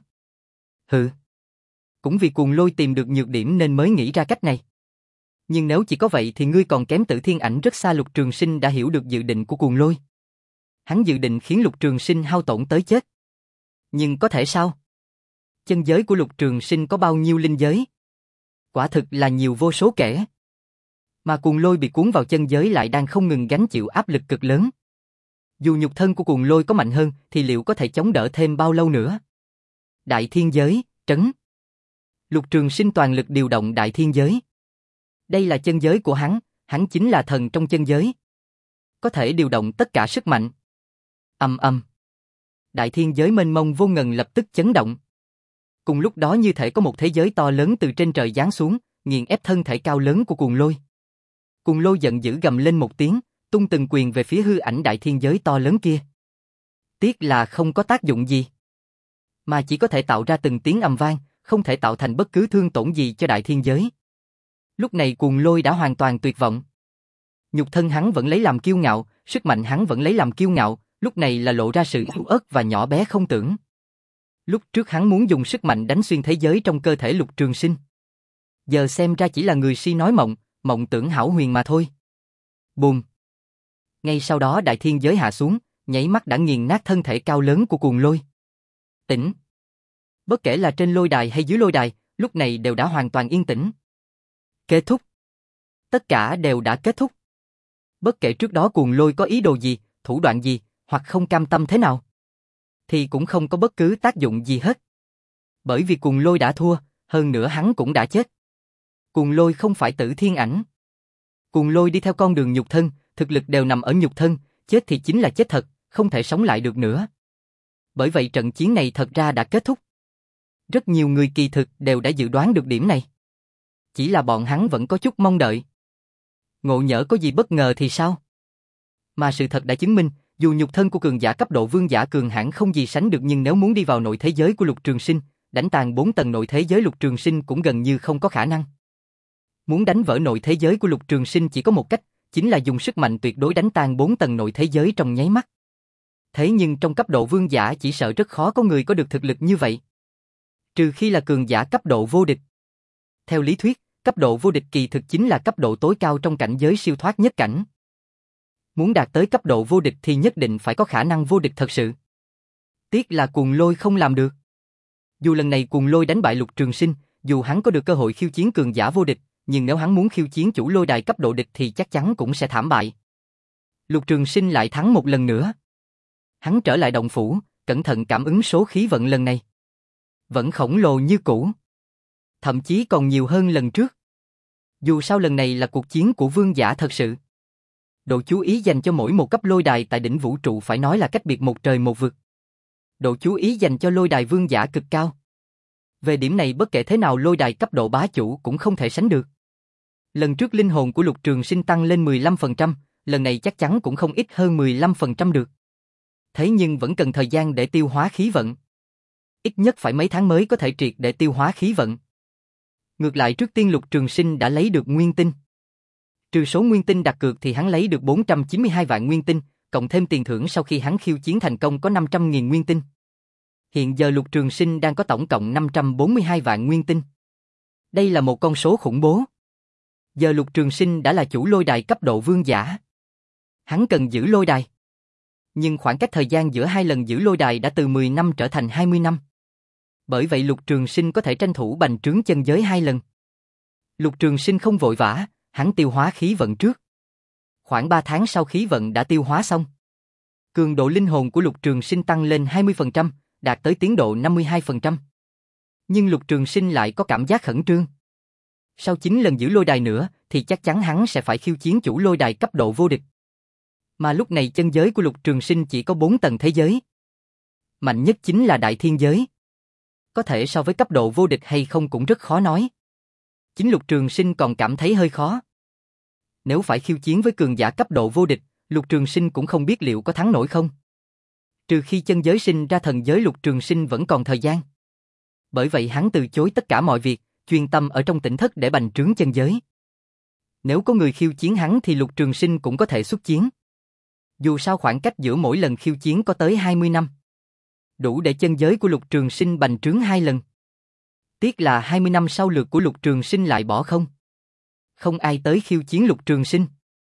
Hừ. Cũng vì cuồng lôi tìm được nhược điểm nên mới nghĩ ra cách này. Nhưng nếu chỉ có vậy thì ngươi còn kém Tử Thiên Ảnh rất xa. Lục Trường Sinh đã hiểu được dự định của cuồng lôi. Hắn dự định khiến Lục Trường Sinh hao tổn tới chết. Nhưng có thể sao? Chân giới của Lục Trường Sinh có bao nhiêu linh giới? Quả thực là nhiều vô số kể. Mà cuồng lôi bị cuốn vào chân giới lại đang không ngừng gánh chịu áp lực cực lớn. Dù nhục thân của cuồng lôi có mạnh hơn thì liệu có thể chống đỡ thêm bao lâu nữa? Đại thiên giới, trấn. Lục Trường Sinh toàn lực điều động đại thiên giới. Đây là chân giới của hắn, hắn chính là thần trong chân giới. Có thể điều động tất cả sức mạnh. Ầm ầm. Đại thiên giới mênh mông vô ngần lập tức chấn động. Cùng lúc đó như thể có một thế giới to lớn từ trên trời giáng xuống, nghiền ép thân thể cao lớn của cuồng lôi. Cuồng lôi giận dữ gầm lên một tiếng, tung từng quyền về phía hư ảnh đại thiên giới to lớn kia. Tiếc là không có tác dụng gì, mà chỉ có thể tạo ra từng tiếng ầm vang, không thể tạo thành bất cứ thương tổn gì cho đại thiên giới. Lúc này cuồng lôi đã hoàn toàn tuyệt vọng. Nhục thân hắn vẫn lấy làm kiêu ngạo, sức mạnh hắn vẫn lấy làm kiêu ngạo, lúc này là lộ ra sự yếu ớt và nhỏ bé không tưởng. Lúc trước hắn muốn dùng sức mạnh đánh xuyên thế giới trong cơ thể Lục Trường Sinh. Giờ xem ra chỉ là người si nói mộng, mộng tưởng hão huyền mà thôi. Bùm. Ngay sau đó đại thiên giới hạ xuống, nháy mắt đã nghiền nát thân thể cao lớn của cuồng lôi. Tĩnh. Bất kể là trên lôi đài hay dưới lôi đài, lúc này đều đã hoàn toàn yên tĩnh. Kết thúc. Tất cả đều đã kết thúc. Bất kể trước đó cuồng lôi có ý đồ gì, thủ đoạn gì, hoặc không cam tâm thế nào, thì cũng không có bất cứ tác dụng gì hết. Bởi vì cuồng lôi đã thua, hơn nữa hắn cũng đã chết. Cuồng lôi không phải Tử Thiên Ảnh. Cuồng lôi đi theo con đường nhục thân, thực lực đều nằm ở nhục thân, chết thì chính là chết thật, không thể sống lại được nữa. Bởi vậy trận chiến này thật ra đã kết thúc. Rất nhiều người kỳ thực đều đã dự đoán được điểm này. Chỉ là bọn hắn vẫn có chút mong đợi. Ngộ nhỡ có gì bất ngờ thì sao? Mà sự thật đã chứng minh, dù nhục thân của cường giả cấp độ vương giả cường hãn không gì sánh được, nhưng nếu muốn đi vào nội thế giới của Lục Trường Sinh, đánh tàn bốn tầng nội thế giới Lục Trường Sinh cũng gần như không có khả năng. Muốn đánh vỡ nội thế giới của Lục Trường Sinh chỉ có một cách, chính là dùng sức mạnh tuyệt đối đánh tan bốn tầng nội thế giới trong nháy mắt. Thế nhưng trong cấp độ vương giả chỉ sợ rất khó có người có được thực lực như vậy. Trừ khi là cường giả cấp độ vô địch. Theo lý thuyết, cấp độ vô địch kỳ thực chính là cấp độ tối cao trong cảnh giới siêu thoát nhất cảnh. Muốn đạt tới cấp độ vô địch thì nhất định phải có khả năng vô địch thật sự. Tiếc là cuồng lôi không làm được. Dù lần này Cuồng Lôi đánh bại Lục Trường Sinh, dù hắn có được cơ hội khiêu chiến cường giả vô địch, nhưng nếu hắn muốn khiêu chiến chủ lôi đài cấp độ địch thì chắc chắn cũng sẽ thảm bại. Lục Trường Sinh lại thắng một lần nữa. Hắn trở lại động phủ, cẩn thận cảm ứng số khí vận lần này. Vẫn khổng lồ như cũ. Thậm chí còn nhiều hơn lần trước. Dù sao lần này là cuộc chiến của vương giả thật sự. Độ chú ý dành cho mỗi một cấp lôi đài tại đỉnh vũ trụ phải nói là cách biệt một trời một vực. Độ chú ý dành cho lôi đài vương giả cực cao. Về điểm này bất kể thế nào lôi đài cấp độ bá chủ cũng không thể sánh được. Lần trước linh hồn của Lục Trường Sinh tăng lên mười lăm phần trăm, lần này chắc chắn cũng không ít hơn mười lăm phần trăm được. Thế nhưng vẫn cần thời gian để tiêu hóa khí vận. Ít nhất phải mấy tháng mới có thể triệt để tiêu hóa khí vận. Ngược lại trước tiên Lục Trường Sinh đã lấy được nguyên tinh. Trừ số nguyên tinh đặt cược thì hắn lấy được bốn trăm chín mươi hai vạn nguyên tinh, cộng thêm tiền thưởng sau khi hắn khiêu chiến thành công có năm trăm nghìn nguyên tinh. Hiện giờ Lục Trường Sinh đang có tổng cộng năm trăm bốn mươi hai vạn nguyên tinh. Đây là một con số khủng bố. Giờ Lục Trường Sinh đã là chủ lôi đài cấp độ vương giả. Hắn cần giữ lôi đài. Nhưng khoảng cách thời gian giữa hai lần giữ lôi đài đã từ mười năm trở thành hai mươi năm. Bởi vậy Lục Trường Sinh có thể tranh thủ bành trướng chân giới hai lần. Lục Trường Sinh không vội vã, hắn tiêu hóa khí vận trước. Khoảng ba tháng sau khí vận đã tiêu hóa xong. Cường độ linh hồn của Lục Trường Sinh tăng lên hai mươi phần trăm, đạt tới tiến độ năm mươi hai phần trăm. Nhưng Lục Trường Sinh lại có cảm giác khẩn trương. Sau chín lần giữ lôi đài nữa thì chắc chắn hắn sẽ phải khiêu chiến chủ lôi đài cấp độ vô địch. Mà lúc này chân giới của Lục Trường Sinh chỉ có bốn tầng thế giới. Mạnh nhất chính là đại thiên giới. Có thể so với cấp độ vô địch hay không cũng rất khó nói. Chính Lục Trường Sinh còn cảm thấy hơi khó. Nếu phải khiêu chiến với cường giả cấp độ vô địch, Lục Trường Sinh cũng không biết liệu có thắng nổi không. Trừ khi chân giới sinh ra thần giới Lục Trường Sinh vẫn còn thời gian. Bởi vậy hắn từ chối tất cả mọi việc, chuyên tâm ở trong tỉnh thất để bành trướng chân giới. Nếu có người khiêu chiến hắn thì Lục Trường Sinh cũng có thể xuất chiến. Dù sao khoảng cách giữa mỗi lần khiêu chiến có tới hai mươi năm. Đủ để chân giới của Lục Trường Sinh bành trướng hai lần. Tiếc là hai mươi năm sau lượt của Lục Trường Sinh lại bỏ không. Không ai tới khiêu chiến Lục Trường Sinh.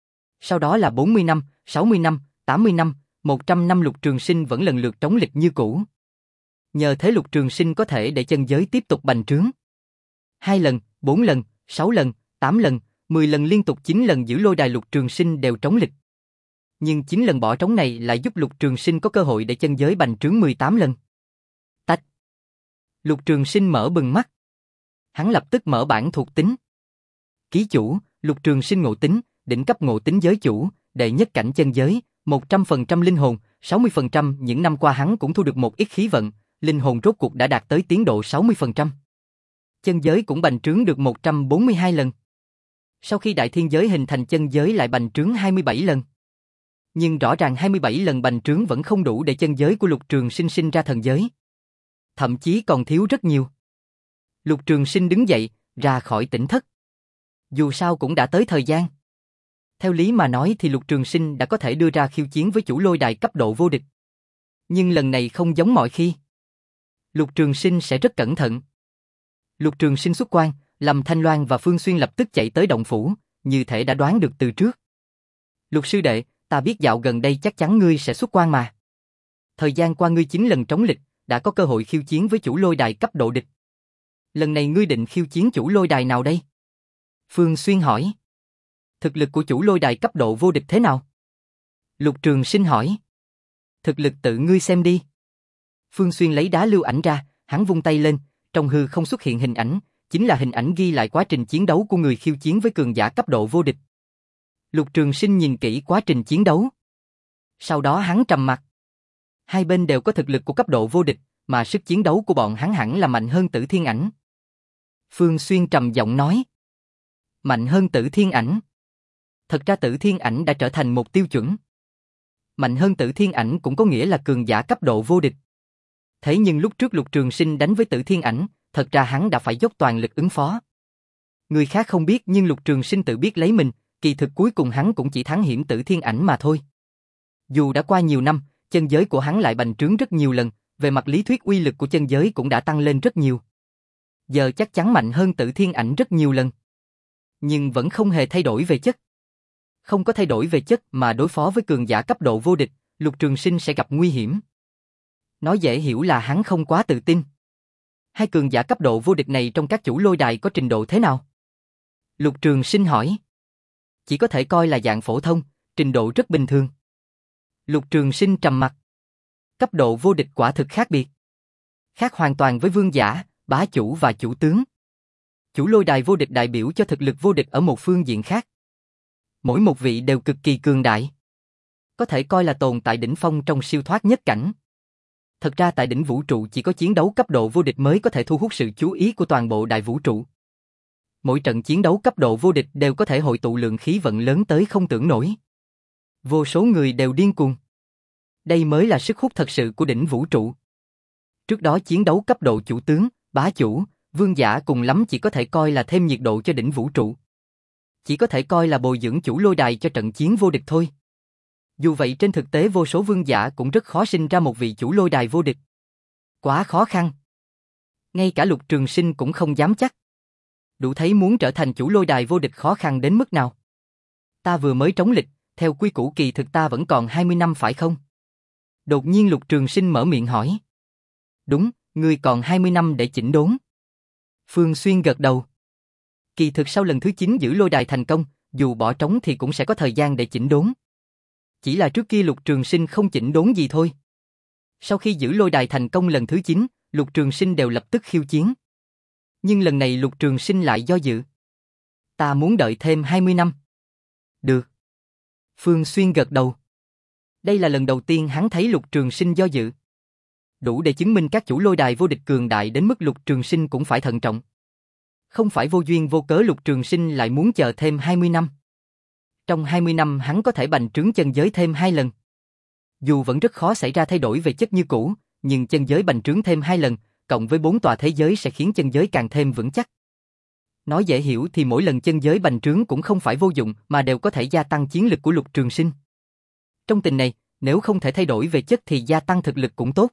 Sau đó là bốn mươi năm, sáu mươi năm, tám mươi năm, một trăm năm Lục Trường Sinh vẫn lần lượt trống lịch như cũ. Nhờ thế Lục Trường Sinh có thể để chân giới tiếp tục bành trướng. Hai lần, bốn lần, sáu lần, tám lần, mười lần liên tục chín lần giữ lôi đài Lục Trường Sinh đều trống lịch. Nhưng chín lần bỏ trống này lại giúp Lục Trường Sinh có cơ hội để chân giới bành trướng mười tám lần. Tách. Lục Trường Sinh mở bừng mắt. Hắn lập tức mở bảng thuộc tính. Ký chủ, Lục Trường Sinh ngộ tính, đỉnh cấp ngộ tính giới chủ, đệ nhất cảnh chân giới, một trăm phần trăm linh hồn, sáu mươi phần trăm những năm qua hắn cũng thu được một ít khí vận, linh hồn rốt cuộc đã đạt tới tiến độ sáu mươi phần trăm. Chân giới cũng bành trướng được một trăm bốn mươi hai lần. Sau khi đại thiên giới hình thành chân giới lại bành trướng hai mươi bảy lần. Nhưng rõ ràng hai mươi bảy lần bành trướng vẫn không đủ để chân giới của Lục Trường Sinh sinh ra thần giới. Thậm chí còn thiếu rất nhiều. Lục Trường Sinh đứng dậy, ra khỏi tỉnh thất. Dù sao cũng đã tới thời gian. Theo lý mà nói thì Lục Trường Sinh đã có thể đưa ra khiêu chiến với chủ lôi đài cấp độ vô địch. Nhưng lần này không giống mọi khi. Lục Trường Sinh sẽ rất cẩn thận. Lục Trường Sinh xuất quan, Lâm Thanh Loan và Phương Xuyên lập tức chạy tới động phủ, như thể đã đoán được từ trước. Lục sư đệ, ta biết dạo gần đây chắc chắn ngươi sẽ xuất quan mà. Thời gian qua ngươi chín lần trống lịch, đã có cơ hội khiêu chiến với chủ lôi đài cấp độ địch. Lần này ngươi định khiêu chiến chủ lôi đài nào đây? Phương Xuyên hỏi. Thực lực của chủ lôi đài cấp độ vô địch thế nào? Lục Trường Sinh hỏi. Thực lực tự ngươi xem đi. Phương Xuyên lấy đá lưu ảnh ra, hắn vung tay lên, trong hư không xuất hiện hình ảnh, chính là hình ảnh ghi lại quá trình chiến đấu của người khiêu chiến với cường giả cấp độ vô địch. Lục Trường Sinh nhìn kỹ quá trình chiến đấu. Sau đó hắn trầm mặt. Hai bên đều có thực lực của cấp độ vô địch, mà sức chiến đấu của bọn hắn hẳn là mạnh hơn Tử Thiên Ảnh. Phương Xuyên trầm giọng nói. Mạnh hơn Tử Thiên Ảnh. Thật ra Tử Thiên Ảnh đã trở thành một tiêu chuẩn. Mạnh hơn Tử Thiên Ảnh cũng có nghĩa là cường giả cấp độ vô địch. Thế nhưng lúc trước Lục Trường Sinh đánh với Tử Thiên Ảnh, thật ra hắn đã phải dốc toàn lực ứng phó. Người khác không biết nhưng Lục Trường Sinh tự biết lấy mình, kỳ thực cuối cùng hắn cũng chỉ thắng hiểm Tử Thiên Ảnh mà thôi. Dù đã qua nhiều năm, chân giới của hắn lại bành trướng rất nhiều lần, về mặt lý thuyết uy lực của chân giới cũng đã tăng lên rất nhiều. Giờ chắc chắn mạnh hơn Tử Thiên Ảnh rất nhiều lần. Nhưng vẫn không hề thay đổi về chất. Không có thay đổi về chất mà đối phó với cường giả cấp độ vô địch, Lục Trường Sinh sẽ gặp nguy hiểm. Nói dễ hiểu là hắn không quá tự tin. Hai cường giả cấp độ vô địch này trong các chủ lôi đài có trình độ thế nào? Lục Trường Sinh hỏi. Chỉ có thể coi là dạng phổ thông, trình độ rất bình thường. Lục Trường Sinh trầm mặt. Cấp độ vô địch quả thực khác biệt. Khác hoàn toàn với vương giả, bá chủ và chủ tướng. Chủ lôi đài vô địch đại biểu cho thực lực vô địch ở một phương diện khác. Mỗi một vị đều cực kỳ cường đại. Có thể coi là tồn tại đỉnh phong trong siêu thoát nhất cảnh. Thật ra tại đỉnh vũ trụ chỉ có chiến đấu cấp độ vô địch mới có thể thu hút sự chú ý của toàn bộ đại vũ trụ. Mỗi trận chiến đấu cấp độ vô địch đều có thể hội tụ lượng khí vận lớn tới không tưởng nổi. Vô số người đều điên cuồng. Đây mới là sức hút thật sự của đỉnh vũ trụ. Trước đó chiến đấu cấp độ chủ tướng, bá chủ, vương giả cùng lắm chỉ có thể coi là thêm nhiệt độ cho đỉnh vũ trụ. Chỉ có thể coi là bồi dưỡng chủ lôi đài cho trận chiến vô địch thôi. Dù vậy trên thực tế vô số vương giả cũng rất khó sinh ra một vị chủ lôi đài vô địch. Quá khó khăn. Ngay cả Lục Trường Sinh cũng không dám chắc. Đủ thấy muốn trở thành chủ lôi đài vô địch khó khăn đến mức nào. Ta vừa mới trống lịch, theo quy củ kỳ thực ta vẫn còn hai mươi năm phải không? Đột nhiên Lục Trường Sinh mở miệng hỏi. Đúng, ngươi còn hai mươi năm để chỉnh đốn. Phương Xuyên gật đầu. Kỳ thực sau lần thứ chín giữ lôi đài thành công, dù bỏ trống thì cũng sẽ có thời gian để chỉnh đốn. Chỉ là trước kia Lục Trường Sinh không chỉnh đốn gì thôi. Sau khi giữ lôi đài thành công lần thứ chín, Lục Trường Sinh đều lập tức khiêu chiến. Nhưng lần này Lục Trường Sinh lại do dự. Ta muốn đợi thêm hai mươi năm. Được. Phương Xuyên gật đầu. Đây là lần đầu tiên hắn thấy Lục Trường Sinh do dự. Đủ để chứng minh các chủ lôi đài vô địch cường đại đến mức Lục Trường Sinh cũng phải thận trọng. Không phải vô duyên vô cớ Lục Trường Sinh lại muốn chờ thêm hai mươi năm. Trong hai mươi năm hắn có thể bành trướng chân giới thêm hai lần. Dù vẫn rất khó xảy ra thay đổi về chất như cũ, nhưng chân giới bành trướng thêm hai lần, cộng với bốn tòa thế giới sẽ khiến chân giới càng thêm vững chắc. Nói dễ hiểu thì mỗi lần chân giới bành trướng cũng không phải vô dụng mà đều có thể gia tăng chiến lực của Lục Trường Sinh. Trong tình này, nếu không thể thay đổi về chất thì gia tăng thực lực cũng tốt.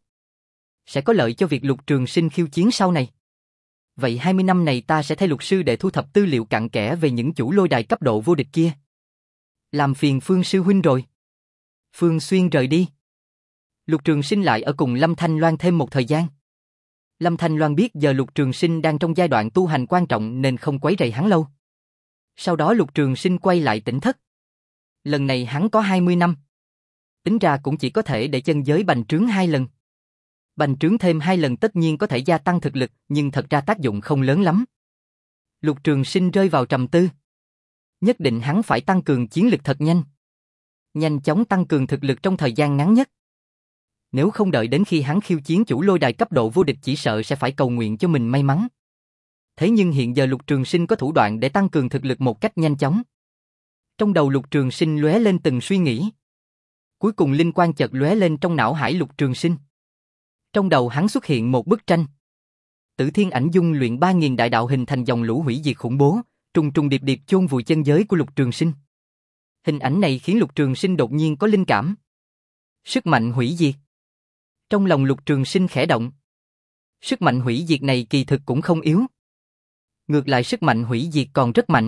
Sẽ có lợi cho việc Lục Trường Sinh khiêu chiến sau này. Vậy hai mươi năm này ta sẽ thay Lục sư để thu thập tư liệu cặn kẽ về những chủ lôi đài cấp độ vô địch kia. Làm phiền Phương sư huynh rồi. Phương Xuyên rời đi. Lục Trường Sinh lại ở cùng Lâm Thanh Loan thêm một thời gian. Lâm Thanh Loan biết giờ Lục Trường Sinh đang trong giai đoạn tu hành quan trọng nên không quấy rầy hắn lâu. Sau đó Lục Trường Sinh quay lại tỉnh thất. Lần này hắn có hai mươi năm. Tính ra cũng chỉ có thể để chân giới bành trướng hai lần. Bành trướng thêm hai lần tất nhiên có thể gia tăng thực lực, nhưng thật ra tác dụng không lớn lắm. Lục Trường Sinh rơi vào trầm tư. Nhất định hắn phải tăng cường chiến lực thật nhanh. Nhanh chóng tăng cường thực lực trong thời gian ngắn nhất. Nếu không đợi đến khi hắn khiêu chiến chủ lôi đài cấp độ vô địch chỉ sợ sẽ phải cầu nguyện cho mình may mắn. Thế nhưng hiện giờ Lục Trường Sinh có thủ đoạn để tăng cường thực lực một cách nhanh chóng. Trong đầu Lục Trường Sinh lóe lên từng suy nghĩ. Cuối cùng linh quang chợt lóe lên trong não hải Lục Trường Sinh. Trong đầu hắn xuất hiện một bức tranh. Tử Thiên Ảnh Dung luyện ba nghìn đại đạo hình thành dòng lũ hủy diệt khủng bố, trùng trùng điệp điệp chôn vùi chân giới của Lục Trường Sinh. Hình ảnh này khiến Lục Trường Sinh đột nhiên có linh cảm. Sức mạnh hủy diệt. Trong lòng Lục Trường Sinh khẽ động. Sức mạnh hủy diệt này kỳ thực cũng không yếu. Ngược lại sức mạnh hủy diệt còn rất mạnh.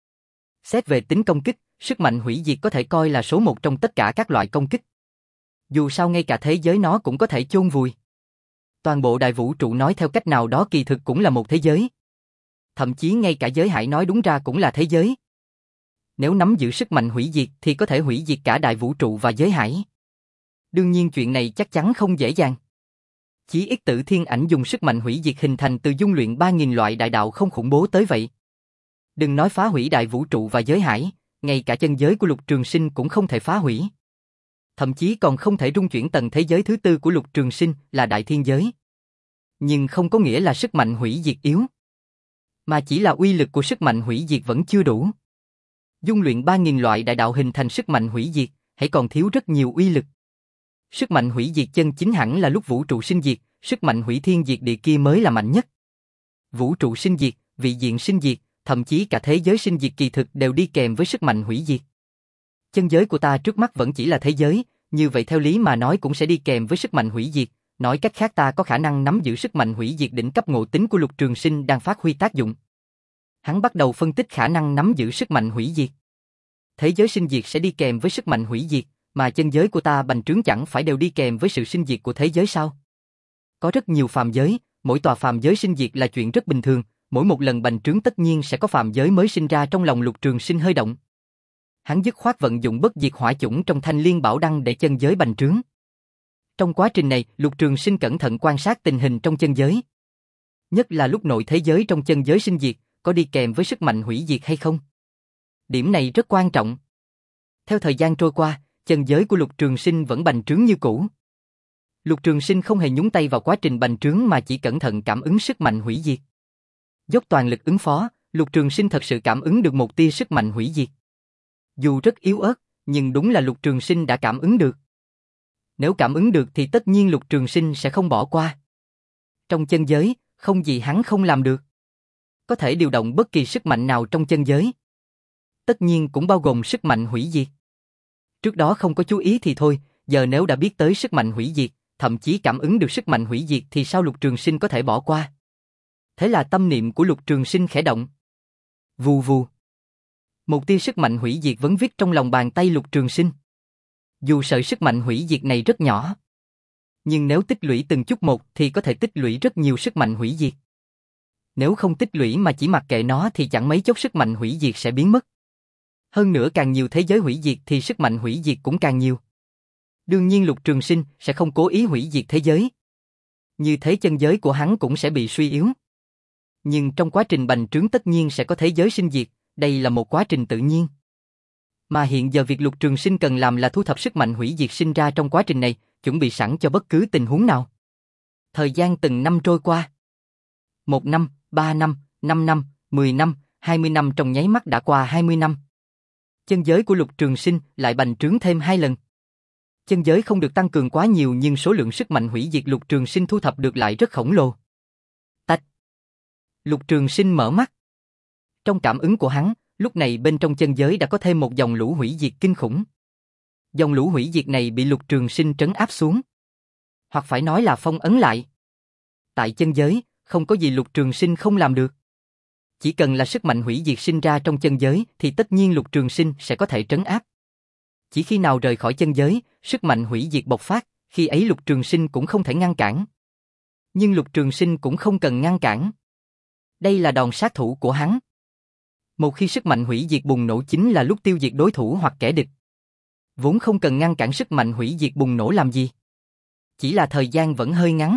Xét về tính công kích, sức mạnh hủy diệt có thể coi là số một trong tất cả các loại công kích. Dù sao ngay cả thế giới nó cũng có thể chôn vùi. Toàn bộ đại vũ trụ nói theo cách nào đó kỳ thực cũng là một thế giới. Thậm chí ngay cả giới hải nói đúng ra cũng là thế giới. Nếu nắm giữ sức mạnh hủy diệt thì có thể hủy diệt cả đại vũ trụ và giới hải. Đương nhiên chuyện này chắc chắn không dễ dàng. Chí ít Tử Thiên Ảnh dùng sức mạnh hủy diệt hình thành từ dung luyện ba nghìn loại đại đạo không khủng bố tới vậy. Đừng nói phá hủy đại vũ trụ và giới hải, ngay cả chân giới của Lục Trường Sinh cũng không thể phá hủy. Thậm chí còn không thể rung chuyển tầng thế giới thứ tư của Lục Trường Sinh là đại thiên giới. Nhưng không có nghĩa là sức mạnh hủy diệt yếu, mà chỉ là uy lực của sức mạnh hủy diệt vẫn chưa đủ. Dung luyện ba nghìn loại đại đạo hình thành sức mạnh hủy diệt, hãy còn thiếu rất nhiều uy lực. Sức mạnh hủy diệt chân chính hẳn là lúc vũ trụ sinh diệt, sức mạnh hủy thiên diệt địa kia mới là mạnh nhất. Vũ trụ sinh diệt, vị diện sinh diệt, thậm chí cả thế giới sinh diệt kỳ thực đều đi kèm với sức mạnh hủy diệt. Chân giới của ta trước mắt vẫn chỉ là thế giới, như vậy theo lý mà nói cũng sẽ đi kèm với sức mạnh hủy diệt, nói cách khác ta có khả năng nắm giữ sức mạnh hủy diệt đỉnh cấp ngộ tính của Lục Trường Sinh đang phát huy tác dụng. Hắn bắt đầu phân tích khả năng nắm giữ sức mạnh hủy diệt. Thế giới sinh diệt sẽ đi kèm với sức mạnh hủy diệt, mà chân giới của ta bành trướng chẳng phải đều đi kèm với sự sinh diệt của thế giới sao? Có rất nhiều phàm giới, mỗi tòa phàm giới sinh diệt là chuyện rất bình thường, mỗi một lần bành trướng tất nhiên sẽ có phàm giới mới sinh ra. Trong lòng Lục Trường Sinh hơi động. Hắn dứt khoát vận dụng bất diệt hỏa chủng trong Thanh Liên Bảo Đăng để chân giới bành trướng. Trong quá trình này, Lục Trường Sinh cẩn thận quan sát tình hình trong chân giới. Nhất là lúc nội thế giới trong chân giới sinh diệt, có đi kèm với sức mạnh hủy diệt hay không. Điểm này rất quan trọng. Theo thời gian trôi qua, chân giới của Lục Trường Sinh vẫn bành trướng như cũ. Lục Trường Sinh không hề nhúng tay vào quá trình bành trướng mà chỉ cẩn thận cảm ứng sức mạnh hủy diệt. Dốc toàn lực ứng phó, Lục Trường Sinh thật sự cảm ứng được một tia sức mạnh hủy diệt. Dù rất yếu ớt, nhưng đúng là Lục Trường Sinh đã cảm ứng được. Nếu cảm ứng được thì tất nhiên Lục Trường Sinh sẽ không bỏ qua. Trong chân giới, không gì hắn không làm được. Có thể điều động bất kỳ sức mạnh nào trong chân giới. Tất nhiên cũng bao gồm sức mạnh hủy diệt. Trước đó không có chú ý thì thôi, giờ nếu đã biết tới sức mạnh hủy diệt, thậm chí cảm ứng được sức mạnh hủy diệt thì sao Lục Trường Sinh có thể bỏ qua. Thế là tâm niệm của Lục Trường Sinh khẽ động. Vù vù. Một tia sức mạnh hủy diệt vấn vít trong lòng bàn tay Lục Trường Sinh. Dù sợi sức mạnh hủy diệt này rất nhỏ, nhưng nếu tích lũy từng chút một thì có thể tích lũy rất nhiều sức mạnh hủy diệt. Nếu không tích lũy mà chỉ mặc kệ nó thì chẳng mấy chốc sức mạnh hủy diệt sẽ biến mất. Hơn nữa càng nhiều thế giới hủy diệt thì sức mạnh hủy diệt cũng càng nhiều. Đương nhiên Lục Trường Sinh sẽ không cố ý hủy diệt thế giới. Như thế chân giới của hắn cũng sẽ bị suy yếu. Nhưng trong quá trình bành trướng tất nhiên sẽ có thế giới sinh diệt, đây là một quá trình tự nhiên. Mà hiện giờ việc Lục Trường Sinh cần làm là thu thập sức mạnh hủy diệt sinh ra trong quá trình này, chuẩn bị sẵn cho bất cứ tình huống nào. Thời gian từng năm trôi qua. Một năm, ba năm, năm năm, mười năm, hai mươi năm trong nháy mắt đã qua hai mươi năm. Chân giới của Lục Trường Sinh lại bành trướng thêm hai lần. Chân giới không được tăng cường quá nhiều nhưng số lượng sức mạnh hủy diệt Lục Trường Sinh thu thập được lại rất khổng lồ. Tạch. Lục Trường Sinh mở mắt. Trong cảm ứng của hắn, lúc này bên trong chân giới đã có thêm một dòng lũ hủy diệt kinh khủng. Dòng lũ hủy diệt này bị Lục Trường Sinh trấn áp xuống. Hoặc phải nói là phong ấn lại. Tại chân giới, không có gì Lục Trường Sinh không làm được. Chỉ cần là sức mạnh hủy diệt sinh ra trong chân giới thì tất nhiên Lục Trường Sinh sẽ có thể trấn áp. Chỉ khi nào rời khỏi chân giới, sức mạnh hủy diệt bộc phát, khi ấy Lục Trường Sinh cũng không thể ngăn cản. Nhưng Lục Trường Sinh cũng không cần ngăn cản. Đây là đòn sát thủ của hắn. Một khi sức mạnh hủy diệt bùng nổ chính là lúc tiêu diệt đối thủ hoặc kẻ địch. Vốn không cần ngăn cản sức mạnh hủy diệt bùng nổ làm gì. Chỉ là thời gian vẫn hơi ngắn.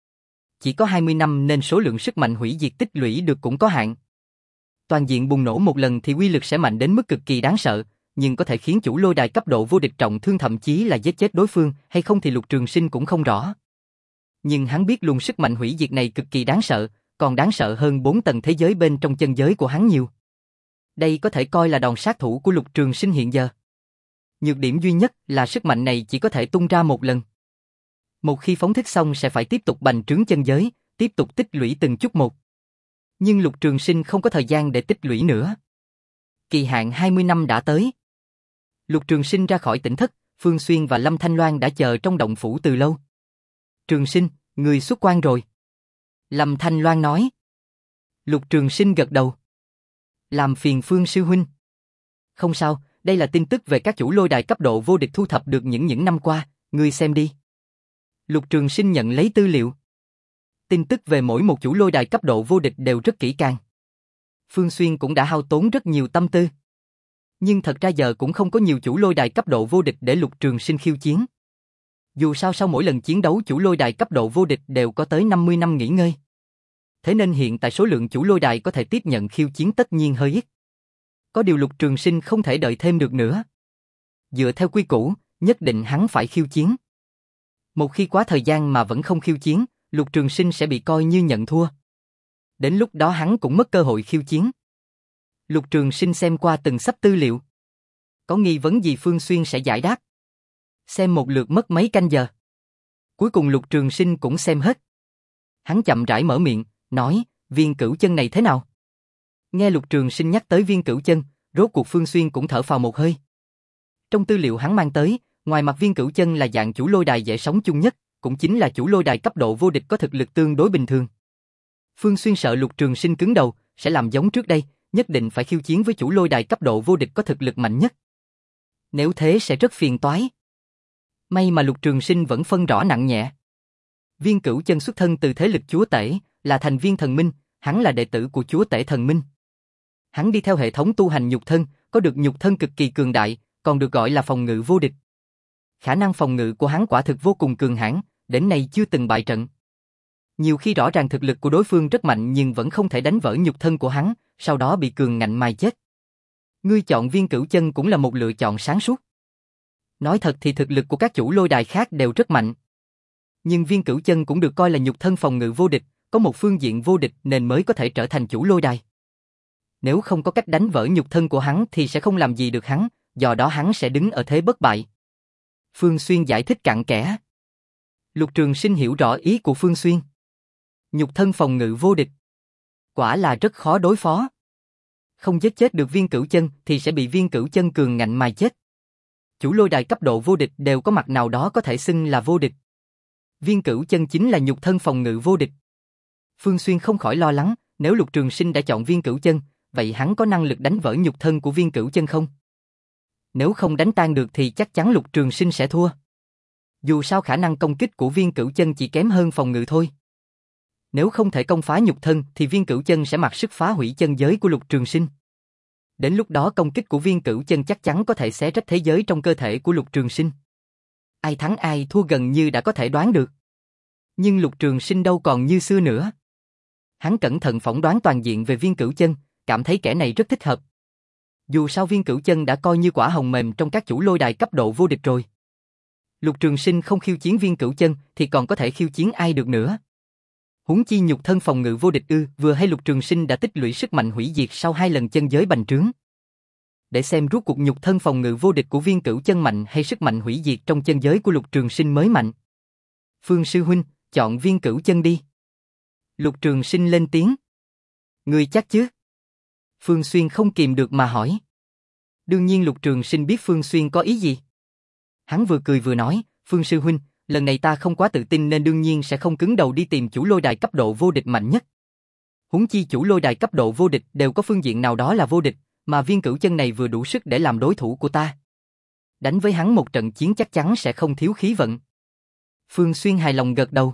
Chỉ có hai mươi năm nên số lượng sức mạnh hủy diệt tích lũy được cũng có hạn. Toàn diện bùng nổ một lần thì uy lực sẽ mạnh đến mức cực kỳ đáng sợ, nhưng có thể khiến chủ lôi đài cấp độ vô địch trọng thương thậm chí là giết chết đối phương hay không thì Lục Trường Sinh cũng không rõ. Nhưng hắn biết luồng sức mạnh hủy diệt này cực kỳ đáng sợ, còn đáng sợ hơn bốn tầng thế giới bên trong chân giới của hắn nhiều. Đây có thể coi là đòn sát thủ của Lục Trường Sinh hiện giờ. Nhược điểm duy nhất là sức mạnh này chỉ có thể tung ra một lần. Một khi phóng thích xong sẽ phải tiếp tục bành trướng chân giới, tiếp tục tích lũy từng chút một. Nhưng Lục Trường Sinh không có thời gian để tích lũy nữa. Kỳ hạn hai mươi năm đã tới. Lục Trường Sinh ra khỏi tỉnh thất, Phương Xuyên và Lâm Thanh Loan đã chờ trong động phủ từ lâu. Trường Sinh, người xuất quan rồi. Lâm Thanh Loan nói. Lục Trường Sinh gật đầu. Làm phiền Phương sư huynh. Không sao, đây là tin tức về các chủ lôi đài cấp độ vô địch thu thập được những những năm qua, ngươi xem đi. Lục Trường Sinh nhận lấy tư liệu. Tin tức về mỗi một chủ lôi đài cấp độ vô địch đều rất kỹ càng. Phương Xuyên cũng đã hao tốn rất nhiều tâm tư. Nhưng thật ra giờ cũng không có nhiều chủ lôi đài cấp độ vô địch để Lục Trường Sinh khiêu chiến. Dù sao sau mỗi lần chiến đấu chủ lôi đài cấp độ vô địch đều có tới năm mươi năm nghỉ ngơi. Thế nên hiện tại số lượng chủ lôi đài có thể tiếp nhận khiêu chiến tất nhiên hơi ít. Có điều Lục Trường Sinh không thể đợi thêm được nữa. Dựa theo quy củ, nhất định hắn phải khiêu chiến. Một khi quá thời gian mà vẫn không khiêu chiến, Lục Trường Sinh sẽ bị coi như nhận thua. Đến lúc đó hắn cũng mất cơ hội khiêu chiến. Lục Trường Sinh xem qua từng sắp tư liệu. Có nghi vấn gì Phương Xuyên sẽ giải đáp. Xem một lượt mất mấy canh giờ. Cuối cùng Lục Trường Sinh cũng xem hết. Hắn chậm rãi mở miệng, nói, viên cửu chân này thế nào? Nghe Lục Trường Sinh nhắc tới viên cửu chân, rốt cuộc Phương Xuyên cũng thở phào một hơi. Trong tư liệu hắn mang tới, ngoài mặt viên cửu chân là dạng chủ lôi đài dễ sống chung nhất, cũng chính là chủ lôi đài cấp độ vô địch có thực lực tương đối bình thường. Phương Xuyên sợ Lục Trường Sinh cứng đầu, sẽ làm giống trước đây, nhất định phải khiêu chiến với chủ lôi đài cấp độ vô địch có thực lực mạnh nhất. Nếu thế sẽ rất phiền toái. May mà Lục Trường Sinh vẫn phân rõ nặng nhẹ. Viên Cửu Chân xuất thân từ thế lực chúa tể, là thành viên thần minh, hắn là đệ tử của chúa tể thần minh. Hắn đi theo hệ thống tu hành nhục thân, có được nhục thân cực kỳ cường đại, còn được gọi là phòng ngự vô địch. Khả năng phòng ngự của hắn quả thực vô cùng cường hãn, đến nay chưa từng bại trận. Nhiều khi rõ ràng thực lực của đối phương rất mạnh nhưng vẫn không thể đánh vỡ nhục thân của hắn, sau đó bị cường ngạnh mài chết. Ngươi chọn Viên Cửu Chân cũng là một lựa chọn sáng suốt. Nói thật thì thực lực của các chủ lôi đài khác đều rất mạnh. Nhưng Viên Cửu Chân cũng được coi là nhục thân phòng ngự vô địch, có một phương diện vô địch nên mới có thể trở thành chủ lôi đài. Nếu không có cách đánh vỡ nhục thân của hắn thì sẽ không làm gì được hắn, do đó hắn sẽ đứng ở thế bất bại. Phương Xuyên giải thích cặn kẽ. Lục Trường Sinh hiểu rõ ý của Phương Xuyên. Nhục thân phòng ngự vô địch, quả là rất khó đối phó. Không giết chết được Viên Cửu Chân thì sẽ bị Viên Cửu Chân cường ngạnh mài chết. Chủ lôi đài cấp độ vô địch đều có mặt nào đó có thể xưng là vô địch. Viên Cửu Chân chính là nhục thân phòng ngự vô địch. Phương Xuyên không khỏi lo lắng, nếu Lục Trường Sinh đã chọn Viên Cửu Chân, vậy hắn có năng lực đánh vỡ nhục thân của Viên Cửu Chân không? Nếu không đánh tan được thì chắc chắn Lục Trường Sinh sẽ thua. Dù sao khả năng công kích của Viên Cửu Chân chỉ kém hơn phòng ngự thôi. Nếu không thể công phá nhục thân thì Viên Cửu Chân sẽ mặc sức phá hủy chân giới của Lục Trường Sinh. Đến lúc đó công kích của Viên Cửu Chân chắc chắn có thể xé rách thế giới trong cơ thể của Lục Trường Sinh. Ai thắng ai thua gần như đã có thể đoán được. Nhưng Lục Trường Sinh đâu còn như xưa nữa. Hắn cẩn thận phỏng đoán toàn diện về Viên Cửu Chân, cảm thấy kẻ này rất thích hợp. Dù sao Viên Cửu Chân đã coi như quả hồng mềm trong các chủ lôi đài cấp độ vô địch rồi. Lục Trường Sinh không khiêu chiến Viên Cửu Chân thì còn có thể khiêu chiến ai được nữa. Huống chi nhục thân phòng ngự vô địch ư, vừa hay Lục Trường Sinh đã tích lũy sức mạnh hủy diệt sau hai lần chân giới bành trướng. Để xem rốt cuộc nhục thân phòng ngự vô địch của Viên Cửu Chân mạnh hay sức mạnh hủy diệt trong chân giới của Lục Trường Sinh mới mạnh. Phương sư huynh, chọn Viên Cửu Chân đi. Lục Trường Sinh lên tiếng. Ngươi chắc chứ? Phương Xuyên không kìm được mà hỏi. Đương nhiên Lục Trường Sinh biết Phương Xuyên có ý gì. Hắn vừa cười vừa nói, Phương sư huynh, lần này ta không quá tự tin nên đương nhiên sẽ không cứng đầu đi tìm chủ lôi đài cấp độ vô địch mạnh nhất. Huống chi chủ lôi đài cấp độ vô địch đều có phương diện nào đó là vô địch, mà Viên Cửu Chân này vừa đủ sức để làm đối thủ của ta. Đánh với hắn một trận chiến chắc chắn sẽ không thiếu khí vận. Phương Xuyên hài lòng gật đầu.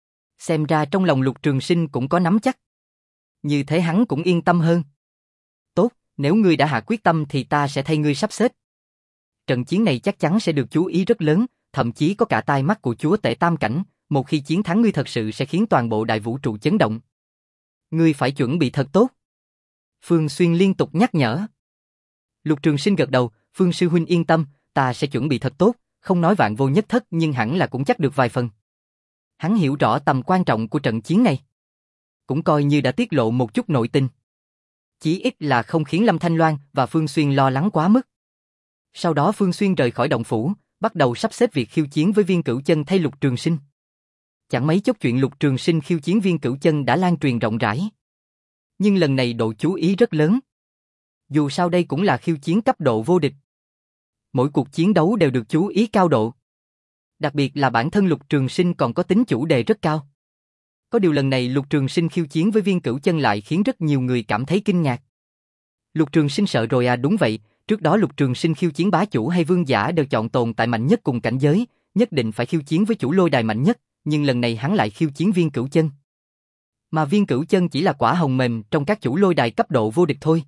Xem ra trong lòng Lục Trường Sinh cũng có nắm chắc. Như thế hắn cũng yên tâm hơn. Tốt, nếu ngươi đã hạ quyết tâm thì ta sẽ thay ngươi sắp xếp. Trận chiến này chắc chắn sẽ được chú ý rất lớn, thậm chí có cả tai mắt của chúa tể tam cảnh, một khi chiến thắng ngươi thật sự sẽ khiến toàn bộ đại vũ trụ chấn động. Ngươi phải chuẩn bị thật tốt. Phương Xuyên liên tục nhắc nhở. Lục Trường Sinh gật đầu, Phương sư huynh yên tâm, ta sẽ chuẩn bị thật tốt, không nói vạn vô nhất thất nhưng hẳn là cũng chắc được vài phần. Hắn hiểu rõ tầm quan trọng của trận chiến này. Cũng coi như đã tiết lộ một chút nội tình. Chỉ ít là không khiến Lâm Thanh Loan và Phương Xuyên lo lắng quá mức. Sau đó Phương Xuyên rời khỏi động phủ, bắt đầu sắp xếp việc khiêu chiến với Viên Cửu Chân thay Lục Trường Sinh. Chẳng mấy chốc chuyện Lục Trường Sinh khiêu chiến Viên Cửu Chân đã lan truyền rộng rãi. Nhưng lần này độ chú ý rất lớn. Dù sao đây cũng là khiêu chiến cấp độ vô địch. Mỗi cuộc chiến đấu đều được chú ý cao độ. Đặc biệt là bản thân Lục Trường Sinh còn có tính chủ đề rất cao. Có điều lần này Lục Trường Sinh khiêu chiến với Viên Cửu Chân lại khiến rất nhiều người cảm thấy kinh ngạc. Lục Trường Sinh sợ rồi à? Đúng vậy, trước đó Lục Trường Sinh khiêu chiến bá chủ hay vương giả đều chọn tồn tại mạnh nhất cùng cảnh giới, nhất định phải khiêu chiến với chủ lôi đài mạnh nhất, nhưng lần này hắn lại khiêu chiến Viên Cửu Chân. Mà Viên Cửu Chân chỉ là quả hồng mềm trong các chủ lôi đài cấp độ vô địch thôi.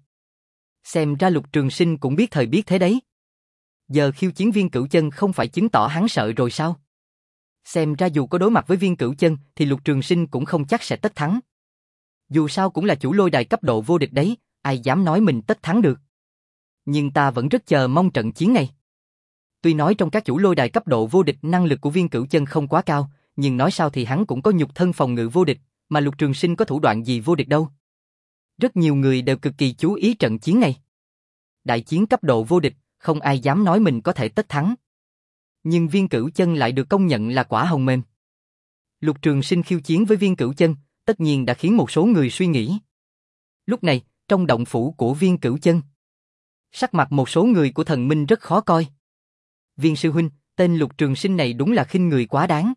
Xem ra Lục Trường Sinh cũng biết thời biết thế đấy. Giờ khiêu chiến Viên Cửu Chân không phải chứng tỏ hắn sợ rồi sao? Xem ra dù có đối mặt với Viên Cửu Chân thì Lục Trường Sinh cũng không chắc sẽ tất thắng. Dù sao cũng là chủ lôi đài cấp độ vô địch đấy, ai dám nói mình tất thắng được. Nhưng ta vẫn rất chờ mong trận chiến này. Tuy nói trong các chủ lôi đài cấp độ vô địch năng lực của Viên Cửu Chân không quá cao, nhưng nói sao thì hắn cũng có nhục thân phòng ngự vô địch, mà Lục Trường Sinh có thủ đoạn gì vô địch đâu. Rất nhiều người đều cực kỳ chú ý trận chiến này. Đại chiến cấp độ vô địch, không ai dám nói mình có thể tất thắng. Nhưng Viên Cửu Chân lại được công nhận là quả hồng mềm. Lục Trường Sinh khiêu chiến với Viên Cửu Chân, tất nhiên đã khiến một số người suy nghĩ. Lúc này, trong động phủ của Viên Cửu Chân, sắc mặt một số người của thần minh rất khó coi. Viên sư huynh, tên Lục Trường Sinh này đúng là khinh người quá đáng.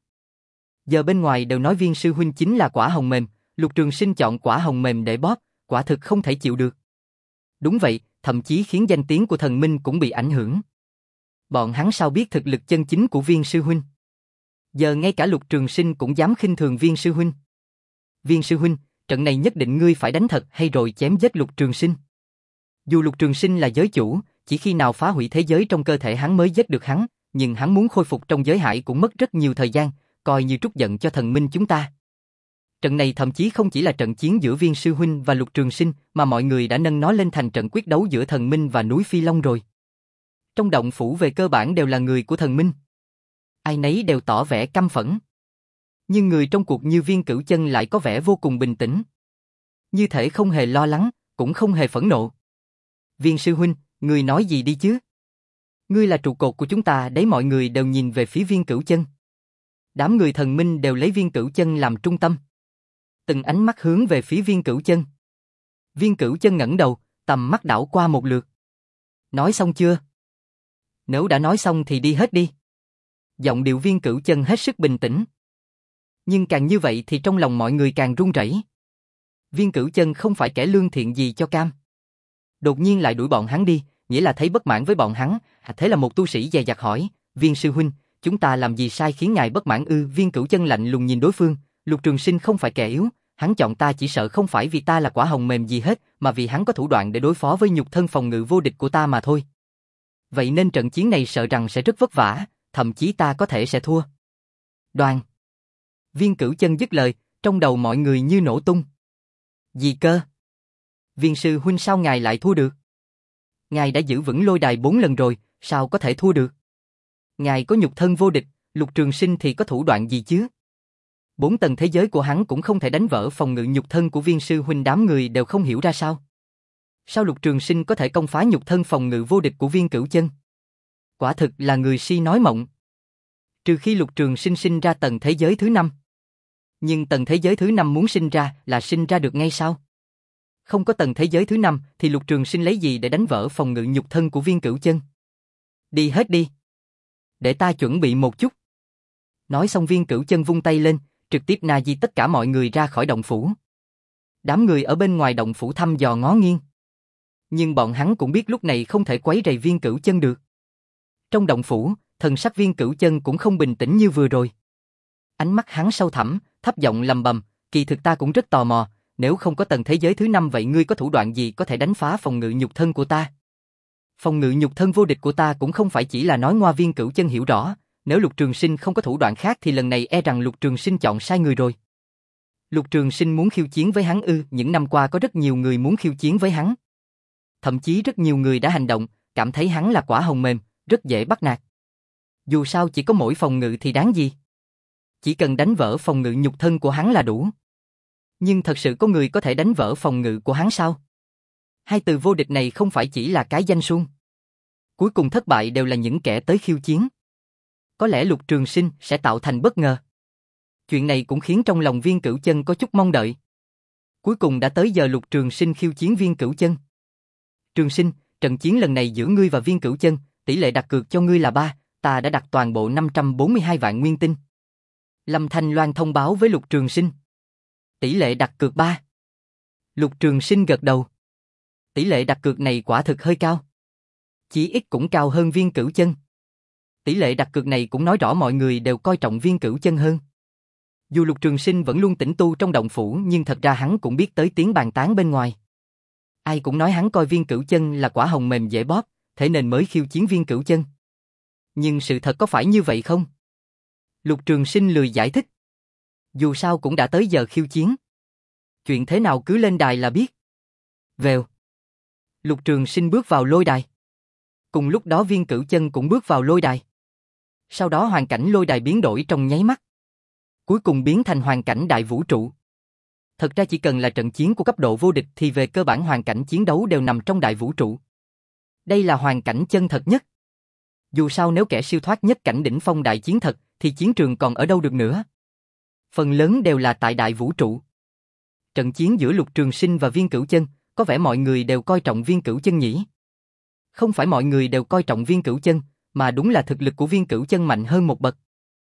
Giờ bên ngoài đều nói Viên sư huynh chính là quả hồng mềm, Lục Trường Sinh chọn quả hồng mềm để bóp, quả thực không thể chịu được. Đúng vậy, thậm chí khiến danh tiếng của thần minh cũng bị ảnh hưởng. Bọn hắn sao biết thực lực chân chính của Viên sư huynh? Giờ ngay cả Lục Trường Sinh cũng dám khinh thường Viên sư huynh. Viên sư huynh, trận này nhất định ngươi phải đánh thật hay rồi chém giết Lục Trường Sinh. Dù Lục Trường Sinh là giới chủ, chỉ khi nào phá hủy thế giới trong cơ thể hắn mới giết được hắn, nhưng hắn muốn khôi phục trong giới hải cũng mất rất nhiều thời gian, coi như trút giận cho thần minh chúng ta. Trận này thậm chí không chỉ là trận chiến giữa Viên sư huynh và Lục Trường Sinh, mà mọi người đã nâng nó lên thành trận quyết đấu giữa thần minh và núi Phi Long rồi. Trong động phủ về cơ bản đều là người của thần minh. Ai nấy đều tỏ vẻ căm phẫn. Nhưng người trong cuộc như Viên Cửu Chân lại có vẻ vô cùng bình tĩnh. Như thể không hề lo lắng, cũng không hề phẫn nộ. Viên sư huynh, ngươi nói gì đi chứ? Ngươi là trụ cột của chúng ta đấy, mọi người đều nhìn về phía Viên Cửu Chân. Đám người thần minh đều lấy Viên Cửu Chân làm trung tâm. Từng ánh mắt hướng về phía Viên Cửu Chân. Viên Cửu Chân ngẩng đầu, tầm mắt đảo qua một lượt. Nói xong chưa? Nếu đã nói xong thì đi hết đi. Giọng điệu Viên Cửu Chân hết sức bình tĩnh. Nhưng càng như vậy thì trong lòng mọi người càng run rẩy. Viên Cửu Chân không phải kẻ lương thiện gì cho cam. Đột nhiên lại đuổi bọn hắn đi, nghĩa là thấy bất mãn với bọn hắn. Thế là một tu sĩ dè dặt hỏi, Viên sư huynh, chúng ta làm gì sai khiến ngài bất mãn ư? Viên Cửu Chân lạnh lùng nhìn đối phương, Lục Trường Sinh không phải kẻ yếu, hắn chọn ta chỉ sợ không phải vì ta là quả hồng mềm gì hết, mà vì hắn có thủ đoạn để đối phó với nhục thân phòng ngự vô địch của ta mà thôi. Vậy nên trận chiến này sợ rằng sẽ rất vất vả, thậm chí ta có thể sẽ thua. Đoan. Viên Cửu Chân dứt lời, trong đầu mọi người như nổ tung. Gì cơ? Viên sư huynh sao ngài lại thua được? Ngài đã giữ vững lôi đài bốn lần rồi, sao có thể thua được? Ngài có nhục thân vô địch, Lục Trường Sinh thì có thủ đoạn gì chứ? Bốn tầng thế giới của hắn cũng không thể đánh vỡ phòng ngự nhục thân của Viên sư huynh, đám người đều không hiểu ra sao. Sao Lục Trường Sinh có thể công phá nhục thân phòng ngự vô địch của Viên Cửu Chân? Quả thực là người si nói mộng. Trừ khi Lục Trường Sinh sinh ra tầng thế giới thứ năm. Nhưng tầng thế giới thứ năm muốn sinh ra là sinh ra được ngay sao? Không có tầng thế giới thứ năm thì Lục Trường Sinh lấy gì để đánh vỡ phòng ngự nhục thân của Viên Cửu Chân? Đi hết đi. Để ta chuẩn bị một chút. Nói xong Viên Cửu Chân vung tay lên, trực tiếp na di tất cả mọi người ra khỏi động phủ. Đám người ở bên ngoài động phủ thăm dò ngó nghiêng. Nhưng bọn hắn cũng biết lúc này không thể quấy rầy Viên Cửu Chân được. Trong động phủ, thần sắc Viên Cửu Chân cũng không bình tĩnh như vừa rồi. Ánh mắt hắn sâu thẳm, thấp giọng lầm bầm, kỳ thực ta cũng rất tò mò, nếu không có tầng thế giới thứ năm vậy ngươi có thủ đoạn gì có thể đánh phá phòng ngự nhục thân của ta? Phòng ngự nhục thân vô địch của ta cũng không phải chỉ là nói ngoa. Viên Cửu Chân hiểu rõ, nếu Lục Trường Sinh không có thủ đoạn khác thì lần này e rằng Lục Trường Sinh chọn sai người rồi. Lục Trường Sinh muốn khiêu chiến với hắn ư? Những năm qua có rất nhiều người muốn khiêu chiến với hắn. Thậm chí rất nhiều người đã hành động, cảm thấy hắn là quả hồng mềm, rất dễ bắt nạt. Dù sao chỉ có mỗi phòng ngự thì đáng gì? Chỉ cần đánh vỡ phòng ngự nhục thân của hắn là đủ. Nhưng thật sự có người có thể đánh vỡ phòng ngự của hắn sao? Hai từ vô địch này không phải chỉ là cái danh suông. Cuối cùng thất bại đều là những kẻ tới khiêu chiến. Có lẽ Lục Trường Sinh sẽ tạo thành bất ngờ. Chuyện này cũng khiến trong lòng Viên Cửu Chân có chút mong đợi. Cuối cùng đã tới giờ Lục Trường Sinh khiêu chiến Viên Cửu Chân. Trường Sinh, trận chiến lần này giữa ngươi và Viên Cửu Chân, tỷ lệ đặt cược cho ngươi là ba, ta đã đặt toàn bộ năm trăm bốn mươi hai vạn nguyên tinh. Lâm Thanh Loan thông báo với Lục Trường Sinh. Tỷ lệ đặt cược ba. Lục Trường Sinh gật đầu. Tỷ lệ đặt cược này quả thực hơi cao. Chỉ ít cũng cao hơn Viên Cửu Chân. Tỷ lệ đặt cược này cũng nói rõ mọi người đều coi trọng Viên Cửu Chân hơn. Dù Lục Trường Sinh vẫn luôn tĩnh tu trong động phủ nhưng thật ra hắn cũng biết tới tiếng bàn tán bên ngoài. Ai cũng nói hắn coi Viên Cửu Chân là quả hồng mềm dễ bóp, thế nên mới khiêu chiến Viên Cửu Chân. Nhưng sự thật có phải như vậy không? Lục Trường Sinh lười giải thích. Dù sao cũng đã tới giờ khiêu chiến. Chuyện thế nào cứ lên đài là biết. Vèo. Lục Trường Sinh bước vào lôi đài. Cùng lúc đó Viên Cửu Chân cũng bước vào lôi đài. Sau đó hoàn cảnh lôi đài biến đổi trong nháy mắt. Cuối cùng biến thành hoàn cảnh đại vũ trụ. Thật ra chỉ cần là trận chiến của cấp độ vô địch thì về cơ bản hoàn cảnh chiến đấu đều nằm trong đại vũ trụ. Đây là hoàn cảnh chân thật nhất. Dù sao nếu kẻ siêu thoát nhất cảnh đỉnh phong đại chiến thật thì chiến trường còn ở đâu được nữa. Phần lớn đều là tại đại vũ trụ. Trận chiến giữa Lục Trường Sinh và Viên Cửu Chân, có vẻ mọi người đều coi trọng Viên Cửu Chân nhỉ? Không phải mọi người đều coi trọng Viên Cửu Chân, mà đúng là thực lực của Viên Cửu Chân mạnh hơn một bậc.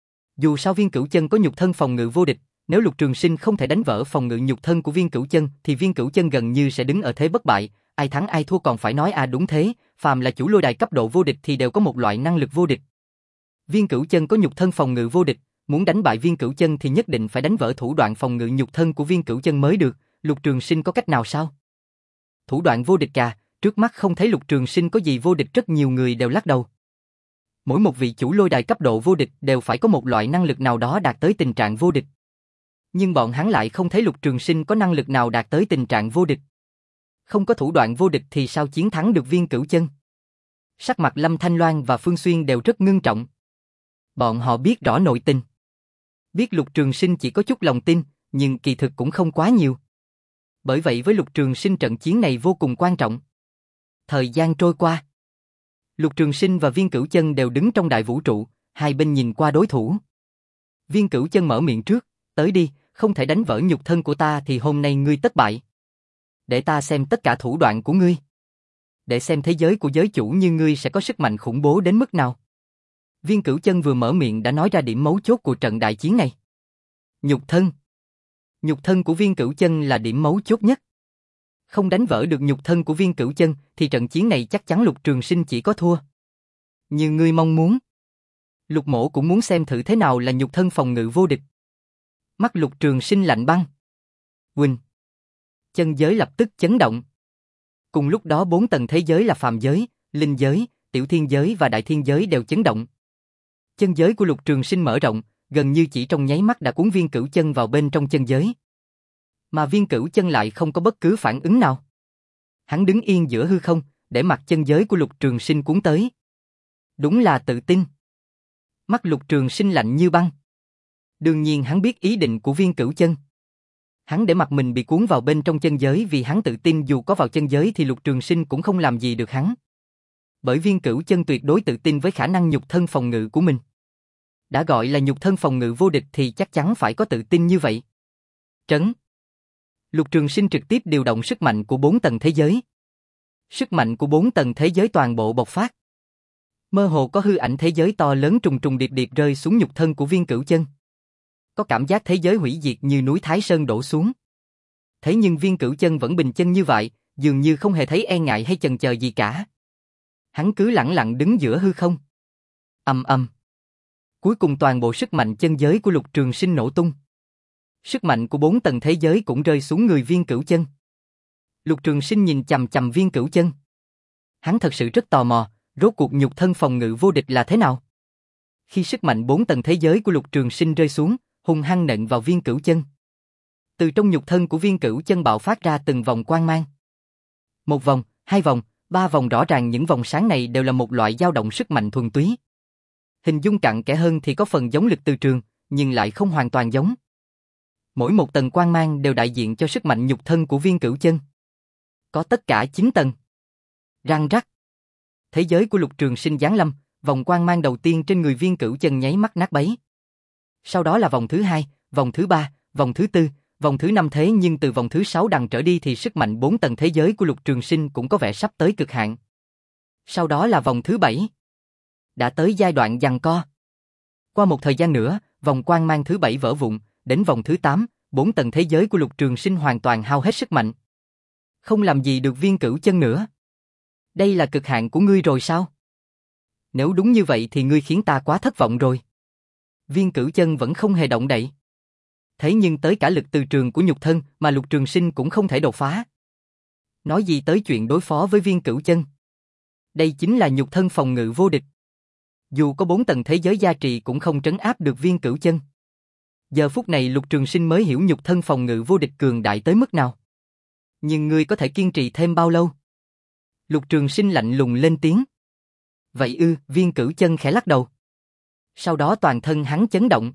Dù sao Viên Cửu Chân có nhục thân phòng ngự vô địch, nếu Lục Trường Sinh không thể đánh vỡ phòng ngự nhục thân của Viên Cửu Chân thì Viên Cửu Chân gần như sẽ đứng ở thế bất bại, ai thắng ai thua còn phải nói à đúng thế, phàm là chủ lôi đài cấp độ vô địch thì đều có một loại năng lực vô địch. Viên Cửu Chân có nhục thân phòng ngự vô địch, Muốn đánh bại Viên Cửu Chân thì nhất định phải đánh vỡ thủ đoạn phòng ngự nhục thân của Viên Cửu Chân mới được, Lục Trường Sinh có cách nào sao? Thủ đoạn vô địch à, trước mắt không thấy Lục Trường Sinh có gì vô địch, rất nhiều người đều lắc đầu. Mỗi một vị chủ lôi đài cấp độ vô địch đều phải có một loại năng lực nào đó đạt tới tình trạng vô địch. Nhưng bọn hắn lại không thấy Lục Trường Sinh có năng lực nào đạt tới tình trạng vô địch. Không có thủ đoạn vô địch thì sao chiến thắng được Viên Cửu Chân? Sắc mặt Lâm Thanh Loan và Phương Xuyên đều rất ngưng trọng. Bọn họ biết rõ nội tình. Biết Lục Trường Sinh chỉ có chút lòng tin, nhưng kỳ thực cũng không quá nhiều. Bởi vậy với Lục Trường Sinh trận chiến này vô cùng quan trọng. Thời gian trôi qua. Lục Trường Sinh và Viên Cửu Chân đều đứng trong đại vũ trụ, hai bên nhìn qua đối thủ. Viên Cửu Chân mở miệng trước, tới đi, không thể đánh vỡ nhục thân của ta thì hôm nay ngươi tất bại. Để ta xem tất cả thủ đoạn của ngươi. Để xem thế giới của giới chủ như ngươi sẽ có sức mạnh khủng bố đến mức nào. Viên Cửu Chân vừa mở miệng đã nói ra điểm mấu chốt của trận đại chiến này. Nhục thân. Nhục thân của Viên Cửu Chân là điểm mấu chốt nhất. Không đánh vỡ được nhục thân của Viên Cửu Chân thì trận chiến này chắc chắn Lục Trường Sinh chỉ có thua. Như ngươi mong muốn. Lục Mỗ cũng muốn xem thử thế nào là nhục thân phòng ngự vô địch. Mắt Lục Trường Sinh lạnh băng. Quỳnh. Chân giới lập tức chấn động. Cùng lúc đó bốn tầng thế giới là phàm giới, linh giới, tiểu thiên giới và đại thiên giới đều chấn động. Chân giới của Lục Trường Sinh mở rộng, gần như chỉ trong nháy mắt đã cuốn Viên Cửu Chân vào bên trong chân giới. Mà Viên Cửu Chân lại không có bất cứ phản ứng nào. Hắn đứng yên giữa hư không, để mặc chân giới của Lục Trường Sinh cuốn tới. Đúng là tự tin. Mắt Lục Trường Sinh lạnh như băng. Đương nhiên hắn biết ý định của Viên Cửu Chân. Hắn để mặc mình bị cuốn vào bên trong chân giới vì hắn tự tin dù có vào chân giới thì Lục Trường Sinh cũng không làm gì được hắn. Bởi Viên Cửu Chân tuyệt đối tự tin với khả năng nhục thân phòng ngự của mình. Đã gọi là nhục thân phòng ngự vô địch thì chắc chắn phải có tự tin như vậy. Trấn. Lục Trường Sinh trực tiếp điều động sức mạnh của bốn tầng thế giới. Sức mạnh của bốn tầng thế giới toàn bộ bộc phát. Mơ hồ có hư ảnh thế giới to lớn trùng trùng điệp điệp rơi xuống nhục thân của Viên Cửu Chân. Có cảm giác thế giới hủy diệt như núi Thái Sơn đổ xuống. Thế nhưng Viên Cửu Chân vẫn bình chân như vậy, dường như không hề thấy e ngại hay chần chờ gì cả. Hắn cứ lẳng lặng đứng giữa hư không. Ầm ầm. Cuối cùng toàn bộ sức mạnh chân giới của Lục Trường Sinh nổ tung. Sức mạnh của bốn tầng thế giới cũng rơi xuống người Viên Cửu Chân. Lục Trường Sinh nhìn chằm chằm Viên Cửu Chân. Hắn thật sự rất tò mò, rốt cuộc nhục thân phòng ngự vô địch là thế nào? Khi sức mạnh bốn tầng thế giới của Lục Trường Sinh rơi xuống, hung hăng nện vào Viên Cửu Chân. Từ trong nhục thân của Viên Cửu Chân bạo phát ra từng vòng quang mang. Một vòng, hai vòng, ba vòng, rõ ràng những vòng sáng này đều là một loại dao động sức mạnh thuần túy. Hình dung cặn kẽ hơn thì có phần giống lực từ trường, nhưng lại không hoàn toàn giống. Mỗi một tầng quang mang đều đại diện cho sức mạnh nhục thân của Viên Cửu Chân. Có tất cả chín tầng. Răng rắc. Thế giới của Lục Trường Sinh giáng lâm, vòng quang mang đầu tiên trên người Viên Cửu Chân nháy mắt nát bấy. Sau đó là vòng thứ hai, vòng thứ ba, vòng thứ tư, vòng thứ năm, thế nhưng từ vòng thứ sáu đằng trở đi thì sức mạnh bốn tầng thế giới của Lục Trường Sinh cũng có vẻ sắp tới cực hạn. Sau đó là vòng thứ bảy. Đã tới giai đoạn giằng co. Qua một thời gian nữa, vòng quang mang thứ bảy vỡ vụn, đến vòng thứ tám, bốn tầng thế giới của Lục Trường Sinh hoàn toàn hao hết sức mạnh. Không làm gì được Viên Cửu Chân nữa. Đây là cực hạn của ngươi rồi sao? Nếu đúng như vậy thì ngươi khiến ta quá thất vọng rồi. Viên Cửu Chân vẫn không hề động đậy. Thế nhưng tới cả lực từ trường của nhục thân mà Lục Trường Sinh cũng không thể đột phá. Nói gì tới chuyện đối phó với Viên Cửu Chân. Đây chính là nhục thân phòng ngự vô địch. Dù có bốn tầng thế giới gia trì cũng không trấn áp được Viên Cửu Chân. Giờ phút này Lục Trường Sinh mới hiểu nhục thân phòng ngự vô địch cường đại tới mức nào. Nhưng ngươi có thể kiên trì thêm bao lâu? Lục Trường Sinh lạnh lùng lên tiếng. Vậy ư, Viên Cửu Chân khẽ lắc đầu. Sau đó toàn thân hắn chấn động.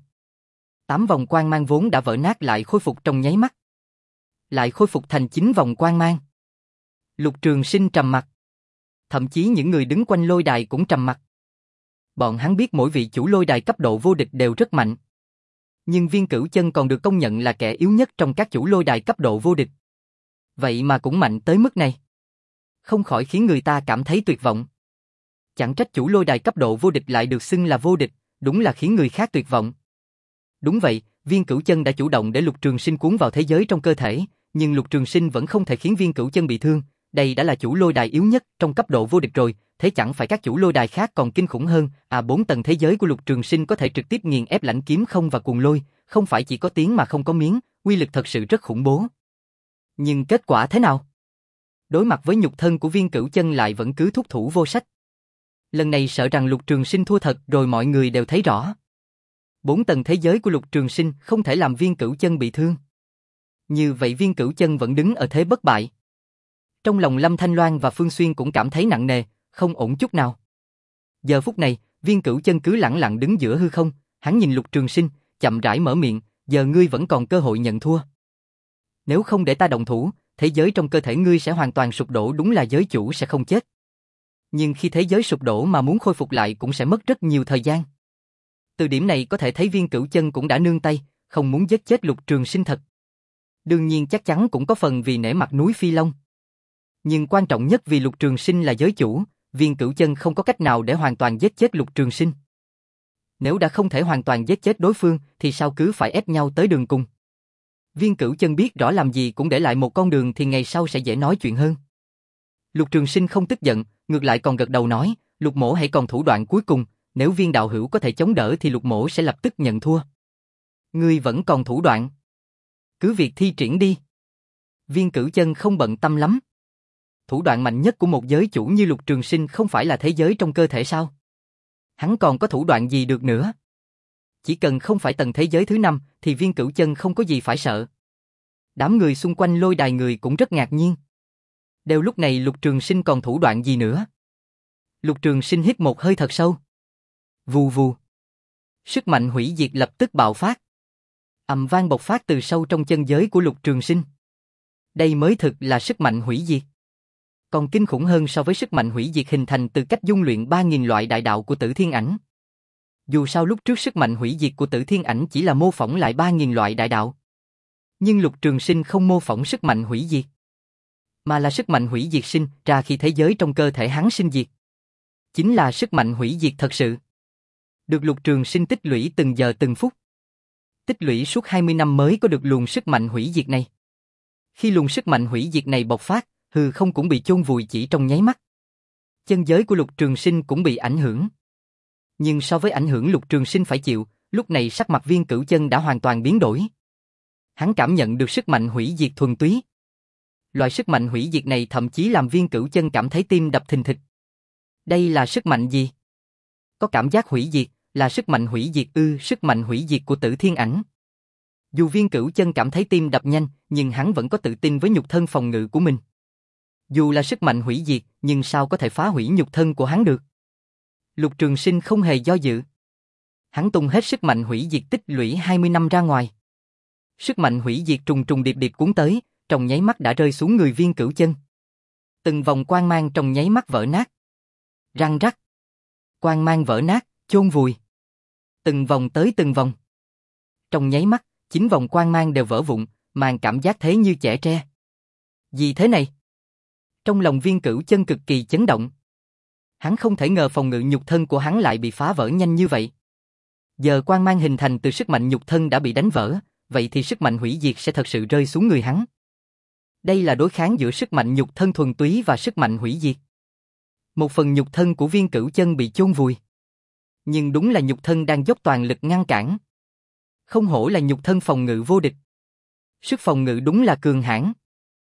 Tám vòng quang mang vốn đã vỡ nát lại khôi phục trong nháy mắt. Lại khôi phục thành chín vòng quang mang. Lục Trường Sinh trầm mặc. Thậm chí những người đứng quanh lôi đài cũng trầm mặc. Bọn hắn biết mỗi vị chủ lôi đài cấp độ vô địch đều rất mạnh. Nhưng Viên Cửu Chân còn được công nhận là kẻ yếu nhất trong các chủ lôi đài cấp độ vô địch. Vậy mà cũng mạnh tới mức này. Không khỏi khiến người ta cảm thấy tuyệt vọng. Chẳng trách chủ lôi đài cấp độ vô địch lại được xưng là vô địch, đúng là khiến người khác tuyệt vọng. Đúng vậy, Viên Cửu Chân đã chủ động để Lục Trường Sinh cuốn vào thế giới trong cơ thể, nhưng Lục Trường Sinh vẫn không thể khiến Viên Cửu Chân bị thương, đây đã là chủ lôi đài yếu nhất trong cấp độ vô địch rồi, thế chẳng phải các chủ lôi đài khác còn kinh khủng hơn, à bốn tầng thế giới của Lục Trường Sinh có thể trực tiếp nghiền ép Lãnh Kiếm Không và Cuồng Lôi, không phải chỉ có tiếng mà không có miếng, uy lực thật sự rất khủng bố. Nhưng kết quả thế nào? Đối mặt với nhục thân của Viên Cửu Chân lại vẫn cứ thúc thủ vô sách. Lần này sợ rằng Lục Trường Sinh thua thật rồi mọi người đều thấy rõ. Bốn tầng thế giới của Lục Trường Sinh không thể làm Viên Cửu Chân bị thương. Như vậy Viên Cửu Chân vẫn đứng ở thế bất bại. Trong lòng Lâm Thanh Loan và Phương Xuyên cũng cảm thấy nặng nề, không ổn chút nào. Giờ phút này, Viên Cửu Chân cứ lẳng lặng đứng giữa hư không, hắn nhìn Lục Trường Sinh, chậm rãi mở miệng, giờ ngươi vẫn còn cơ hội nhận thua. Nếu không để ta động thủ, thế giới trong cơ thể ngươi sẽ hoàn toàn sụp đổ, đúng là giới chủ sẽ không chết. Nhưng khi thế giới sụp đổ mà muốn khôi phục lại cũng sẽ mất rất nhiều thời gian. Từ điểm này có thể thấy Viên Cửu Chân cũng đã nương tay, không muốn giết chết Lục Trường Sinh thật. Đương nhiên chắc chắn cũng có phần vì nể mặt núi Phi Long. Nhưng quan trọng nhất vì Lục Trường Sinh là giới chủ, Viên Cửu Chân không có cách nào để hoàn toàn giết chết Lục Trường Sinh. Nếu đã không thể hoàn toàn giết chết đối phương thì sao cứ phải ép nhau tới đường cùng. Viên Cửu Chân biết rõ làm gì cũng để lại một con đường thì ngày sau sẽ dễ nói chuyện hơn. Lục Trường Sinh không tức giận, ngược lại còn gật đầu nói, Lục mỗ hãy còn thủ đoạn cuối cùng, nếu Viên đạo hữu có thể chống đỡ thì Lục mỗ sẽ lập tức nhận thua. Ngươi vẫn còn thủ đoạn. Cứ việc thi triển đi. Viên Cửu Chân không bận tâm lắm. Thủ đoạn mạnh nhất của một giới chủ như Lục Trường Sinh không phải là thế giới trong cơ thể sao? Hắn còn có thủ đoạn gì được nữa? Chỉ cần không phải tầng thế giới thứ năm thì Viên Cửu Chân không có gì phải sợ. Đám người xung quanh lôi đài người cũng rất ngạc nhiên. Đều lúc này Lục Trường Sinh còn thủ đoạn gì nữa? Lục Trường Sinh hít một hơi thật sâu. Vù vù. Sức mạnh hủy diệt lập tức bạo phát. Ầm vang bộc phát từ sâu trong chân giới của Lục Trường Sinh. Đây mới thực là sức mạnh hủy diệt. Còn kinh khủng hơn so với sức mạnh hủy diệt hình thành từ cách dung luyện ba nghìn loại đại đạo của Tử Thiên Ảnh. Dù sao lúc trước sức mạnh hủy diệt của Tử Thiên Ảnh chỉ là mô phỏng lại ba nghìn loại đại đạo. Nhưng Lục Trường Sinh không mô phỏng sức mạnh hủy diệt, mà là sức mạnh hủy diệt sinh ra khi thế giới trong cơ thể hắn sinh diệt. Chính là sức mạnh hủy diệt thật sự. Được Lục Trường Sinh tích lũy từng giờ từng phút. Tích lũy suốt hai mươi năm mới có được luồng sức mạnh hủy diệt này. Khi luồng sức mạnh hủy diệt này bộc phát, hư không cũng bị chôn vùi chỉ trong nháy mắt. Chân giới của Lục Trường Sinh cũng bị ảnh hưởng. Nhưng so với ảnh hưởng Lục Trường Sinh phải chịu, lúc này sắc mặt Viên Cửu Chân đã hoàn toàn biến đổi. Hắn cảm nhận được sức mạnh hủy diệt thuần túy. Loại sức mạnh hủy diệt này thậm chí làm Viên Cửu Chân cảm thấy tim đập thình thịch. Đây là sức mạnh gì? Có cảm giác hủy diệt, là sức mạnh hủy diệt ư? Sức mạnh hủy diệt của Tử Thiên Ảnh. Dù Viên Cửu Chân cảm thấy tim đập nhanh, nhưng hắn vẫn có tự tin với nhục thân phòng ngự của mình. Dù là sức mạnh hủy diệt, nhưng sao có thể phá hủy nhục thân của hắn được? Lục Trường Sinh không hề do dự. Hắn tung hết sức mạnh hủy diệt tích lũy hai mươi năm ra ngoài. Sức mạnh hủy diệt trùng trùng điệp điệp cuốn tới, trong nháy mắt đã rơi xuống người Viên Cửu Chân. Từng vòng quang mang trong nháy mắt vỡ nát. Răng rắc. Quang mang vỡ nát, chôn vùi. Từng vòng tới từng vòng. Trong nháy mắt, chín vòng quang mang đều vỡ vụn, mang cảm giác thế như chẻ tre. Gì thế này? Trong lòng Viên Cửu Chân cực kỳ chấn động. Hắn không thể ngờ phòng ngự nhục thân của hắn lại bị phá vỡ nhanh như vậy. Giờ quang mang hình thành từ sức mạnh nhục thân đã bị đánh vỡ, vậy thì sức mạnh hủy diệt sẽ thật sự rơi xuống người hắn. Đây là đối kháng giữa sức mạnh nhục thân thuần túy và sức mạnh hủy diệt. Một phần nhục thân của Viên Cửu Chân bị chôn vùi. Nhưng đúng là nhục thân đang dốc toàn lực ngăn cản. Không hổ là nhục thân phòng ngự vô địch. Sức phòng ngự đúng là cường hãn.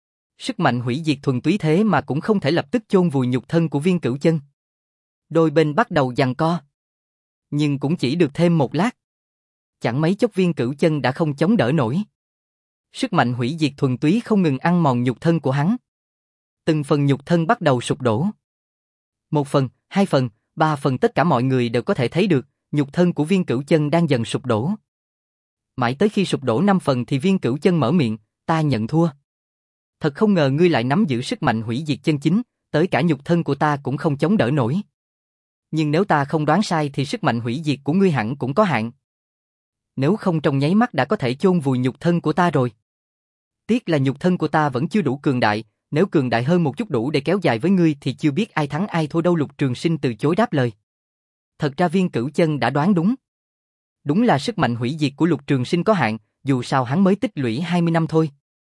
Sức mạnh hủy diệt thuần túy thế mà cũng không thể lập tức chôn vùi nhục thân của Viên Cửu Chân. Đôi bên bắt đầu giằng co. Nhưng cũng chỉ được thêm một lát. Chẳng mấy chốc Viên Cửu Chân đã không chống đỡ nổi. Sức mạnh hủy diệt thuần túy không ngừng ăn mòn nhục thân của hắn. Từng phần nhục thân bắt đầu sụp đổ. Một phần, hai phần, ba phần tất cả mọi người đều có thể thấy được, nhục thân của Viên Cửu Chân đang dần sụp đổ. Mãi tới khi sụp đổ năm phần thì Viên Cửu Chân mở miệng, ta nhận thua. Thật không ngờ ngươi lại nắm giữ sức mạnh hủy diệt chân chính, tới cả nhục thân của ta cũng không chống đỡ nổi. Nhưng nếu ta không đoán sai thì sức mạnh hủy diệt của ngươi hẳn cũng có hạn. Nếu không trong nháy mắt đã có thể chôn vùi nhục thân của ta rồi. Tiếc là nhục thân của ta vẫn chưa đủ cường đại, nếu cường đại hơn một chút đủ để kéo dài với ngươi thì chưa biết ai thắng ai thua đâu. Lục Trường Sinh từ chối đáp lời. Thật ra Viên Cửu Chân đã đoán đúng. Đúng là sức mạnh hủy diệt của Lục Trường Sinh có hạn, dù sao hắn mới tích lũy hai mươi năm thôi.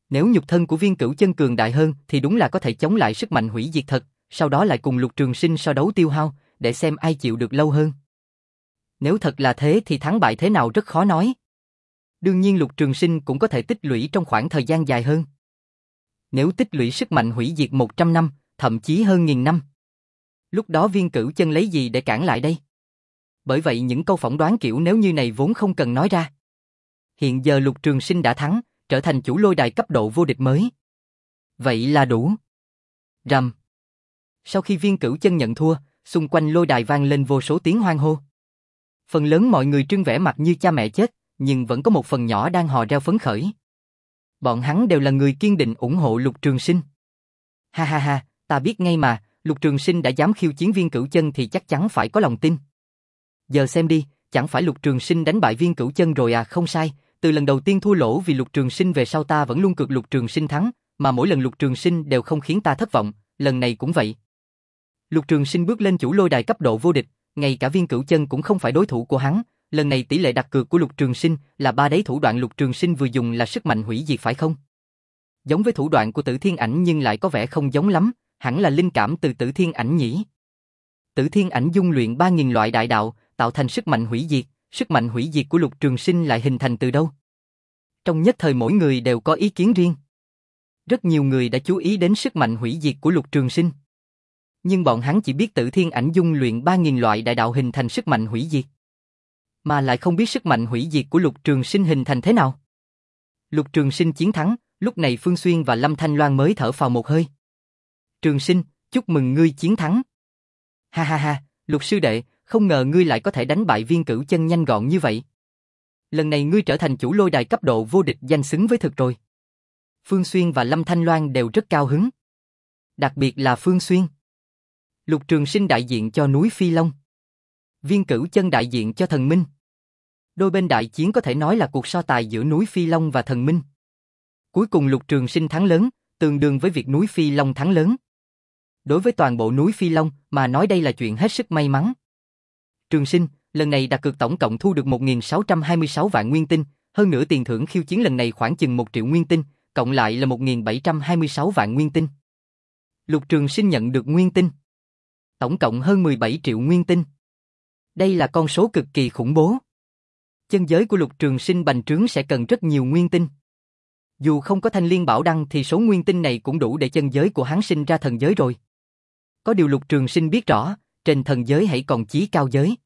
Nếu nhục thân của Viên Cửu Chân cường đại hơn thì đúng là có thể chống lại sức mạnh hủy diệt thật, sau đó lại cùng Lục Trường Sinh so đấu tiêu hao, để xem ai chịu được lâu hơn. Nếu thật là thế thì thắng bại thế nào rất khó nói. Đương nhiên Lục Trường Sinh cũng có thể tích lũy trong khoảng thời gian dài hơn. Nếu tích lũy sức mạnh hủy diệt một trăm năm, thậm chí hơn nghìn năm. Lúc đó Viên Cửu Chân lấy gì để cản lại đây? Bởi vậy những câu phỏng đoán kiểu nếu như này vốn không cần nói ra. Hiện giờ Lục Trường Sinh đã thắng, trở thành chủ lôi đài cấp độ vô địch mới. Vậy là đủ. Rầm. Sau khi Viên Cửu Chân nhận thua, xung quanh lôi đài vang lên vô số tiếng hoan hô. Phần lớn mọi người trưng vẻ mặt như cha mẹ chết, nhưng vẫn có một phần nhỏ đang hò reo phấn khởi. Bọn hắn đều là người kiên định ủng hộ Lục Trường Sinh. Ha ha ha, ta biết ngay mà, Lục Trường Sinh đã dám khiêu chiến Viên Cửu Chân thì chắc chắn phải có lòng tin. Giờ xem đi, chẳng phải Lục Trường Sinh đánh bại Viên Cửu Chân rồi à? Không sai, từ lần đầu tiên thua lỗ vì Lục Trường Sinh về sau ta vẫn luôn cược Lục Trường Sinh thắng, mà mỗi lần Lục Trường Sinh đều không khiến ta thất vọng, lần này cũng vậy. Lục Trường Sinh bước lên chủ lôi đài cấp độ vô địch, ngay cả Viên Cửu Chân cũng không phải đối thủ của hắn, lần này tỷ lệ đặt cược của Lục Trường Sinh là ba đấy. Thủ đoạn Lục Trường Sinh vừa dùng là sức mạnh hủy diệt phải không? Giống với thủ đoạn của Tử Thiên Ảnh nhưng lại có vẻ không giống lắm, hẳn là linh cảm từ Tử Thiên Ảnh nhỉ. Tử Thiên Ảnh dung luyện ba nghìn loại đại đạo, tạo thành sức mạnh hủy diệt, sức mạnh hủy diệt của Lục Trường Sinh lại hình thành từ đâu? Trong nhất thời mỗi người đều có ý kiến riêng. Rất nhiều người đã chú ý đến sức mạnh hủy diệt của Lục Trường Sinh. Nhưng bọn hắn chỉ biết Tử Thiên Ảnh dung luyện ba nghìn loại đại đạo hình thành sức mạnh hủy diệt, mà lại không biết sức mạnh hủy diệt của Lục Trường Sinh hình thành thế nào. Lục Trường Sinh chiến thắng, lúc này Phương Xuyên và Lâm Thanh Loan mới thở phào một hơi. Trường Sinh, chúc mừng ngươi chiến thắng. Ha ha ha, Lục sư đệ, không ngờ ngươi lại có thể đánh bại Viên Cửu Chân nhanh gọn như vậy. Lần này ngươi trở thành chủ lôi đài cấp độ vô địch danh xứng với thực rồi. Phương Xuyên và Lâm Thanh Loan đều rất cao hứng. Đặc biệt là Phương Xuyên. Lục Trường Sinh đại diện cho núi Phi Long. Viên Cửu Chân đại diện cho Thần Minh. Đôi bên đại chiến có thể nói là cuộc so tài giữa núi Phi Long và Thần Minh. Cuối cùng Lục Trường Sinh thắng lớn, tương đương với việc núi Phi Long thắng lớn. Đối với toàn bộ núi Phi Long mà nói đây là chuyện hết sức may mắn. Trường Sinh, lần này đặt cược tổng cộng thu được một nghìn sáu trăm hai mươi sáu vạn nguyên tinh, hơn nữa tiền thưởng khiêu chiến lần này khoảng chừng một triệu nguyên tinh, cộng lại là một nghìn bảy trăm hai mươi sáu vạn nguyên tinh. Lục Trường Sinh nhận được nguyên tinh. Tổng cộng hơn mười bảy triệu nguyên tinh. Đây là con số cực kỳ khủng bố. Chân giới của Lục Trường Sinh bành trướng sẽ cần rất nhiều nguyên tinh. Dù không có Thanh Liên Bảo Đăng thì số nguyên tinh này cũng đủ để chân giới của hắn sinh ra thần giới rồi. Có điều Lục Trường Sinh biết rõ, trên thần giới hãy còn chí cao giới.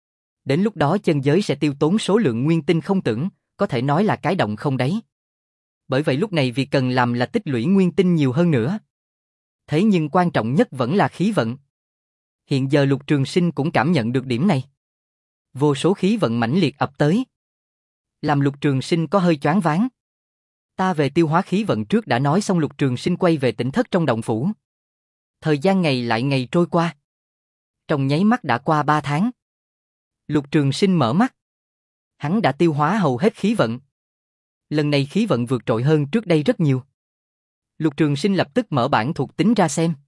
Đến lúc đó chân giới sẽ tiêu tốn số lượng nguyên tinh không tưởng, có thể nói là cái động không đáy. Bởi vậy lúc này việc cần làm là tích lũy nguyên tinh nhiều hơn nữa. Thế nhưng quan trọng nhất vẫn là khí vận. Hiện giờ Lục Trường Sinh cũng cảm nhận được điểm này. Vô số khí vận mãnh liệt ập tới, làm Lục Trường Sinh có hơi choáng váng. Ta về tiêu hóa khí vận trước đã nói xong. Lục Trường Sinh quay về tỉnh thất trong động phủ. Thời gian ngày lại ngày trôi qua. Trong nháy mắt đã qua ba tháng. Lục Trường Sinh mở mắt. Hắn đã tiêu hóa hầu hết khí vận. Lần này khí vận vượt trội hơn trước đây rất nhiều. Lục Trường Sinh lập tức mở bảng thuộc tính ra xem.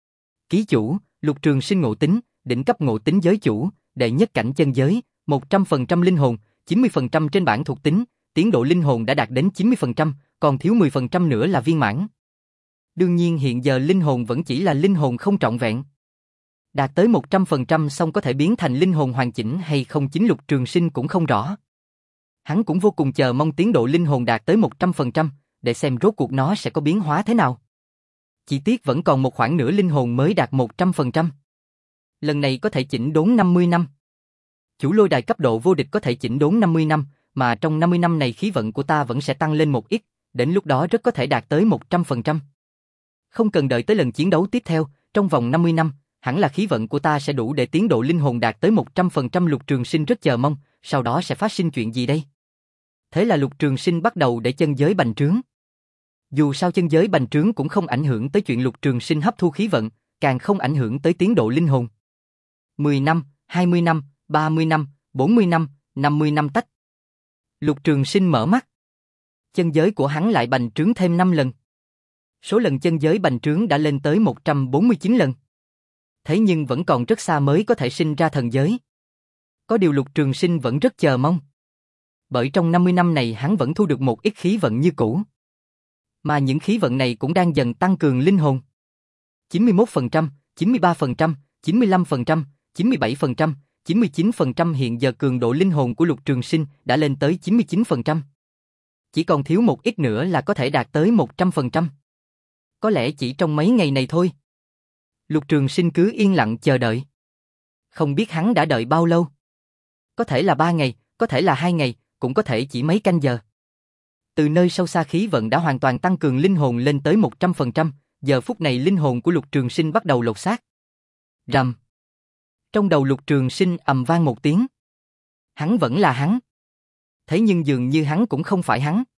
Ký chủ, Lục Trường Sinh ngộ tính, đỉnh cấp ngộ tính giới chủ, đệ nhất cảnh chân giới, một trăm phần trăm linh hồn, chín mươi phần trăm trên bảng thuộc tính, tiến độ linh hồn đã đạt đến chín mươi phần trăm, còn thiếu mười phần trăm nữa là viên mãn. Đương nhiên hiện giờ linh hồn vẫn chỉ là linh hồn không trọn vẹn. Đạt tới một trăm phần trăm xong có thể biến thành linh hồn hoàn chỉnh hay không chính Lục Trường Sinh cũng không rõ. Hắn cũng vô cùng chờ mong tiến độ linh hồn đạt tới một trăm phần trăm, để xem rốt cuộc nó sẽ có biến hóa thế nào. Chỉ tiếc vẫn còn một khoảng nửa linh hồn mới đạt một trăm phần trăm. Lần này có thể chỉnh đốn năm mươi năm. Chủ lôi đài cấp độ vô địch có thể chỉnh đốn năm mươi năm, mà trong năm mươi năm này khí vận của ta vẫn sẽ tăng lên một ít, đến lúc đó rất có thể đạt tới một trăm phần trăm. Không cần đợi tới lần chiến đấu tiếp theo, trong vòng năm mươi năm, hẳn là khí vận của ta sẽ đủ để tiến độ linh hồn đạt tới một trăm phần trăm. Lục Trường Sinh rất chờ mong, sau đó sẽ phát sinh chuyện gì đây? Thế là Lục Trường Sinh bắt đầu để chân giới bành trướng. Dù sao chân giới bành trướng cũng không ảnh hưởng tới chuyện Lục Trường Sinh hấp thu khí vận, càng không ảnh hưởng tới tiến độ linh hồn. mười năm, hai mươi năm, ba mươi năm, bốn mươi năm, năm mươi năm tách. Lục Trường Sinh mở mắt. Chân giới của hắn lại bành trướng thêm năm lần. Số lần chân giới bành trướng đã lên tới một trăm bốn mươi chín lần. Thế nhưng vẫn còn rất xa mới có thể sinh ra thần giới. Có điều Lục Trường Sinh vẫn rất chờ mong. Bởi trong năm mươi năm này hắn vẫn thu được một ít khí vận như cũ. Mà những khí vận này cũng đang dần tăng cường linh hồn. chín mươi mốt phần trăm, chín mươi ba phần trăm, chín mươi lăm phần trăm, chín mươi bảy phần trăm, chín mươi chín phần trăm hiện giờ cường độ linh hồn của Lục Trường Sinh đã lên tới chín mươi chín phần trăm. Chỉ còn thiếu một ít nữa là có thể đạt tới một trăm phần trăm. Có lẽ chỉ trong mấy ngày này thôi. Lục Trường Sinh cứ yên lặng chờ đợi. Không biết hắn đã đợi bao lâu. Có thể là ba ngày, có thể là hai ngày, cũng có thể chỉ mấy canh giờ. Từ nơi sâu xa khí vận đã hoàn toàn tăng cường linh hồn lên tới một trăm phần trăm, giờ phút này linh hồn của Lục Trường Sinh bắt đầu lột xác. Rầm. Trong đầu Lục Trường Sinh ầm vang một tiếng. Hắn vẫn là hắn. Thế nhưng dường như hắn cũng không phải hắn.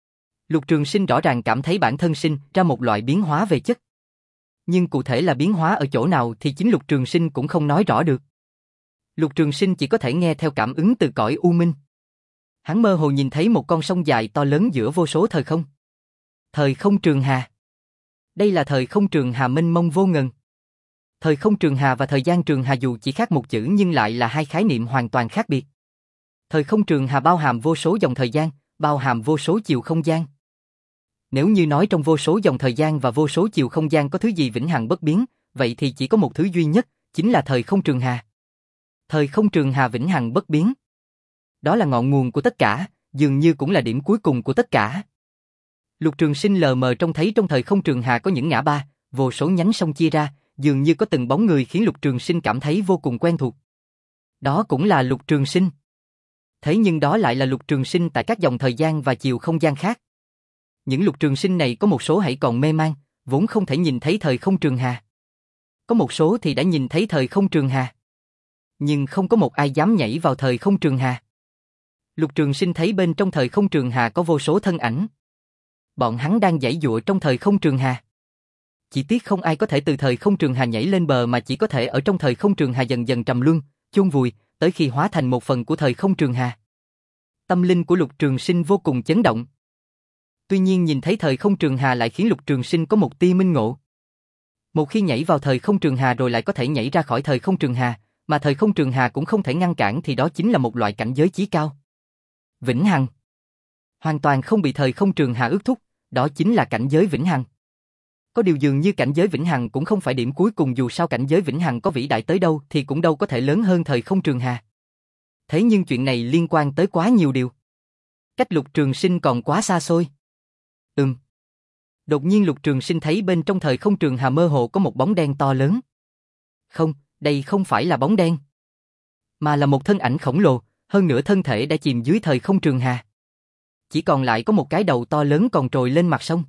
Lục Trường Sinh rõ ràng cảm thấy bản thân sinh ra một loại biến hóa về chất. Nhưng cụ thể là biến hóa ở chỗ nào thì chính Lục Trường Sinh cũng không nói rõ được. Lục Trường Sinh chỉ có thể nghe theo cảm ứng từ cõi u minh. Hắn mơ hồ nhìn thấy một con sông dài to lớn giữa vô số thời không. Thời không trường hà. Đây là thời không trường hà mênh mông vô ngần. Thời không trường hà và thời gian trường hà dù chỉ khác một chữ nhưng lại là hai khái niệm hoàn toàn khác biệt. Thời không trường hà bao hàm vô số dòng thời gian, bao hàm vô số chiều không gian. Nếu như nói trong vô số dòng thời gian và vô số chiều không gian có thứ gì vĩnh hằng bất biến, vậy thì chỉ có một thứ duy nhất, chính là thời không trường hà. Thời không trường hà vĩnh hằng bất biến. Đó là ngọn nguồn của tất cả, dường như cũng là điểm cuối cùng của tất cả. Lục Trường Sinh lờ mờ trông thấy trong thời không trường hà có những ngã ba, vô số nhánh sông chia ra, dường như có từng bóng người khiến Lục Trường Sinh cảm thấy vô cùng quen thuộc. Đó cũng là Lục Trường Sinh. Thế nhưng đó lại là Lục Trường Sinh tại các dòng thời gian và chiều không gian khác. Những Lục Trường Sinh này có một số hãy còn mê man, vốn không thể nhìn thấy thời không trường hà. Có một số thì đã nhìn thấy thời không trường hà. Nhưng không có một ai dám nhảy vào thời không trường hà. Lục Trường Sinh thấy bên trong thời không trường hà có vô số thân ảnh. Bọn hắn đang giãy giụa trong thời không trường hà. Chỉ tiếc không ai có thể từ thời không trường hà nhảy lên bờ mà chỉ có thể ở trong thời không trường hà dần dần trầm luân, chôn vùi, tới khi hóa thành một phần của thời không trường hà. Tâm linh của Lục Trường Sinh vô cùng chấn động. Tuy nhiên nhìn thấy thời không trường hà lại khiến Lục Trường Sinh có một tia minh ngộ. Một khi nhảy vào thời không trường hà rồi lại có thể nhảy ra khỏi thời không trường hà, mà thời không trường hà cũng không thể ngăn cản thì đó chính là một loại cảnh giới chí cao. Vĩnh hằng. Hoàn toàn không bị thời không trường hà ước thúc, đó chính là cảnh giới vĩnh hằng. Có điều dường như cảnh giới vĩnh hằng cũng không phải điểm cuối cùng, dù sao cảnh giới vĩnh hằng có vĩ đại tới đâu thì cũng đâu có thể lớn hơn thời không trường hà. Thế nhưng chuyện này liên quan tới quá nhiều điều. Cách Lục Trường Sinh còn quá xa xôi. Ừm. Đột nhiên Lục Trường Sinh thấy bên trong thời không trường hà mơ hồ có một bóng đen to lớn. Không, đây không phải là bóng đen, mà là một thân ảnh khổng lồ, hơn nữa thân thể đã chìm dưới thời không trường hà. Chỉ còn lại có một cái đầu to lớn còn trồi lên mặt sông.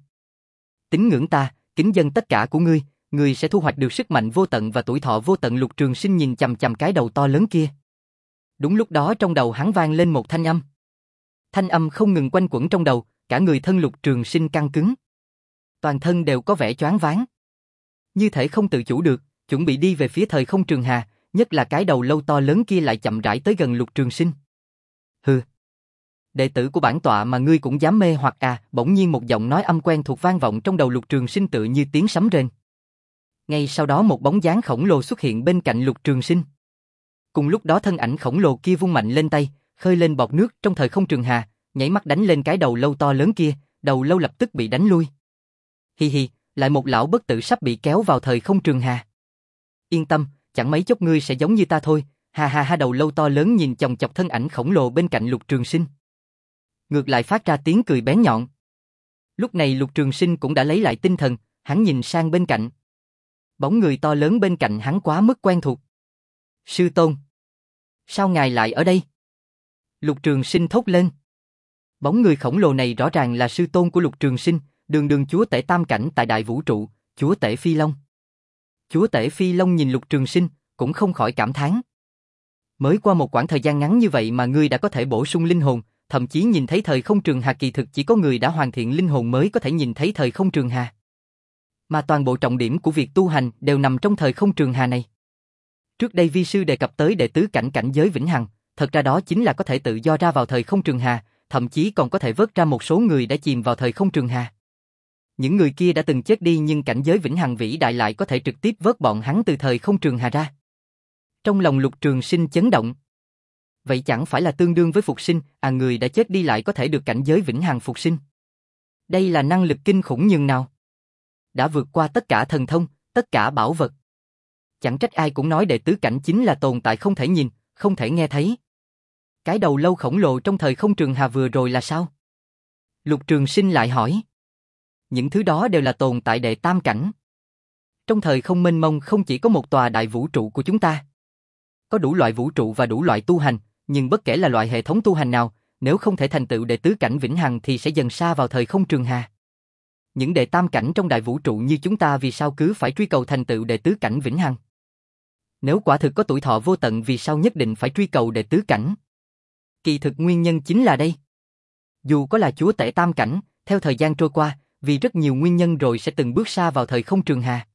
Tín ngưỡng ta, kính dâng tất cả của ngươi, ngươi sẽ thu hoạch được sức mạnh vô tận và tuổi thọ vô tận. Lục Trường Sinh nhìn chằm chằm cái đầu to lớn kia. Đúng lúc đó trong đầu hắn vang lên một thanh âm. Thanh âm không ngừng quanh quẩn trong đầu, cả người thân Lục Trường Sinh căng cứng. Toàn thân đều có vẻ choáng váng. Như thể không tự chủ được, chuẩn bị đi về phía thời không trường hà, nhất là cái đầu lâu to lớn kia lại chậm rãi tới gần Lục Trường Sinh. Hừ. Đệ tử của bản tọa mà ngươi cũng dám mê hoặc à? Bỗng nhiên một giọng nói âm quen thuộc vang vọng trong đầu Lục Trường Sinh tựa như tiếng sấm rền. Ngay sau đó một bóng dáng khổng lồ xuất hiện bên cạnh Lục Trường Sinh. Cùng lúc đó thân ảnh khổng lồ kia vung mạnh lên tay, khơi lên bọt nước trong thời không trường hà, nhảy mắt đánh lên cái đầu lâu to lớn kia, đầu lâu lập tức bị đánh lui. Hi hi, lại một lão bất tử sắp bị kéo vào thời không trường hà. Yên tâm, chẳng mấy chốc ngươi sẽ giống như ta thôi. Ha ha ha. Đầu lâu to lớn nhìn chòng chọc thân ảnh khổng lồ bên cạnh Lục Trường Sinh, ngược lại phát ra tiếng cười bén nhọn. Lúc này Lục Trường Sinh cũng đã lấy lại tinh thần, hắn nhìn sang bên cạnh. Bóng người to lớn bên cạnh hắn quá mức quen thuộc. Sư tôn, sao ngài lại ở đây? Lục Trường Sinh thốt lên. Bóng người khổng lồ này rõ ràng là sư tôn của Lục Trường Sinh, đường đường chúa tể tam cảnh tại đại vũ trụ, chúa tể Phi Long. Chúa tể Phi Long nhìn Lục Trường Sinh, cũng không khỏi cảm thán. Mới qua một quãng thời gian ngắn như vậy mà ngươi đã có thể bổ sung linh hồn, thậm chí nhìn thấy thời không trường hà. Kỳ thực chỉ có người đã hoàn thiện linh hồn mới có thể nhìn thấy thời không trường hà. Mà toàn bộ trọng điểm của việc tu hành đều nằm trong thời không trường hà này. Trước đây vi sư đề cập tới đệ tứ cảnh cảnh giới vĩnh hằng, thật ra đó chính là có thể tự do ra vào thời không trường hà, thậm chí còn có thể vớt ra một số người đã chìm vào thời không trường hà. Những người kia đã từng chết đi nhưng cảnh giới vĩnh hằng vĩ đại lại có thể trực tiếp vớt bọn hắn từ thời không trường hà ra. Trong lòng Lục Trường Sinh chấn động. Vậy chẳng phải là tương đương với phục sinh, à người đã chết đi lại có thể được cảnh giới vĩnh hằng phục sinh. Đây là năng lực kinh khủng nhường nào. Đã vượt qua tất cả thần thông, tất cả bảo vật. Chẳng trách ai cũng nói đệ tứ cảnh chính là tồn tại không thể nhìn, không thể nghe thấy. Cái đầu lâu khổng lồ trong thời không trường hà vừa rồi là sao? Lục Trường Sinh lại hỏi. Những thứ đó đều là tồn tại đệ tam cảnh. Trong thời không mênh mông không chỉ có một tòa đại vũ trụ của chúng ta. Có đủ loại vũ trụ và đủ loại tu hành, nhưng bất kể là loại hệ thống tu hành nào, nếu không thể thành tựu đệ tứ cảnh vĩnh hằng thì sẽ dần sa vào thời không trường hà. Những đệ tam cảnh trong đại vũ trụ như chúng ta vì sao cứ phải truy cầu thành tựu đệ tứ cảnh vĩnh hằng? Nếu quả thực có tuổi thọ vô tận vì sao nhất định phải truy cầu đệ tứ cảnh? Kỳ thực nguyên nhân chính là đây. Dù có là chúa tể tam cảnh, theo thời gian trôi qua, vì rất nhiều nguyên nhân rồi sẽ từng bước sa vào thời không trường hà.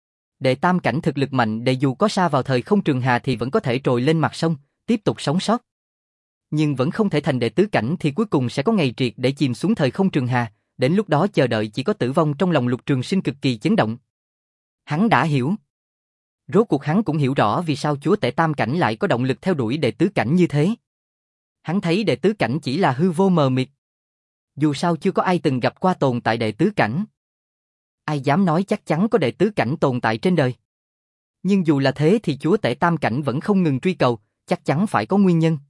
Đệ tam cảnh thực lực mạnh để dù có sa vào thời không trường hà thì vẫn có thể trồi lên mặt sông, tiếp tục sống sót. Nhưng vẫn không thể thành đệ tứ cảnh thì cuối cùng sẽ có ngày triệt để chìm xuống thời không trường hà, đến lúc đó chờ đợi chỉ có tử vong. Trong lòng Lục Trường Sinh cực kỳ chấn động. Hắn đã hiểu. Rốt cuộc hắn cũng hiểu rõ vì sao chúa tể tam cảnh lại có động lực theo đuổi đệ tứ cảnh như thế. Hắn thấy đệ tứ cảnh chỉ là hư vô mờ mịt. Dù sao chưa có ai từng gặp qua tồn tại đệ tứ cảnh. Ai dám nói chắc chắn có đệ tứ cảnh tồn tại trên đời. Nhưng dù là thế thì chúa tể tam cảnh vẫn không ngừng truy cầu, chắc chắn phải có nguyên nhân.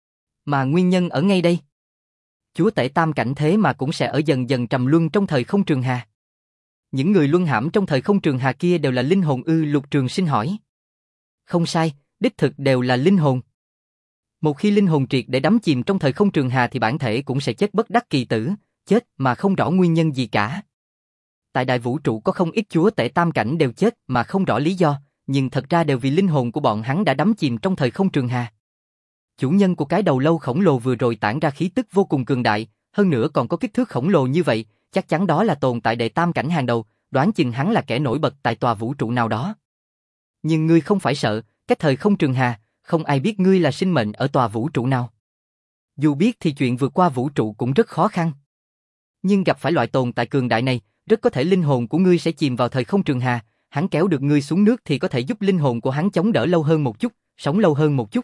Mà nguyên nhân ở ngay đây. Chúa tể tam cảnh thế mà cũng sẽ ở dần dần trầm luân trong thời không trường hà. Những người luân hãm trong thời không trường hà kia đều là linh hồn ư? Lục Trường Sinh hỏi. Không sai, đích thực đều là linh hồn. Một khi linh hồn triệt để đắm chìm trong thời không trường hà thì bản thể cũng sẽ chết bất đắc kỳ tử, chết mà không rõ nguyên nhân gì cả. Tại đại vũ trụ có không ít chúa tể tam cảnh đều chết mà không rõ lý do, nhưng thật ra đều vì linh hồn của bọn hắn đã đắm chìm trong thời không trường hà. Chủ nhân của cái đầu lâu khổng lồ vừa rồi tản ra khí tức vô cùng cường đại, hơn nữa còn có kích thước khổng lồ như vậy, chắc chắn đó là tồn tại đệ tam cảnh hàng đầu, đoán chừng hắn là kẻ nổi bật tại tòa vũ trụ nào đó. Nhưng ngươi không phải sợ, cách thời không trường hà, không ai biết ngươi là sinh mệnh ở tòa vũ trụ nào. Dù biết thì chuyện vượt qua vũ trụ cũng rất khó khăn. Nhưng gặp phải loại tồn tại cường đại này, rất có thể linh hồn của ngươi sẽ chìm vào thời không trường hà, hắn kéo được ngươi xuống nước thì có thể giúp linh hồn của hắn chống đỡ lâu hơn một chút, sống lâu hơn một chút.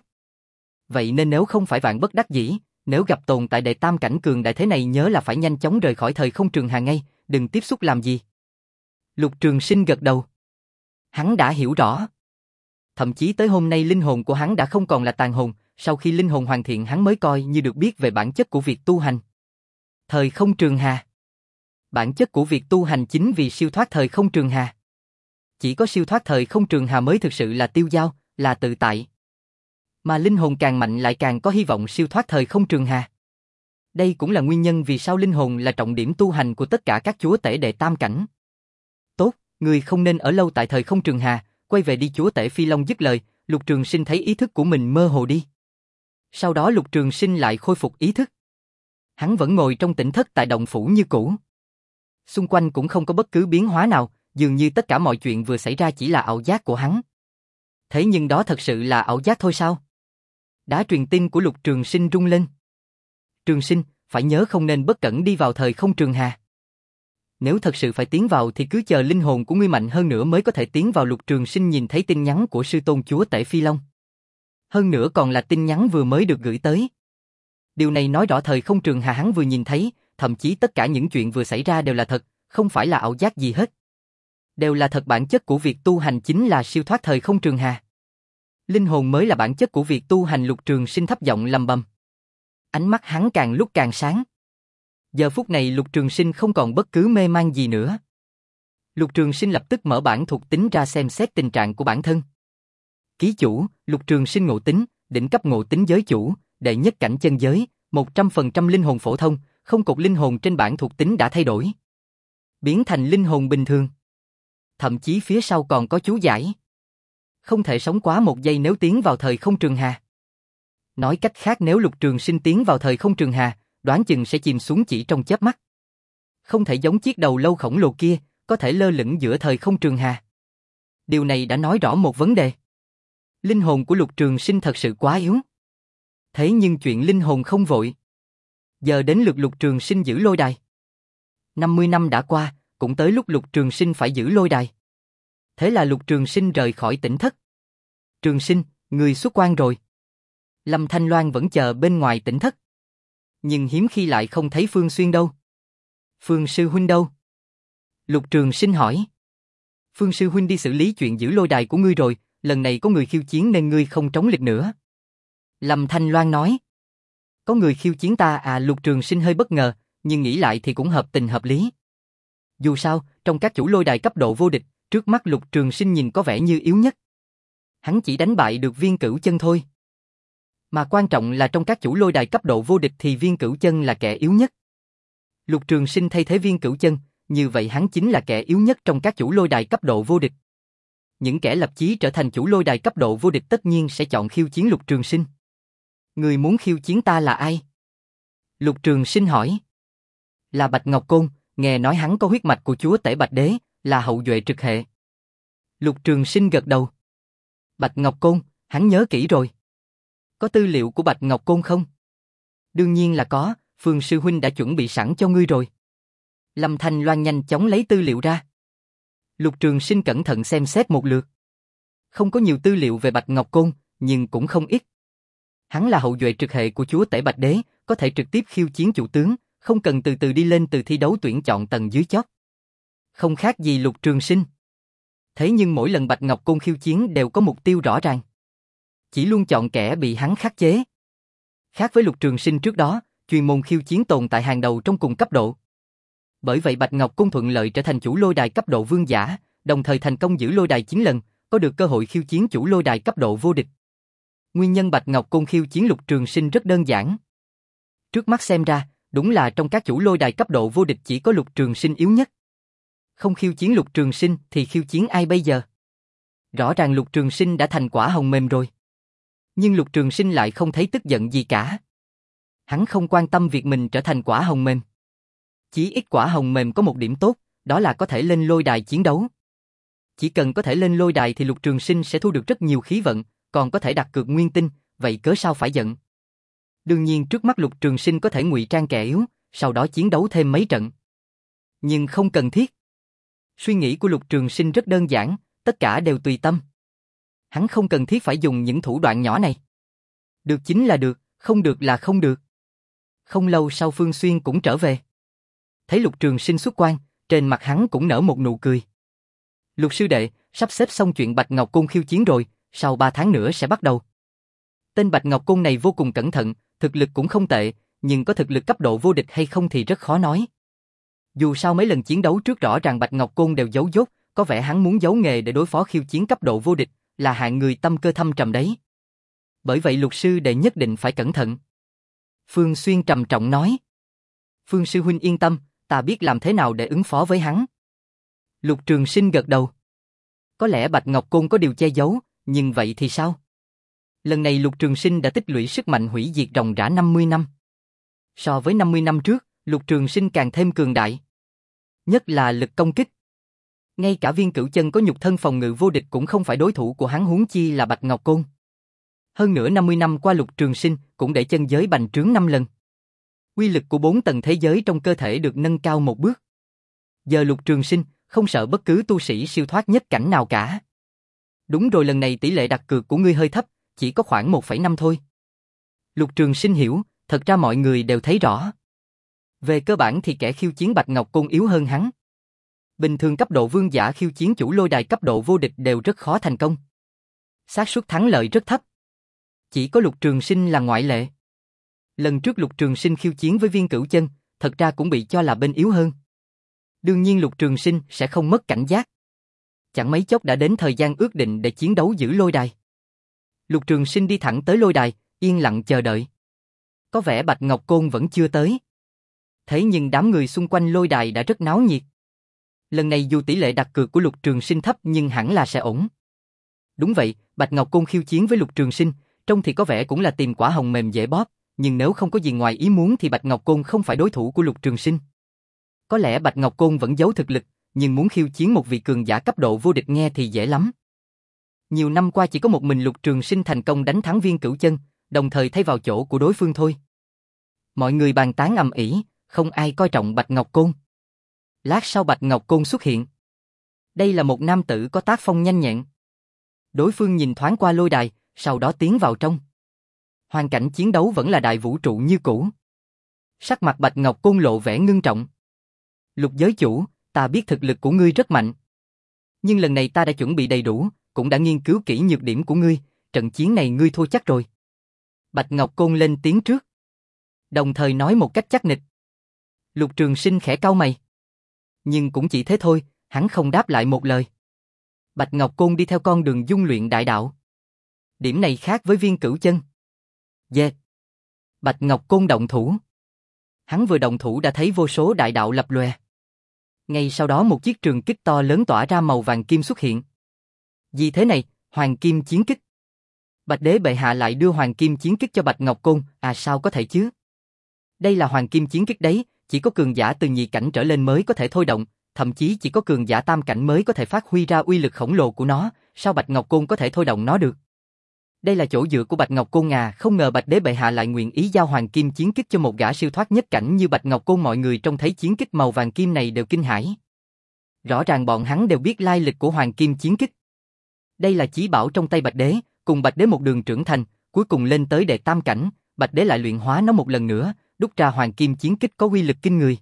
Vậy nên nếu không phải vạn bất đắc dĩ, nếu gặp tồn tại đệ tam cảnh cường đại thế này nhớ là phải nhanh chóng rời khỏi thời không trường hà ngay, đừng tiếp xúc làm gì. Lục Trường Sinh gật đầu. Hắn đã hiểu rõ. Thậm chí tới hôm nay linh hồn của hắn đã không còn là tàn hồn, sau khi linh hồn hoàn thiện hắn mới coi như được biết về bản chất của việc tu hành. Thời không trường hà. Bản chất của việc tu hành chính vì siêu thoát thời không trường hà. Chỉ có siêu thoát thời không trường hà mới thực sự là tiêu dao, là tự tại. Mà linh hồn càng mạnh lại càng có hy vọng siêu thoát thời không trường hà. Đây cũng là nguyên nhân vì sao linh hồn là trọng điểm tu hành của tất cả các chúa tể đệ tam cảnh. Tốt, người không nên ở lâu tại thời không trường hà, quay về đi. Chúa tể Phi Long dứt lời, Lục Trường Sinh thấy ý thức của mình mơ hồ đi. Sau đó Lục Trường Sinh lại khôi phục ý thức. Hắn vẫn ngồi trong tỉnh thất tại động phủ như cũ. Xung quanh cũng không có bất cứ biến hóa nào, dường như tất cả mọi chuyện vừa xảy ra chỉ là ảo giác của hắn. Thế nhưng đó thật sự là ảo giác thôi sao? Đá truyền tin của Lục Trường Sinh rung lên. Trường Sinh, phải nhớ không nên bất cẩn đi vào thời không trường hà. Nếu thật sự phải tiến vào thì cứ chờ linh hồn của ngươi mạnh hơn nữa mới có thể tiến vào. Lục Trường Sinh nhìn thấy tin nhắn của sư tôn chúa tể Phi Long. Hơn nữa còn là tin nhắn vừa mới được gửi tới. Điều này nói rõ thời không trường hà hắn vừa nhìn thấy, thậm chí tất cả những chuyện vừa xảy ra đều là thật, không phải là ảo giác gì hết. Đều là thật. Bản chất của việc tu hành chính là siêu thoát thời không trường hà. Linh hồn mới là bản chất của việc tu hành. Lục Trường Sinh thấp giọng lầm bầm. Ánh mắt hắn càng lúc càng sáng. Giờ phút này Lục Trường Sinh không còn bất cứ mê man gì nữa. Lục Trường Sinh lập tức mở bản thuộc tính ra xem xét tình trạng của bản thân. Ký chủ, Lục Trường Sinh ngộ tính, đỉnh cấp ngộ tính giới chủ, đệ nhất cảnh chân giới, một trăm phần trăm linh hồn phổ thông, không cột linh hồn trên bản thuộc tính đã thay đổi. Biến thành linh hồn bình thường. Thậm chí phía sau còn có chú giải. Không thể sống quá một giây nếu tiến vào thời không trường hà. Nói cách khác nếu Lục Trường Sinh tiến vào thời không trường hà, đoán chừng sẽ chìm xuống chỉ trong chớp mắt. Không thể giống chiếc đầu lâu khổng lồ kia, có thể lơ lửng giữa thời không trường hà. Điều này đã nói rõ một vấn đề. Linh hồn của Lục Trường Sinh thật sự quá yếu. Thế nhưng chuyện linh hồn không vội. Giờ đến lượt Lục Trường Sinh giữ lôi đài. năm mươi năm đã qua, cũng tới lúc Lục Trường Sinh phải giữ lôi đài. Thế là Lục Trường Sinh rời khỏi tỉnh thất. Trường Sinh, người xuất quan rồi. Lâm Thanh Loan vẫn chờ bên ngoài tỉnh thất. Nhưng hiếm khi lại không thấy Phương Xuyên đâu. Phương sư huynh đâu? Lục Trường Sinh hỏi. Phương sư huynh đi xử lý chuyện giữ lôi đài của ngươi rồi, lần này có người khiêu chiến nên ngươi không trống lịch nữa. Lâm Thanh Loan nói. Có người khiêu chiến ta à? Lục Trường Sinh hơi bất ngờ, nhưng nghĩ lại thì cũng hợp tình hợp lý. Dù sao, trong các chủ lôi đài cấp độ vô địch, trước mắt Lục Trường Sinh nhìn có vẻ như yếu nhất. Hắn chỉ đánh bại được Viên Cửu Chân thôi. Mà quan trọng là trong các chủ lôi đài cấp độ vô địch thì Viên Cửu Chân là kẻ yếu nhất. Lục Trường Sinh thay thế Viên Cửu Chân, như vậy hắn chính là kẻ yếu nhất trong các chủ lôi đài cấp độ vô địch. Những kẻ lập chí trở thành chủ lôi đài cấp độ vô địch tất nhiên sẽ chọn khiêu chiến Lục Trường Sinh. Người muốn khiêu chiến ta là ai? Lục Trường Sinh hỏi. Là Bạch Ngọc Côn, nghe nói hắn có huyết mạch của chúa tể Bạch Đế, là hậu duệ trực hệ. Lục Trường Sinh gật đầu. Bạch Ngọc Côn, hắn nhớ kỹ rồi. Có tư liệu của Bạch Ngọc Côn không? Đương nhiên là có, Phương sư huynh đã chuẩn bị sẵn cho ngươi rồi. Lâm Thanh Loan nhanh chóng lấy tư liệu ra. Lục Trường Sinh cẩn thận xem xét một lượt. Không có nhiều tư liệu về Bạch Ngọc Côn, nhưng cũng không ít. Hắn là hậu duệ trực hệ của chúa tể Bạch Đế, có thể trực tiếp khiêu chiến chủ tướng, không cần từ từ đi lên từ thi đấu tuyển chọn tầng dưới chót. Không khác gì Lục Trường Sinh. Thế nhưng mỗi lần Bạch Ngọc Côn khiêu chiến đều có mục tiêu rõ ràng. Chỉ luôn chọn kẻ bị hắn khắc chế. Khác với Lục Trường Sinh trước đó, chuyên môn khiêu chiến tồn tại hàng đầu trong cùng cấp độ. Bởi vậy Bạch Ngọc Côn thuận lợi trở thành chủ lôi đài cấp độ vương giả, đồng thời thành công giữ lôi đài chín lần, có được cơ hội khiêu chiến chủ lôi đài cấp độ vô địch. Nguyên nhân Bạch Ngọc Côn khiêu chiến Lục Trường Sinh rất đơn giản. Trước mắt xem ra, đúng là trong các chủ lôi đài cấp độ vô địch chỉ có Lục Trường Sinh yếu nhất. Không khiêu chiến Lục Trường Sinh thì khiêu chiến ai bây giờ? Rõ ràng Lục Trường Sinh đã thành quả hồng mềm rồi. Nhưng Lục Trường Sinh lại không thấy tức giận gì cả. Hắn không quan tâm việc mình trở thành quả hồng mềm. Chỉ ít quả hồng mềm có một điểm tốt, đó là có thể lên lôi đài chiến đấu. Chỉ cần có thể lên lôi đài thì Lục Trường Sinh sẽ thu được rất nhiều khí vận, còn có thể đặt cược nguyên tinh, vậy cớ sao phải giận? Đương nhiên trước mắt Lục Trường Sinh có thể ngụy trang kẻ yếu, sau đó chiến đấu thêm mấy trận. Nhưng không cần thiết. Suy nghĩ của Lục Trường Sinh rất đơn giản, tất cả đều tùy tâm. Hắn không cần thiết phải dùng những thủ đoạn nhỏ này. Được chính là được, không được là không được. Không lâu sau Phương Xuyên cũng trở về. Thấy Lục Trường Sinh xuất quan, trên mặt hắn cũng nở một nụ cười. Lục sư đệ, sắp xếp xong chuyện Bạch Ngọc Côn khiêu chiến rồi, sau ba tháng nữa sẽ bắt đầu. Tên Bạch Ngọc Côn này vô cùng cẩn thận, thực lực cũng không tệ, nhưng có thực lực cấp độ vô địch hay không thì rất khó nói. Dù sao mấy lần chiến đấu trước rõ ràng Bạch Ngọc Côn đều giấu dốt, có vẻ hắn muốn giấu nghề để đối phó khiêu chiến cấp độ vô địch, là hạng người tâm cơ thâm trầm đấy. Bởi vậy Lục sư đệ nhất định phải cẩn thận. Phương Xuyên trầm trọng nói. Phương sư huynh yên tâm, ta biết làm thế nào để ứng phó với hắn. Lục Trường Sinh gật đầu. Có lẽ Bạch Ngọc Côn có điều che giấu, nhưng vậy thì sao? Lần này Lục Trường Sinh đã tích lũy sức mạnh hủy diệt ròng rã năm mươi năm. So với năm mươi năm trước, Lục Trường Sinh càng thêm cường đại. Nhất là lực công kích. Ngay cả Viên Cửu Chân có nhục thân phòng ngự vô địch cũng không phải đối thủ của hắn, huống chi là Bạch Ngọc Côn. Hơn nữa năm mươi năm qua Lục Trường Sinh cũng để chân giới bành trướng năm lần. Uy lực của bốn tầng thế giới trong cơ thể được nâng cao một bước. Giờ Lục Trường Sinh không sợ bất cứ tu sĩ siêu thoát nhất cảnh nào cả. Đúng rồi, lần này tỷ lệ đặt cược của ngươi hơi thấp, chỉ có khoảng một phẩy năm thôi. Lục Trường Sinh hiểu, thật ra mọi người đều thấy rõ. Về cơ bản thì kẻ khiêu chiến Bạch Ngọc Côn yếu hơn hắn. Bình thường cấp độ vương giả khiêu chiến chủ lôi đài cấp độ vô địch đều rất khó thành công. Xác suất thắng lợi rất thấp. Chỉ có Lục Trường Sinh là ngoại lệ. Lần trước Lục Trường Sinh khiêu chiến với Viên Cửu Chân, thật ra cũng bị cho là bên yếu hơn. Đương nhiên Lục Trường Sinh sẽ không mất cảnh giác. Chẳng mấy chốc đã đến thời gian ước định để chiến đấu giữ lôi đài. Lục Trường Sinh đi thẳng tới lôi đài, yên lặng chờ đợi. Có vẻ Bạch Ngọc Côn vẫn chưa tới. Thế nhưng đám người xung quanh lôi đài đã rất náo nhiệt. Lần này dù tỷ lệ đặt cược của Lục Trường Sinh thấp nhưng hẳn là sẽ ổn. Đúng vậy, Bạch Ngọc Côn khiêu chiến với Lục Trường Sinh, trông thì có vẻ cũng là tìm quả hồng mềm dễ bóp, nhưng nếu không có gì ngoài ý muốn thì Bạch Ngọc Côn không phải đối thủ của Lục Trường Sinh. Có lẽ Bạch Ngọc Côn vẫn giấu thực lực, nhưng muốn khiêu chiến một vị cường giả cấp độ vô địch nghe thì dễ lắm. Nhiều năm qua chỉ có một mình Lục Trường Sinh thành công đánh thắng Viên Cửu Chân, đồng thời thay vào chỗ của đối phương thôi. Mọi người bàn tán ầm ĩ, không ai coi trọng Bạch Ngọc Côn. Lát sau Bạch Ngọc Côn xuất hiện. Đây là một nam tử có tác phong nhanh nhẹn. Đối phương nhìn thoáng qua lôi đài, sau đó tiến vào trong. Hoàn cảnh chiến đấu vẫn là đại vũ trụ như cũ. Sắc mặt Bạch Ngọc Côn lộ vẻ ngưng trọng. Lục giới chủ, ta biết thực lực của ngươi rất mạnh. Nhưng lần này ta đã chuẩn bị đầy đủ, cũng đã nghiên cứu kỹ nhược điểm của ngươi, trận chiến này ngươi thua chắc rồi. Bạch Ngọc Côn lên tiếng trước. Đồng thời nói một cách chắc nịch. Lục Trường Sinh khẽ cau mày. Nhưng cũng chỉ thế thôi, hắn không đáp lại một lời. Bạch Ngọc Côn đi theo con đường dung luyện đại đạo. Điểm này khác với Viên Cửu Chân. Dê. Bạch Ngọc Côn động thủ. Hắn vừa động thủ đã thấy vô số đại đạo lập lòe. Ngay sau đó một chiếc trường kích to lớn tỏa ra màu vàng kim xuất hiện. Gì thế này, hoàng kim chiến kích. Bạch Đế bệ hạ lại đưa hoàng kim chiến kích cho Bạch Ngọc Côn, à sao có thể chứ? Đây là hoàng kim chiến kích đấy, chỉ có cường giả từ nhị cảnh trở lên mới có thể thôi động, thậm chí chỉ có cường giả tam cảnh mới có thể phát huy ra uy lực khổng lồ của nó, sao Bạch Ngọc Côn có thể thôi động nó được? Đây là chỗ dựa của Bạch Ngọc Côn à, không ngờ Bạch Đế bệ hạ lại nguyện ý giao hoàng kim chiến kích cho một gã siêu thoát nhất cảnh như Bạch Ngọc Côn. Mọi người trông thấy chiến kích màu vàng kim này đều kinh hãi. Rõ ràng bọn hắn đều biết lai lịch của hoàng kim chiến kích. Đây là chí bảo trong tay Bạch Đế, cùng Bạch Đế một đường trưởng thành, cuối cùng lên tới đệ tam cảnh, Bạch Đế lại luyện hóa nó một lần nữa, đúc ra hoàng kim chiến kích có uy lực kinh người.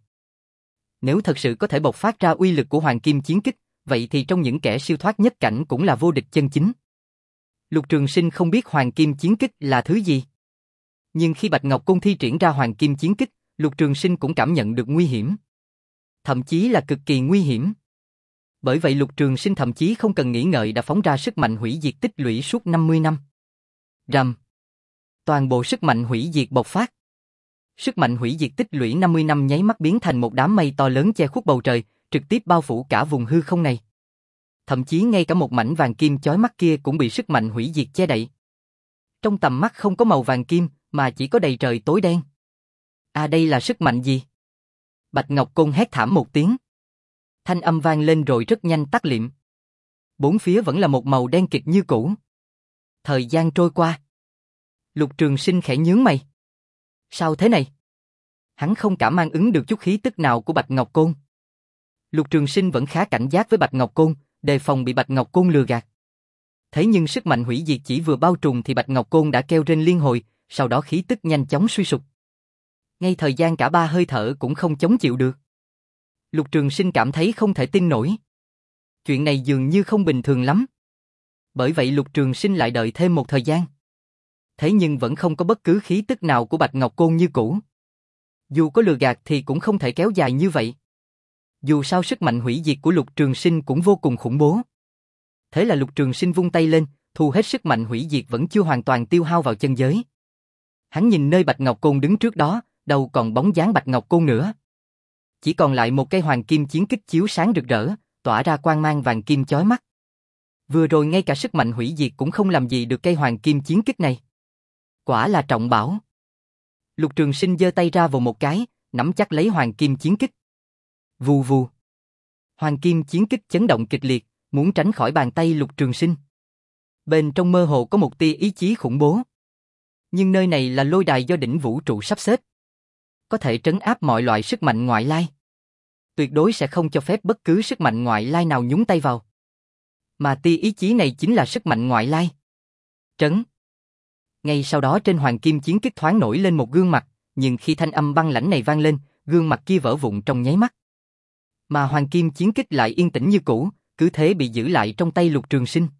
Nếu thật sự có thể bộc phát ra uy lực của hoàng kim chiến kích, vậy thì trong những kẻ siêu thoát nhất cảnh cũng là vô địch chân chính. Lục Trường Sinh không biết hoàng kim chiến kích là thứ gì. Nhưng khi Bạch Ngọc Côn thi triển ra hoàng kim chiến kích, Lục Trường Sinh cũng cảm nhận được nguy hiểm. Thậm chí là cực kỳ nguy hiểm. Bởi vậy Lục Trường Sinh thậm chí không cần nghĩ ngợi đã phóng ra sức mạnh hủy diệt tích lũy suốt năm mươi năm. Rầm. Toàn bộ sức mạnh hủy diệt bộc phát. Sức mạnh hủy diệt tích lũy năm mươi năm nháy mắt biến thành một đám mây to lớn che khuất bầu trời, trực tiếp bao phủ cả vùng hư không này. Thậm chí ngay cả một mảnh vàng kim chói mắt kia cũng bị sức mạnh hủy diệt che đậy. Trong tầm mắt không có màu vàng kim, mà chỉ có đầy trời tối đen. À đây là sức mạnh gì? Bạch Ngọc Côn hét thảm một tiếng. Thanh âm vang lên rồi rất nhanh tắt liệm. Bốn phía vẫn là một màu đen kịt như cũ. Thời gian trôi qua. Lục Trường Sinh khẽ nhướng mày. Sao thế này? Hắn không cảm mang ứng được chút khí tức nào của Bạch Ngọc Côn. Lục Trường Sinh vẫn khá cảnh giác với Bạch Ngọc Côn, đề phòng bị Bạch Ngọc Côn lừa gạt. Thế nhưng sức mạnh hủy diệt chỉ vừa bao trùm thì Bạch Ngọc Côn đã kêu rên liên hồi, sau đó khí tức nhanh chóng suy sụp. Ngay thời gian cả ba hơi thở cũng không chống chịu được. Lục Trường Sinh cảm thấy không thể tin nổi. Chuyện này dường như không bình thường lắm. Bởi vậy Lục Trường Sinh lại đợi thêm một thời gian. Thế nhưng vẫn không có bất cứ khí tức nào của Bạch Ngọc Côn như cũ. Dù có lừa gạt thì cũng không thể kéo dài như vậy. Dù sao sức mạnh hủy diệt của Lục Trường Sinh cũng vô cùng khủng bố. Thế là Lục Trường Sinh vung tay lên, thu hết sức mạnh hủy diệt vẫn chưa hoàn toàn tiêu hao vào chân giới. Hắn nhìn nơi Bạch Ngọc Côn đứng trước đó, đâu còn bóng dáng Bạch Ngọc Côn nữa. Chỉ còn lại một cây hoàng kim chiến kích chiếu sáng rực rỡ, tỏa ra quang mang vàng kim chói mắt. Vừa rồi ngay cả sức mạnh hủy diệt cũng không làm gì được cây hoàng kim chiến kích này. Quả là trọng bảo. Lục Trường Sinh giơ tay ra vồ một cái, nắm chắc lấy hoàng kim chiến kích. Vù vù. Hoàng kim chiến kích chấn động kịch liệt, muốn tránh khỏi bàn tay Lục Trường Sinh. Bên trong mơ hồ có một tia ý chí khủng bố. Nhưng nơi này là lôi đài do đỉnh vũ trụ sắp xếp. Có thể trấn áp mọi loại sức mạnh ngoại lai. Tuyệt đối sẽ không cho phép bất cứ sức mạnh ngoại lai nào nhúng tay vào. Mà tia ý chí này chính là sức mạnh ngoại lai. Trấn. Ngay sau đó trên hoàng kim chiến kích thoáng nổi lên một gương mặt, nhưng khi thanh âm băng lãnh này vang lên, gương mặt kia vỡ vụn trong nháy mắt. Mà hoàng kim chiến kích lại yên tĩnh như cũ, cứ thế bị giữ lại trong tay Lục Trường Sinh.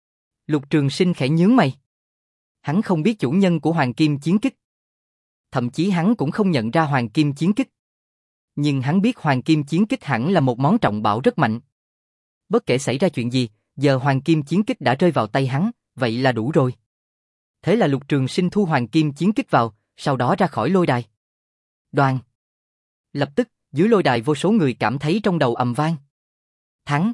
Lục Trường Sinh khẽ nhướng mày. Hắn không biết chủ nhân của hoàng kim chiến kích. Thậm chí hắn cũng không nhận ra hoàng kim chiến kích. Nhưng hắn biết hoàng kim chiến kích hẳn là một món trọng bảo rất mạnh. Bất kể xảy ra chuyện gì, giờ hoàng kim chiến kích đã rơi vào tay hắn, vậy là đủ rồi. Thế là Lục Trường Sinh thu hoàng kim chiến kích vào, sau đó ra khỏi lôi đài. Đoàn. Lập tức, dưới lôi đài vô số người cảm thấy trong đầu ầm vang. Thắng.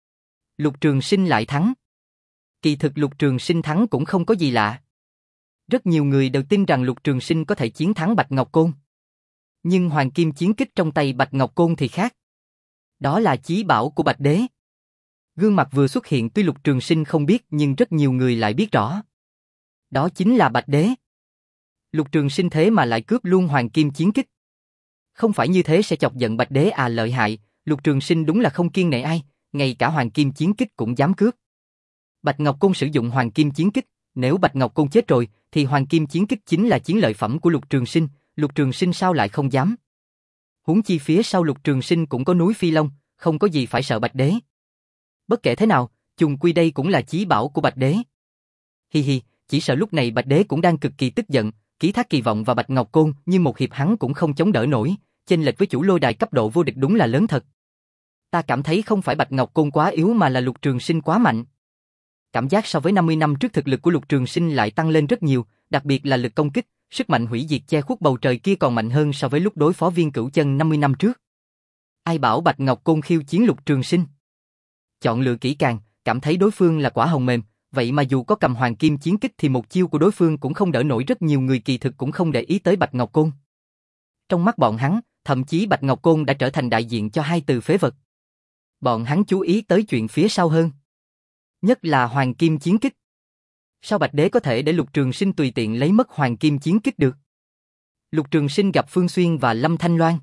Lục Trường Sinh lại thắng. Kỳ thực Lục Trường Sinh thắng cũng không có gì lạ. Rất nhiều người đều tin rằng Lục Trường Sinh có thể chiến thắng Bạch Ngọc Côn. Nhưng hoàng kim chiến kích trong tay Bạch Ngọc Côn thì khác. Đó là chí bảo của Bạch Đế. Gương mặt vừa xuất hiện tuy Lục Trường Sinh không biết nhưng rất nhiều người lại biết rõ. Đó chính là Bạch Đế. Lục Trường Sinh thế mà lại cướp luôn hoàng kim chiến kích. Không phải như thế sẽ chọc giận Bạch Đế à, lợi hại, Lục Trường Sinh đúng là không kiêng nể ai, ngay cả hoàng kim chiến kích cũng dám cướp. Bạch Ngọc Côn sử dụng hoàng kim chiến kích, nếu Bạch Ngọc Côn chết rồi, thì hoàng kim chiến kích chính là chiến lợi phẩm của Lục Trường Sinh, Lục Trường Sinh sao lại không dám. Huống chi phía sau Lục Trường Sinh cũng có núi Phi Long, không có gì phải sợ Bạch Đế. Bất kể thế nào, chung quy đây cũng là chí bảo của Bạch Đế. Hi hi, chỉ sợ lúc này Bạch Đế cũng đang cực kỳ tức giận, ký thác kỳ vọng vào Bạch Ngọc Côn, nhưng một hiệp hắn cũng không chống đỡ nổi, chênh lệch với chủ lôi đài cấp độ vô địch đúng là lớn thật. Ta cảm thấy không phải Bạch Ngọc Côn quá yếu mà là Lục Trường Sinh quá mạnh. Cảm giác so với năm mươi năm trước thực lực của Lục Trường Sinh lại tăng lên rất nhiều, đặc biệt là lực công kích, sức mạnh hủy diệt che khuất bầu trời kia còn mạnh hơn so với lúc đối phó Viên Cửu Chân năm mươi năm trước. Ai bảo Bạch Ngọc Côn khiêu chiến Lục Trường Sinh? Chọn lựa kỹ càng, cảm thấy đối phương là quả hồng mềm, vậy mà dù có cầm hoàng kim chiến kích thì một chiêu của đối phương cũng không đỡ nổi, rất nhiều người kỳ thực cũng không để ý tới Bạch Ngọc Côn. Trong mắt bọn hắn, thậm chí Bạch Ngọc Côn đã trở thành đại diện cho hai từ phế vật. Bọn hắn chú ý tới chuyện phía sau hơn. Nhất là hoàng kim chiến kích. Sao Bạch Đế có thể để Lục Trường Sinh tùy tiện lấy mất hoàng kim chiến kích được? Lục Trường Sinh gặp Phương Xuyên và Lâm Thanh Loan.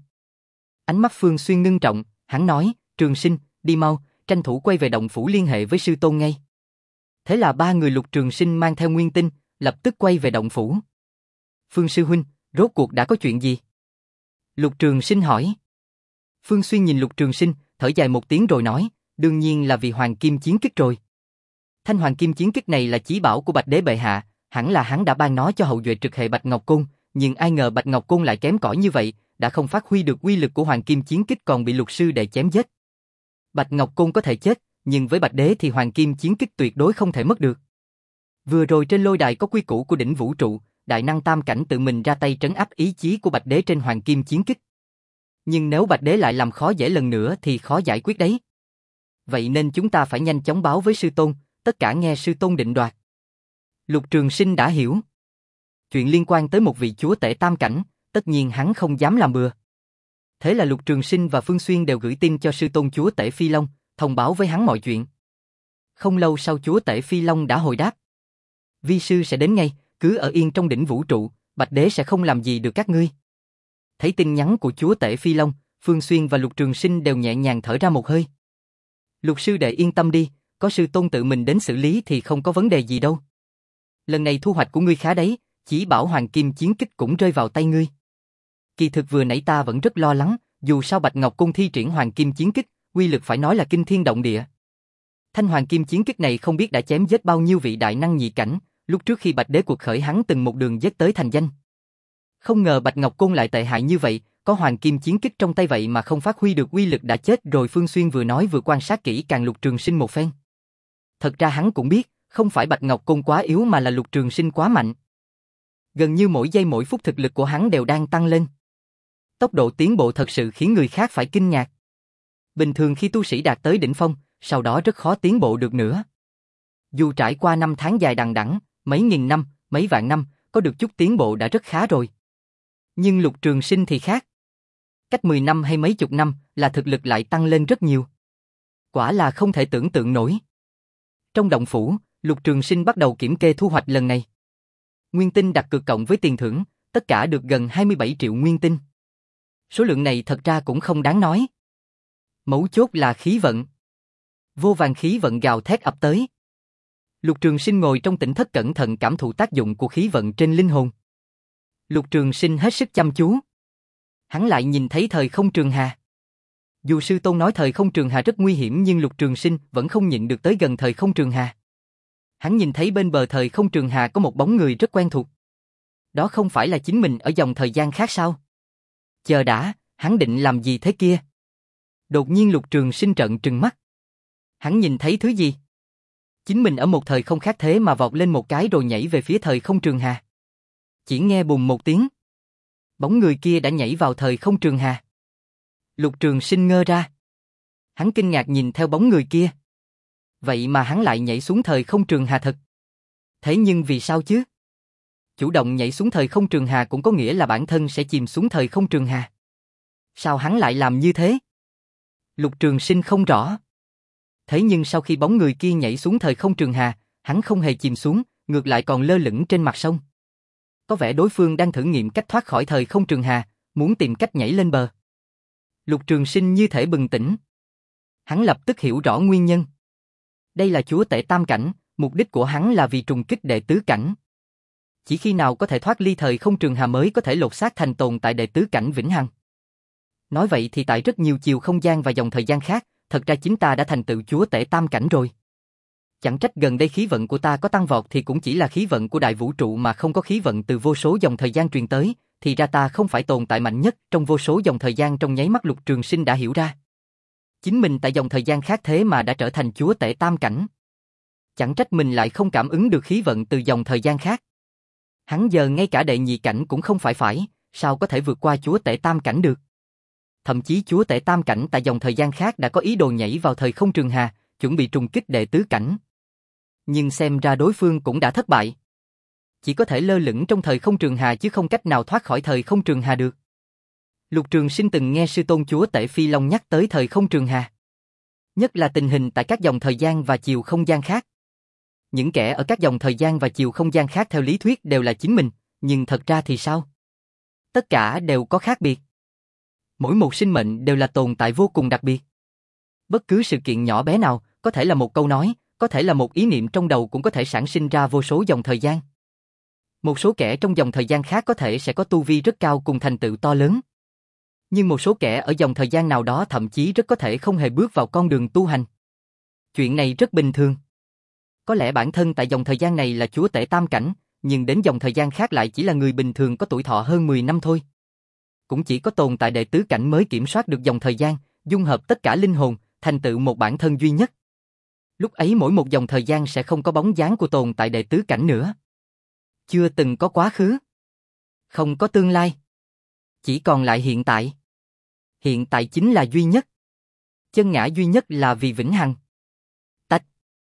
Ánh mắt Phương Xuyên ngưng trọng, hắn nói, Trường Sinh, đi mau, tranh thủ quay về động phủ liên hệ với sư tôn ngay. Thế là ba người Lục Trường Sinh mang theo Nguyên Tinh, lập tức quay về động phủ. Phương sư huynh, rốt cuộc đã có chuyện gì? Lục Trường Sinh hỏi. Phương Xuyên nhìn Lục Trường Sinh, thở dài một tiếng rồi nói, đương nhiên là vì hoàng kim chiến kích rồi. Thanh hoàng kim chiến kích này là chí bảo của Bạch Đế bệ hạ, hẳn là hắn đã ban nó cho hậu duệ trực hệ Bạch Ngọc Côn, nhưng ai ngờ Bạch Ngọc Côn lại kém cỏi như vậy, đã không phát huy được uy lực của hoàng kim chiến kích còn bị Lục sư đệ chém giết. Bạch Ngọc Côn có thể chết, nhưng với Bạch Đế thì hoàng kim chiến kích tuyệt đối không thể mất được. Vừa rồi trên lôi đài có quy củ của đỉnh vũ trụ, đại năng tam cảnh tự mình ra tay trấn áp ý chí của Bạch Đế trên hoàng kim chiến kích. Nhưng nếu Bạch Đế lại làm khó dễ lần nữa thì khó giải quyết đấy. Vậy nên chúng ta phải nhanh chóng báo với sư tôn, tất cả nghe sư tôn định đoạt. Lục Trường Sinh đã hiểu. Chuyện liên quan tới một vị chúa tể tam cảnh, tất nhiên hắn không dám làm bừa. Thế là Lục Trường Sinh và Phương Xuyên đều gửi tin cho sư tôn chúa tể Phi Long, thông báo với hắn mọi chuyện. Không lâu sau chúa tể Phi Long đã hồi đáp. Vi sư sẽ đến ngay, cứ ở yên trong đỉnh vũ trụ, Bạch Đế sẽ không làm gì được các ngươi. Thấy tin nhắn của chúa tể Phi Long, Phương Xuyên và Lục Trường Sinh đều nhẹ nhàng thở ra một hơi. Lục sư đệ yên tâm đi, có sư tôn tự mình đến xử lý thì không có vấn đề gì đâu. Lần này thu hoạch của ngươi khá đấy, chỉ bảo hoàng kim chiến kích cũng rơi vào tay ngươi. Kỳ thực vừa nãy ta vẫn rất lo lắng, dù sao Bạch Ngọc Cung thi triển hoàng kim chiến kích, uy lực phải nói là kinh thiên động địa. Thanh hoàng kim chiến kích này không biết đã chém giết bao nhiêu vị đại năng nhị cảnh, lúc trước khi Bạch Đế cuộc khởi hắn từng một đường giết tới thành danh. Không ngờ Bạch Ngọc Cung lại tệ hại như vậy, có hoàng kim chiến kích trong tay vậy mà không phát huy được uy lực đã chết rồi. Phương Xuyên vừa nói vừa quan sát kỹ càng Lục Trường Sinh một phen. Thật ra hắn cũng biết, không phải Bạch Ngọc Cung quá yếu mà là Lục Trường Sinh quá mạnh. Gần như mỗi giây mỗi phút thực lực của hắn đều đang tăng lên. Tốc độ tiến bộ thật sự khiến người khác phải kinh ngạc. Bình thường khi tu sĩ đạt tới đỉnh phong, sau đó rất khó tiến bộ được nữa. Dù trải qua năm tháng dài đằng đẵng, mấy nghìn năm, mấy vạn năm, có được chút tiến bộ đã rất khá rồi. Nhưng Lục Trường Sinh thì khác. Cách mười năm hay mấy chục năm là thực lực lại tăng lên rất nhiều. Quả là không thể tưởng tượng nổi. Trong động phủ, Lục Trường Sinh bắt đầu kiểm kê thu hoạch lần này. Nguyên tinh đặt cược cộng với tiền thưởng, tất cả được gần hai mươi bảy triệu nguyên tinh. Số lượng này thật ra cũng không đáng nói. Mấu chốt là khí vận. Vô vàn khí vận gào thét ập tới. Lục Trường Sinh ngồi trong tỉnh thất cẩn thận cảm thụ tác dụng của khí vận trên linh hồn. Lục Trường Sinh hết sức chăm chú. Hắn lại nhìn thấy thời không trường hà. Dù sư tôn nói thời không trường hà rất nguy hiểm nhưng Lục Trường Sinh vẫn không nhịn được tới gần thời không trường hà. Hắn nhìn thấy bên bờ thời không trường hà có một bóng người rất quen thuộc. Đó không phải là chính mình ở dòng thời gian khác sao? Chờ đã, hắn định làm gì thế kia? Đột nhiên Lục Trường Sinh trợn trừng mắt. Hắn nhìn thấy thứ gì? Chính mình ở một thời không khác thế mà vọt lên một cái rồi nhảy về phía thời không trường hà. Chỉ nghe bùm một tiếng. Bóng người kia đã nhảy vào thời không trường hà. Lục Trường Sinh ngơ ra. Hắn kinh ngạc nhìn theo bóng người kia. Vậy mà hắn lại nhảy xuống thời không trường hà thật. Thế nhưng vì sao chứ? Chủ động nhảy xuống thời không trường hà cũng có nghĩa là bản thân sẽ chìm xuống thời không trường hà. Sao hắn lại làm như thế? Lục Trường Sinh không rõ. Thế nhưng sau khi bóng người kia nhảy xuống thời không trường hà, hắn không hề chìm xuống, ngược lại còn lơ lửng trên mặt sông. Có vẻ đối phương đang thử nghiệm cách thoát khỏi thời không trường hà, muốn tìm cách nhảy lên bờ. Lục Trường Sinh như thể bừng tỉnh. Hắn lập tức hiểu rõ nguyên nhân. Đây là chúa tể tam cảnh, mục đích của hắn là vì trùng kích đệ tứ cảnh. Chỉ khi nào có thể thoát ly thời không trường hà mới có thể lột xác thành tồn tại đệ tứ cảnh vĩnh hằng. Nói vậy thì tại rất nhiều chiều không gian và dòng thời gian khác, thật ra chính ta đã thành tựu chúa tể tam cảnh rồi. Chẳng trách gần đây khí vận của ta có tăng vọt thì cũng chỉ là khí vận của đại vũ trụ mà không có khí vận từ vô số dòng thời gian truyền tới, thì ra ta không phải tồn tại mạnh nhất trong vô số dòng thời gian. Trong nháy mắt Lục Trường Sinh đã hiểu ra. Chính mình tại dòng thời gian khác thế mà đã trở thành chúa tể tam cảnh. Chẳng trách mình lại không cảm ứng được khí vận từ dòng thời gian khác. Hắn giờ ngay cả đệ nhị cảnh cũng không phải phải, sao có thể vượt qua chúa tể tam cảnh được. Thậm chí chúa tể tam cảnh tại dòng thời gian khác đã có ý đồ nhảy vào thời không trường hà, chuẩn bị trùng kích đệ tứ cảnh. Nhưng xem ra đối phương cũng đã thất bại. Chỉ có thể lơ lửng trong thời không trường hà chứ không cách nào thoát khỏi thời không trường hà được. Lục Trường Sinh từng nghe sư tôn chúa tể Phi Long nhắc tới thời không trường hà. Nhất là tình hình tại các dòng thời gian và chiều không gian khác. Những kẻ ở các dòng thời gian và chiều không gian khác theo lý thuyết đều là chính mình, nhưng thật ra thì sao? Tất cả đều có khác biệt. Mỗi một sinh mệnh đều là tồn tại vô cùng đặc biệt. Bất cứ sự kiện nhỏ bé nào, có thể là một câu nói, có thể là một ý niệm trong đầu cũng có thể sản sinh ra vô số dòng thời gian. Một số kẻ trong dòng thời gian khác có thể sẽ có tu vi rất cao cùng thành tựu to lớn. Nhưng một số kẻ ở dòng thời gian nào đó thậm chí rất có thể không hề bước vào con đường tu hành. Chuyện này rất bình thường. Có lẽ bản thân tại dòng thời gian này là chúa tể tam cảnh, nhưng đến dòng thời gian khác lại chỉ là người bình thường có tuổi thọ hơn mười năm thôi. Cũng chỉ có tồn tại đệ tứ cảnh mới kiểm soát được dòng thời gian, dung hợp tất cả linh hồn, thành tựu một bản thân duy nhất. Lúc ấy mỗi một dòng thời gian sẽ không có bóng dáng của tồn tại đệ tứ cảnh nữa. Chưa từng có quá khứ. Không có tương lai. Chỉ còn lại hiện tại. Hiện tại chính là duy nhất. Chân ngã duy nhất là vì vĩnh hằng. Tách.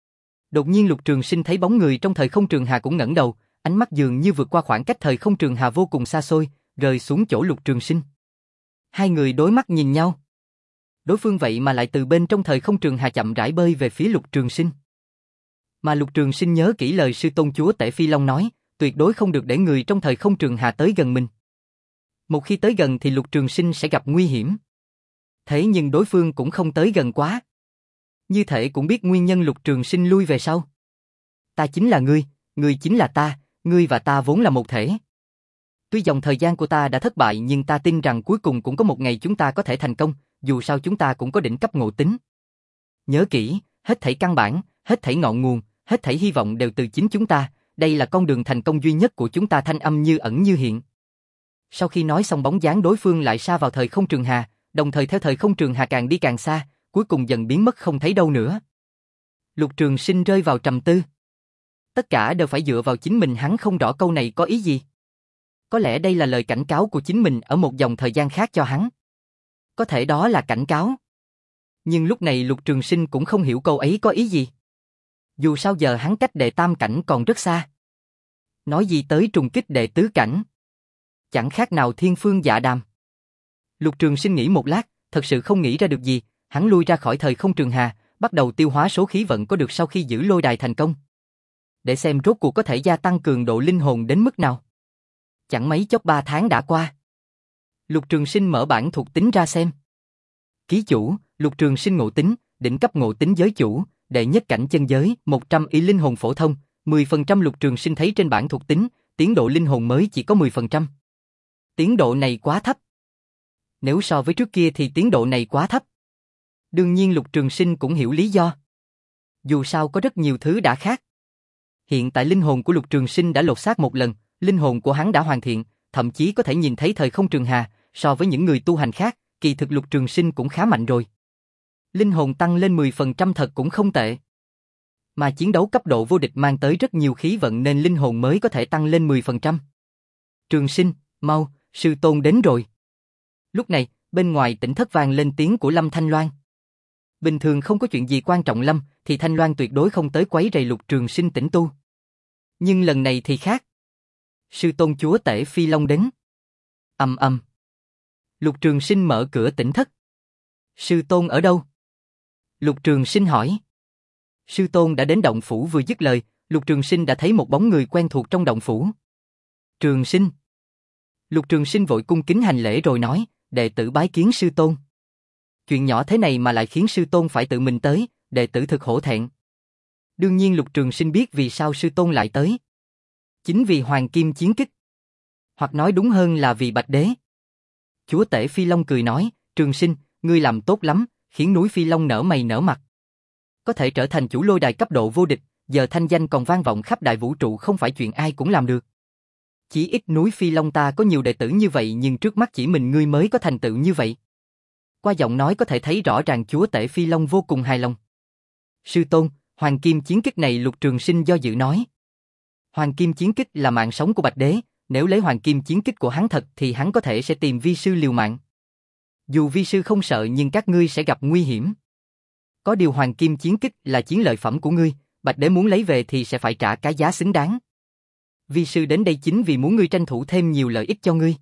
Đột nhiên Lục Trường Sinh thấy bóng người trong thời không trường hà cũng ngẩng đầu, ánh mắt dường như vượt qua khoảng cách thời không trường hà vô cùng xa xôi, rơi xuống chỗ Lục Trường Sinh. Hai người đối mắt nhìn nhau. Đối phương vậy mà lại từ bên trong thời không trường hà chậm rãi bơi về phía Lục Trường Sinh. Mà Lục Trường Sinh nhớ kỹ lời sư tôn chúa tể Phi Long nói, tuyệt đối không được để người trong thời không trường hà tới gần mình. Một khi tới gần thì Lục Trường Sinh sẽ gặp nguy hiểm. Thế nhưng đối phương cũng không tới gần quá. Như thể cũng biết nguyên nhân Lục Trường Sinh lui về sau. Ta chính là ngươi, ngươi chính là ta, ngươi và ta vốn là một thể. Tuy dòng thời gian của ta đã thất bại nhưng ta tin rằng cuối cùng cũng có một ngày chúng ta có thể thành công, dù sao chúng ta cũng có đỉnh cấp ngộ tính. Nhớ kỹ, hết thảy căn bản, hết thảy ngọn nguồn, hết thảy hy vọng đều từ chính chúng ta, đây là con đường thành công duy nhất của chúng ta. Thanh âm như ẩn như hiện. Sau khi nói xong bóng dáng đối phương lại sa vào thời không trường hà, đồng thời theo thời không trường hà càng đi càng xa, cuối cùng dần biến mất không thấy đâu nữa. Lục Trường Sinh rơi vào trầm tư. Tất cả đều phải dựa vào chính mình, hắn không rõ câu này có ý gì. Có lẽ đây là lời cảnh cáo của chính mình ở một dòng thời gian khác cho hắn. Có thể đó là cảnh cáo. Nhưng lúc này Lục Trường Sinh cũng không hiểu câu ấy có ý gì. Dù sao giờ hắn cách đệ tam cảnh còn rất xa. Nói gì tới trùng kích đệ tứ cảnh. Chẳng khác nào thiên phương dạ đàm. Lục Trường Sinh nghĩ một lát, thật sự không nghĩ ra được gì, hắn lui ra khỏi thời không trường hà, bắt đầu tiêu hóa số khí vận có được sau khi giữ lôi đài thành công. Để xem rốt cuộc có thể gia tăng cường độ linh hồn đến mức nào. Chẳng mấy chốc ba tháng đã qua. Lục Trường Sinh mở bảng thuộc tính ra xem. Ký chủ, Lục Trường Sinh ngộ tính, đỉnh cấp ngộ tính giới chủ, đệ nhất cảnh chân giới, một trăm y linh hồn phổ thông, mười phần trăm. Lục Trường Sinh thấy trên bảng thuộc tính, tiến độ linh hồn mới chỉ có mười phần trăm. Tiến độ này quá thấp. Nếu so với trước kia thì tiến độ này quá thấp. Đương nhiên Lục Trường Sinh cũng hiểu lý do. Dù sao có rất nhiều thứ đã khác. Hiện tại linh hồn của Lục Trường Sinh đã lột xác một lần, linh hồn của hắn đã hoàn thiện, thậm chí có thể nhìn thấy thời không trường hà, so với những người tu hành khác, kỳ thực Lục Trường Sinh cũng khá mạnh rồi. Linh hồn tăng lên mười phần trăm thật cũng không tệ. Mà chiến đấu cấp độ vô địch mang tới rất nhiều khí vận nên linh hồn mới có thể tăng lên mười phần trăm. Trường Sinh, mau, sư tôn đến rồi. Lúc này, bên ngoài tỉnh thất vang lên tiếng của Lâm Thanh Loan. Bình thường không có chuyện gì quan trọng Lâm, thì Thanh Loan tuyệt đối không tới quấy rầy Lục Trường Sinh tĩnh tu. Nhưng lần này thì khác. Sư tôn chúa tể Phi Long đến. Ầm ầm. Lục Trường Sinh mở cửa tỉnh thất. Sư tôn ở đâu? Lục Trường Sinh hỏi. Sư tôn đã đến động phủ. Vừa dứt lời, Lục Trường Sinh đã thấy một bóng người quen thuộc trong động phủ. Trường Sinh. Lục Trường Sinh vội cung kính hành lễ rồi nói, đệ tử bái kiến sư tôn. Chuyện nhỏ thế này mà lại khiến sư tôn phải tự mình tới, đệ tử thực hổ thẹn. Đương nhiên Lục Trường Sinh biết vì sao sư tôn lại tới. Chính vì Hoàng Kim chiến kích. Hoặc nói đúng hơn là vì Bạch Đế. Chúa tể Phi Long cười nói, Trường Sinh, ngươi làm tốt lắm, khiến núi Phi Long nở mày nở mặt. Có thể trở thành chủ lôi đài cấp độ vô địch, giờ thanh danh còn vang vọng khắp đại vũ trụ không phải chuyện ai cũng làm được. Chỉ ít núi Phi Long ta có nhiều đệ tử như vậy nhưng trước mắt chỉ mình ngươi mới có thành tựu như vậy. Qua giọng nói có thể thấy rõ ràng chúa tể Phi Long vô cùng hài lòng. Sư tôn, Hoàng Kim chiến kích này Lục Trường Sinh do dự nói. Hoàng Kim chiến kích là mạng sống của Bạch Đế, nếu lấy Hoàng Kim chiến kích của hắn thật thì hắn có thể sẽ tìm vi sư liều mạng. Dù vi sư không sợ nhưng các ngươi sẽ gặp nguy hiểm. Có điều Hoàng Kim chiến kích là chiến lợi phẩm của ngươi, Bạch Đế muốn lấy về thì sẽ phải trả cái giá xứng đáng. Vi sư đến đây chính vì muốn ngươi tranh thủ thêm nhiều lợi ích cho ngươi.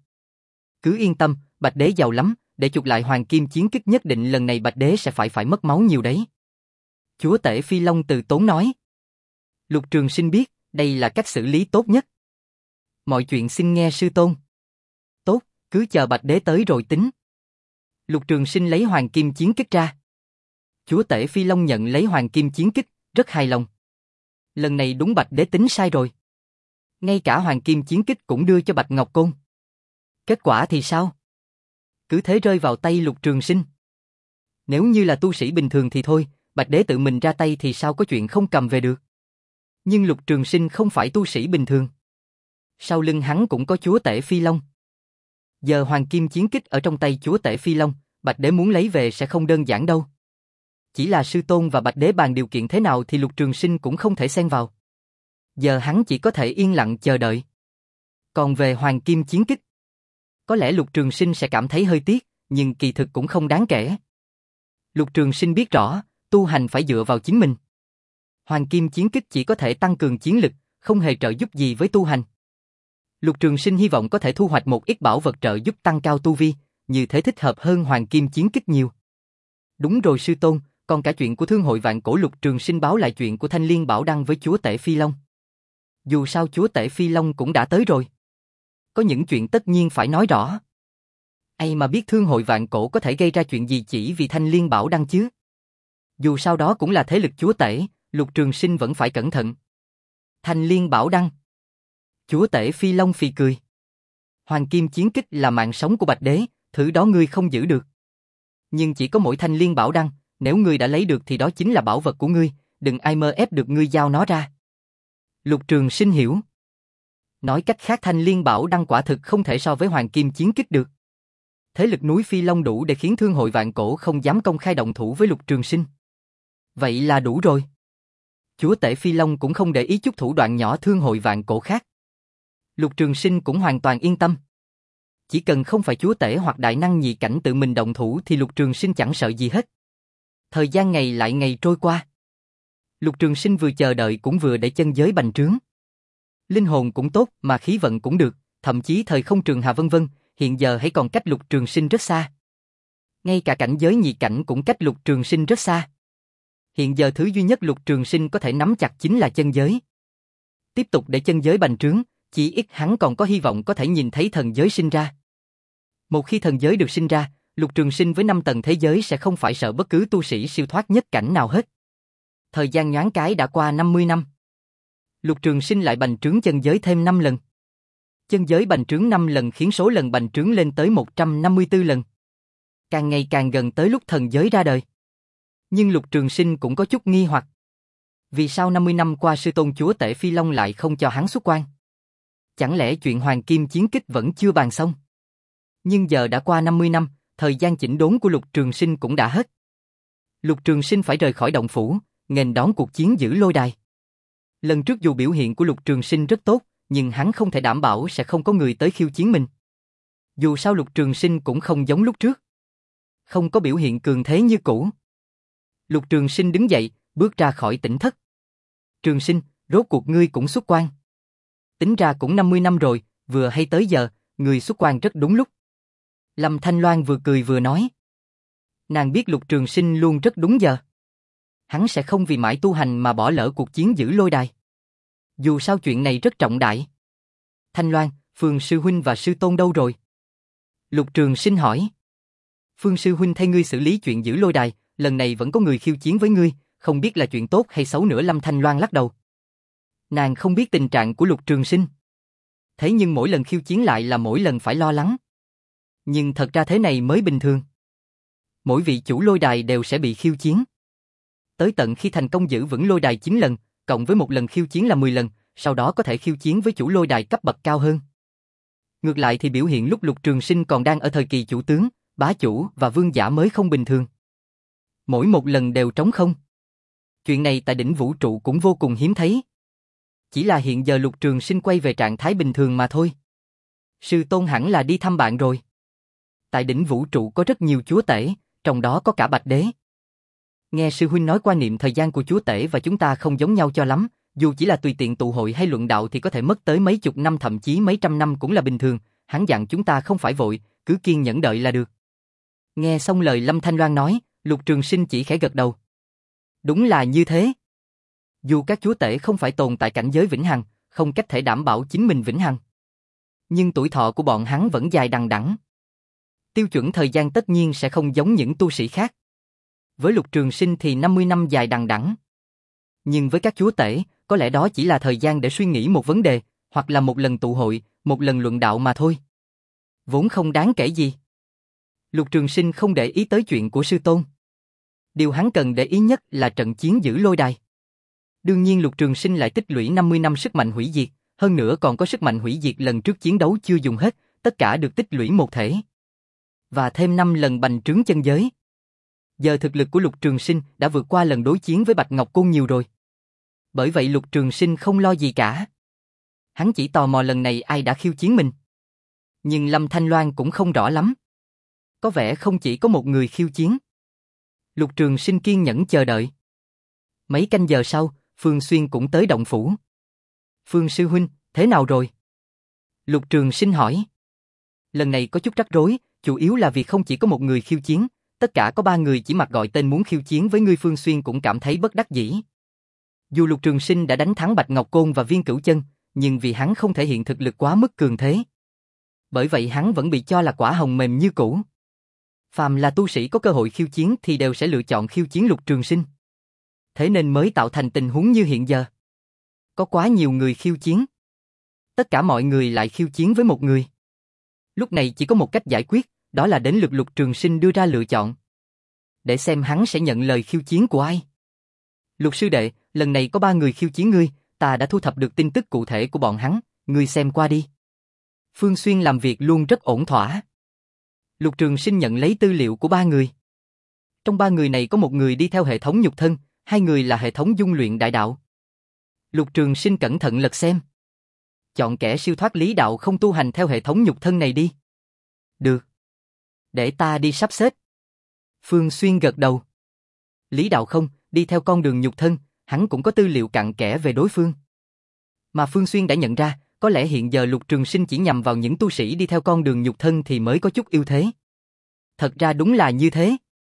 Cứ yên tâm, Bạch Đế giàu lắm, để chuộc lại Hoàng Kim chiến kích nhất định lần này Bạch Đế sẽ phải phải mất máu nhiều đấy. Chúa tể Phi Long từ tốn nói. Lục Trường Sinh biết, đây là cách xử lý tốt nhất. Mọi chuyện xin nghe sư tôn. Tốt, cứ chờ Bạch Đế tới rồi tính. Lục Trường Sinh lấy Hoàng Kim chiến kích ra. Chúa tể Phi Long nhận lấy Hoàng Kim chiến kích, rất hài lòng. Lần này đúng Bạch Đế tính sai rồi. Ngay cả Hoàng Kim chiến kích cũng đưa cho Bạch Ngọc Côn. Kết quả thì sao? Cứ thế rơi vào tay Lục Trường Sinh. Nếu như là tu sĩ bình thường thì thôi, Bạch Đế tự mình ra tay thì sao có chuyện không cầm về được. Nhưng Lục Trường Sinh không phải tu sĩ bình thường. Sau lưng hắn cũng có chúa tể Phi Long. Giờ Hoàng Kim chiến kích ở trong tay chúa tể Phi Long, Bạch Đế muốn lấy về sẽ không đơn giản đâu. Chỉ là sư tôn và Bạch Đế bàn điều kiện thế nào thì Lục Trường Sinh cũng không thể xen vào. Giờ hắn chỉ có thể yên lặng chờ đợi. Còn về Hoàng Kim chiến kích, có lẽ Lục Trường Sinh sẽ cảm thấy hơi tiếc, nhưng kỳ thực cũng không đáng kể. Lục Trường Sinh biết rõ, tu hành phải dựa vào chính mình. Hoàng Kim chiến kích chỉ có thể tăng cường chiến lực, không hề trợ giúp gì với tu hành. Lục Trường Sinh hy vọng có thể thu hoạch một ít bảo vật trợ giúp tăng cao tu vi, như thế thích hợp hơn Hoàng Kim chiến kích nhiều. Đúng rồi sư tôn, còn cả chuyện của Thương hội Vạn Cổ. Lục Trường Sinh báo lại chuyện của Thanh Liên Bảo Đăng với chúa tể Phi Long. Dù sao chúa tể Phi Long cũng đã tới rồi. Có những chuyện tất nhiên phải nói rõ. Ai mà biết Thương hội Vạn Cổ có thể gây ra chuyện gì chỉ vì Thanh Liên Bảo Đăng chứ. Dù sao đó cũng là thế lực chúa tể, Lục Trường Sinh vẫn phải cẩn thận. Thanh Liên Bảo Đăng. Chúa tể Phi Long phì cười. Hoàng Kim chiến kích là mạng sống của Bạch Đế, thứ đó ngươi không giữ được. Nhưng chỉ có mỗi Thanh Liên Bảo Đăng, nếu ngươi đã lấy được thì đó chính là bảo vật của ngươi, đừng ai mơ ép được ngươi giao nó ra. Lục Trường Sinh hiểu. Nói cách khác Thanh Liên Bảo Đăng quả thực không thể so với Hoàng Kim chiến kích được. Thế lực núi Phi Long đủ để khiến Thương hội Vạn Cổ không dám công khai động thủ với Lục Trường Sinh. Vậy là đủ rồi. Chúa tể Phi Long cũng không để ý chút thủ đoạn nhỏ Thương hội Vạn Cổ khác. Lục Trường Sinh cũng hoàn toàn yên tâm. Chỉ cần không phải chúa tể hoặc đại năng nhị cảnh tự mình động thủ thì Lục Trường Sinh chẳng sợ gì hết. Thời gian ngày lại ngày trôi qua. Lục Trường Sinh vừa chờ đợi cũng vừa để chân giới bành trướng. Linh hồn cũng tốt mà khí vận cũng được, thậm chí thời không trường hà vân vân, hiện giờ hãy còn cách Lục Trường Sinh rất xa. Ngay cả cảnh giới nhị cảnh cũng cách Lục Trường Sinh rất xa. Hiện giờ thứ duy nhất Lục Trường Sinh có thể nắm chặt chính là chân giới. Tiếp tục để chân giới bành trướng, chỉ ít hắn còn có hy vọng có thể nhìn thấy thần giới sinh ra. Một khi thần giới được sinh ra, Lục Trường Sinh với năm tầng thế giới sẽ không phải sợ bất cứ tu sĩ siêu thoát nhất cảnh nào hết. Thời gian nhoáng cái đã qua năm mươi năm. Lục Trường Sinh lại bành trướng chân giới thêm năm lần. Chân giới bành trướng năm lần khiến số lần bành trướng lên tới một trăm năm mươi tư lần. Càng ngày càng gần tới lúc thần giới ra đời. Nhưng Lục Trường Sinh cũng có chút nghi hoặc. Vì sao năm mươi năm qua sư tôn chúa tể Phi Long lại không cho hắn xuất quan? Chẳng lẽ chuyện Hoàng Kim chiến kích vẫn chưa bàn xong? Nhưng giờ đã qua năm mươi năm, thời gian chỉnh đốn của Lục Trường Sinh cũng đã hết. Lục Trường Sinh phải rời khỏi động phủ, nghênh đón cuộc chiến giữ lôi đài. Lần trước dù biểu hiện của Lục Trường Sinh rất tốt, nhưng hắn không thể đảm bảo sẽ không có người tới khiêu chiến mình. Dù sao Lục Trường Sinh cũng không giống lúc trước. Không có biểu hiện cường thế như cũ. Lục Trường Sinh đứng dậy, bước ra khỏi tỉnh thất. Trường Sinh, rốt cuộc ngươi cũng xuất quan. Tính ra cũng năm mươi năm rồi, vừa hay tới giờ, người xuất quan rất đúng lúc. Lâm Thanh Loan vừa cười vừa nói. Nàng biết Lục Trường Sinh luôn rất đúng giờ. Hắn sẽ không vì mãi tu hành mà bỏ lỡ cuộc chiến giữ lôi đài. Dù sao chuyện này rất trọng đại. Thanh Loan, Phương Sư Huynh và Sư Tôn đâu rồi? Lục Trường Sinh hỏi. Phương Sư Huynh thay ngươi xử lý chuyện giữ lôi đài, lần này vẫn có người khiêu chiến với ngươi, không biết là chuyện tốt hay xấu nữa. Lâm Thanh Loan lắc đầu. Nàng không biết tình trạng của Lục Trường Sinh. Thế nhưng mỗi lần khiêu chiến lại là mỗi lần phải lo lắng. Nhưng thật ra thế này mới bình thường. mỗi vị chủ lôi đài đều sẽ bị khiêu chiến. Tới tận khi thành công giữ vững lôi đài chín lần, cộng với một lần khiêu chiến là mười lần, sau đó có thể khiêu chiến với chủ lôi đài cấp bậc cao hơn. Ngược lại thì biểu hiện lúc Lục Trường Sinh còn đang ở thời kỳ chủ tướng, bá chủ và vương giả mới không bình thường. Mỗi một lần đều trống không. Chuyện này tại đỉnh vũ trụ cũng vô cùng hiếm thấy. Chỉ là hiện giờ Lục Trường Sinh quay về trạng thái bình thường mà thôi. Sư tôn hẳn là đi thăm bạn rồi. Tại đỉnh vũ trụ có rất nhiều chúa tể, trong đó có cả Bạch Đế. Nghe sư huynh nói qua niệm thời gian của chúa tể và chúng ta không giống nhau cho lắm, dù chỉ là tùy tiện tụ hội hay luận đạo thì có thể mất tới mấy chục năm thậm chí mấy trăm năm cũng là bình thường, hắn dặn chúng ta không phải vội, cứ kiên nhẫn đợi là được. Nghe xong lời Lâm Thanh Loan nói, Lục Trường Sinh chỉ khẽ gật đầu. Đúng là như thế. Dù các chúa tể không phải tồn tại cảnh giới vĩnh hằng, không cách thể đảm bảo chính mình vĩnh hằng, nhưng tuổi thọ của bọn hắn vẫn dài đằng đẵng. Tiêu chuẩn thời gian tất nhiên sẽ không giống những tu sĩ khác. Với Lục Trường Sinh thì năm mươi năm dài đằng đẵng. Nhưng với các chúa tể, có lẽ đó chỉ là thời gian để suy nghĩ một vấn đề, hoặc là một lần tụ hội, một lần luận đạo mà thôi. Vốn không đáng kể gì. Lục Trường Sinh không để ý tới chuyện của sư tôn. Điều hắn cần để ý nhất là trận chiến giữ lôi đài. Đương nhiên Lục Trường Sinh lại tích lũy năm mươi năm sức mạnh hủy diệt, hơn nữa còn có sức mạnh hủy diệt lần trước chiến đấu chưa dùng hết, tất cả được tích lũy một thể. Và thêm năm lần bành trướng chân giới. Giờ thực lực của Lục Trường Sinh đã vượt qua lần đối chiến với Bạch Ngọc Côn nhiều rồi. Bởi vậy Lục Trường Sinh không lo gì cả. Hắn chỉ tò mò lần này ai đã khiêu chiến mình. Nhưng Lâm Thanh Loan cũng không rõ lắm. Có vẻ không chỉ có một người khiêu chiến. Lục Trường Sinh kiên nhẫn chờ đợi. Mấy canh giờ sau, Phương Xuyên cũng tới động phủ. Phương sư huynh, thế nào rồi? Lục Trường Sinh hỏi. Lần này có chút rắc rối, chủ yếu là vì không chỉ có một người khiêu chiến, tất cả có ba người chỉ mặc gọi tên muốn khiêu chiến với ngươi. Phương Xuyên cũng cảm thấy bất đắc dĩ. Dù Lục Trường Sinh đã đánh thắng Bạch Ngọc Côn và Viên Cửu Chân, nhưng vì hắn không thể hiện thực lực quá mức cường thế. Bởi vậy hắn vẫn bị cho là quả hồng mềm như cũ. Phàm là tu sĩ có cơ hội khiêu chiến thì đều sẽ lựa chọn khiêu chiến Lục Trường Sinh. Thế nên mới tạo thành tình huống như hiện giờ. Có quá nhiều người khiêu chiến. Tất cả mọi người lại khiêu chiến với một người. Lúc này chỉ có một cách giải quyết, đó là đến lượt Lục Trường Sinh đưa ra lựa chọn. Để xem hắn sẽ nhận lời khiêu chiến của ai. Lục sư đệ, lần này có ba người khiêu chiến ngươi, ta đã thu thập được tin tức cụ thể của bọn hắn, ngươi xem qua đi. Phương Xuyên làm việc luôn rất ổn thỏa. Lục Trường Sinh nhận lấy tư liệu của ba người. Trong ba người này có một người đi theo hệ thống nhục thân, hai người là hệ thống dung luyện đại đạo. Lục Trường Sinh cẩn thận lật xem. Chọn kẻ siêu thoát lý đạo không tu hành theo hệ thống nhục thân này đi. Được. Để ta đi sắp xếp. Phương Xuyên gật đầu. Lý đạo không, đi theo con đường nhục thân, hắn cũng có tư liệu cặn kẽ về đối phương. Mà Phương Xuyên đã nhận ra, có lẽ hiện giờ Lục Trường Sinh chỉ nhằm vào những tu sĩ đi theo con đường nhục thân thì mới có chút ưu thế. Thật ra đúng là như thế.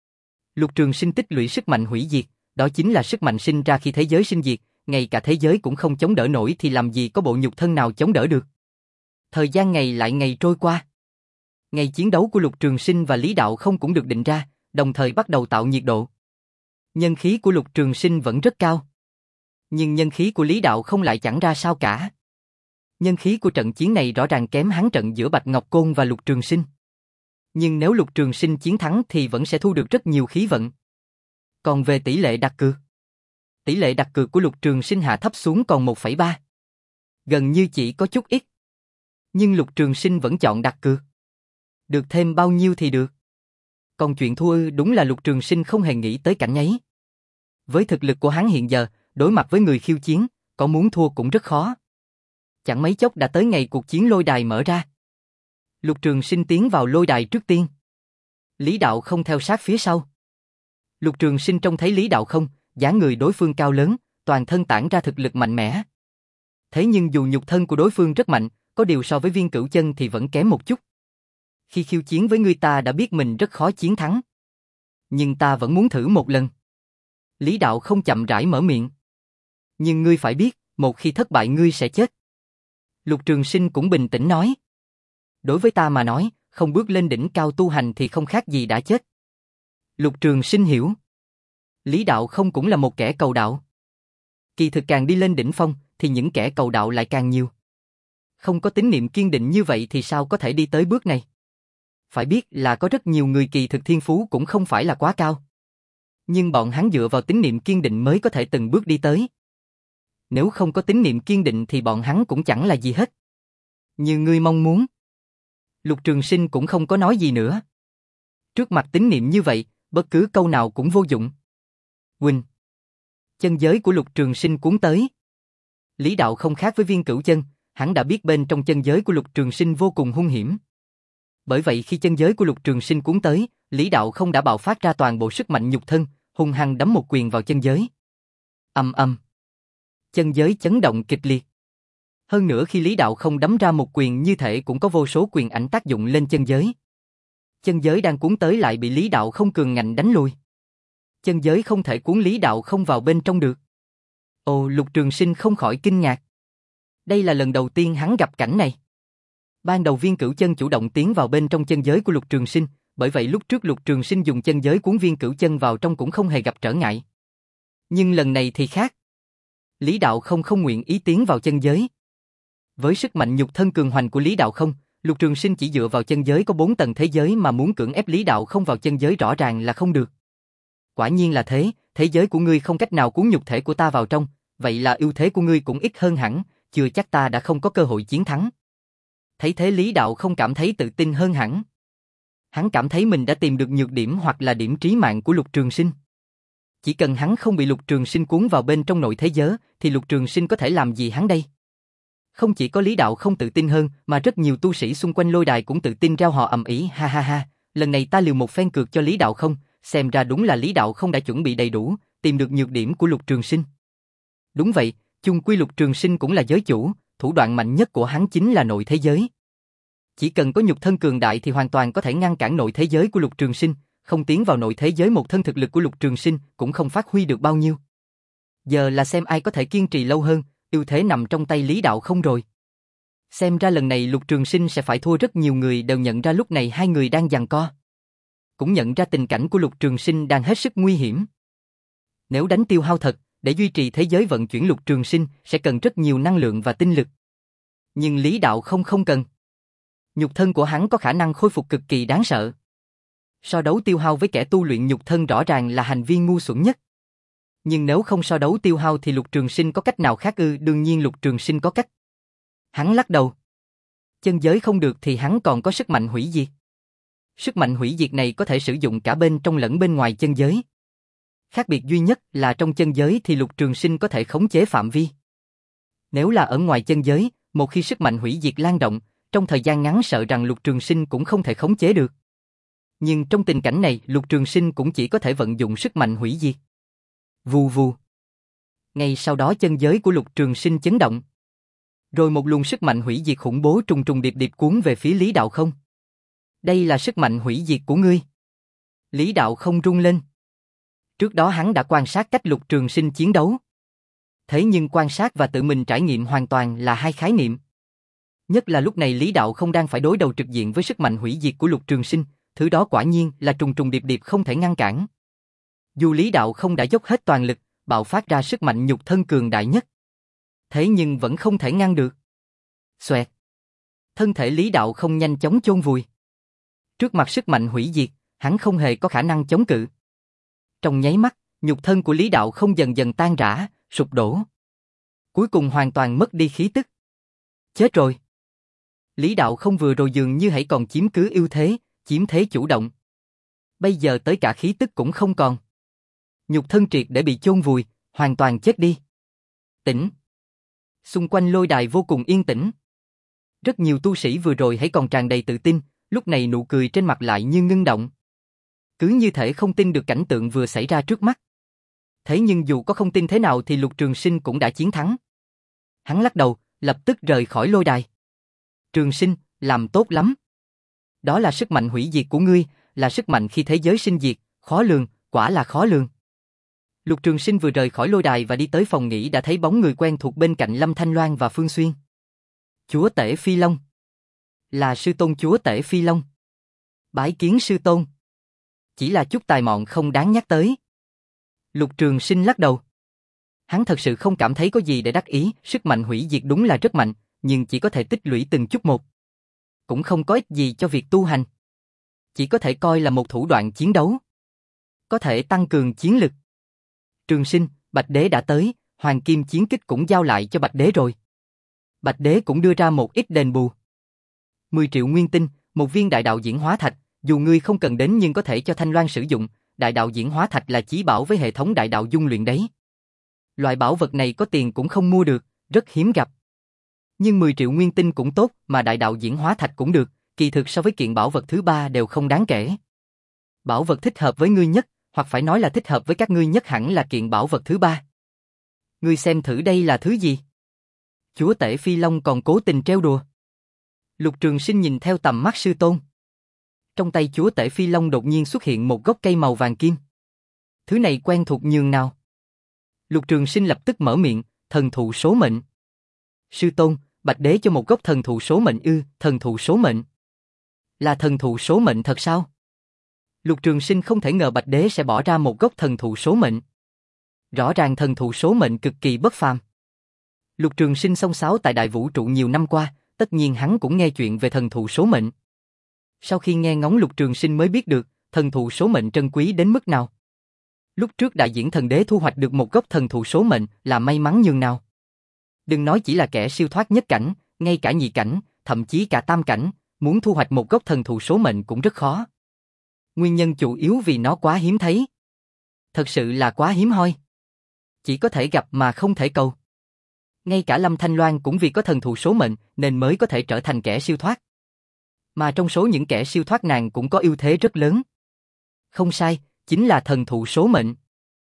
Lục Trường Sinh tích lũy sức mạnh hủy diệt, đó chính là sức mạnh sinh ra khi thế giới sinh diệt, ngay cả thế giới cũng không chống đỡ nổi thì làm gì có bộ nhục thân nào chống đỡ được. Thời gian ngày lại ngày trôi qua. Ngày chiến đấu của Lục Trường Sinh và Lý Đạo không cũng được định ra, đồng thời bắt đầu tạo nhiệt độ. Nhân khí của Lục Trường Sinh vẫn rất cao. Nhưng nhân khí của Lý Đạo không lại chẳng ra sao cả. Nhân khí của trận chiến này rõ ràng kém hắn trận giữa Bạch Ngọc Côn và Lục Trường Sinh. Nhưng nếu Lục Trường Sinh chiến thắng thì vẫn sẽ thu được rất nhiều khí vận. Còn về tỷ lệ đặt cược, tỷ lệ đặt cược của Lục Trường Sinh hạ thấp xuống còn một phẩy ba. Gần như chỉ có chút ít. Nhưng Lục Trường Sinh vẫn chọn đặt cược. Được thêm bao nhiêu thì được. Còn chuyện thua đúng là Lục Trường Sinh không hề nghĩ tới cảnh ấy. Với thực lực của hắn hiện giờ, đối mặt với người khiêu chiến, có muốn thua cũng rất khó. Chẳng mấy chốc đã tới ngày cuộc chiến lôi đài mở ra. Lục Trường Sinh tiến vào lôi đài trước tiên. Lý Đạo không theo sát phía sau. Lục Trường Sinh trông thấy Lý Đạo không, dáng người đối phương cao lớn, toàn thân tản ra thực lực mạnh mẽ. Thế nhưng dù nhục thân của đối phương rất mạnh, có điều so với Viên Cửu Chân thì vẫn kém một chút. Khi khiêu chiến với ngươi ta đã biết mình rất khó chiến thắng. Nhưng ta vẫn muốn thử một lần. Lý Đạo không chậm rãi mở miệng. Nhưng ngươi phải biết, một khi thất bại ngươi sẽ chết. Lục Trường Sinh cũng bình tĩnh nói. Đối với ta mà nói, không bước lên đỉnh cao tu hành thì không khác gì đã chết. Lục Trường Sinh hiểu. Lý Đạo không cũng là một kẻ cầu đạo. Kỳ thực càng đi lên đỉnh phong, thì những kẻ cầu đạo lại càng nhiều. Không có tín niệm kiên định như vậy thì sao có thể đi tới bước này. Phải biết là có rất nhiều người kỳ thực thiên phú cũng không phải là quá cao. Nhưng bọn hắn dựa vào tín niệm kiên định mới có thể từng bước đi tới. Nếu không có tín niệm kiên định thì bọn hắn cũng chẳng là gì hết. Như ngươi mong muốn. Lục Trường Sinh cũng không có nói gì nữa. Trước mặt tín niệm như vậy, bất cứ câu nào cũng vô dụng. Huynh. Chân giới của Lục Trường Sinh cuốn tới. Lý đạo không khác với Viên Cửu Chân, hắn đã biết bên trong chân giới của Lục Trường Sinh vô cùng hung hiểm. Bởi vậy khi chân giới của Lục Trường Sinh cuốn tới, Lý đạo không đã bạo phát ra toàn bộ sức mạnh nhục thân, hung hăng đấm một quyền vào chân giới. Ầm ầm. Chân giới chấn động kịch liệt. Hơn nữa khi Lý đạo không đấm ra một quyền như thể cũng có vô số quyền ảnh tác dụng lên chân giới. Chân giới đang cuốn tới lại bị Lý đạo không cường ngạnh đánh lùi. Chân giới không thể cuốn Lý đạo không vào bên trong được. Ồ, Lục Trường Sinh không khỏi kinh ngạc. Đây là lần đầu tiên hắn gặp cảnh này. Ban đầu Viên Cửu Chân chủ động tiến vào bên trong chân giới của Lục Trường Sinh, bởi vậy lúc trước Lục Trường Sinh dùng chân giới cuốn Viên Cửu Chân vào trong cũng không hề gặp trở ngại. Nhưng lần này thì khác. Lý đạo không không nguyện ý tiến vào chân giới. Với sức mạnh nhục thân cường hoành của Lý đạo không, Lục Trường Sinh chỉ dựa vào chân giới có bốn tầng thế giới mà muốn cưỡng ép Lý đạo không vào chân giới rõ ràng là không được. Quả nhiên là thế, thế giới của ngươi không cách nào cuốn nhục thể của ta vào trong, vậy là ưu thế của ngươi cũng ít hơn hẳn, chưa chắc ta đã không có cơ hội chiến thắng. Thấy thế Lý đạo không cảm thấy tự tin hơn hẳn. Hắn cảm thấy mình đã tìm được nhược điểm hoặc là điểm trí mạng của Lục Trường Sinh. Chỉ cần hắn không bị Lục Trường Sinh cuốn vào bên trong nội thế giới, thì Lục Trường Sinh có thể làm gì hắn đây? Không chỉ có Lý đạo không tự tin hơn, mà rất nhiều tu sĩ xung quanh lôi đài cũng tự tin reo hò ầm ĩ, ha ha ha, lần này ta liều một phen cược cho Lý đạo không, xem ra đúng là Lý đạo không đã chuẩn bị đầy đủ, tìm được nhược điểm của Lục Trường Sinh. Đúng vậy, chung quy Lục Trường Sinh cũng là giới chủ, thủ đoạn mạnh nhất của hắn chính là nội thế giới. Chỉ cần có nhục thân cường đại thì hoàn toàn có thể ngăn cản nội thế giới của Lục Trường Sinh, không tiến vào nội thế giới một thân thực lực của Lục Trường Sinh cũng không phát huy được bao nhiêu. Giờ là xem ai có thể kiên trì lâu hơn, ưu thế nằm trong tay Lý đạo không rồi. Xem ra lần này Lục Trường Sinh sẽ phải thua, rất nhiều người đều nhận ra lúc này hai người đang giằng co. Cũng nhận ra tình cảnh của Lục Trường Sinh đang hết sức nguy hiểm. Nếu đánh tiêu hao thật, để duy trì thế giới vận chuyển Lục Trường Sinh sẽ cần rất nhiều năng lượng và tinh lực. Nhưng Lý đạo không không cần. Nhục thân của hắn có khả năng khôi phục cực kỳ đáng sợ. So đấu tiêu hao với kẻ tu luyện nhục thân rõ ràng là hành vi ngu xuẩn nhất. Nhưng nếu không so đấu tiêu hao thì Lục Trường Sinh có cách nào khác ư? Đương nhiên Lục Trường Sinh có cách. Hắn lắc đầu. Chân giới không được thì hắn còn có sức mạnh hủy diệt. Sức mạnh hủy diệt này có thể sử dụng cả bên trong lẫn bên ngoài chân giới. Khác biệt duy nhất là trong chân giới thì Lục Trường Sinh có thể khống chế phạm vi. Nếu là ở ngoài chân giới, một khi sức mạnh hủy diệt lan rộng, trong thời gian ngắn sợ rằng Lục Trường Sinh cũng không thể khống chế được. Nhưng trong tình cảnh này, Lục Trường Sinh cũng chỉ có thể vận dụng sức mạnh hủy diệt. Vù vù. Ngay sau đó chân giới của Lục Trường Sinh chấn động. Rồi một luồng sức mạnh hủy diệt khủng bố trùng trùng điệp điệp cuốn về phía Lý đạo không. Đây là sức mạnh hủy diệt của ngươi. Lý đạo không rung lên. Trước đó hắn đã quan sát cách Lục Trường Sinh chiến đấu. Thế nhưng quan sát và tự mình trải nghiệm hoàn toàn là hai khái niệm. Nhất là lúc này Lý đạo không đang phải đối đầu trực diện với sức mạnh hủy diệt của Lục Trường Sinh, thứ đó quả nhiên là trùng trùng điệp điệp không thể ngăn cản. Dù Lý đạo không đã dốc hết toàn lực, bạo phát ra sức mạnh nhục thân cường đại nhất, thế nhưng vẫn không thể ngăn được. Xoẹt. Thân thể Lý đạo không nhanh chóng chôn vùi. Trước mặt sức mạnh hủy diệt, hắn không hề có khả năng chống cự. Trong nháy mắt, nhục thân của Lý đạo không dần dần tan rã, sụp đổ. Cuối cùng hoàn toàn mất đi khí tức. Chết rồi. Lý đạo không vừa rồi dường như hãy còn chiếm cứ ưu thế, chiếm thế chủ động. Bây giờ tới cả khí tức cũng không còn. Nhục thân triệt để bị chôn vùi, hoàn toàn chết đi. Tỉnh. Xung quanh lôi đài vô cùng yên tĩnh. Rất nhiều tu sĩ vừa rồi hãy còn tràn đầy tự tin, lúc này nụ cười trên mặt lại như ngưng động. Cứ như thể không tin được cảnh tượng vừa xảy ra trước mắt. Thế nhưng dù có không tin thế nào thì Lục Trường Sinh cũng đã chiến thắng. Hắn lắc đầu, lập tức rời khỏi lôi đài. Trường Sinh, làm tốt lắm. Đó là sức mạnh hủy diệt của ngươi, là sức mạnh khi thế giới sinh diệt, khó lường, quả là khó lường. Lục Trường Sinh vừa rời khỏi lôi đài và đi tới phòng nghỉ đã thấy bóng người quen thuộc bên cạnh Lâm Thanh Loan và Phương Xuyên. Chúa tể Phi Long. Là sư tôn chúa tể Phi Long. Bái kiến sư tôn. Chỉ là chút tài mọn không đáng nhắc tới. Lục Trường Sinh lắc đầu. Hắn thật sự không cảm thấy có gì để đắc ý, sức mạnh hủy diệt đúng là rất mạnh, nhưng chỉ có thể tích lũy từng chút một. Cũng không có ích gì cho việc tu hành. chỉ có thể coi là một thủ đoạn chiến đấu. Có thể tăng cường chiến lực. Trường Sinh, Bạch Đế đã tới, Hoàng Kim chiến kích cũng giao lại cho Bạch Đế rồi. Bạch Đế cũng đưa ra một ít đền bù. mười triệu nguyên tinh, một viên đại đạo diễn hóa thạch, dù ngươi không cần đến nhưng có thể cho Thanh Loan sử dụng, đại đạo diễn hóa thạch là chí bảo với hệ thống đại đạo dung luyện đấy. Loại bảo vật này có tiền cũng không mua được, rất hiếm gặp. Nhưng mười triệu nguyên tinh cũng tốt, mà đại đạo diễn hóa thạch cũng được, kỳ thực so với kiện bảo vật thứ ba đều không đáng kể. Bảo vật thích hợp với ngươi nhất, hoặc phải nói là thích hợp với các ngươi nhất hẳn là kiện bảo vật thứ ba. Ngươi xem thử đây là thứ gì? Chúa tể Phi Long còn cố tình trêu đùa. Lục Trường Sinh nhìn theo tầm mắt sư tôn. Trong tay chúa tể Phi Long đột nhiên xuất hiện một gốc cây màu vàng kim. Thứ này quen thuộc nhường nào? Lục Trường Sinh lập tức mở miệng, thần thụ số mệnh. Sư tôn, Bạch Đế cho một gốc thần thụ số mệnh ư? Thần thụ số mệnh? Là thần thụ số mệnh thật sao? Lục Trường Sinh không thể ngờ Bạch Đế sẽ bỏ ra một gốc thần thụ số mệnh. Rõ ràng thần thụ số mệnh cực kỳ bất phàm. Lục Trường Sinh xông xáo tại đại vũ trụ nhiều năm qua, tất nhiên hắn cũng nghe chuyện về thần thụ số mệnh. Sau khi nghe ngóng Lục Trường Sinh mới biết được, thần thụ số mệnh trân quý đến mức nào. Lúc trước đại diễn thần đế thu hoạch được một gốc thần thụ số mệnh là may mắn nhường nào. Đừng nói chỉ là kẻ siêu thoát nhất cảnh, ngay cả nhị cảnh, thậm chí cả tam cảnh, muốn thu hoạch một gốc thần thụ số mệnh cũng rất khó. Nguyên nhân chủ yếu vì nó quá hiếm thấy. Thật sự là quá hiếm hoi. Chỉ có thể gặp mà không thể cầu. Ngay cả Lâm Thanh Loan cũng vì có thần thụ số mệnh nên mới có thể trở thành kẻ siêu thoát. Mà trong số những kẻ siêu thoát nàng cũng có ưu thế rất lớn. Không sai, chính là thần thụ số mệnh.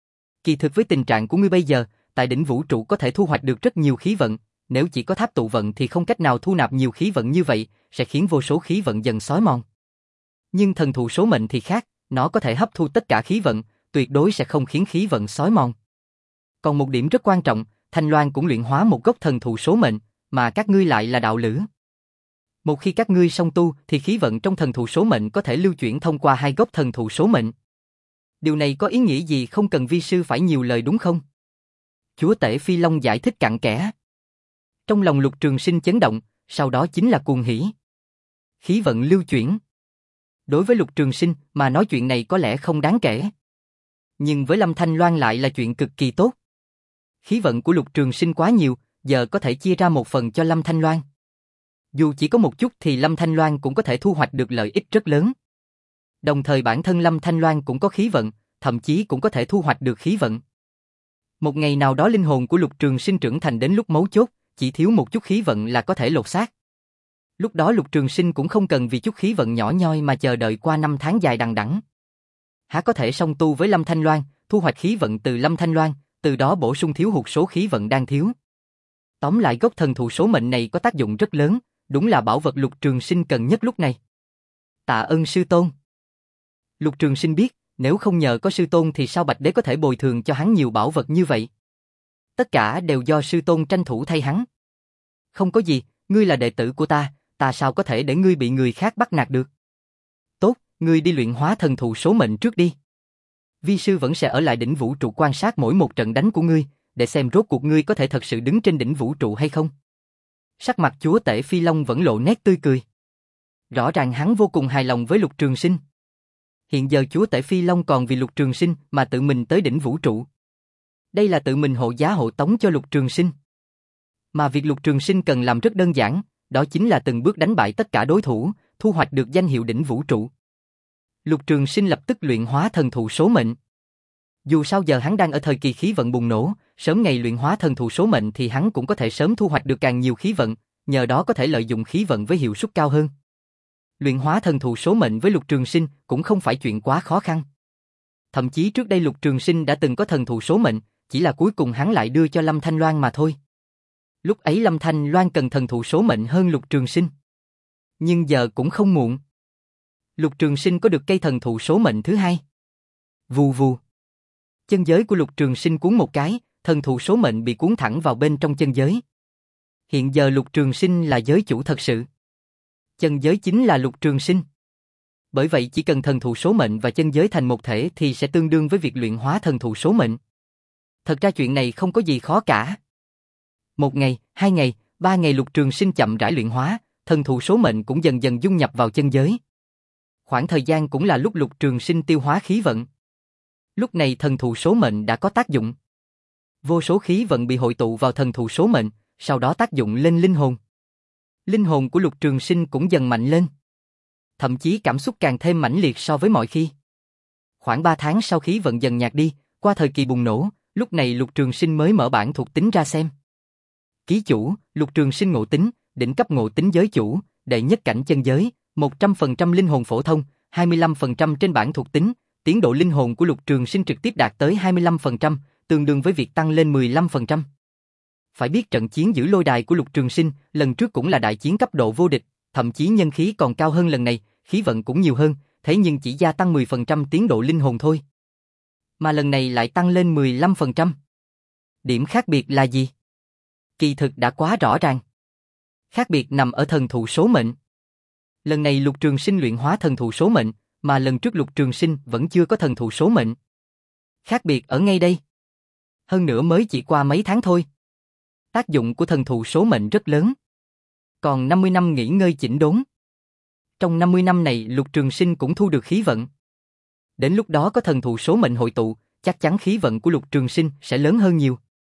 Kỳ thực với tình trạng của ngươi bây giờ, tại đỉnh vũ trụ có thể thu hoạch được rất nhiều khí vận, nếu chỉ có tháp tụ vận thì không cách nào thu nạp nhiều khí vận như vậy, sẽ khiến vô số khí vận dần xói mòn. Nhưng thần thụ số mệnh thì khác, nó có thể hấp thu tất cả khí vận, tuyệt đối sẽ không khiến khí vận xói mòn. Còn một điểm rất quan trọng, Thanh Loan cũng luyện hóa một gốc thần thụ số mệnh, mà các ngươi lại là đạo lữ. Một khi các ngươi song tu thì khí vận trong thần thụ số mệnh có thể lưu chuyển thông qua hai gốc thần thụ số mệnh. Điều này có ý nghĩa gì không cần vi sư phải nhiều lời đúng không? Chúa tể Phi Long giải thích cặn kẽ. Trong lòng Lục Trường Sinh chấn động, sau đó chính là cuồng hỉ. Khí vận lưu chuyển. Đối với Lục Trường Sinh mà nói chuyện này có lẽ không đáng kể. Nhưng với Lâm Thanh Loan lại là chuyện cực kỳ tốt. Khí vận của Lục Trường Sinh quá nhiều, giờ có thể chia ra một phần cho Lâm Thanh Loan. Dù chỉ có một chút thì Lâm Thanh Loan cũng có thể thu hoạch được lợi ích rất lớn. Đồng thời bản thân Lâm Thanh Loan cũng có khí vận, thậm chí cũng có thể thu hoạch được khí vận. Một ngày nào đó linh hồn của Lục Trường Sinh trưởng thành đến lúc mấu chốt, chỉ thiếu một chút khí vận là có thể lột xác. Lúc đó Lục Trường Sinh cũng không cần vì chút khí vận nhỏ nhoi mà chờ đợi qua năm tháng dài đằng đẵng. Há có thể song tu với Lâm Thanh Loan, thu hoạch khí vận từ Lâm Thanh Loan, từ đó bổ sung thiếu hụt số khí vận đang thiếu. Tóm lại gốc thần thụ số mệnh này có tác dụng rất lớn, đúng là bảo vật Lục Trường Sinh cần nhất lúc này. Tạ ơn sư tôn. Lục Trường Sinh biết, nếu không nhờ có sư tôn thì sao Bạch Đế có thể bồi thường cho hắn nhiều bảo vật như vậy? Tất cả đều do sư tôn tranh thủ thay hắn. Không có gì, ngươi là đệ tử của ta, ta sao có thể để ngươi bị người khác bắt nạt được? Tốt, ngươi đi luyện hóa thần thụ số mệnh trước đi. Vi sư vẫn sẽ ở lại đỉnh vũ trụ quan sát mỗi một trận đánh của ngươi, để xem rốt cuộc ngươi có thể thật sự đứng trên đỉnh vũ trụ hay không. Sắc mặt chúa tể Phi Long vẫn lộ nét tươi cười. Rõ ràng hắn vô cùng hài lòng với Lục Trường Sinh. Hiện giờ chúa tể Phi Long còn vì Lục Trường Sinh mà tự mình tới đỉnh vũ trụ. Đây là tự mình hộ giá hộ tống cho Lục Trường Sinh. Mà việc Lục Trường Sinh cần làm rất đơn giản, đó chính là từng bước đánh bại tất cả đối thủ, thu hoạch được danh hiệu đỉnh vũ trụ. Lục Trường Sinh lập tức luyện hóa thần thụ số mệnh. Dù sao giờ hắn đang ở thời kỳ khí vận bùng nổ, sớm ngày luyện hóa thần thụ số mệnh thì hắn cũng có thể sớm thu hoạch được càng nhiều khí vận, nhờ đó có thể lợi dụng khí vận với hiệu suất cao hơn. Luyện hóa thần thụ số mệnh với Lục Trường Sinh cũng không phải chuyện quá khó khăn. Thậm chí trước đây Lục Trường Sinh đã từng có thần thụ số mệnh, chỉ là cuối cùng hắn lại đưa cho Lâm Thanh Loan mà thôi. Lúc ấy Lâm Thanh Loan cần thần thụ số mệnh hơn Lục Trường Sinh. Nhưng giờ cũng không muộn. Lục Trường Sinh có được cây thần thụ số mệnh thứ hai. Vù vù. Chân giới của Lục Trường Sinh cuốn một cái, thần thụ số mệnh bị cuốn thẳng vào bên trong chân giới. Hiện giờ Lục Trường Sinh là giới chủ thật sự. Chân giới chính là Lục Trường Sinh. Bởi vậy chỉ cần thần thụ số mệnh và chân giới thành một thể thì sẽ tương đương với việc luyện hóa thần thụ số mệnh. Thật ra chuyện này không có gì khó cả. Một ngày, hai ngày, ba ngày Lục Trường Sinh chậm rãi luyện hóa, thần thụ số mệnh cũng dần dần dung nhập vào chân giới. Khoảng thời gian cũng là lúc Lục Trường Sinh tiêu hóa khí vận. Lúc này thần thụ số mệnh đã có tác dụng. Vô số khí vận bị hội tụ vào thần thụ số mệnh, sau đó tác dụng lên linh hồn. Linh hồn của Lục Trường Sinh cũng dần mạnh lên. Thậm chí cảm xúc càng thêm mãnh liệt so với mọi khi. Khoảng ba tháng sau khí vận dần nhạt đi, qua thời kỳ bùng nổ, lúc này Lục Trường Sinh mới mở bản thuộc tính ra xem. Ký chủ, Lục Trường Sinh ngộ tính, đỉnh cấp ngộ tính giới chủ, đệ nhất cảnh chân giới, một trăm phần trăm linh hồn phổ thông, hai mươi lăm phần trăm trên bản thuộc tính, tiến độ linh hồn của Lục Trường Sinh trực tiếp đạt tới hai mươi lăm phần trăm, tương đương với việc tăng lên mười lăm phần trăm. Phải biết trận chiến giữ lôi đài của Lục Trường Sinh, lần trước cũng là đại chiến cấp độ vô địch, thậm chí nhân khí còn cao hơn lần này, khí vận cũng nhiều hơn, thế nhưng chỉ gia tăng mười phần trăm tiến độ linh hồn thôi. Mà lần này lại tăng lên mười lăm phần trăm. Điểm khác biệt là gì? Kỳ thực đã quá rõ ràng. Khác biệt nằm ở thần thụ số mệnh. Lần này Lục Trường Sinh luyện hóa thần thụ số mệnh, mà lần trước Lục Trường Sinh vẫn chưa có thần thụ số mệnh. Khác biệt ở ngay đây. Hơn nữa mới chỉ qua mấy tháng thôi. Tác dụng của thần thụ số mệnh rất lớn. Còn năm mươi năm nghỉ ngơi chỉnh đốn. Trong năm mươi năm này Lục Trường Sinh cũng thu được khí vận. Đến lúc đó có thần thụ số mệnh hội tụ, chắc chắn khí vận của Lục Trường Sinh sẽ lớn hơn nhiều.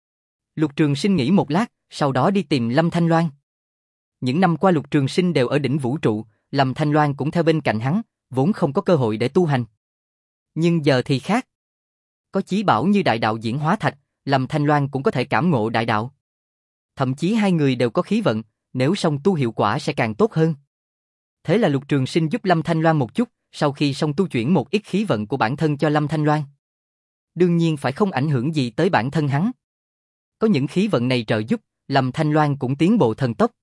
Lục Trường Sinh nghĩ một lát, sau đó đi tìm Lâm Thanh Loan. Những năm qua Lục Trường Sinh đều ở đỉnh vũ trụ, Lâm Thanh Loan cũng theo bên cạnh hắn, vốn không có cơ hội để tu hành. Nhưng giờ thì khác. Có chí bảo như đại đạo diễn hóa thạch, Lâm Thanh Loan cũng có thể cảm ngộ đại đạo. Thậm chí hai người đều có khí vận, nếu song tu hiệu quả sẽ càng tốt hơn. Thế là Lục Trường Sinh giúp Lâm Thanh Loan một chút, sau khi song tu chuyển một ít khí vận của bản thân cho Lâm Thanh Loan. Đương nhiên phải không ảnh hưởng gì tới bản thân hắn. Có những khí vận này trợ giúp, Lâm Thanh Loan cũng tiến bộ thần tốc.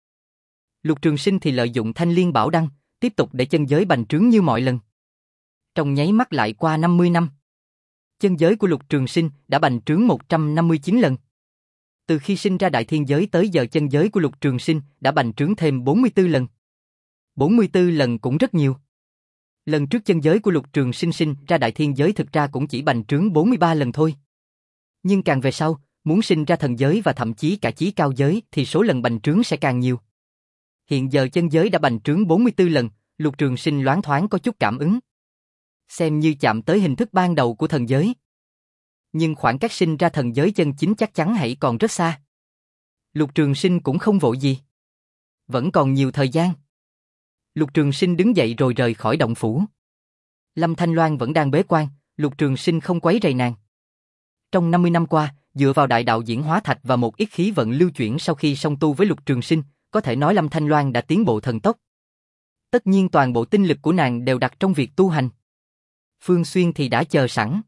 Lục Trường Sinh thì lợi dụng Thanh Liên Bảo Đăng, tiếp tục để chân giới bành trướng như mọi lần. Trong nháy mắt lại qua năm mươi năm. Chân giới của Lục Trường Sinh đã bành trướng một trăm năm mươi chín lần. Từ khi sinh ra đại thiên giới tới giờ chân giới của Lục Trường Sinh đã bành trướng thêm bốn mươi tư lần. bốn mươi tư lần cũng rất nhiều. Lần trước chân giới của Lục Trường Sinh sinh ra đại thiên giới thực ra cũng chỉ bành trướng bốn mươi ba lần thôi. Nhưng càng về sau, muốn sinh ra thần giới và thậm chí cả chí cao giới thì số lần bành trướng sẽ càng nhiều. Hiện giờ chân giới đã bành trướng bốn mươi tư lần, Lục Trường Sinh loáng thoáng có chút cảm ứng. Xem như chạm tới hình thức ban đầu của thần giới. Nhưng khoảng cách sinh ra thần giới chân chính chắc chắn hãy còn rất xa. Lục Trường Sinh cũng không vội gì. Vẫn còn nhiều thời gian. Lục Trường Sinh đứng dậy rồi rời khỏi động phủ. Lâm Thanh Loan vẫn đang bế quan, Lục Trường Sinh không quấy rầy nàng. Trong năm mươi năm qua, dựa vào đại đạo diễn hóa thạch và một ít khí vận lưu chuyển sau khi song tu với Lục Trường Sinh, có thể nói Lâm Thanh Loan đã tiến bộ thần tốc. Tất nhiên toàn bộ tinh lực của nàng đều đặt trong việc tu hành. Phương Xuyên thì đã chờ sẵn.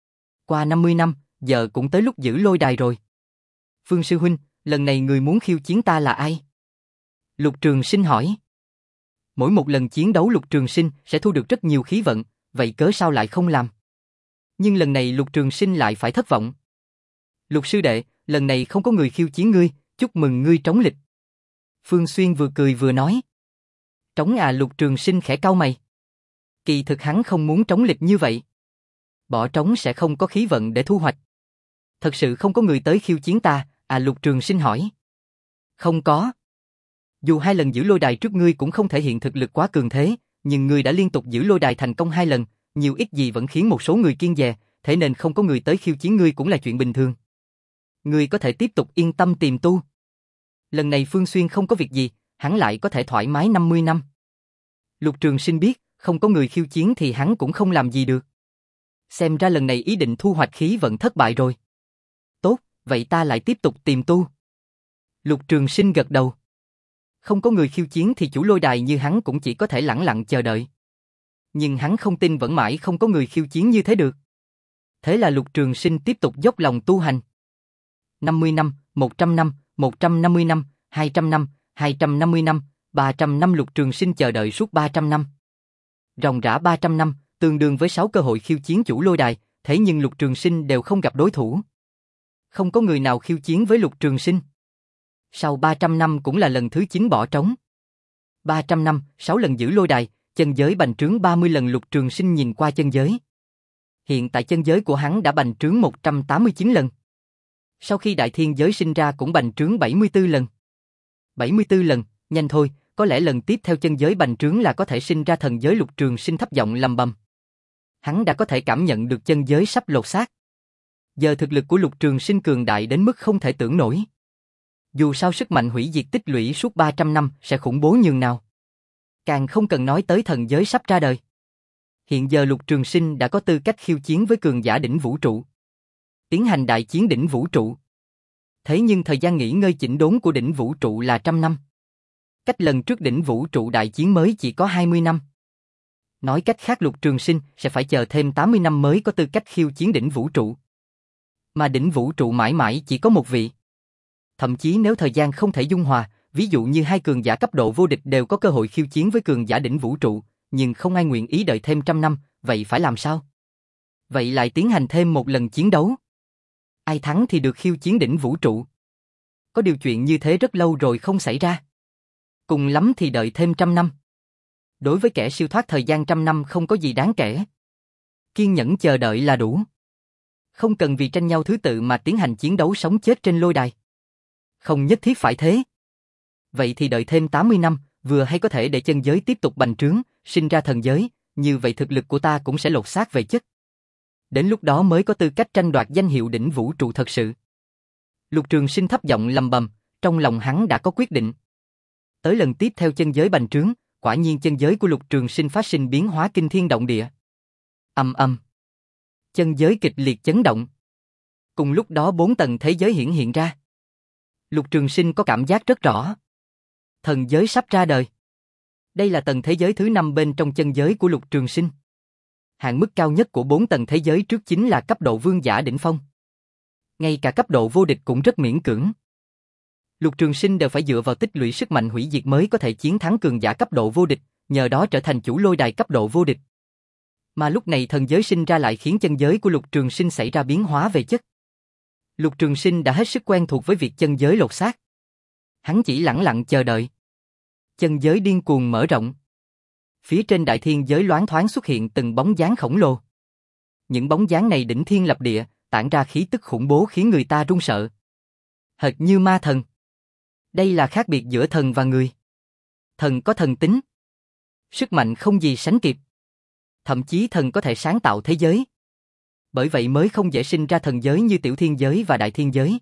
Qua năm mươi năm, giờ cũng tới lúc giữ lôi đài rồi. Phương sư huynh, lần này người muốn khiêu chiến ta là ai? Lục Trường Sinh hỏi. Mỗi một lần chiến đấu Lục Trường Sinh sẽ thu được rất nhiều khí vận, vậy cớ sao lại không làm? Nhưng lần này Lục Trường Sinh lại phải thất vọng. Lục sư đệ, lần này không có người khiêu chiến ngươi, chúc mừng ngươi trống lịch. Phương Xuyên vừa cười vừa nói. Trống à? Lục Trường Sinh khẽ cau mày. Kỳ thực hắn không muốn trống lịch như vậy. Bỏ trống sẽ không có khí vận để thu hoạch. Thật sự không có người tới khiêu chiến ta, à? Lục Trường Sinh hỏi. Không có. Dù hai lần giữ lôi đài trước ngươi cũng không thể hiện thực lực quá cường thế, nhưng ngươi đã liên tục giữ lôi đài thành công hai lần, nhiều ít gì vẫn khiến một số người kiêng dè, thế nên không có người tới khiêu chiến ngươi cũng là chuyện bình thường. Ngươi có thể tiếp tục yên tâm tìm tu. Lần này Phương Xuyên không có việc gì, hắn lại có thể thoải mái năm mươi năm. Lục Trường Sinh biết, không có người khiêu chiến thì hắn cũng không làm gì được. Xem ra lần này ý định thu hoạch khí vận thất bại rồi. Tốt, vậy ta lại tiếp tục tìm tu. Lục Trường Sinh gật đầu. Không có người khiêu chiến thì chủ lôi đài như hắn cũng chỉ có thể lẳng lặng chờ đợi. Nhưng hắn không tin vẫn mãi không có người khiêu chiến như thế được. Thế là Lục Trường Sinh tiếp tục dốc lòng tu hành. năm mươi năm, một trăm năm, một trăm năm mươi năm, hai trăm năm, hai trăm năm mươi năm, ba trăm năm. Lục Trường Sinh chờ đợi suốt ba trăm năm. Ròng rã ba trăm năm, tương đương với sáu cơ hội khiêu chiến chủ lôi đài, thế nhưng Lục Trường Sinh đều không gặp đối thủ. Không có người nào khiêu chiến với Lục Trường Sinh. Sau ba trăm năm cũng là lần thứ chín bỏ trống. ba trăm năm, sáu lần giữ lôi đài, chân giới bành trướng ba mươi lần. Lục Trường Sinh nhìn qua chân giới. Hiện tại chân giới của hắn đã bành trướng một trăm tám mươi chín lần. Sau khi đại thiên giới sinh ra cũng bành trướng bảy mươi tư lần. bảy mươi tư lần, nhanh thôi, có lẽ lần tiếp theo chân giới bành trướng là có thể sinh ra thần giới. Lục Trường Sinh thấp giọng lầm bầm. Hắn đã có thể cảm nhận được chân giới sắp lột xác. Giờ thực lực của Lục Trường Sinh cường đại đến mức không thể tưởng nổi. Dù sao sức mạnh hủy diệt tích lũy suốt ba trăm năm sẽ khủng bố nhường nào. Càng không cần nói tới thần giới sắp ra đời. Hiện giờ Lục Trường Sinh đã có tư cách khiêu chiến với cường giả đỉnh vũ trụ. Tiến hành đại chiến đỉnh vũ trụ. Thế nhưng thời gian nghỉ ngơi chỉnh đốn của đỉnh vũ trụ là trăm năm. Cách lần trước đỉnh vũ trụ đại chiến mới chỉ có hai mươi năm. Nói cách khác Lục Trường Sinh sẽ phải chờ thêm tám mươi năm mới có tư cách khiêu chiến đỉnh vũ trụ. Mà đỉnh vũ trụ mãi mãi chỉ có một vị. Thậm chí nếu thời gian không thể dung hòa, ví dụ như hai cường giả cấp độ vô địch đều có cơ hội khiêu chiến với cường giả đỉnh vũ trụ, nhưng không ai nguyện ý đợi thêm trăm năm, vậy phải làm sao? Vậy lại tiến hành thêm một lần chiến đấu. Ai thắng thì được khiêu chiến đỉnh vũ trụ. Có điều chuyện như thế rất lâu rồi không xảy ra. Cùng lắm thì đợi thêm trăm năm. Đối với kẻ siêu thoát thời gian trăm năm không có gì đáng kể. Kiên nhẫn chờ đợi là đủ. Không cần vì tranh nhau thứ tự mà tiến hành chiến đấu sống chết trên lôi đài. Không nhất thiết phải thế. Vậy thì đợi thêm tám mươi năm, vừa hay có thể để chân giới tiếp tục bành trướng, sinh ra thần giới, như vậy thực lực của ta cũng sẽ lột xác về chất. Đến lúc đó mới có tư cách tranh đoạt danh hiệu đỉnh vũ trụ thật sự. Lục Trường Sinh thấp giọng lầm bầm, trong lòng hắn đã có quyết định. Tới lần tiếp theo chân giới bành trướng, quả nhiên chân giới của Lục Trường Sinh phát sinh biến hóa kinh thiên động địa. Ầm ầm. Chân giới kịch liệt chấn động. Cùng lúc đó bốn tầng thế giới hiển hiện ra. Lục Trường Sinh có cảm giác rất rõ. Thần giới sắp ra đời. Đây là tầng thế giới thứ năm bên trong chân giới của Lục Trường Sinh. Hạn mức cao nhất của bốn tầng thế giới trước chính là cấp độ vương giả đỉnh phong. Ngay cả cấp độ vô địch cũng rất miễn cưỡng. Lục Trường Sinh đều phải dựa vào tích lũy sức mạnh hủy diệt mới có thể chiến thắng cường giả cấp độ vô địch, nhờ đó trở thành chủ lôi đài cấp độ vô địch. Mà lúc này thần giới sinh ra lại khiến chân giới của Lục Trường Sinh xảy ra biến hóa về chất. Lục Trường Sinh đã hết sức quen thuộc với việc chân giới lột xác. Hắn chỉ lẳng lặng chờ đợi. Chân giới điên cuồng mở rộng. Phía trên đại thiên giới loáng thoáng xuất hiện từng bóng dáng khổng lồ. Những bóng dáng này đỉnh thiên lập địa, tản ra khí tức khủng bố khiến người ta run sợ. Hệt như ma thần. Đây là khác biệt giữa thần và người. Thần có thần tính. Sức mạnh không gì sánh kịp. Thậm chí thần có thể sáng tạo thế giới. Bởi vậy mới không dễ sinh ra thần giới như tiểu thiên giới và đại thiên giới.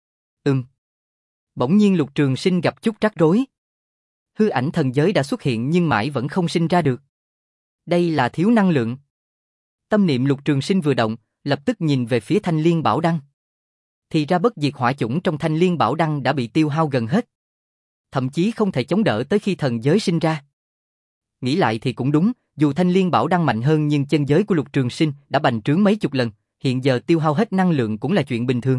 Ừm. Bỗng nhiên Lục Trường Sinh gặp chút rắc rối. Hư ảnh thần giới đã xuất hiện nhưng mãi vẫn không sinh ra được. Đây là thiếu năng lượng. Tâm niệm Lục Trường Sinh vừa động, lập tức nhìn về phía Thanh Liên Bảo Đăng. Thì ra bất diệt hỏa chủng trong Thanh Liên Bảo Đăng đã bị tiêu hao gần hết. Thậm chí không thể chống đỡ tới khi thần giới sinh ra. Nghĩ lại thì cũng đúng, dù Thanh Liên Bảo Đăng mạnh hơn nhưng chân giới của Lục Trường Sinh đã bành trướng mấy chục lần, hiện giờ tiêu hao hết năng lượng cũng là chuyện bình thường.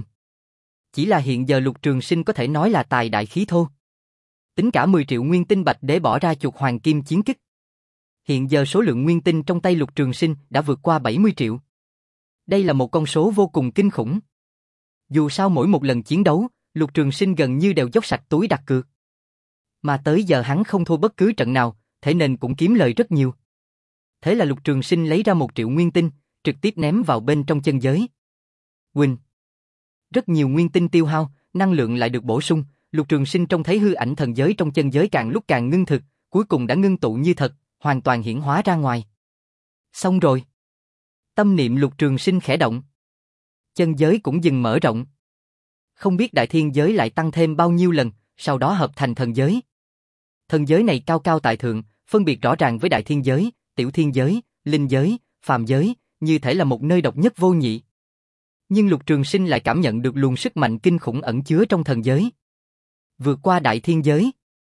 Chỉ là hiện giờ Lục Trường Sinh có thể nói là tài đại khí thô. Tính cả mười triệu nguyên tinh bạch để bỏ ra chuột hoàng kim chiến kích. Hiện giờ số lượng nguyên tinh trong tay Lục Trường Sinh đã vượt qua bảy mươi triệu. Đây là một con số vô cùng kinh khủng. Dù sao mỗi một lần chiến đấu, Lục Trường Sinh gần như đều dốc sạch túi đặt cược. Mà tới giờ hắn không thua bất cứ trận nào, thế nên cũng kiếm lời rất nhiều. Thế là Lục Trường Sinh lấy ra một triệu nguyên tinh, trực tiếp ném vào bên trong chân giới. Quỳnh. Rất nhiều nguyên tinh tiêu hao, năng lượng lại được bổ sung, Lục Trường Sinh trông thấy hư ảnh thần giới trong chân giới càng lúc càng ngưng thực, cuối cùng đã ngưng tụ như thật, hoàn toàn hiển hóa ra ngoài. Xong rồi. Tâm niệm Lục Trường Sinh khẽ động. Chân giới cũng dừng mở rộng. Không biết đại thiên giới lại tăng thêm bao nhiêu lần, sau đó hợp thành thần giới. Thần giới này cao cao tại thượng, phân biệt rõ ràng với đại thiên giới, tiểu thiên giới, linh giới, phàm giới, như thể là một nơi độc nhất vô nhị. Nhưng Lục Trường Sinh lại cảm nhận được luồng sức mạnh kinh khủng ẩn chứa trong thần giới. Vượt qua đại thiên giới.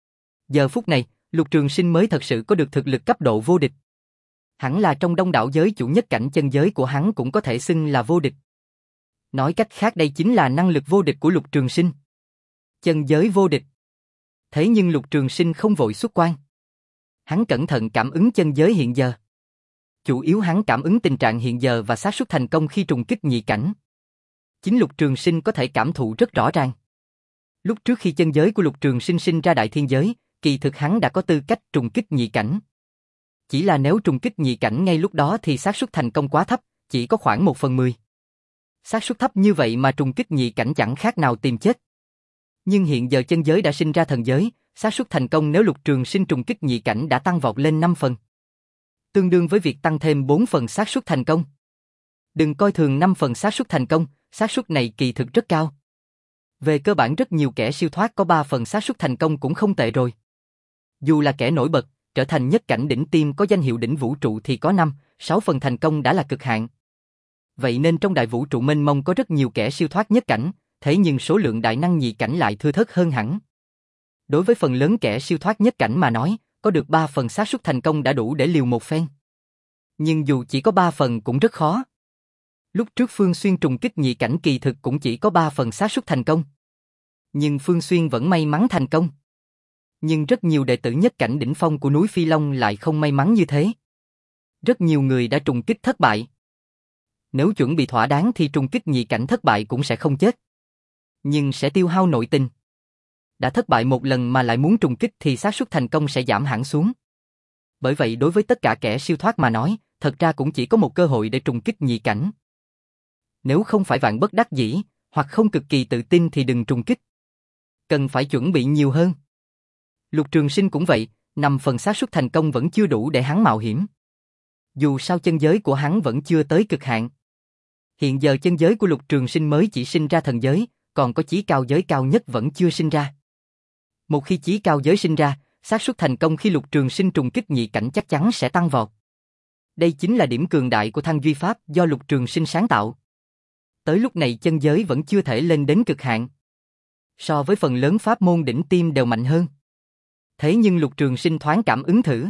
Giờ phút này, Lục Trường Sinh mới thật sự có được thực lực cấp độ vô địch. Hẳn là trong đông đảo giới chủ nhất cảnh chân giới của hắn cũng có thể xưng là vô địch. Nói cách khác đây chính là năng lực vô địch của Lục Trường Sinh. Chân giới vô địch. Thế nhưng Lục Trường Sinh không vội xuất quan. Hắn cẩn thận cảm ứng chân giới hiện giờ. Chủ yếu hắn cảm ứng tình trạng hiện giờ và xác suất thành công khi trùng kích nhị cảnh. Chính Lục Trường Sinh có thể cảm thụ rất rõ ràng. Lúc trước khi chân giới của Lục Trường Sinh sinh ra đại thiên giới, kỳ thực hắn đã có tư cách trùng kích nhị cảnh. Chỉ là nếu trùng kích nhị cảnh ngay lúc đó thì xác suất thành công quá thấp, chỉ có khoảng một phần mười. Xác suất thấp như vậy mà trùng kích nhị cảnh chẳng khác nào tìm chết. Nhưng hiện giờ chân giới đã sinh ra thần giới, xác suất thành công nếu Lục Trường Sinh trùng kích nhị cảnh đã tăng vọt lên năm phần. Tương đương với việc tăng thêm bốn phần xác suất thành công. Đừng coi thường năm phần xác suất thành công, xác suất này kỳ thực rất cao. Về cơ bản rất nhiều kẻ siêu thoát có ba phần xác suất thành công cũng không tệ rồi. Dù là kẻ nổi bật, trở thành nhất cảnh đỉnh tiêm có danh hiệu đỉnh vũ trụ thì có năm, sáu phần thành công đã là cực hạn. Vậy nên trong đại vũ trụ mênh mông có rất nhiều kẻ siêu thoát nhất cảnh, thế nhưng số lượng đại năng nhị cảnh lại thưa thớt hơn hẳn. Đối với phần lớn kẻ siêu thoát nhất cảnh mà nói, có được ba phần xác suất thành công đã đủ để liều một phen. Nhưng dù chỉ có ba phần cũng rất khó. Lúc trước Phương Xuyên trùng kích nhị cảnh kỳ thực cũng chỉ có ba phần xác suất thành công. Nhưng Phương Xuyên vẫn may mắn thành công. Nhưng rất nhiều đệ tử nhất cảnh đỉnh phong của núi Phi Long lại không may mắn như thế. Rất nhiều người đã trùng kích thất bại. Nếu chuẩn bị thỏa đáng thì trùng kích nhị cảnh thất bại cũng sẽ không chết. Nhưng sẽ tiêu hao nội tình. Đã thất bại một lần mà lại muốn trùng kích thì xác suất thành công sẽ giảm hẳn xuống. Bởi vậy đối với tất cả kẻ siêu thoát mà nói, thật ra cũng chỉ có một cơ hội để trùng kích nhị cảnh. Nếu không phải vạn bất đắc dĩ, hoặc không cực kỳ tự tin thì đừng trùng kích. Cần phải chuẩn bị nhiều hơn. Lục Trường Sinh cũng vậy, năm phần xác suất thành công vẫn chưa đủ để hắn mạo hiểm. Dù sao chân giới của hắn vẫn chưa tới cực hạn. Hiện giờ chân giới của Lục Trường Sinh mới chỉ sinh ra thần giới, còn có chí cao giới cao nhất vẫn chưa sinh ra. Một khi chí cao giới sinh ra, xác suất thành công khi Lục Trường Sinh trùng kích nhị cảnh chắc chắn sẽ tăng vọt. Đây chính là điểm cường đại của Thăng Duy Pháp do Lục Trường Sinh sáng tạo. Tới lúc này chân giới vẫn chưa thể lên đến cực hạn. So với phần lớn pháp môn đỉnh tiêm đều mạnh hơn. Thế nhưng Lục Trường Sinh thoáng cảm ứng thử.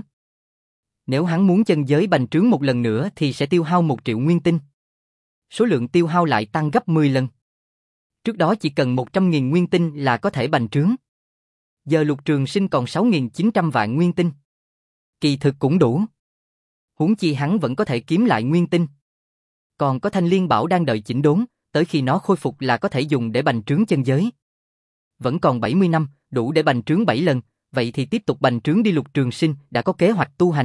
Nếu hắn muốn chân giới bành trướng một lần nữa thì sẽ tiêu hao một triệu nguyên tinh. Số lượng tiêu hao lại tăng gấp mười lần. Trước đó chỉ cần một trăm nghìn nguyên tinh là có thể bành trướng. Giờ Lục Trường Sinh còn sáu nghìn chín trăm vạn nguyên tinh. Kỳ thực cũng đủ. Huống chi hắn vẫn có thể kiếm lại nguyên tinh. Còn có Thanh Liên Bảo đang đợi chỉnh đốn, tới khi nó khôi phục là có thể dùng để bành trướng chân giới. Vẫn còn bảy mươi năm, đủ để bành trướng bảy lần, vậy thì tiếp tục bành trướng đi. Lục Trường Sinh đã có kế hoạch tu hành.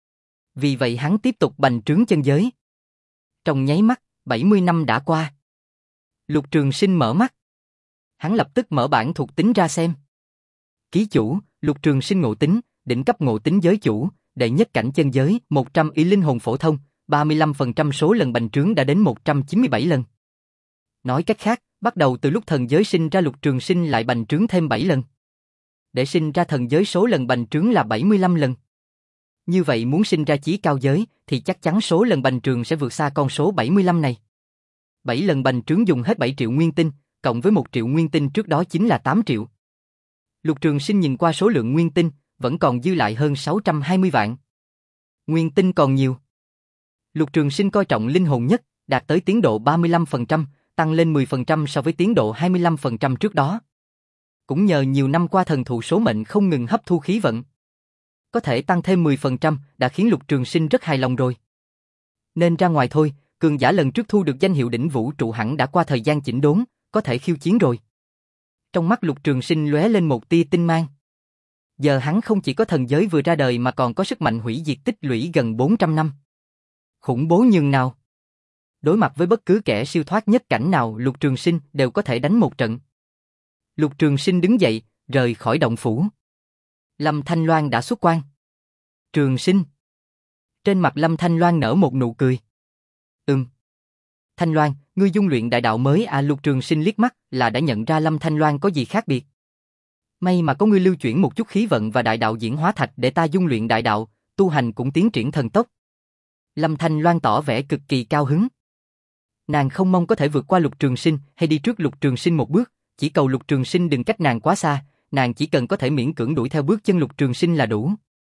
Vì vậy hắn tiếp tục bành trướng chân giới. Trong nháy mắt, bảy mươi năm đã qua. Lục Trường Sinh mở mắt. Hắn lập tức mở bảng thuộc tính ra xem. Ký chủ, Lục Trường Sinh ngộ tính, đỉnh cấp ngộ tính giới chủ, đệ nhất cảnh chân giới, một trăm y linh hồn phổ thông, ba mươi lăm phần trăm số lần bành trướng đã đến một trăm chín mươi bảy lần. Nói cách khác, bắt đầu từ lúc thần giới sinh ra Lục Trường Sinh lại bành trướng thêm bảy lần. Để sinh ra thần giới số lần bành trướng là bảy mươi lăm lần. Như vậy muốn sinh ra chí cao giới thì chắc chắn số lần bành trướng sẽ vượt xa con số bảy mươi lăm này. bảy lần bành trướng dùng hết bảy triệu nguyên tinh, cộng với một triệu nguyên tinh trước đó chính là tám triệu. Lục Trường Sinh nhìn qua số lượng nguyên tinh, vẫn còn dư lại hơn sáu trăm hai mươi vạn. Nguyên tinh còn nhiều. Lục Trường Sinh coi trọng linh hồn nhất, đạt tới tiến độ ba mươi lăm phần trăm, tăng lên mười phần trăm so với tiến độ hai mươi lăm phần trăm trước đó. Cũng nhờ nhiều năm qua thần thụ số mệnh không ngừng hấp thu khí vận. Có thể tăng thêm mười phần trăm đã khiến Lục Trường Sinh rất hài lòng rồi. Nên ra ngoài thôi, cường giả lần trước thu được danh hiệu đỉnh vũ trụ hẳn đã qua thời gian chỉnh đốn, có thể khiêu chiến rồi. Trong mắt Lục Trường Sinh lóe lên một tia tinh mang. Giờ hắn không chỉ có thần giới vừa ra đời mà còn có sức mạnh hủy diệt tích lũy gần bốn trăm năm. Khủng bố nhường nào. Đối mặt với bất cứ kẻ siêu thoát nhất cảnh nào Lục Trường Sinh đều có thể đánh một trận. Lục Trường Sinh đứng dậy, rời khỏi động phủ. Lâm Thanh Loan đã xuất quan. Trường Sinh. Trên mặt Lâm Thanh Loan nở một nụ cười. Ừm. Thanh Loan, ngươi dung luyện đại đạo mới à? Lục Trường Sinh liếc mắt là đã nhận ra Lâm Thanh Loan có gì khác biệt. May mà có ngươi lưu chuyển một chút khí vận và đại đạo diễn hóa thạch để ta dung luyện đại đạo, tu hành cũng tiến triển thần tốc. Lâm Thanh Loan tỏ vẻ cực kỳ cao hứng. Nàng không mong có thể vượt qua Lục Trường Sinh hay đi trước Lục Trường Sinh một bước, chỉ cầu Lục Trường Sinh đừng cách nàng quá xa, nàng chỉ cần có thể miễn cưỡng đuổi theo bước chân Lục Trường Sinh là đủ.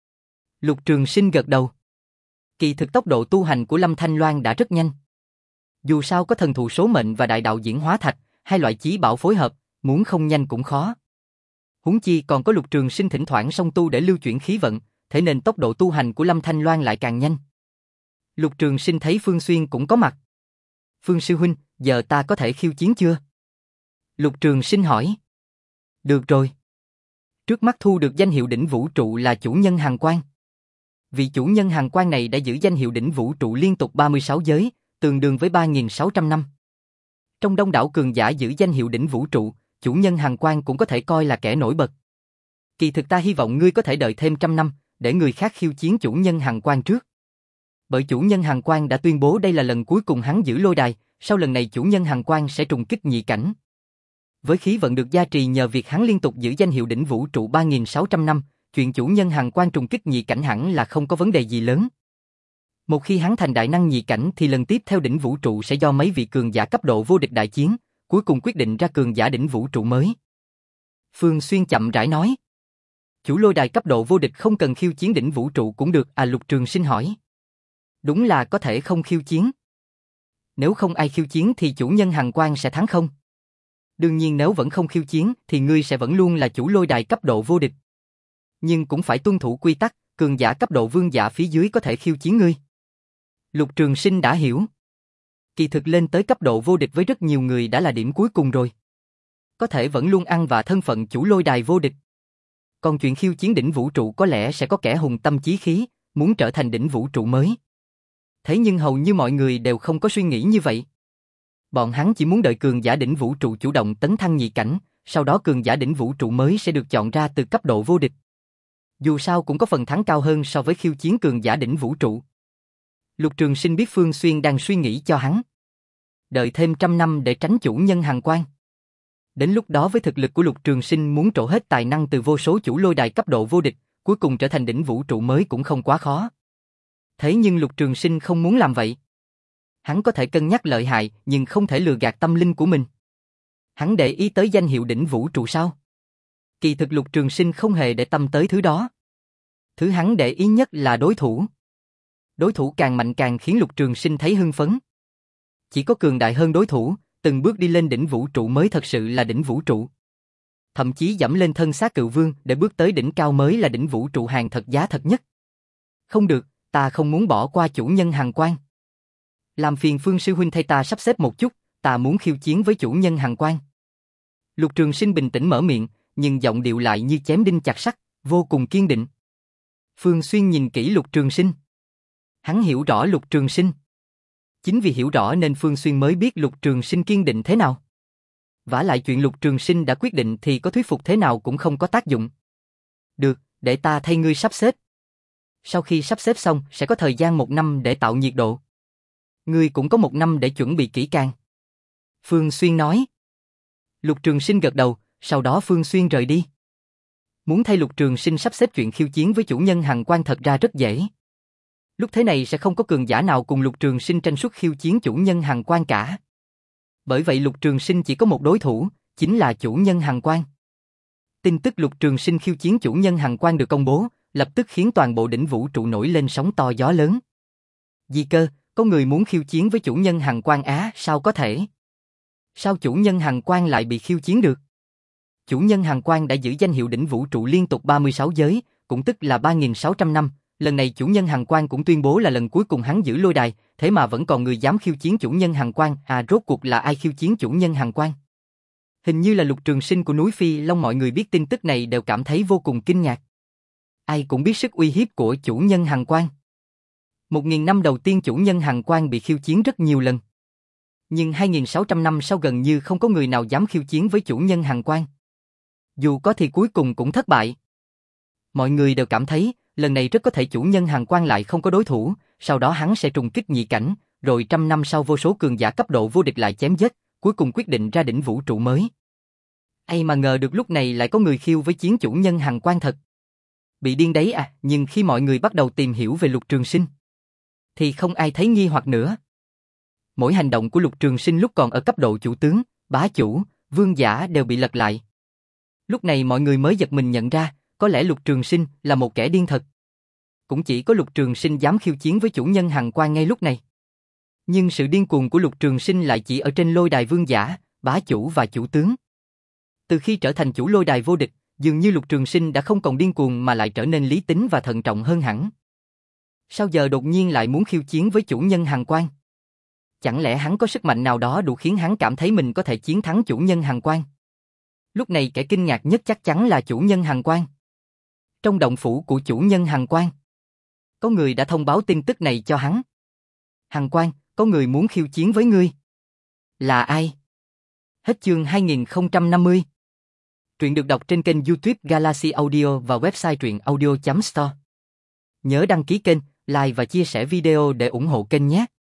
Lục Trường Sinh gật đầu. Kỳ thực tốc độ tu hành của Lâm Thanh Loan đã rất nhanh. Dù sao có thần thụ số mệnh và đại đạo diễn hóa thạch, hai loại chí bảo phối hợp, muốn không nhanh cũng khó. Huống chi còn có Lục Trường Sinh thỉnh thoảng song tu để lưu chuyển khí vận, thế nên tốc độ tu hành của Lâm Thanh Loan lại càng nhanh. Lục Trường Sinh thấy Phương Xuyên cũng có mặt. Phương sư huynh, giờ ta có thể khiêu chiến chưa? Lục Trường Sinh hỏi. Được rồi. Trước mắt thu được danh hiệu đỉnh vũ trụ là chủ nhân Hàn Quan. Vị chủ nhân Hàn Quan này đã giữ danh hiệu đỉnh vũ trụ liên tục ba mươi sáu giới, tương đương với ba nghìn sáu trăm năm. Trong đông đảo cường giả giữ danh hiệu đỉnh vũ trụ, chủ nhân Hàn Quan cũng có thể coi là kẻ nổi bật. Kỳ thực ta hy vọng ngươi có thể đợi thêm trăm năm, để người khác khiêu chiến chủ nhân Hàn Quan trước. Bởi chủ nhân Hàn Quan đã tuyên bố đây là lần cuối cùng hắn giữ lôi đài, sau lần này chủ nhân Hàn Quan sẽ trùng kích nhị cảnh. Với khí vận được gia trì nhờ việc hắn liên tục giữ danh hiệu đỉnh vũ trụ ba nghìn sáu trăm năm, chuyện chủ nhân Hàn Quan trùng kích nhị cảnh hẳn là không có vấn đề gì lớn. Một khi hắn thành đại năng nhị cảnh thì lần tiếp theo đỉnh vũ trụ sẽ do mấy vị cường giả cấp độ vô địch đại chiến, cuối cùng quyết định ra cường giả đỉnh vũ trụ mới. Phương Xuyên chậm rãi nói. Chủ lôi đài cấp độ vô địch không cần khiêu chiến đỉnh vũ trụ cũng được à? Lục Trường Sinh hỏi. Đúng là có thể không khiêu chiến. Nếu không ai khiêu chiến thì chủ nhân Hàn Quan sẽ thắng không? Đương nhiên nếu vẫn không khiêu chiến thì ngươi sẽ vẫn luôn là chủ lôi đài cấp độ vô địch. Nhưng cũng phải tuân thủ quy tắc, cường giả cấp độ vương giả phía dưới có thể khiêu chiến ngươi. Lục Trường Sinh đã hiểu. Kỳ thực lên tới cấp độ vô địch với rất nhiều người đã là điểm cuối cùng rồi. Có thể vẫn luôn ăn vạ thân phận chủ lôi đài vô địch. Còn chuyện khiêu chiến đỉnh vũ trụ có lẽ sẽ có kẻ hùng tâm chí khí, muốn trở thành đỉnh vũ trụ mới. Thế nhưng hầu như mọi người đều không có suy nghĩ như vậy. Bọn hắn chỉ muốn đợi cường giả đỉnh vũ trụ chủ động tấn thăng nhị cảnh, sau đó cường giả đỉnh vũ trụ mới sẽ được chọn ra từ cấp độ vô địch. Dù sao cũng có phần thắng cao hơn so với khiêu chiến cường giả đỉnh vũ trụ. Lục Trường Sinh biết Phương Xuyên đang suy nghĩ cho hắn. Đợi thêm trăm năm để tránh chủ nhân Hàn Quan. Đến lúc đó với thực lực của Lục Trường Sinh muốn trổ hết tài năng từ vô số chủ lôi đài cấp độ vô địch, cuối cùng trở thành đỉnh vũ trụ mới cũng không quá khó. Thế nhưng Lục Trường Sinh không muốn làm vậy. Hắn có thể cân nhắc lợi hại nhưng không thể lừa gạt tâm linh của mình. Hắn để ý tới danh hiệu đỉnh vũ trụ sao? Kỳ thực Lục Trường Sinh không hề để tâm tới thứ đó. Thứ hắn để ý nhất là đối thủ. Đối thủ càng mạnh càng khiến Lục Trường Sinh thấy hưng phấn. Chỉ có cường đại hơn đối thủ, từng bước đi lên đỉnh vũ trụ mới thật sự là đỉnh vũ trụ. Thậm chí dẫm lên thân xác cựu vương để bước tới đỉnh cao mới là đỉnh vũ trụ hàng thật giá thật nhất. Không được, ta không muốn bỏ qua chủ nhân Hàn Quan. Làm phiền Phương sư huynh thay ta sắp xếp một chút, ta muốn khiêu chiến với chủ nhân Hàn Quan. Lục Trường Sinh bình tĩnh mở miệng, nhưng giọng điệu lại như chém đinh chặt sắt, vô cùng kiên định. Phương Xuyên nhìn kỹ Lục Trường Sinh. Hắn hiểu rõ Lục Trường Sinh. Chính vì hiểu rõ nên Phương Xuyên mới biết Lục Trường Sinh kiên định thế nào. Vả lại chuyện Lục Trường Sinh đã quyết định thì có thuyết phục thế nào cũng không có tác dụng. Được, để ta thay ngươi sắp xếp. Sau khi sắp xếp xong sẽ có thời gian một năm để tạo nhiệt độ. Ngươi cũng có một năm để chuẩn bị kỹ càng. Phương Xuyên nói. Lục Trường Sinh gật đầu, sau đó Phương Xuyên rời đi. Muốn thay Lục Trường Sinh sắp xếp chuyện khiêu chiến với chủ nhân Hàn Quan thật ra rất dễ. Lúc thế này sẽ không có cường giả nào cùng Lục Trường Sinh tranh suất khiêu chiến chủ nhân Hàn Quan cả. Bởi vậy Lục Trường Sinh chỉ có một đối thủ, chính là chủ nhân Hàn Quan. Tin tức Lục Trường Sinh khiêu chiến chủ nhân Hàn Quan được công bố, lập tức khiến toàn bộ đỉnh vũ trụ nổi lên sóng to gió lớn. Di Cơ, có người muốn khiêu chiến với chủ nhân Hàn Quan á? Sao có thể? Sao chủ nhân Hàn Quan lại bị khiêu chiến được? Chủ nhân Hàn Quan đã giữ danh hiệu đỉnh vũ trụ liên tục ba mươi sáu giới, cũng tức là ba nghìn sáu trăm năm. Lần này chủ nhân Hàn Quan cũng tuyên bố là lần cuối cùng hắn giữ lôi đài, thế mà vẫn còn người dám khiêu chiến chủ nhân Hàn Quan. À, rốt cuộc là ai khiêu chiến chủ nhân Hàn Quan? Hình như là Lục Trường Sinh của núi Phi Long. Mọi người biết tin tức này đều cảm thấy vô cùng kinh ngạc. Ai cũng biết sức uy hiếp của chủ nhân Hàn Quan. Một nghìn năm đầu tiên chủ nhân Hàn Quan bị khiêu chiến rất nhiều lần. Nhưng hai nghìn sáu trăm năm sau gần như không có người nào dám khiêu chiến với chủ nhân Hàn Quan. Dù có thì cuối cùng cũng thất bại. Mọi người đều cảm thấy lần này rất có thể chủ nhân Hàn Quan lại không có đối thủ, sau đó hắn sẽ trùng kích nhị cảnh, rồi trăm năm sau vô số cường giả cấp độ vô địch lại chém giết, cuối cùng quyết định ra đỉnh vũ trụ mới. Ai mà ngờ được lúc này lại có người khiêu với chiến chủ nhân Hàn Quan thật. Bị điên đấy à, nhưng khi mọi người bắt đầu tìm hiểu về Lục Trường Sinh, thì không ai thấy nghi hoặc nữa. Mỗi hành động của Lục Trường Sinh lúc còn ở cấp độ chủ tướng, bá chủ, vương giả đều bị lật lại. Lúc này mọi người mới giật mình nhận ra, có lẽ Lục Trường Sinh là một kẻ điên thật. Cũng chỉ có Lục Trường Sinh dám khiêu chiến với chủ nhân Hàn Quan ngay lúc này. Nhưng sự điên cuồng của Lục Trường Sinh lại chỉ ở trên lôi đài vương giả, bá chủ và chủ tướng. Từ khi trở thành chủ lôi đài vô địch, dường như Lục Trường Sinh đã không còn điên cuồng mà lại trở nên lý tính và thận trọng hơn hẳn. Sao giờ đột nhiên lại muốn khiêu chiến với chủ nhân Hàn Quan? Chẳng lẽ hắn có sức mạnh nào đó đủ khiến hắn cảm thấy mình có thể chiến thắng chủ nhân Hàn Quan? Lúc này kẻ kinh ngạc nhất chắc chắn là chủ nhân Hàn Quan. Trong động phủ của chủ nhân Hàn Quan, có người đã thông báo tin tức này cho hắn. Hàn Quan, có người muốn khiêu chiến với ngươi. Là ai? Hết chương hai nghìn không trăm năm mươi. Truyện được đọc trên kênh YouTube Galaxy Audio và website truyện audio chấm store. Nhớ đăng ký kênh, like và chia sẻ video để ủng hộ kênh nhé.